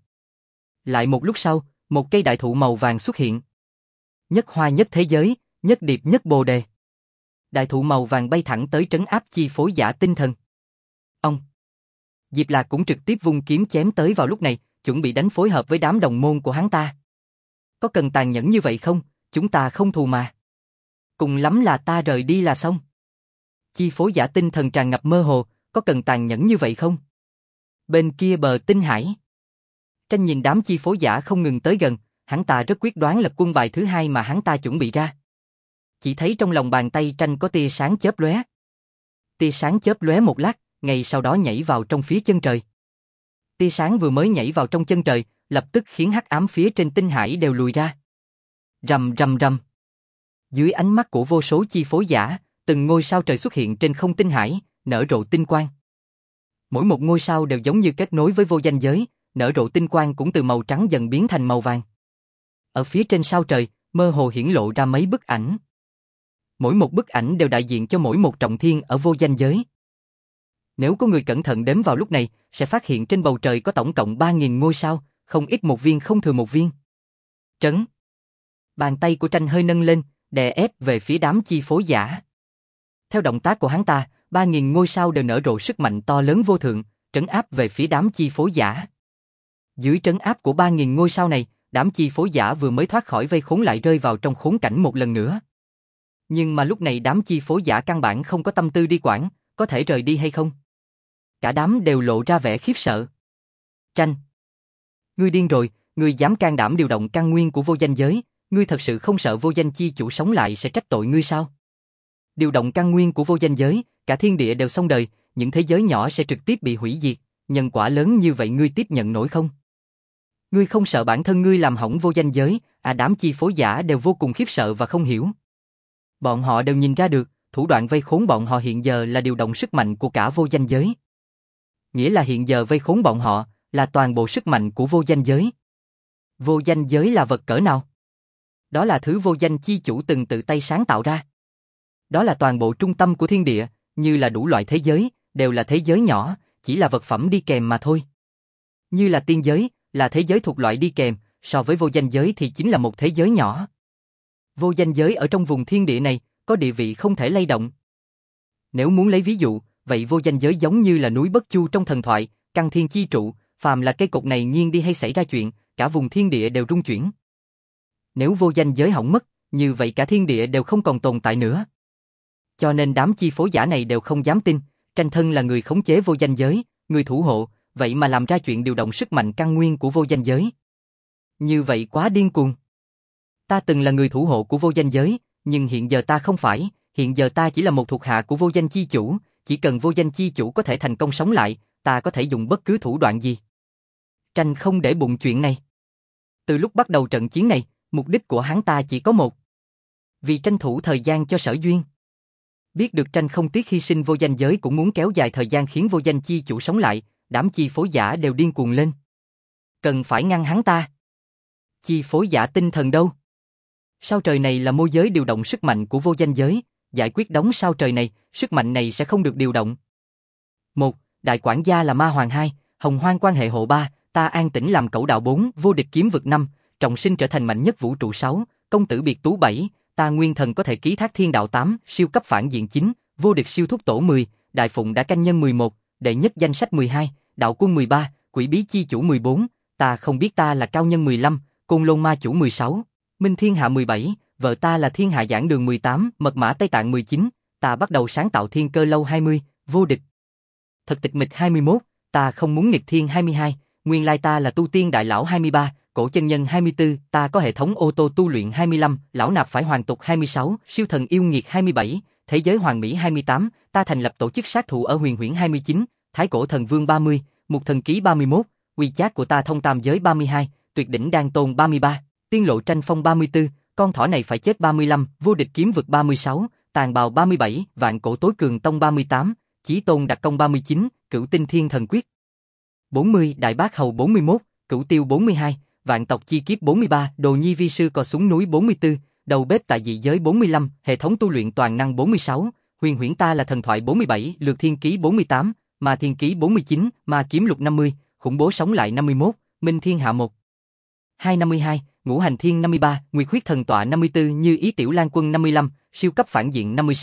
Lại một lúc sau, một cây đại thụ màu vàng xuất hiện. Nhất hoa nhất thế giới, nhất điệp nhất bồ đề. Đại thụ màu vàng bay thẳng tới trấn áp chi phối giả tinh thần. Ông Diệp Lạc cũng trực tiếp vung kiếm chém tới vào lúc này, chuẩn bị đánh phối hợp với đám đồng môn của hắn ta. Có cần tàn nhẫn như vậy không? Chúng ta không thù mà. Cùng lắm là ta rời đi là xong. Chi phối giả tinh thần tràn ngập mơ hồ, có cần tàn nhẫn như vậy không? Bên kia bờ tinh hải. Tranh nhìn đám chi phối giả không ngừng tới gần, hắn ta rất quyết đoán lật quân bài thứ hai mà hắn ta chuẩn bị ra. Chỉ thấy trong lòng bàn tay Tranh có tia sáng chớp lóe. Tia sáng chớp lóe một lát, ngay sau đó nhảy vào trong phía chân trời. Tia sáng vừa mới nhảy vào trong chân trời, lập tức khiến hắc ám phía trên tinh hải đều lùi ra. Rầm rầm rầm. Dưới ánh mắt của vô số chi phối giả, từng ngôi sao trời xuất hiện trên không tinh hải, nở rộ tinh quang. Mỗi một ngôi sao đều giống như kết nối với vô danh giới, nở rộ tinh quang cũng từ màu trắng dần biến thành màu vàng. Ở phía trên sao trời, mơ hồ hiển lộ ra mấy bức ảnh. Mỗi một bức ảnh đều đại diện cho mỗi một trọng thiên ở vô danh giới. Nếu có người cẩn thận đếm vào lúc này, sẽ phát hiện trên bầu trời có tổng cộng 3.000 ngôi sao, không ít một viên không thừa một viên. Trấn. Bàn tay của Tranh hơi nâng lên, đè ép về phía đám chi phối giả. Theo động tác của hắn ta, 3.000 ngôi sao đều nở rộ sức mạnh to lớn vô thượng, trấn áp về phía đám chi phối giả. Dưới trấn áp của 3.000 ngôi sao này, đám chi phối giả vừa mới thoát khỏi vây khốn lại rơi vào trong khốn cảnh một lần nữa. Nhưng mà lúc này đám chi phối giả căn bản không có tâm tư đi quản, có thể rời đi hay không? Cả đám đều lộ ra vẻ khiếp sợ. Tranh. Ngươi điên rồi, ngươi dám can đảm điều động căn nguyên của vô danh giới, ngươi thật sự không sợ vô danh chi chủ sống lại sẽ trách tội ngươi sao? Điều động căn nguyên của vô danh giới, cả thiên địa đều xong đời, những thế giới nhỏ sẽ trực tiếp bị hủy diệt, nhân quả lớn như vậy ngươi tiếp nhận nổi không? Ngươi không sợ bản thân ngươi làm hỏng vô danh giới, đám chi phối giả đều vô cùng khiếp sợ và không hiểu. Bọn họ đều nhìn ra được, thủ đoạn vây khốn bọn họ hiện giờ là điều động sức mạnh của cả vô danh giới. Nghĩa là hiện giờ vây khốn bọn họ là toàn bộ sức mạnh của vô danh giới. Vô danh giới là vật cỡ nào? Đó là thứ vô danh chi chủ từng tự tay sáng tạo ra. Đó là toàn bộ trung tâm của thiên địa, như là đủ loại thế giới, đều là thế giới nhỏ, chỉ là vật phẩm đi kèm mà thôi. Như là tiên giới, là thế giới thuộc loại đi kèm, so với vô danh giới thì chính là một thế giới nhỏ. Vô danh giới ở trong vùng thiên địa này, có địa vị không thể lay động. Nếu muốn lấy ví dụ, vậy vô danh giới giống như là núi Bất Chu trong thần thoại, căn thiên chi trụ, phàm là cây cột này nghiêng đi hay xảy ra chuyện, cả vùng thiên địa đều rung chuyển. Nếu vô danh giới hỏng mất, như vậy cả thiên địa đều không còn tồn tại nữa. Cho nên đám chi phối giả này đều không dám tin, Tranh thân là người khống chế vô danh giới, người thủ hộ, vậy mà làm ra chuyện điều động sức mạnh căn nguyên của vô danh giới. Như vậy quá điên cuồng. Ta từng là người thủ hộ của vô danh giới, nhưng hiện giờ ta không phải, hiện giờ ta chỉ là một thuộc hạ của vô danh chi chủ, chỉ cần vô danh chi chủ có thể thành công sống lại, ta có thể dùng bất cứ thủ đoạn gì. Tranh không để bụng chuyện này. Từ lúc bắt đầu trận chiến này, mục đích của hắn ta chỉ có một. Vì tranh thủ thời gian cho Sở Duyên. Biết được Tranh không tiếc hy sinh vô danh giới cũng muốn kéo dài thời gian khiến vô danh chi chủ sống lại, đám chi phối giả đều điên cuồng lên. Cần phải ngăn hắn ta. Chi phối giả tinh thần đâu? Sao trời này là môi giới điều động sức mạnh của vô danh giới, giải quyết đống sao trời này, sức mạnh này sẽ không được điều động. 1. Đại quản gia là Ma Hoàng 2, Hồng Hoang quan hệ hộ 3, ta an tĩnh làm cẩu đạo 4, vô địch kiếm vực 5, trọng sinh trở thành mạnh nhất vũ trụ 6, công tử biệt tú 7, ta nguyên thần có thể ký thác thiên đạo 8, siêu cấp phản diện 9, vô địch siêu thúc tổ 10, đại phụng đã canh nhân 11, đệ nhất danh sách 12, đạo quân 13, quỷ bí chi chủ 14, ta không biết ta là cao nhân 15, côn lôn ma chủ 16, minh thiên hạ 17, vợ ta là thiên hạ giảng đường 18, mật mã Tây Tạng 19, ta bắt đầu sáng tạo thiên cơ lâu 20, vô địch. Thật tịch mịch 21, ta không muốn nghịch thiên 22, nguyên lai ta là tu tiên đại lão 23, cổ chân nhân 24, ta có hệ thống ô tô tu luyện 25, lão nạp phải hoàn tục 26, siêu thần yêu nghiệt 27, thế giới hoàng mỹ 28, ta thành lập tổ chức sát thủ ở huyền huyễn 29, thái cổ thần vương 30, mục thần ký 31, quy chát của ta thông tam giới 32, tuyệt đỉnh đan tôn 33, tiên lộ tranh phong 34, con thỏ này phải chết 35, vô địch kiếm vực 36, tàn bào 37, vạn cổ tối cường tông 38, chí tôn đặc công 39, cửu tinh thiên thần quyết 40, đại bác hầu 41, cửu tiêu 42, vạn tộc chi kiếp 43, đồ nhi vi sư cò súng núi 44, đầu bếp tại dị giới 45, hệ thống tu luyện toàn năng 46, huyền huyễn ta là thần thoại 47, lược thiên ký 48, ma thiên ký 49, ma kiếm lục 50, khủng bố sống lại 51, minh thiên hạ 1. 252, ngũ hành thiên 53, nguyệt huyết thần tọa 54, như ý tiểu lan quân 55, siêu cấp phản diện 56,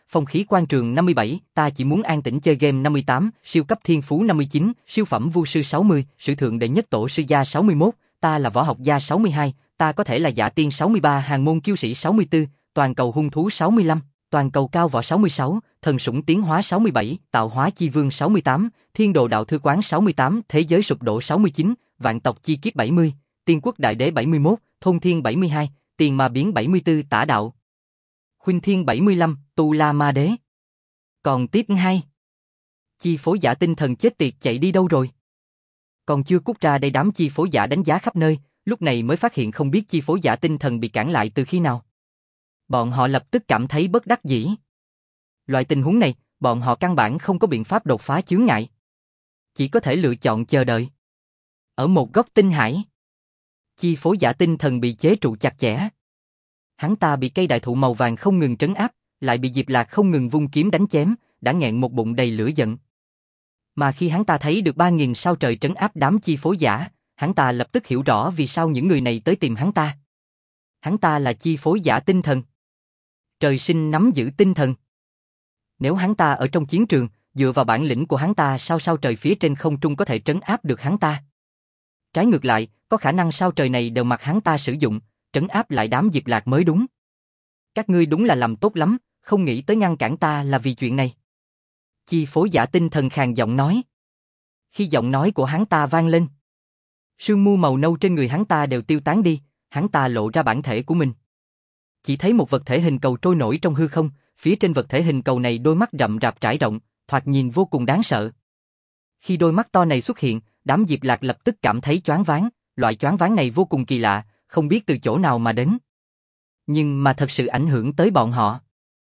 phong khí quan trường 57, ta chỉ muốn an tĩnh chơi game 58, siêu cấp thiên phú 59, siêu phẩm vu sư 60, sử thượng đệ nhất tổ sư gia 61, ta là võ học gia 62, ta có thể là dạ tiên 63, hàng môn kiêu sĩ 64, toàn cầu hung thú 65, toàn cầu cao võ 66, thần sủng tiến hóa 67, tạo hóa chi vương 68, thiên đồ đạo thư quán 68, thế giới sụp đổ 69, vạn tộc chi kiếp 70, tiên quốc đại đế 71, thôn thiên 72, tiền ma biến 74, tả đạo khuynh thiên 75, tu la ma đế. Còn tiếp 2. Chi phối giả tinh thần chết tiệt chạy đi đâu rồi? Còn chưa cút ra đây, đám chi phối giả đánh giá khắp nơi, lúc này mới phát hiện không biết chi phối giả tinh thần bị cản lại từ khi nào. Bọn họ lập tức cảm thấy bất đắc dĩ. Loại tình huống này, bọn họ căn bản không có biện pháp đột phá chướng ngại. Chỉ có thể lựa chọn chờ đợi. Ở một góc tinh hải, chi phối giả tinh thần bị chế trụ chặt chẽ. Hắn ta bị cây đại thụ màu vàng không ngừng trấn áp, lại bị Diệp Lạc không ngừng vung kiếm đánh chém, đã nghẹn một bụng đầy lửa giận. Mà khi hắn ta thấy được 3.000 sao trời trấn áp đám chi phối giả, hắn ta lập tức hiểu rõ vì sao những người này tới tìm hắn ta. Hắn ta là chi phối giả tinh thần. Trời sinh nắm giữ tinh thần. Nếu hắn ta ở trong chiến trường, dựa vào bản lĩnh của hắn ta, sao trời phía trên không trung có thể trấn áp được hắn ta. Trái ngược lại, có khả năng sao trời này đều mặc hắn ta sử dụng, trấn áp lại đám Diệp Lạc mới đúng. Các ngươi đúng là làm tốt lắm, không nghĩ tới ngăn cản ta là vì chuyện này. Chi phối giả tinh thần khàn giọng nói. Khi giọng nói của hắn ta vang lên, sương mù màu nâu trên người hắn ta đều tiêu tán đi, hắn ta lộ ra bản thể của mình. Chỉ thấy một vật thể hình cầu trôi nổi trong hư không, phía trên vật thể hình cầu này đôi mắt rậm rạp trải rộng, thoạt nhìn vô cùng đáng sợ. Khi đôi mắt to này xuất hiện, đám Diệp Lạc lập tức cảm thấy choáng váng, loại choáng váng này vô cùng kỳ lạ, không biết từ chỗ nào mà đến. Nhưng mà thật sự ảnh hưởng tới bọn họ.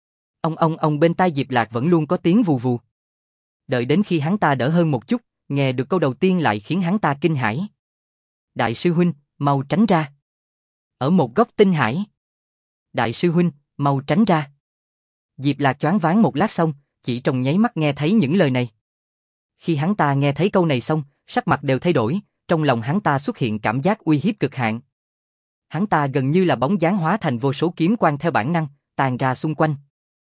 Ông bên tai Diệp Lạc vẫn luôn có tiếng vù vù. Đợi đến khi hắn ta đỡ hơn một chút, nghe được câu đầu tiên lại khiến hắn ta kinh hãi. Đại sư huynh, mau tránh ra. Ở một góc tinh hải. Đại sư huynh, mau tránh ra. Diệp Lạc choáng váng một lát xong, chỉ trong nháy mắt nghe thấy những lời này. Khi hắn ta nghe thấy câu này xong, sắc mặt đều thay đổi, trong lòng hắn ta xuất hiện cảm giác uy hiếp cực hạn. Hắn ta gần như là bóng dáng hóa thành vô số kiếm quang theo bản năng, tàn ra xung quanh.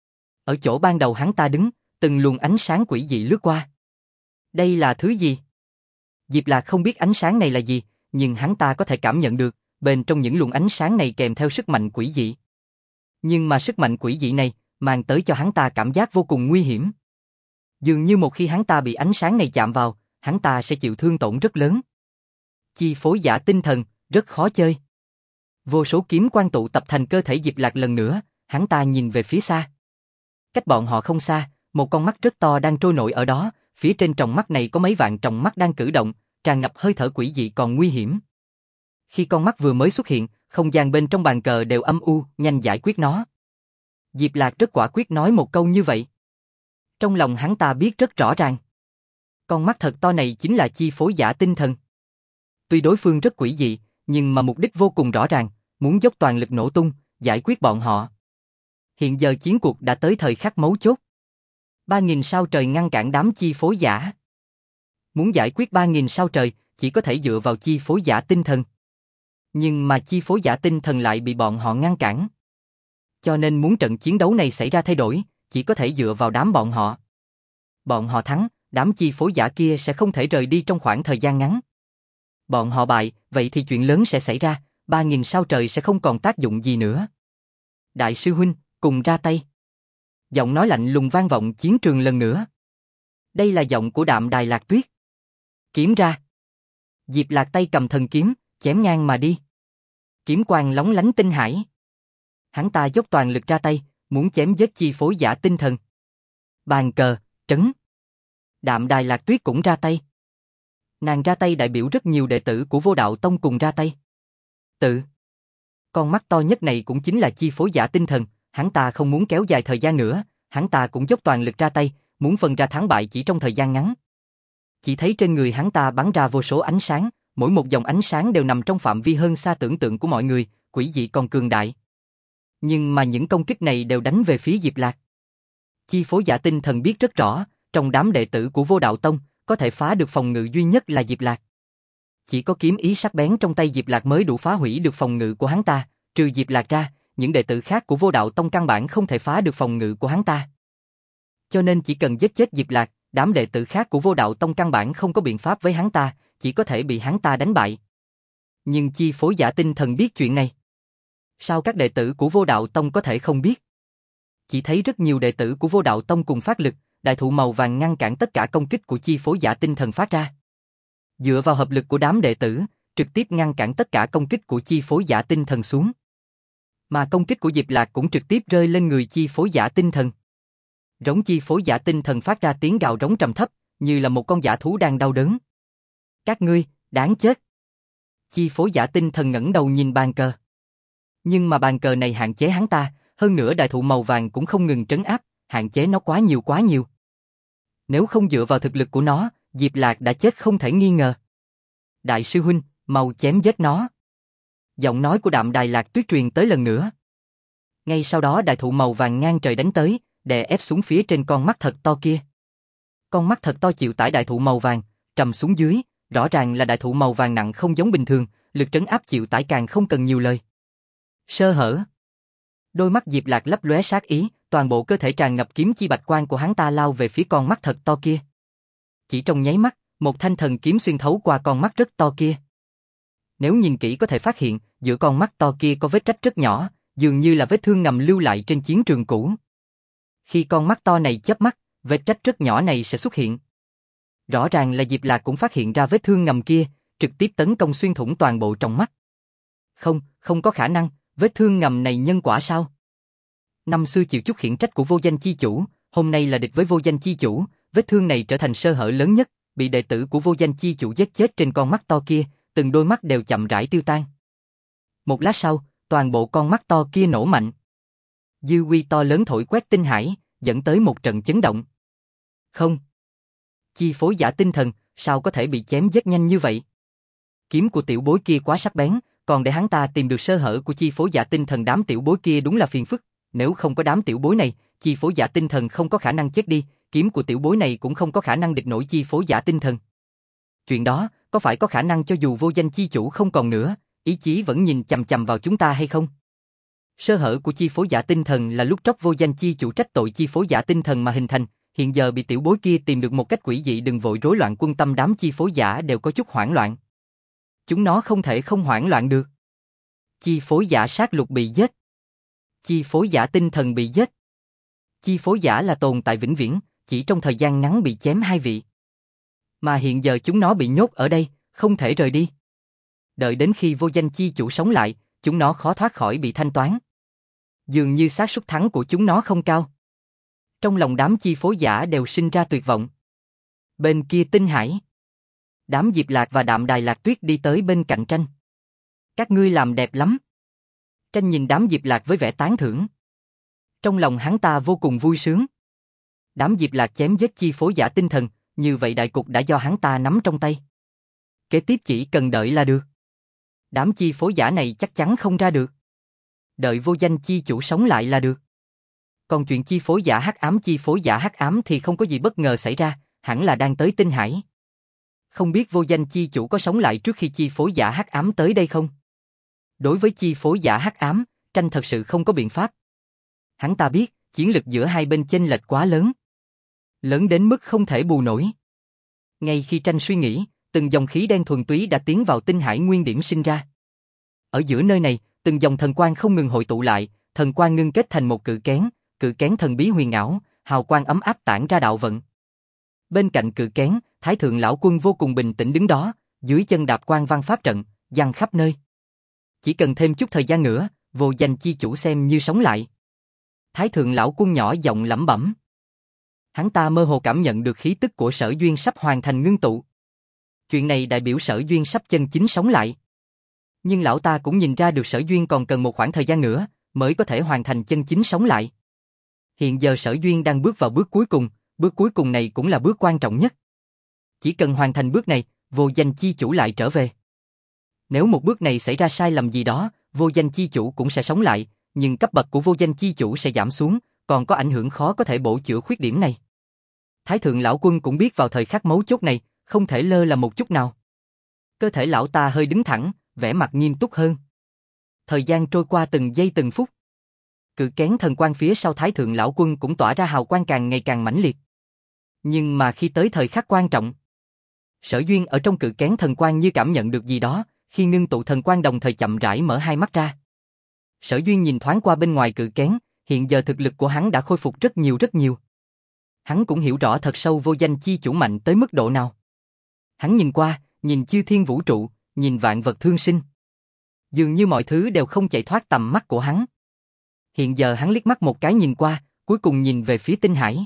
Ở chỗ ban đầu hắn ta đứng, từng luồng ánh sáng quỷ dị lướt qua. Đây là thứ gì? Diệp Lạc không biết ánh sáng này là gì, nhưng hắn ta có thể cảm nhận được, bên trong những luồng ánh sáng này kèm theo sức mạnh quỷ dị. Nhưng mà sức mạnh quỷ dị này, mang tới cho hắn ta cảm giác vô cùng nguy hiểm. Dường như một khi hắn ta bị ánh sáng này chạm vào, hắn ta sẽ chịu thương tổn rất lớn. Chi phối giả tinh thần, rất khó chơi. Vô số kiếm quang tụ tập thành cơ thể Diệp Lạc lần nữa, hắn ta nhìn về phía xa. Cách bọn họ không xa, một con mắt rất to đang trôi nổi ở đó, phía trên tròng mắt này có mấy vạn tròng mắt đang cử động, tràn ngập hơi thở quỷ dị còn nguy hiểm. Khi con mắt vừa mới xuất hiện, không gian bên trong bàn cờ đều âm u, nhanh giải quyết nó. Diệp Lạc rất quả quyết nói một câu như vậy. Trong lòng hắn ta biết rất rõ ràng. Con mắt thật to này chính là chi phối giả tinh thần. Tuy đối phương rất quỷ dị, nhưng mà mục đích vô cùng rõ ràng, muốn dốc toàn lực nổ tung, giải quyết bọn họ. Hiện giờ chiến cuộc đã tới thời khắc mấu chốt. 3.000 sao trời ngăn cản đám chi phối giả. Muốn giải quyết 3.000 sao trời, chỉ có thể dựa vào chi phối giả tinh thần. Nhưng mà chi phối giả tinh thần lại bị bọn họ ngăn cản. Cho nên muốn trận chiến đấu này xảy ra thay đổi, chỉ có thể dựa vào đám bọn họ. Bọn họ thắng, đám chi phối giả kia sẽ không thể rời đi trong khoảng thời gian ngắn. Bọn họ bại, vậy thì chuyện lớn sẽ xảy ra, 3.000 sao trời sẽ không còn tác dụng gì nữa. Đại sư huynh, cùng ra tay. Giọng nói lạnh lùng vang vọng chiến trường lần nữa. Đây là giọng của Đạm Đài Lạc Tuyết. Kiếm ra. Diệp Lạc tay cầm thần kiếm, chém ngang mà đi. Kiếm quang lóng lánh tinh hải. Hắn ta dốc toàn lực ra tay, muốn chém giết chi phối giả tinh thần. Bàn cờ, trấn. Đạm Đài Lạc Tuyết cũng ra tay. Nàng ra tay đại biểu rất nhiều đệ tử của Vô Đạo Tông cùng ra tay. Con mắt to nhất này cũng chính là chi phối giả tinh thần, hắn ta không muốn kéo dài thời gian nữa, hắn ta cũng dốc toàn lực ra tay, muốn phân ra thắng bại chỉ trong thời gian ngắn. Chỉ thấy trên người hắn ta bắn ra vô số ánh sáng, mỗi một dòng ánh sáng đều nằm trong phạm vi hơn xa tưởng tượng của mọi người, quỷ dị còn cường đại. Nhưng mà những công kích này đều đánh về phía Diệp Lạc. Chi phối giả tinh thần biết rất rõ, trong đám đệ tử của Vô Đạo Tông, có thể phá được phòng ngự duy nhất là Diệp Lạc. Chỉ có kiếm ý sắc bén trong tay Diệp Lạc mới đủ phá hủy được phòng ngự của hắn ta, trừ Diệp Lạc ra, những đệ tử khác của Vô Đạo Tông căn bản không thể phá được phòng ngự của hắn ta. Cho nên chỉ cần giết chết Diệp Lạc, đám đệ tử khác của Vô Đạo Tông căn bản không có biện pháp với hắn ta, chỉ có thể bị hắn ta đánh bại. Nhưng chi phối giả tinh thần biết chuyện này. Sao các đệ tử của Vô Đạo Tông có thể không biết? Chỉ thấy rất nhiều đệ tử của Vô Đạo Tông cùng phát lực, đại thụ màu vàng ngăn cản tất cả công kích của chi phối giả tinh thần phát ra. Dựa vào hợp lực của đám đệ tử, trực tiếp ngăn cản tất cả công kích của chi phối giả tinh thần xuống. Mà công kích của Diệp Lạc cũng trực tiếp rơi lên người chi phối giả tinh thần. Rống chi phối giả tinh thần phát ra tiếng gào rống trầm thấp, như là một con dã thú đang đau đớn. Các ngươi, đáng chết. Chi phối giả tinh thần ngẩng đầu nhìn bàn cờ. Nhưng mà bàn cờ này hạn chế hắn ta, hơn nữa đại thụ màu vàng cũng không ngừng trấn áp, hạn chế nó quá nhiều quá nhiều. Nếu không dựa vào thực lực của nó, Diệp Lạc đã chết không thể nghi ngờ. Đại sư huynh, mau chém giết nó. Giọng nói của Đạm Đài Lạc Tuyết truyền tới lần nữa. Ngay sau đó đại thụ màu vàng ngang trời đánh tới, đè ép xuống phía trên con mắt thật to kia. Con mắt thật to chịu tải đại thụ màu vàng, trầm xuống dưới, rõ ràng là đại thụ màu vàng nặng không giống bình thường, lực trấn áp chịu tải càng không cần nhiều lời. Sơ hở. Đôi mắt Diệp Lạc lấp lóe sát ý, toàn bộ cơ thể tràn ngập kiếm chi bạch quang của hắn ta lao về phía con mắt thật to kia. Chỉ trong nháy mắt, một thanh thần kiếm xuyên thấu qua con mắt rất to kia. Nếu nhìn kỹ có thể phát hiện, giữa con mắt to kia có vết rách rất nhỏ, dường như là vết thương ngầm lưu lại trên chiến trường cũ. Khi con mắt to này chớp mắt, vết rách rất nhỏ này sẽ xuất hiện. Rõ ràng là Diệp Lạc cũng phát hiện ra vết thương ngầm kia, trực tiếp tấn công xuyên thủng toàn bộ trong mắt. Không có khả năng, vết thương ngầm này nhân quả sao? Năm xưa chịu chút khiển trách của vô danh chi chủ, hôm nay là địch với vô danh chi chủ, vết thương này trở thành sơ hở lớn nhất, bị đệ tử của vô danh chi chủ giết chết trên con mắt to kia, từng đôi mắt đều chậm rãi tiêu tan. Một lát sau, toàn bộ con mắt to kia nổ mạnh. Dư uy to lớn thổi quét tinh hải, dẫn tới một trận chấn động. Không. Chi phối giả tinh thần, sao có thể bị chém giết nhanh như vậy? Kiếm của tiểu bối kia quá sắc bén, còn để hắn ta tìm được sơ hở của chi phối giả tinh thần, đám tiểu bối kia đúng là phiền phức. Nếu không có đám tiểu bối này, chi phối giả tinh thần không có khả năng chết đi, kiếm của tiểu bối này cũng không có khả năng địch nổi chi phối giả tinh thần. Chuyện đó, có phải có khả năng cho dù vô danh chi chủ không còn nữa, ý chí vẫn nhìn chằm chằm vào chúng ta hay không? Sơ hở của chi phối giả tinh thần là lúc tróc vô danh chi chủ trách tội chi phối giả tinh thần mà hình thành, hiện giờ bị tiểu bối kia tìm được một cách quỷ dị, đừng vội rối loạn quân tâm, đám chi phối giả đều có chút hoảng loạn. Chúng nó không thể không hoảng loạn được. Chi phối giả sát lục bị giết. Chi phối giả tinh thần bị giết. Chi phối giả là tồn tại vĩnh viễn, chỉ trong thời gian ngắn bị chém 2 vị. Mà hiện giờ chúng nó bị nhốt ở đây, không thể rời đi. Đợi đến khi vô danh chi chủ sống lại, chúng nó khó thoát khỏi bị thanh toán. Dường như xác suất thắng của chúng nó không cao. Trong lòng đám chi phối giả đều sinh ra tuyệt vọng. Bên kia tinh hải, đám Diệp Lạc và Đạm Đài Lạc Tuyết đi tới bên cạnh Tranh. Các ngươi làm đẹp lắm. Tranh nhìn đám Diệp Lạc với vẻ tán thưởng. Trong lòng hắn ta vô cùng vui sướng. Đám Diệp Lạc chém giết chi phối giả tinh thần, như vậy đại cục đã do hắn ta nắm trong tay. Kế tiếp chỉ cần đợi là được. Đám chi phối giả này chắc chắn không ra được. Đợi vô danh chi chủ sống lại là được. Còn chuyện chi phối giả hắc ám thì không có gì bất ngờ xảy ra, hẳn là đang tới tinh hải. Không biết vô danh chi chủ có sống lại trước khi chi phối giả hắc ám tới đây không? Đối với chi phối giả hắc ám, Tranh thật sự không có biện pháp. Hắn ta biết, chiến lực giữa hai bên chênh lệch quá lớn. Lớn đến mức không thể bù nổi. Ngay khi Tranh suy nghĩ, từng dòng khí đen thuần túy đã tiến vào tinh hải nguyên điểm sinh ra. Ở giữa nơi này, từng dòng thần quang không ngừng hội tụ lại, thần quang ngưng kết thành một cự kén thần bí huyền ảo, hào quang ấm áp tản ra đạo vận. Bên cạnh cự kén, Thái thượng lão quân vô cùng bình tĩnh đứng đó, dưới chân đạp quang văn pháp trận, giăng khắp nơi. Chỉ cần thêm chút thời gian nữa, vô danh chi chủ xem như sống lại. Thái thượng lão quân nhỏ giọng lẩm bẩm. Hắn ta mơ hồ cảm nhận được khí tức của Sở Duyên sắp hoàn thành ngưng tụ. Chuyện này đại biểu Sở Duyên sắp chân chính sống lại. Nhưng lão ta cũng nhìn ra được Sở Duyên còn cần một khoảng thời gian nữa, mới có thể hoàn thành chân chính sống lại. Hiện giờ Sở Duyên đang bước vào bước cuối cùng này cũng là bước quan trọng nhất. Chỉ cần hoàn thành bước này, vô danh chi chủ lại trở về. Nếu một bước này xảy ra sai lầm gì đó, vô danh chi chủ cũng sẽ sống lại, nhưng cấp bậc của vô danh chi chủ sẽ giảm xuống, còn có ảnh hưởng khó có thể bổ chữa khuyết điểm này. Thái thượng lão quân cũng biết vào thời khắc mấu chốt này, không thể lơ là một chút nào. Cơ thể lão ta hơi đứng thẳng, vẻ mặt nghiêm túc hơn. Thời gian trôi qua từng giây từng phút. Cự kén thần quang phía sau Thái Thượng Lão Quân cũng tỏa ra hào quang càng ngày càng mãnh liệt. Nhưng mà khi tới thời khắc quan trọng, Sở Duyên ở trong cự kén thần quang như cảm nhận được gì đó, khi ngưng tụ thần quang đồng thời chậm rãi mở hai mắt ra. Sở Duyên nhìn thoáng qua bên ngoài cự kén, hiện giờ thực lực của hắn đã khôi phục rất nhiều. Hắn cũng hiểu rõ thật sâu vô danh chi chủ mạnh tới mức độ nào. Hắn nhìn qua, nhìn chư thiên vũ trụ, nhìn vạn vật thương sinh. Dường như mọi thứ đều không chạy thoát tầm mắt của hắn. Hiện giờ hắn liếc mắt một cái nhìn qua, cuối cùng nhìn về phía tinh hải.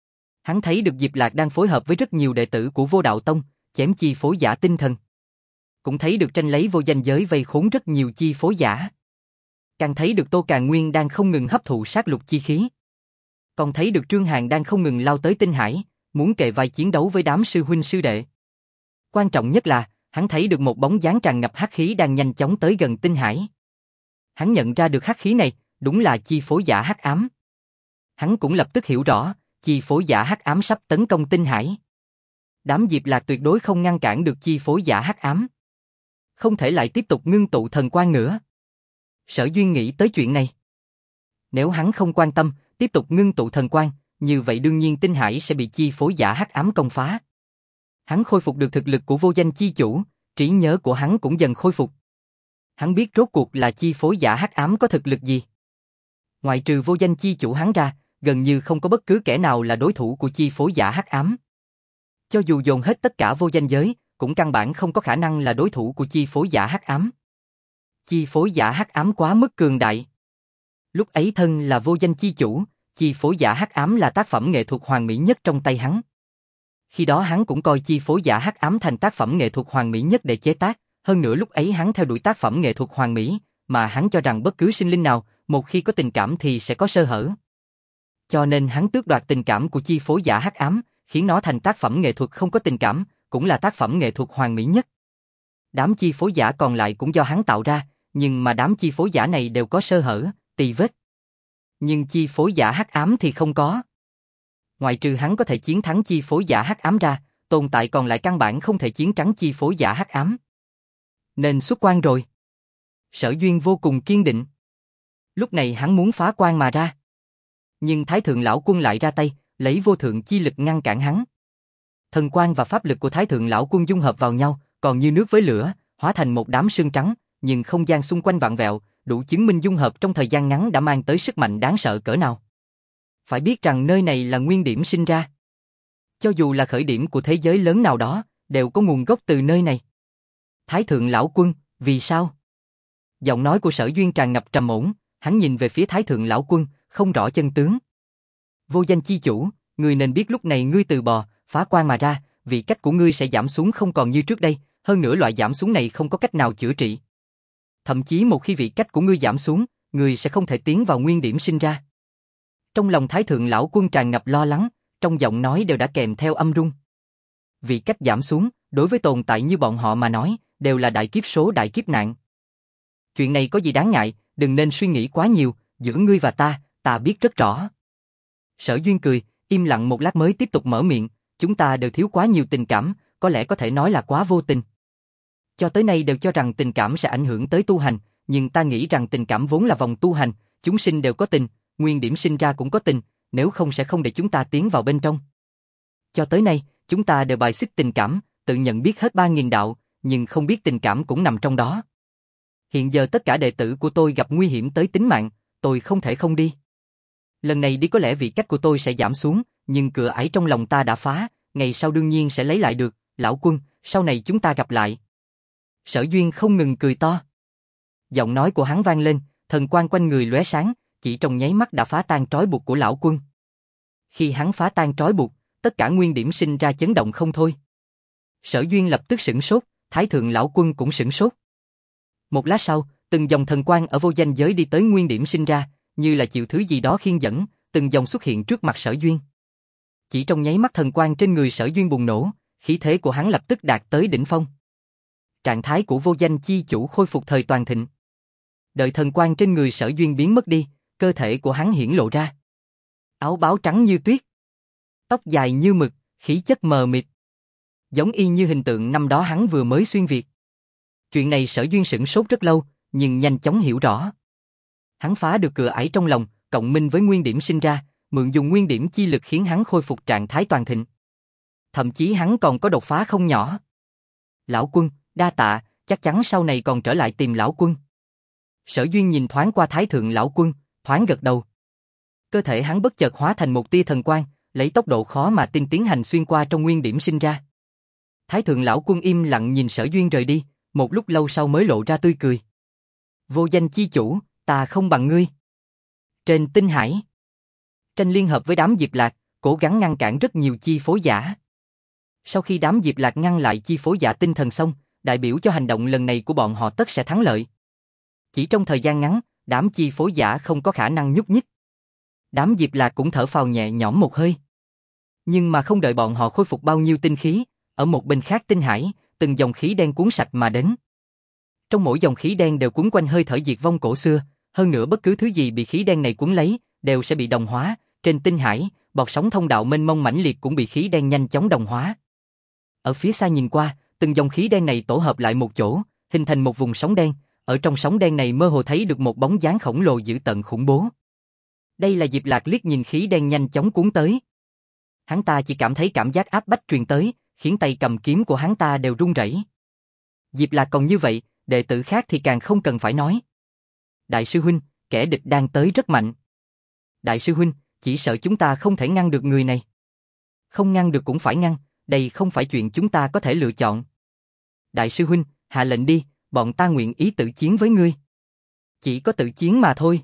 Hắn thấy được Diệp Lạc đang phối hợp với rất nhiều đệ tử của Vô Đạo Tông, chém chi phối giả tinh thần. Cũng thấy được tranh lấy vô danh giới vây khốn rất nhiều chi phối giả. Càng thấy được Tô Càn Nguyên đang không ngừng hấp thụ sát lục chi khí. Còn thấy được Trương Hàn đang không ngừng lao tới tinh hải, muốn kề vai chiến đấu với đám sư huynh sư đệ. Quan trọng nhất là, hắn thấy được một bóng dáng tràn ngập hắc khí đang nhanh chóng tới gần tinh hải. Hắn nhận ra được hắc khí này, đúng là chi phối giả hắc ám. Hắn cũng lập tức hiểu rõ, chi phối giả hắc ám sắp tấn công tinh hải. Đám Diệp Lạc tuyệt đối không ngăn cản được chi phối giả hắc ám. Không thể lại tiếp tục ngưng tụ thần quang nữa. Sở Duyên nghĩ tới chuyện này. Nếu hắn không quan tâm, tiếp tục ngưng tụ thần quang, như vậy đương nhiên tinh hải sẽ bị chi phối giả hắc ám công phá. Hắn khôi phục được thực lực của vô danh chi chủ, trí nhớ của hắn cũng dần khôi phục. Hắn biết rốt cuộc là chi phối giả hắc ám có thực lực gì. Ngoại trừ vô danh chi chủ hắn ra, gần như không có bất cứ kẻ nào là đối thủ của chi phối giả hắc ám. Cho dù dồn hết tất cả vô danh giới, cũng căn bản không có khả năng là đối thủ của chi phối giả hắc ám. Chi phối giả hắc ám quá mức cường đại. Lúc ấy thân là vô danh chi chủ, chi phối giả hắc ám là tác phẩm nghệ thuật hoàn mỹ nhất trong tay hắn. Khi đó hắn cũng coi chi phối giả hắc ám thành tác phẩm nghệ thuật hoàn mỹ nhất để chế tác, hơn nữa lúc ấy hắn theo đuổi tác phẩm nghệ thuật hoàn mỹ, mà hắn cho rằng bất cứ sinh linh nào, một khi có tình cảm thì sẽ có sơ hở. Cho nên hắn tước đoạt tình cảm của chi phối giả hắc ám, khiến nó thành tác phẩm nghệ thuật không có tình cảm, cũng là tác phẩm nghệ thuật hoàn mỹ nhất. Đám chi phối giả còn lại cũng do hắn tạo ra, nhưng mà đám chi phối giả này đều có sơ hở, tì vết. Nhưng chi phối giả hắc ám thì không có. Ngoại trừ hắn có thể chiến thắng chi phối giả hắc ám ra, tồn tại còn lại căn bản không thể chiến thắng chi phối giả hắc ám. Nên xuất quan rồi. Sở Duyên vô cùng kiên định. Lúc này hắn muốn phá quan mà ra. Nhưng Thái Thượng Lão Quân lại ra tay, lấy vô thượng chi lực ngăn cản hắn. Thần quang và pháp lực của Thái Thượng Lão Quân dung hợp vào nhau, còn như nước với lửa, hóa thành một đám sương trắng, nhưng không gian xung quanh vặn vẹo, đủ chứng minh dung hợp trong thời gian ngắn đã mang tới sức mạnh đáng sợ cỡ nào. Phải biết rằng nơi này là nguyên điểm sinh ra. Cho dù là khởi điểm của thế giới lớn nào đó, đều có nguồn gốc từ nơi này. Thái Thượng Lão Quân, vì sao? Giọng nói của Sở Duyên tràn ngập trầm ổn, hắn nhìn về phía Thái Thượng Lão Quân, không rõ chân tướng. Vô danh chi chủ, ngươi nên biết lúc này ngươi từ bò, phá quan mà ra, vị cách của ngươi sẽ giảm xuống không còn như trước đây, hơn nữa loại giảm xuống này không có cách nào chữa trị. Thậm chí một khi vị cách của ngươi giảm xuống, ngươi sẽ không thể tiến vào nguyên điểm sinh ra. Trong lòng Thái Thượng Lão Quân tràn ngập lo lắng, trong giọng nói đều đã kèm theo âm rung. Vị cách giảm xuống, đối với tồn tại như bọn họ mà nói, đều là đại kiếp số đại kiếp nạn. Chuyện này có gì đáng ngại, đừng nên suy nghĩ quá nhiều, giữa ngươi và ta biết rất rõ. Sở Duyên cười, im lặng một lát mới tiếp tục mở miệng, chúng ta đều thiếu quá nhiều tình cảm, có lẽ có thể nói là quá vô tình. Cho tới nay đều cho rằng tình cảm sẽ ảnh hưởng tới tu hành, nhưng ta nghĩ rằng tình cảm vốn là vòng tu hành, chúng sinh đều có tình, nguyên điểm sinh ra cũng có tình, nếu không sẽ không để chúng ta tiến vào bên trong. Cho tới nay, chúng ta đều bài xích tình cảm, tự nhận biết hết 3.000 đạo, nhưng không biết tình cảm cũng nằm trong đó. Hiện giờ tất cả đệ tử của tôi gặp nguy hiểm tới tính mạng, tôi không thể không đi. Lần này đi có lẽ vị cách của tôi sẽ giảm xuống, nhưng cửa ải trong lòng ta đã phá, ngày sau đương nhiên sẽ lấy lại được, Lão Quân, sau này chúng ta gặp lại. Sở Duyên không ngừng cười to. Giọng nói của hắn vang lên, thần quang quanh người lóe sáng, chỉ trong nháy mắt đã phá tan trói buộc của Lão Quân. Khi hắn phá tan trói buộc, tất cả nguyên điểm sinh ra chấn động không thôi. Sở Duyên lập tức sửng sốt, Thái Thượng Lão Quân cũng sửng sốt. Một lát sau, từng dòng thần quang ở vô danh giới đi tới nguyên điểm sinh ra, như là chịu thứ gì đó khiên dẫn, từng dòng xuất hiện trước mặt Sở Duyên. Chỉ trong nháy mắt thần quang trên người Sở Duyên bùng nổ, khí thế của hắn lập tức đạt tới đỉnh phong. Trạng thái của vô danh chi chủ khôi phục thời toàn thịnh. Đợi thần quang trên người Sở Duyên biến mất đi, cơ thể của hắn hiển lộ ra. Áo báo trắng như tuyết, tóc dài như mực, khí chất mờ mịt. Giống y như hình tượng năm đó hắn vừa mới xuyên Việt. Chuyện này Sở Duyên sửng sốt rất lâu, nhưng nhanh chóng hiểu rõ. Hắn phá được cửa ải trong lòng, cộng minh với nguyên điểm sinh ra, mượn dùng nguyên điểm chi lực khiến hắn khôi phục trạng thái toàn thịnh. Thậm chí hắn còn có đột phá không nhỏ. Lão quân, đa tạ, chắc chắn sau này còn trở lại tìm lão quân. Sở Duyên nhìn thoáng qua Thái thượng lão quân, thoáng gật đầu. Cơ thể hắn bất chợt hóa thành một tia thần quang, lấy tốc độ khó mà tin tiến hành xuyên qua trong nguyên điểm sinh ra. Thái thượng lão quân im lặng nhìn Sở Duyên rời đi, một lúc lâu sau mới lộ ra tươi cười. Vô danh chi chủ, ta không bằng ngươi. Trên tinh hải, Tranh liên hợp với đám Diệp Lạc, cố gắng ngăn cản rất nhiều chi phối giả. Sau khi đám Diệp Lạc ngăn lại chi phối giả tinh thần xong, đại biểu cho hành động lần này của bọn họ tất sẽ thắng lợi. Chỉ trong thời gian ngắn, đám chi phối giả không có khả năng nhúc nhích. Đám Diệp Lạc cũng thở phào nhẹ nhõm một hơi. Nhưng mà không đợi bọn họ khôi phục bao nhiêu tinh khí, ở một bên khác tinh hải, từng dòng khí đen cuốn sạch mà đến. Trong mỗi dòng khí đen đều cuốn quanh hơi thở diệt vong cổ xưa, hơn nữa bất cứ thứ gì bị khí đen này cuốn lấy, đều sẽ bị đồng hóa. Trên tinh hải, bọt sóng thông đạo mênh mông mãnh liệt cũng bị khí đen nhanh chóng đồng hóa. Ở phía xa nhìn qua, từng dòng khí đen này tổ hợp lại một chỗ, hình thành một vùng sóng đen. Ở trong sóng đen này mơ hồ thấy được một bóng dáng khổng lồ dữ tợn khủng bố. Đây là Diệp Lạc liếc nhìn khí đen nhanh chóng cuốn tới. Hắn ta chỉ cảm thấy cảm giác áp bách truyền tới, khiến tay cầm kiếm của hắn ta đều run rẩy. Diệp Lạc còn như vậy, đệ tử khác thì càng không cần phải nói. Đại sư huynh, kẻ địch đang tới rất mạnh. Đại sư huynh, chỉ sợ chúng ta không thể ngăn được người này. Không ngăn được cũng phải ngăn, đây không phải chuyện chúng ta có thể lựa chọn. Đại sư huynh, hạ lệnh đi, bọn ta nguyện ý tự chiến với ngươi. Chỉ có tự chiến mà thôi.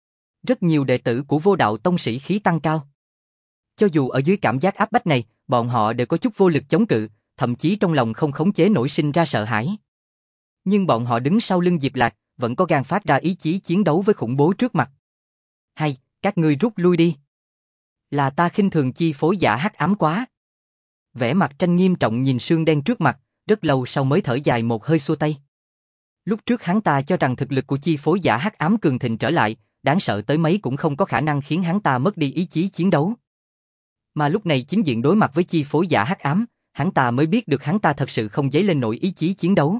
Rất nhiều đệ tử của Vô Đạo Tông sĩ khí tăng cao. Cho dù ở dưới cảm giác áp bách này, bọn họ đều có chút vô lực chống cự, thậm chí trong lòng không khống chế nổi sinh ra sợ hãi. Nhưng bọn họ đứng sau lưng Diệp Lạc, vẫn có gan phát ra ý chí chiến đấu với khủng bố trước mặt. Hay, các ngươi rút lui đi. Là ta khinh thường chi phối giả hắc ám quá. Vẻ mặt Tranh nghiêm trọng nhìn xương đen trước mặt, rất lâu sau mới thở dài một hơi xua tay. Lúc trước hắn ta cho rằng thực lực của chi phối giả hắc ám cường thịnh trở lại, đáng sợ tới mấy cũng không có khả năng khiến hắn ta mất đi ý chí chiến đấu. Mà lúc này chính diện đối mặt với chi phối giả hắc ám, hắn ta mới biết được hắn ta thật sự không dấy lên nổi ý chí chiến đấu.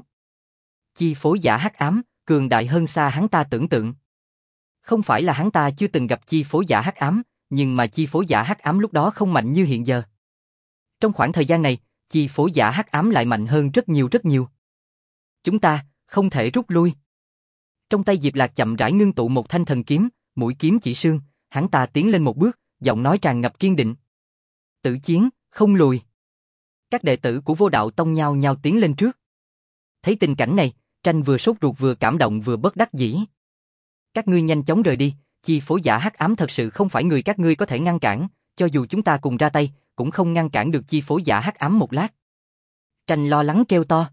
Chi phối giả hắc ám, cường đại hơn xa hắn ta tưởng tượng. Không phải là hắn ta chưa từng gặp chi phối giả hắc ám, nhưng mà chi phối giả hắc ám lúc đó không mạnh như hiện giờ. Trong khoảng thời gian này, chi phối giả hắc ám lại mạnh hơn rất nhiều rất nhiều. Chúng ta không thể rút lui. Trong tay Diệp Lạc chậm rãi ngưng tụ một thanh thần kiếm, mũi kiếm chỉ sương, hắn ta tiến lên một bước, giọng nói tràn ngập kiên định. Tử chiến, không lùi. Các đệ tử của Vô Đạo Tông nhao nhao tiến lên trước. Thấy tình cảnh này, Tranh vừa sốt ruột vừa cảm động vừa bất đắc dĩ. Các ngươi nhanh chóng rời đi, chi phối giả hắc ám thật sự không phải người các ngươi có thể ngăn cản, cho dù chúng ta cùng ra tay, cũng không ngăn cản được chi phối giả hắc ám một lát. Tranh lo lắng kêu to.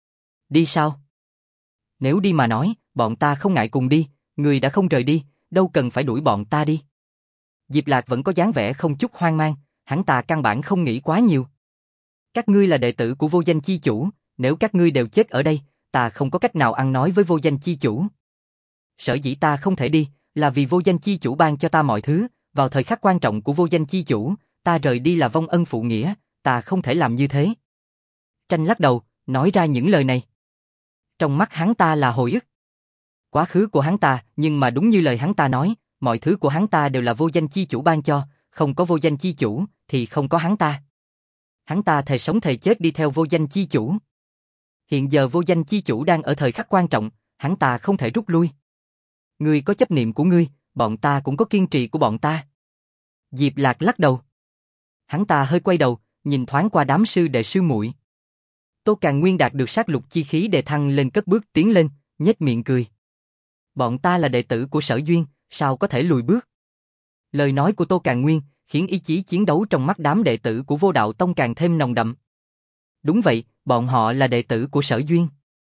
Đi sao? Nếu đi mà nói, bọn ta không ngại cùng đi, người đã không rời đi, đâu cần phải đuổi bọn ta đi. Diệp Lạc vẫn có dáng vẻ không chút hoang mang, hắn ta căn bản không nghĩ quá nhiều. Các ngươi là đệ tử của Vô Danh chi chủ, nếu các ngươi đều chết ở đây, ta không có cách nào ăn nói với Vô Danh chi chủ. Sở dĩ ta không thể đi, là vì Vô Danh chi chủ ban cho ta mọi thứ, vào thời khắc quan trọng của Vô Danh chi chủ, ta rời đi là vong ân phụ nghĩa, ta không thể làm như thế. Tranh lắc đầu, nói ra những lời này. Trong mắt hắn ta là hồi ức. Quá khứ của hắn ta, nhưng mà đúng như lời hắn ta nói, mọi thứ của hắn ta đều là Vô Danh chi chủ ban cho, không có Vô Danh chi chủ, thì không có hắn ta. Hắn ta thề sống thề chết đi theo Vô Danh chi chủ. Hiện giờ Vô Danh chi chủ đang ở thời khắc quan trọng, hắn ta không thể rút lui. Ngươi có chấp niệm của ngươi, bọn ta cũng có kiên trì của bọn ta. Diệp Lạc lắc đầu. Hắn ta hơi quay đầu, nhìn thoáng qua đám sư đệ sư muội. Tô Càn Nguyên đạt được sát lục chi khí đề thăng lên cất bước tiến lên, nhếch miệng cười. Bọn ta là đệ tử của Sở Duyên, sao có thể lùi bước? Lời nói của Tô Càn Nguyên khiến ý chí chiến đấu trong mắt đám đệ tử của Vô Đạo Tông càng thêm nồng đậm. Đúng vậy, bọn họ là đệ tử của Sở Duyên.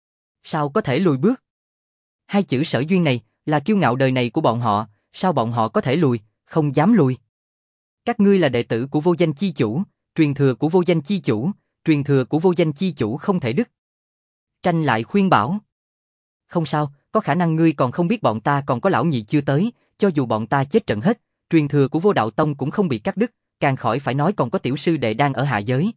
Sao có thể lùi bước? Hai chữ Sở Duyên này là kiêu ngạo đời này của bọn họ, sao bọn họ có thể lùi, không dám lùi. Các ngươi là đệ tử của Vô Danh chi chủ, truyền thừa của Vô Danh chi chủ, truyền thừa của Vô Danh chi chủ không thể đứt. Tranh lại khuyên bảo. Không sao, có khả năng ngươi còn không biết bọn ta còn có lão nhị chưa tới, cho dù bọn ta chết trận hết, truyền thừa của Vô Đạo Tông cũng không bị cắt đứt, càng khỏi phải nói còn có tiểu sư đệ đang ở hạ giới.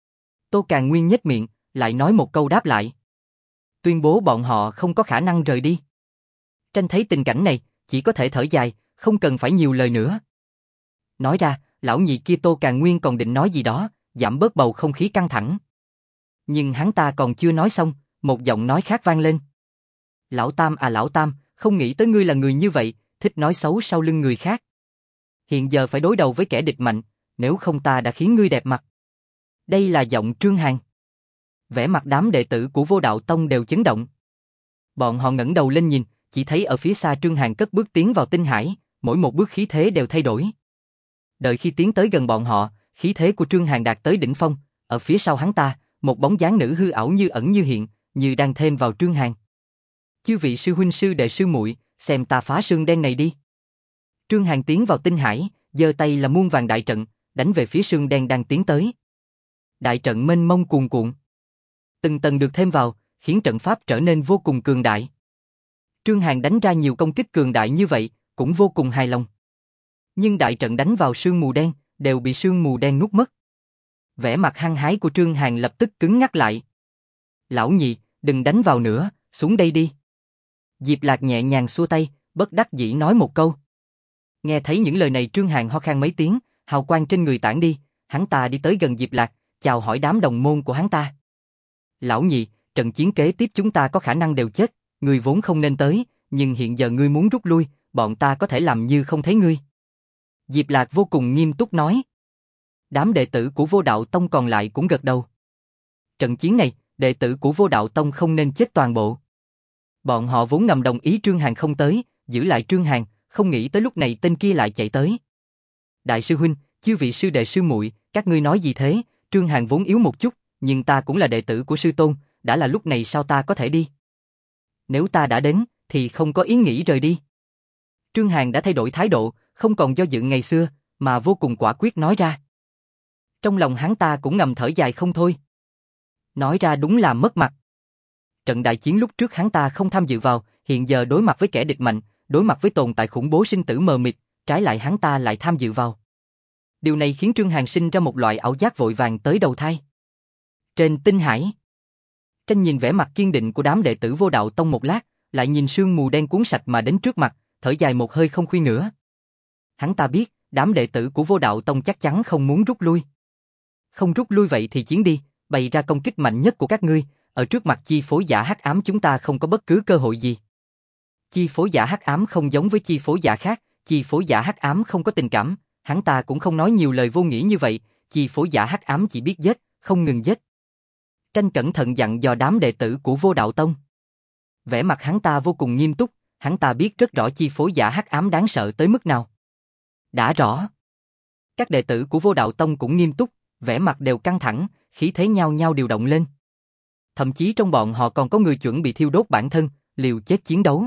Tô Càn Nguyên nhếch miệng, lại nói một câu đáp lại. Tuyên bố bọn họ không có khả năng rời đi. Tranh thấy tình cảnh này, chỉ có thể thở dài, không cần phải nhiều lời nữa. Nói ra, lão nhị kia Tô Càn Nguyên còn định nói gì đó, giảm bớt bầu không khí căng thẳng. Nhưng hắn ta còn chưa nói xong, một giọng nói khác vang lên. Lão Tam à lão Tam, không nghĩ tới ngươi là người như vậy, thích nói xấu sau lưng người khác. Hiện giờ phải đối đầu với kẻ địch mạnh, nếu không ta đã khiến ngươi đẹp mặt. Đây là giọng Trương Hàn. Vẻ mặt đám đệ tử của Vô Đạo Tông đều chấn động. Bọn họ ngẩng đầu lên nhìn, chỉ thấy ở phía xa Trương Hàn cất bước tiến vào tinh hải, mỗi một bước khí thế đều thay đổi. Đợi khi tiến tới gần bọn họ, khí thế của Trương Hàn đạt tới đỉnh phong, ở phía sau hắn ta, một bóng dáng nữ hư ảo như ẩn như hiện, như đang thêm vào Trương Hàn. Chư vị sư huynh sư đệ sư muội, xem ta phá xương đen này đi. Trương Hàn tiến vào tinh hải, giơ tay là muôn vàng đại trận, đánh về phía xương đen đang tiến tới. Đại trận mênh mông cuồn cuộn, từng tầng được thêm vào, khiến trận pháp trở nên vô cùng cường đại. Trương Hàn đánh ra nhiều công kích cường đại như vậy, cũng vô cùng hài lòng. Nhưng đại trận đánh vào sương mù đen, đều bị sương mù đen nuốt mất. Vẻ mặt hăng hái của Trương Hàn lập tức cứng ngắc lại. Lão nhị, đừng đánh vào nữa, xuống đây đi. Diệp Lạc nhẹ nhàng xua tay, bất đắc dĩ nói một câu. Nghe thấy những lời này Trương Hàn ho khan mấy tiếng, hào quang trên người tản đi, hắn ta đi tới gần Diệp Lạc, chào hỏi đám đồng môn của hắn ta. Lão nhị, trận chiến kế tiếp chúng ta có khả năng đều chết, ngươi vốn không nên tới, nhưng hiện giờ ngươi muốn rút lui, bọn ta có thể làm như không thấy ngươi. Diệp Lạc vô cùng nghiêm túc nói. Đám đệ tử của Vô Đạo Tông còn lại cũng gật đầu. Trận chiến này, đệ tử của Vô Đạo Tông không nên chết toàn bộ. Bọn họ vốn ngầm đồng ý Trương Hàn không tới, giữ lại Trương Hàn, không nghĩ tới lúc này tên kia lại chạy tới. Đại sư huynh, chư vị sư đệ sư muội, các ngươi nói gì thế? Trương Hàn vốn yếu một chút, nhưng ta cũng là đệ tử của sư tôn, đã là lúc này sao ta có thể đi? Nếu ta đã đến, thì không có ý nghĩ rời đi. Trương Hàn đã thay đổi thái độ, không còn do dự ngày xưa, mà vô cùng quả quyết nói ra. Trong lòng hắn ta cũng ngầm thở dài không thôi. Nói ra đúng là mất mặt. Trận đại chiến lúc trước hắn ta không tham dự vào, hiện giờ đối mặt với kẻ địch mạnh, đối mặt với tồn tại khủng bố sinh tử mờ mịt, trái lại hắn ta lại tham dự vào. Điều này khiến Trương Hàn sinh ra một loại ảo giác vội vàng tới đầu thai. Trên tinh hải, Tranh nhìn vẻ mặt kiên định của đám đệ tử Vô Đạo Tông một lát, lại nhìn sương mù đen cuốn sạch mà đến trước mặt, thở dài một hơi không khuyên nữa. Hắn ta biết, đám đệ tử của Vô Đạo Tông chắc chắn không muốn rút lui. Không rút lui vậy thì chiến đi, bày ra công kích mạnh nhất của các ngươi, ở trước mặt chi phối giả hắc ám chúng ta không có bất cứ cơ hội gì. Chi phối giả hắc ám không giống với chi phối giả khác, chi phối giả hắc ám không có tình cảm, hắn ta cũng không nói nhiều lời vô nghĩa như vậy, chi phối giả hắc ám chỉ biết giết, không ngừng giết. Tranh cẩn thận dặn dò đám đệ tử của Vô Đạo Tông. Vẻ mặt hắn ta vô cùng nghiêm túc, hắn ta biết rất rõ chi phối giả hắc ám đáng sợ tới mức nào. Đã rõ. Các đệ tử của Vô Đạo Tông cũng nghiêm túc, vẻ mặt đều căng thẳng, khí thế nhau nhau điều động lên. Thậm chí trong bọn họ còn có người chuẩn bị thiêu đốt bản thân, liều chết chiến đấu.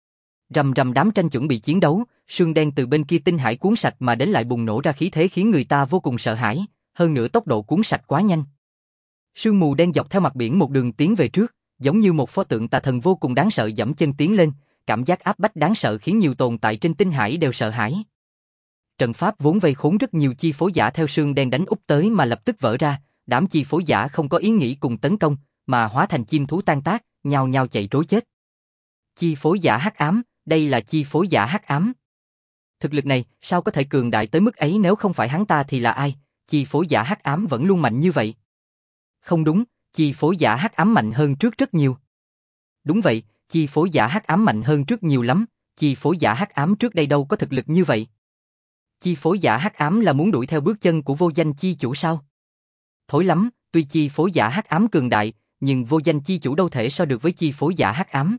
Rầm rầm đám tranh chuẩn bị chiến đấu, sương đen từ bên kia tinh hải cuốn sạch mà đến lại bùng nổ ra khí thế khiến người ta vô cùng sợ hãi, hơn nữa tốc độ cuốn sạch quá nhanh. Sương mù đen dọc theo mặt biển một đường tiến về trước, giống như một pho tượng tà thần vô cùng đáng sợ giẫm chân tiến lên, cảm giác áp bách đáng sợ khiến nhiều tồn tại trên tinh hải đều sợ hãi. Trận pháp vốn vây khốn rất nhiều chi phối giả theo sương đen đánh úp tới mà lập tức vỡ ra, đám chi phối giả không có ý nghĩ cùng tấn công, mà hóa thành chim thú tan tác, nhao nhao chạy trối chết. Chi phối giả hắc ám, đây là chi phối giả hắc ám. Thực lực này sao có thể cường đại tới mức ấy, nếu không phải hắn ta thì là ai? Chi phối giả hắc ám vẫn luôn mạnh như vậy. Không đúng, chi phối giả hắc ám mạnh hơn trước rất nhiều. Đúng vậy, chi phối giả hắc ám mạnh hơn trước nhiều lắm, chi phối giả hắc ám trước đây đâu có thực lực như vậy. Chi phối giả hắc ám là muốn đuổi theo bước chân của vô danh chi chủ sao? Thối lắm, tuy chi phối giả hắc ám cường đại, nhưng vô danh chi chủ đâu thể so được với chi phối giả hắc ám.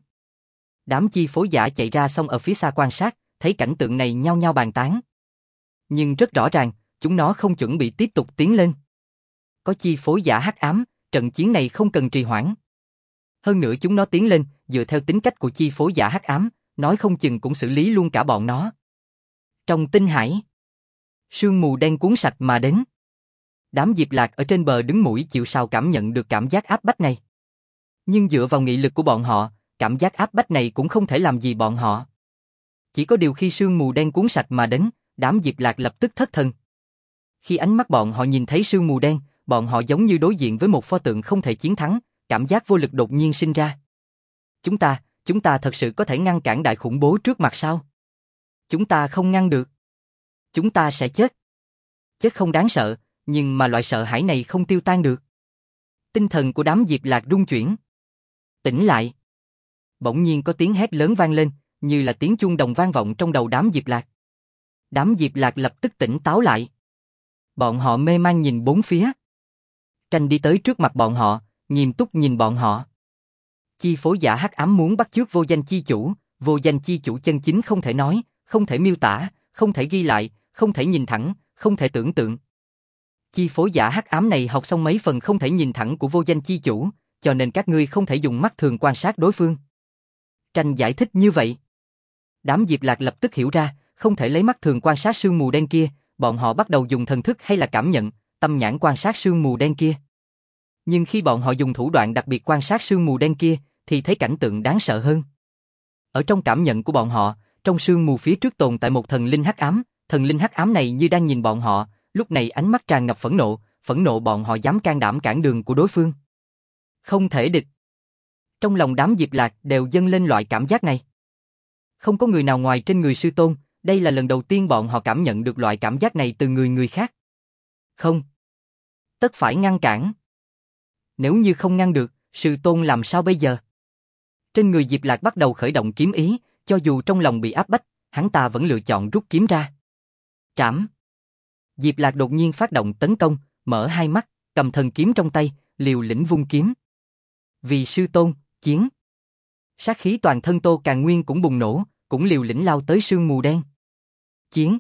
Đám chi phối giả chạy ra xong ở phía xa quan sát, thấy cảnh tượng này nhao nhao bàn tán. Nhưng rất rõ ràng, chúng nó không chuẩn bị tiếp tục tiến lên. Có chi phối giả hắc ám, trận chiến này không cần trì hoãn. Hơn nữa chúng nó tiến lên, dựa theo tính cách của chi phối giả hắc ám, nói không chừng cũng xử lý luôn cả bọn nó. Trong tinh hải, sương mù đen cuốn sạch mà đến. Đám Diệp Lạc ở trên bờ đứng mũi chịu sào cảm nhận được cảm giác áp bách này. Nhưng dựa vào nghị lực của bọn họ, cảm giác áp bách này cũng không thể làm gì bọn họ. Chỉ có điều khi sương mù đen cuốn sạch mà đến, đám Diệp Lạc lập tức thất thần. Khi ánh mắt bọn họ nhìn thấy sương mù đen, bọn họ giống như đối diện với một pho tượng không thể chiến thắng, cảm giác vô lực đột nhiên sinh ra. Chúng ta thật sự có thể ngăn cản đại khủng bố trước mặt sao? Chúng ta không ngăn được. Chúng ta sẽ chết. Chết không đáng sợ, nhưng mà loại sợ hãi này không tiêu tan được. Tinh thần của đám Diệp Lạc rung chuyển. Tỉnh lại. Bỗng nhiên có tiếng hét lớn vang lên, như là tiếng chuông đồng vang vọng trong đầu đám Diệp Lạc. Đám Diệp Lạc lập tức tỉnh táo lại. Bọn họ mê man nhìn bốn phía. Tranh đi tới trước mặt bọn họ, nghiêm túc nhìn bọn họ. Chi phối giả hắc ám muốn bắt chước vô danh chi chủ, vô danh chi chủ chân chính không thể nói, không thể miêu tả, không thể ghi lại, không thể nhìn thẳng, không thể tưởng tượng. Chi phối giả hắc ám này học xong mấy phần không thể nhìn thẳng của vô danh chi chủ, cho nên các ngươi không thể dùng mắt thường quan sát đối phương. Tranh giải thích như vậy. Đám Diệp Lạc lập tức hiểu ra, không thể lấy mắt thường quan sát sương mù đen kia, bọn họ bắt đầu dùng thần thức hay là cảm nhận, tâm nhãn quan sát sương mù đen kia. Nhưng khi bọn họ dùng thủ đoạn đặc biệt quan sát sương mù đen kia, thì thấy cảnh tượng đáng sợ hơn. Ở trong cảm nhận của bọn họ, trong sương mù phía trước tồn tại một thần linh hắc ám này như đang nhìn bọn họ, lúc này ánh mắt tràn ngập phẫn nộ bọn họ dám can đảm cản đường của đối phương. Không thể địch. Trong lòng đám Diệp Lạc đều dâng lên loại cảm giác này. Không có người nào ngoài trên người sư tôn, đây là lần đầu tiên bọn họ cảm nhận được loại cảm giác này từ người khác. Không. Tất phải ngăn cản. Nếu như không ngăn được, sư tôn làm sao bây giờ? Trên người Diệp Lạc bắt đầu khởi động kiếm ý, cho dù trong lòng bị áp bách, hắn ta vẫn lựa chọn rút kiếm ra. Trảm. Diệp Lạc đột nhiên phát động tấn công, mở hai mắt, cầm thần kiếm trong tay, liều lĩnh vung kiếm. Vì sư tôn, chiến. Sát khí toàn thân Tô Càn Nguyên cũng bùng nổ, cũng liều lĩnh lao tới sương mù đen. Chiến.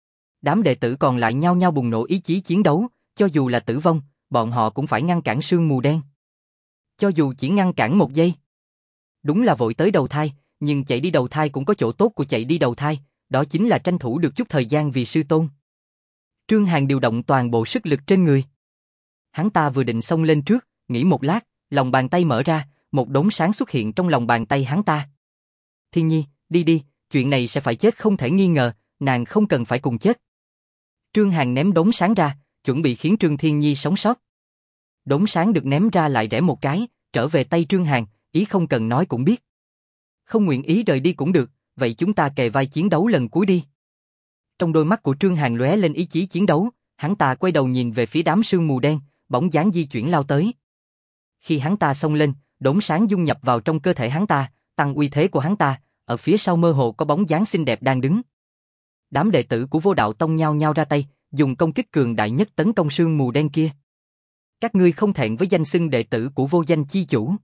Đám đệ tử còn lại nhao nhao bùng nổ ý chí chiến đấu, cho dù là tử vong, bọn họ cũng phải ngăn cản sương mù đen. Cho dù chỉ ngăn cản một giây. Đúng là vội tới đầu thai, nhưng chạy đi đầu thai cũng có chỗ tốt của chạy đi đầu thai, đó chính là tranh thủ được chút thời gian vì sư tôn. Trương Hàn điều động toàn bộ sức lực trên người. Hắn ta vừa định xông lên trước, nghĩ một lát, lòng bàn tay mở ra, một đốm sáng xuất hiện trong lòng bàn tay hắn ta. Thiên Nhi, đi đi, chuyện này sẽ phải chết không thể nghi ngờ, nàng không cần phải cùng chết. Trương Hàn ném đốm sáng ra, chuẩn bị khiến Trương Thiên Nhi sống sót. Đốm sáng được ném ra lại rẽ một cái, trở về tay Trương Hàn, ý không cần nói cũng biết. Không nguyện ý rời đi cũng được, vậy chúng ta kề vai chiến đấu lần cuối đi. Trong đôi mắt của Trương Hàn lóe lên ý chí chiến đấu, hắn ta quay đầu nhìn về phía đám sương mù đen, bóng dáng di chuyển lao tới. Khi hắn ta xông lên, đốm sáng dung nhập vào trong cơ thể hắn ta, tăng uy thế của hắn ta, ở phía sau mơ hồ có bóng dáng xinh đẹp đang đứng. Đám đệ tử của Vô Đạo Tông nhao nhao ra tay, dùng công kích cường đại nhất tấn công sương mù đen kia. Các ngươi không thẹn với danh xưng đệ tử của vô danh chi chủ.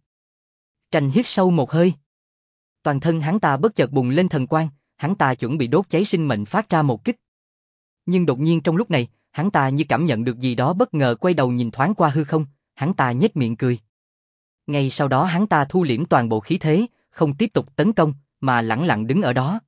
Tranh hít sâu một hơi. Toàn thân hắn ta bất chợt bùng lên thần quang, hắn ta chuẩn bị đốt cháy sinh mệnh phát ra một kích. Nhưng đột nhiên trong lúc này, hắn ta như cảm nhận được gì đó bất ngờ quay đầu nhìn thoáng qua hư không, hắn ta nhếch miệng cười. Ngay sau đó hắn ta thu liễm toàn bộ khí thế, không tiếp tục tấn công, mà lẳng lặng đứng ở đó.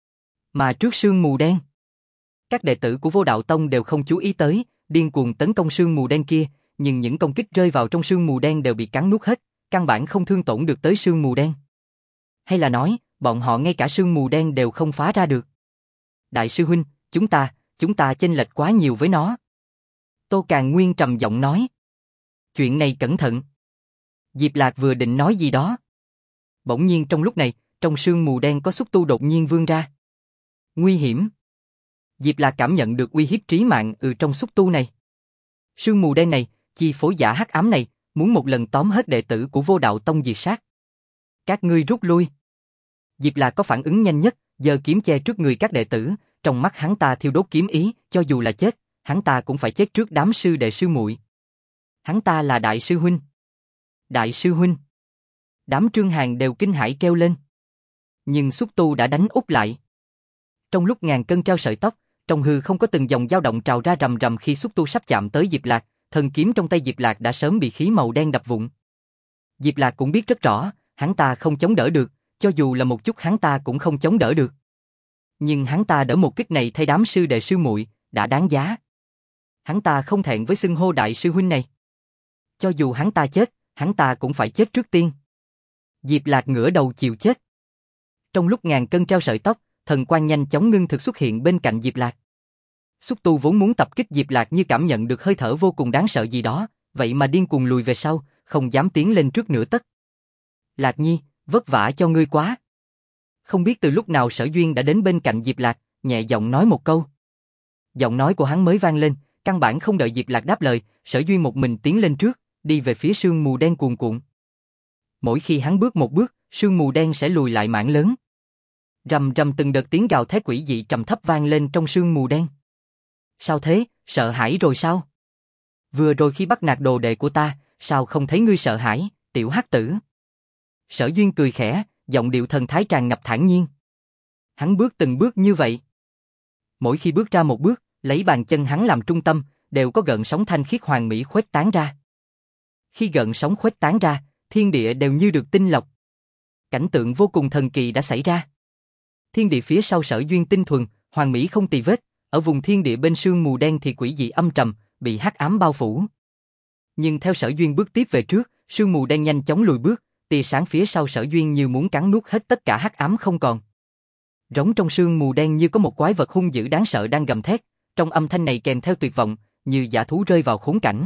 Mà trước sương mù đen, các đệ tử của Vô Đạo Tông đều không chú ý tới, điên cuồng tấn công sương mù đen kia, nhưng những công kích rơi vào trong sương mù đen đều bị cắn nuốt hết, căn bản không thương tổn được tới sương mù đen. Hay là nói, bọn họ ngay cả sương mù đen đều không phá ra được. Đại sư huynh, chúng ta chênh lệch quá nhiều với nó. Tô Càn Nguyên trầm giọng nói. Chuyện này cẩn thận. Diệp Lạc vừa định nói gì đó. Bỗng nhiên trong lúc này, trong sương mù đen có xúc tu đột nhiên vươn ra. Nguy hiểm. Diệp Lạc cảm nhận được uy hiếp trí mạng trong xúc tu này. Sương mù đen này, chi phối giả hắc ám này, muốn một lần tóm hết đệ tử của Vô Đạo Tông diệt sát. Các ngươi rút lui. Diệp Lạc có phản ứng nhanh nhất, giơ kiếm che trước người các đệ tử, trong mắt hắn ta thiêu đốt kiếm ý, cho dù là chết, hắn ta cũng phải chết trước đám sư đệ sư muội. Hắn ta là đại sư huynh. Đại sư huynh. Đám Trương Hàn đều kinh hãi kêu lên. Nhưng xúc tu đã đánh úp lại. Trong lúc ngàn cân treo sợi tóc, trong hư không có từng dòng dao động trào ra rầm rầm khi xúc tu sắp chạm tới Diệp Lạc, thần kiếm trong tay Diệp Lạc đã sớm bị khí màu đen đập vụn. Diệp Lạc cũng biết rất rõ, hắn ta không chống đỡ được, cho dù là một chút hắn ta cũng không chống đỡ được. Nhưng hắn ta đỡ một kích này thay đám sư đệ sư muội, đã đáng giá. Hắn ta không thẹn với xưng hô đại sư huynh này. Cho dù hắn ta chết, hắn ta cũng phải chết trước tiên. Diệp Lạc ngửa đầu chịu chết. Trong lúc ngàn cân treo sợi tóc, thần quang nhanh chóng ngưng thực xuất hiện bên cạnh Diệp Lạc. Xúc tu vốn muốn tập kích Diệp Lạc như cảm nhận được hơi thở vô cùng đáng sợ gì đó, vậy mà điên cuồng lùi về sau, không dám tiến lên trước nửa tấc. Lạc Nhi, vất vả cho ngươi quá. Không biết từ lúc nào Sở Duyên đã đến bên cạnh Diệp Lạc, nhẹ giọng nói một câu. Giọng nói của hắn mới vang lên, căn bản không đợi Diệp Lạc đáp lời, Sở Duyên một mình tiến lên trước, đi về phía sương mù đen cuồn cuộn. Mỗi khi hắn bước một bước, sương mù đen sẽ lùi lại mảng lớn. Rầm rầm từng đợt tiếng gào thét quỷ dị trầm thấp vang lên trong sương mù đen. Sao thế, sợ hãi rồi sao? Vừa rồi khi bắt nạt đồ đệ của ta, sao không thấy ngươi sợ hãi, tiểu hắc tử? Sở Duyên cười khẽ, giọng điệu thần thái tràn ngập thản nhiên. Hắn bước từng bước như vậy. Mỗi khi bước ra một bước, lấy bàn chân hắn làm trung tâm, đều có gợn sóng thanh khiết hoàn mỹ khuếch tán ra. Khi gợn sóng khuếch tán ra, thiên địa đều như được tinh lọc. Cảnh tượng vô cùng thần kỳ đã xảy ra. Thiên địa phía sau Sở Duyên tinh thuần, hoàn mỹ không tì vết, ở vùng thiên địa bên sương mù đen thì quỷ dị âm trầm, bị hắc ám bao phủ. Nhưng theo Sở Duyên bước tiếp về trước, sương mù đen nhanh chóng lùi bước, tia sáng phía sau Sở Duyên như muốn cắn nuốt hết tất cả hắc ám không còn. Rống trong sương mù đen như có một quái vật hung dữ đáng sợ đang gầm thét, trong âm thanh này kèm theo tuyệt vọng, như dã thú rơi vào khốn cảnh.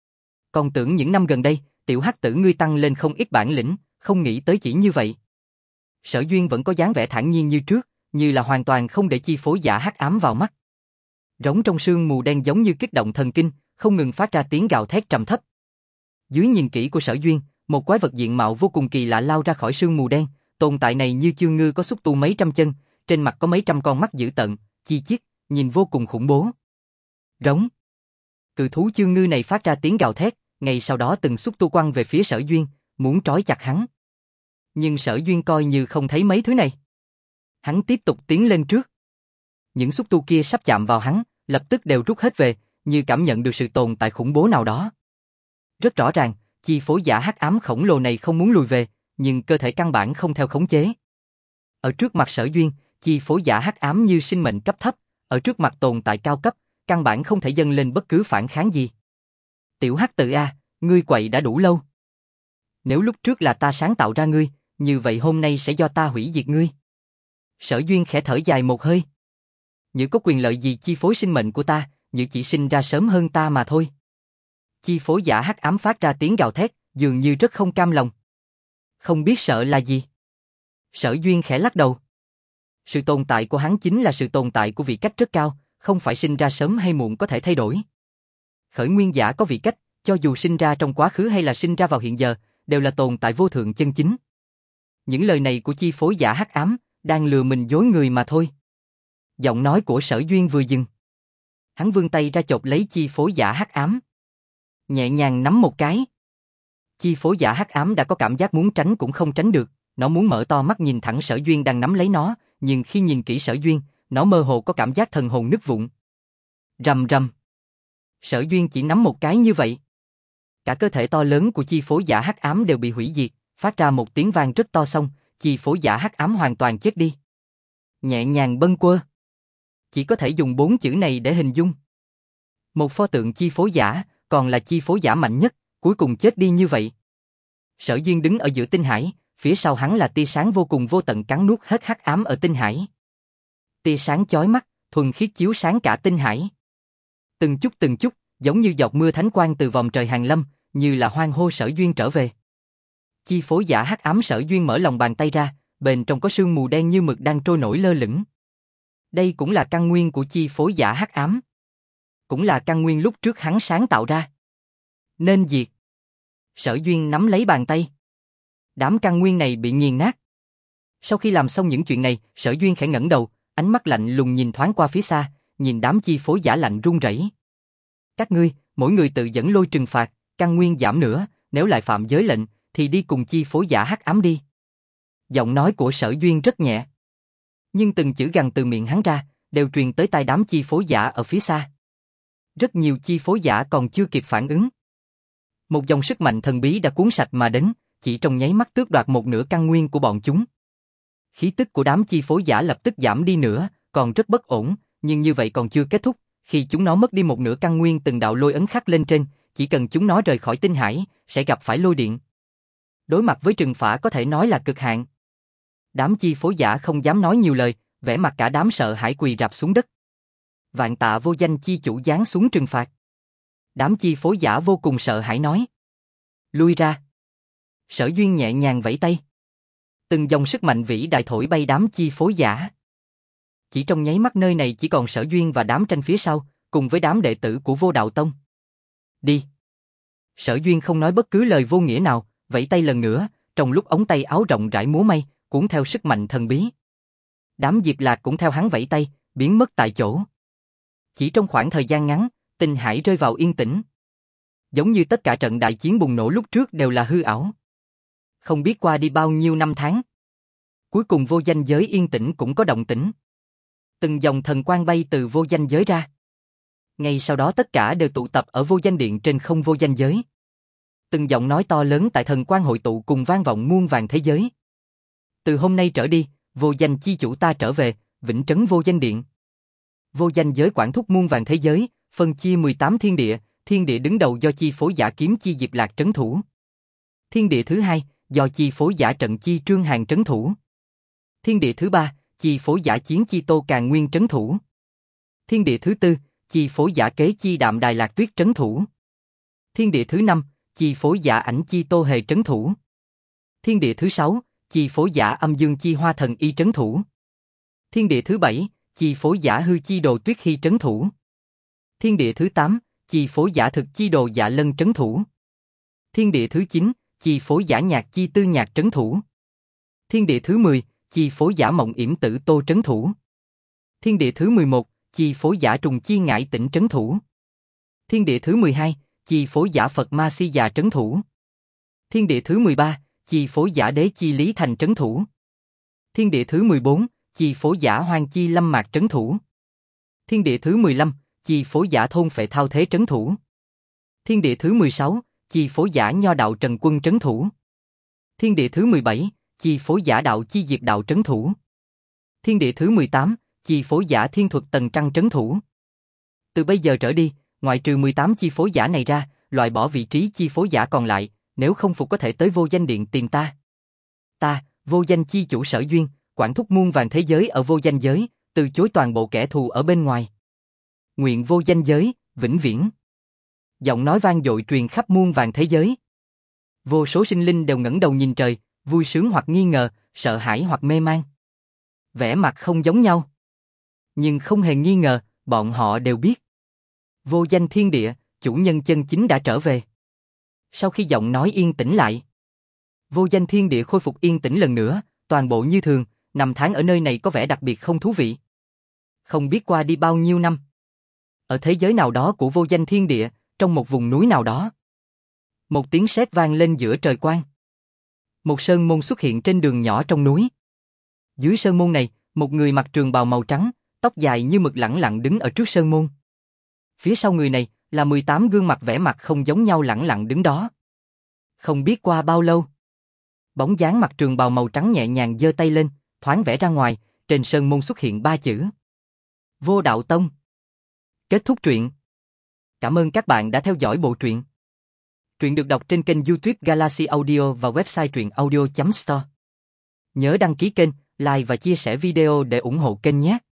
Còn tưởng những năm gần đây, tiểu hắc tử ngươi tăng lên không ít bản lĩnh, không nghĩ tới chỉ như vậy. Sở Duyên vẫn có dáng vẻ thản nhiên như trước, như là hoàn toàn không để chi phối giả hắc ám vào mắt. Rống trong sương mù đen giống như kích động thần kinh, không ngừng phát ra tiếng gào thét trầm thấp. Dưới nhìn kỹ của Sở Duyên, một quái vật diện mạo vô cùng kỳ lạ lao ra khỏi sương mù đen, tồn tại này như chương ngư có xúc tu mấy trăm chân, trên mặt có mấy trăm con mắt dữ tợn, chi chít, nhìn vô cùng khủng bố. Rống. Cự thú chương ngư này phát ra tiếng gào thét, ngay sau đó từng xúc tu quăng về phía Sở Duyên, muốn trói chặt hắn. Nhưng Sở Duyên coi như không thấy mấy thứ này. Hắn tiếp tục tiến lên trước. Những xúc tu kia sắp chạm vào hắn, lập tức đều rút hết về, như cảm nhận được sự tồn tại khủng bố nào đó. Rất rõ ràng, chi phối giả hắc ám khổng lồ này không muốn lùi về, nhưng cơ thể căn bản không theo khống chế. Ở trước mặt Sở Duyên, chi phối giả hắc ám như sinh mệnh cấp thấp, ở trước mặt tồn tại cao cấp, căn bản không thể dâng lên bất cứ phản kháng gì. Tiểu hắc tử a, ngươi quậy đã đủ lâu. Nếu lúc trước là ta sáng tạo ra ngươi, như vậy hôm nay sẽ do ta hủy diệt ngươi. Sở Duyên khẽ thở dài một hơi. Như có quyền lợi gì chi phối sinh mệnh của ta, như chỉ sinh ra sớm hơn ta mà thôi. Chi phối giả hắc ám phát ra tiếng gào thét, dường như rất không cam lòng. Không biết sợ là gì? Sở Duyên khẽ lắc đầu. Sự tồn tại của hắn chính là sự tồn tại của vị cách rất cao, không phải sinh ra sớm hay muộn có thể thay đổi. Khởi nguyên giả có vị cách, cho dù sinh ra trong quá khứ hay là sinh ra vào hiện giờ, đều là tồn tại vô thượng chân chính. Những lời này của chi phối giả hắc ám, đang lừa mình dối người mà thôi. Giọng nói của Sở Duyên vừa dừng. Hắn vươn tay ra chộp lấy chi phối giả hắc ám. Nhẹ nhàng nắm một cái. Chi phối giả hắc ám đã có cảm giác muốn tránh cũng không tránh được, nó muốn mở to mắt nhìn thẳng Sở Duyên đang nắm lấy nó, nhưng khi nhìn kỹ Sở Duyên, nó mơ hồ có cảm giác thần hồn nứt vụn. Rầm rầm. Sở Duyên chỉ nắm một cái như vậy. Cả cơ thể to lớn của chi phối giả hắc ám đều bị hủy diệt, phát ra một tiếng vang rất to xong, chi phối giả hắc ám hoàn toàn chết đi. Nhẹ nhàng bâng quơ. Chỉ có thể dùng 4 chữ này để hình dung. Một pho tượng chi phối giả, còn là chi phối giả mạnh nhất, cuối cùng chết đi như vậy. Sở Duyên đứng ở giữa tinh hải, phía sau hắn là tia sáng vô cùng vô tận cắn nuốt hết hắc ám ở tinh hải. Tia sáng chói mắt, thuần khiết chiếu sáng cả tinh hải. Từng chút, giống như giọt mưa thánh quang từ vòng trời hàng lâm, như là hoan hô Sở Duyên trở về. Chi phối giả hắc ám Sở Duyên mở lòng bàn tay ra, bên trong có sương mù đen như mực đang trôi nổi lơ lửng. Đây cũng là căn nguyên của chi phối giả hắc ám. Cũng là căn nguyên lúc trước hắn sáng tạo ra. Nên diệt. Sở Duyên nắm lấy bàn tay. Đám căn nguyên này bị nghiền nát. Sau khi làm xong những chuyện này, Sở Duyên khẽ ngẩng đầu, ánh mắt lạnh lùng nhìn thoáng qua phía xa, nhìn đám chi phối giả lạnh run rẩy. Các ngươi, mỗi người tự dẫn lôi trừng phạt, căn nguyên giảm nữa, nếu lại phạm giới lệnh, thì đi cùng chi phối giả hắc ám đi. Giọng nói của Sở Duyên rất nhẹ. Nhưng từng chữ gằn từ miệng hắn ra, đều truyền tới tai đám chi phối giả ở phía xa. Rất nhiều chi phối giả còn chưa kịp phản ứng. Một dòng sức mạnh thần bí đã cuốn sạch mà đến, chỉ trong nháy mắt tước đoạt một nửa căn nguyên của bọn chúng. Khí tức của đám chi phối giả lập tức giảm đi nữa, còn rất bất ổn, nhưng như vậy còn chưa kết thúc, khi chúng nó mất đi một nửa căn nguyên từng đạo lôi ấn khắc lên trên, chỉ cần chúng nó rời khỏi tinh hải, sẽ gặp phải lôi điện. Đối mặt với trừng phạt có thể nói là cực hạn. Đám chi phối giả không dám nói nhiều lời, vẻ mặt cả đám sợ hãi quỳ rạp xuống đất. Vạn tạ vô danh chi chủ giáng xuống trừng phạt. Đám chi phối giả vô cùng sợ hãi nói. Lui ra. Sở Duyên nhẹ nhàng vẫy tay. Từng dòng sức mạnh vĩ đại thổi bay đám chi phối giả. Chỉ trong nháy mắt nơi này chỉ còn Sở Duyên và đám tranh phía sau, cùng với đám đệ tử của Vô Đạo Tông. Đi. Sở Duyên không nói bất cứ lời vô nghĩa nào, vẫy tay lần nữa, trong lúc ống tay áo rộng rãi múa may, cuốn theo sức mạnh thần bí. Đám Diệp Lạc cũng theo hắn vẫy tay, biến mất tại chỗ. Chỉ trong khoảng thời gian ngắn, Tinh Hải rơi vào yên tĩnh. Giống như tất cả trận đại chiến bùng nổ lúc trước đều là hư ảo. Không biết qua đi bao nhiêu năm tháng. Cuối cùng vô danh giới yên tĩnh cũng có động tĩnh. Từng dòng thần quang bay từ vô danh giới ra. Ngay sau đó tất cả đều tụ tập ở vô danh điện trên không vô danh giới. Từng giọng nói to lớn tại thần quang hội tụ cùng vang vọng muôn vàng thế giới. Từ hôm nay trở đi, vô danh chi chủ ta trở về, vĩnh trấn vô danh điện. Vô danh giới quản thúc muôn vàng thế giới, phân chia 18 thiên địa đứng đầu do chi phối giả kiếm chi Diệp Lạc trấn thủ. Thiên địa thứ hai, do chi phối giả trận chi Trương Hàn trấn thủ. Thiên địa thứ ba, chi phối giả chiến chi Tô Càn Nguyên trấn thủ. Thiên địa thứ tư, chi phối giả kế chi Đạm Đài Lạc Tuyết trấn thủ. Thiên địa thứ năm, chi phối giả ảnh chi Tô Hề trấn thủ. Thiên địa thứ sáu, chi phối giả âm dương chi Hoa Thần Y trấn thủ. Thiên địa thứ bảy, chi phối giả hư chi Đồ Tuyết Hy trấn thủ. Thiên địa thứ 8, chi phối giả thực chi Đồ Dạ Lân trấn thủ. Thiên địa thứ 9, chi phối giả nhạc chi Tư Nhạc trấn thủ. Thiên địa thứ 10, chi phối giả Mộng Yểm Tử Tô trấn thủ. Thiên địa thứ 11, chi phối giả Trùng chi Ngải Tĩnh trấn thủ. Thiên địa thứ 12, chi phối giả Phật Ma Si Già trấn thủ. Thiên địa thứ 13, chi phối giả Đế chi Lý Thành trấn thủ. Thiên địa thứ 14, chi phối giả Hoang chi Lâm Mạc trấn thủ. Thiên địa thứ 15, chi phối giả Thôn Phệ Thao Thế trấn thủ. Thiên địa thứ 16, chi phối giả Nho Đạo Trần Quân trấn thủ. Thiên địa thứ 17, chi phối giả Đạo chi Diệp Đạo trấn thủ. Thiên địa thứ 18, chi phối giả Thiên Thuật Tần Trăng trấn thủ. Từ bây giờ trở đi, ngoại trừ 18 chi phối giả này ra, loại bỏ vị trí chi phối giả còn lại, nếu không phục có thể tới vô danh điện tìm ta. Ta, vô danh chi chủ Sở Duyên, quản thúc muôn vàng thế giới ở vô danh giới, từ chối toàn bộ kẻ thù ở bên ngoài. Nguyện vô danh giới, vĩnh viễn. Giọng nói vang dội truyền khắp muôn vàng thế giới. Vô số sinh linh đều ngẩng đầu nhìn trời, vui sướng hoặc nghi ngờ, sợ hãi hoặc mê man. Vẻ mặt không giống nhau. Nhưng không hề nghi ngờ, bọn họ đều biết. Vô danh thiên địa, chủ nhân chân chính đã trở về. Sau khi giọng nói yên tĩnh lại, vô danh thiên địa khôi phục yên tĩnh lần nữa, toàn bộ như thường, năm tháng ở nơi này có vẻ đặc biệt không thú vị. Không biết qua đi bao nhiêu năm. Ở thế giới nào đó của vô danh thiên địa, trong một vùng núi nào đó. Một tiếng sét vang lên giữa trời quang. Một sơn môn xuất hiện trên đường nhỏ trong núi. Dưới sơn môn này, một người mặc trường bào màu trắng, tóc dài như mực lẳng lặng đứng ở trước sơn môn. Phía sau người này là 18 gương mặt vẻ mặt không giống nhau lẳng lặng đứng đó. Không biết qua bao lâu, bóng dáng mặc trường bào màu trắng nhẹ nhàng giơ tay lên, thoáng vẽ ra ngoài, trên sơn môn xuất hiện 3 chữ: Vô Đạo Tông. Kết thúc truyện. Cảm ơn các bạn đã theo dõi bộ truyện. Truyện được đọc trên kênh YouTube Galaxy Audio và website truyện audio.store. Nhớ đăng ký kênh, like và chia sẻ video để ủng hộ kênh nhé.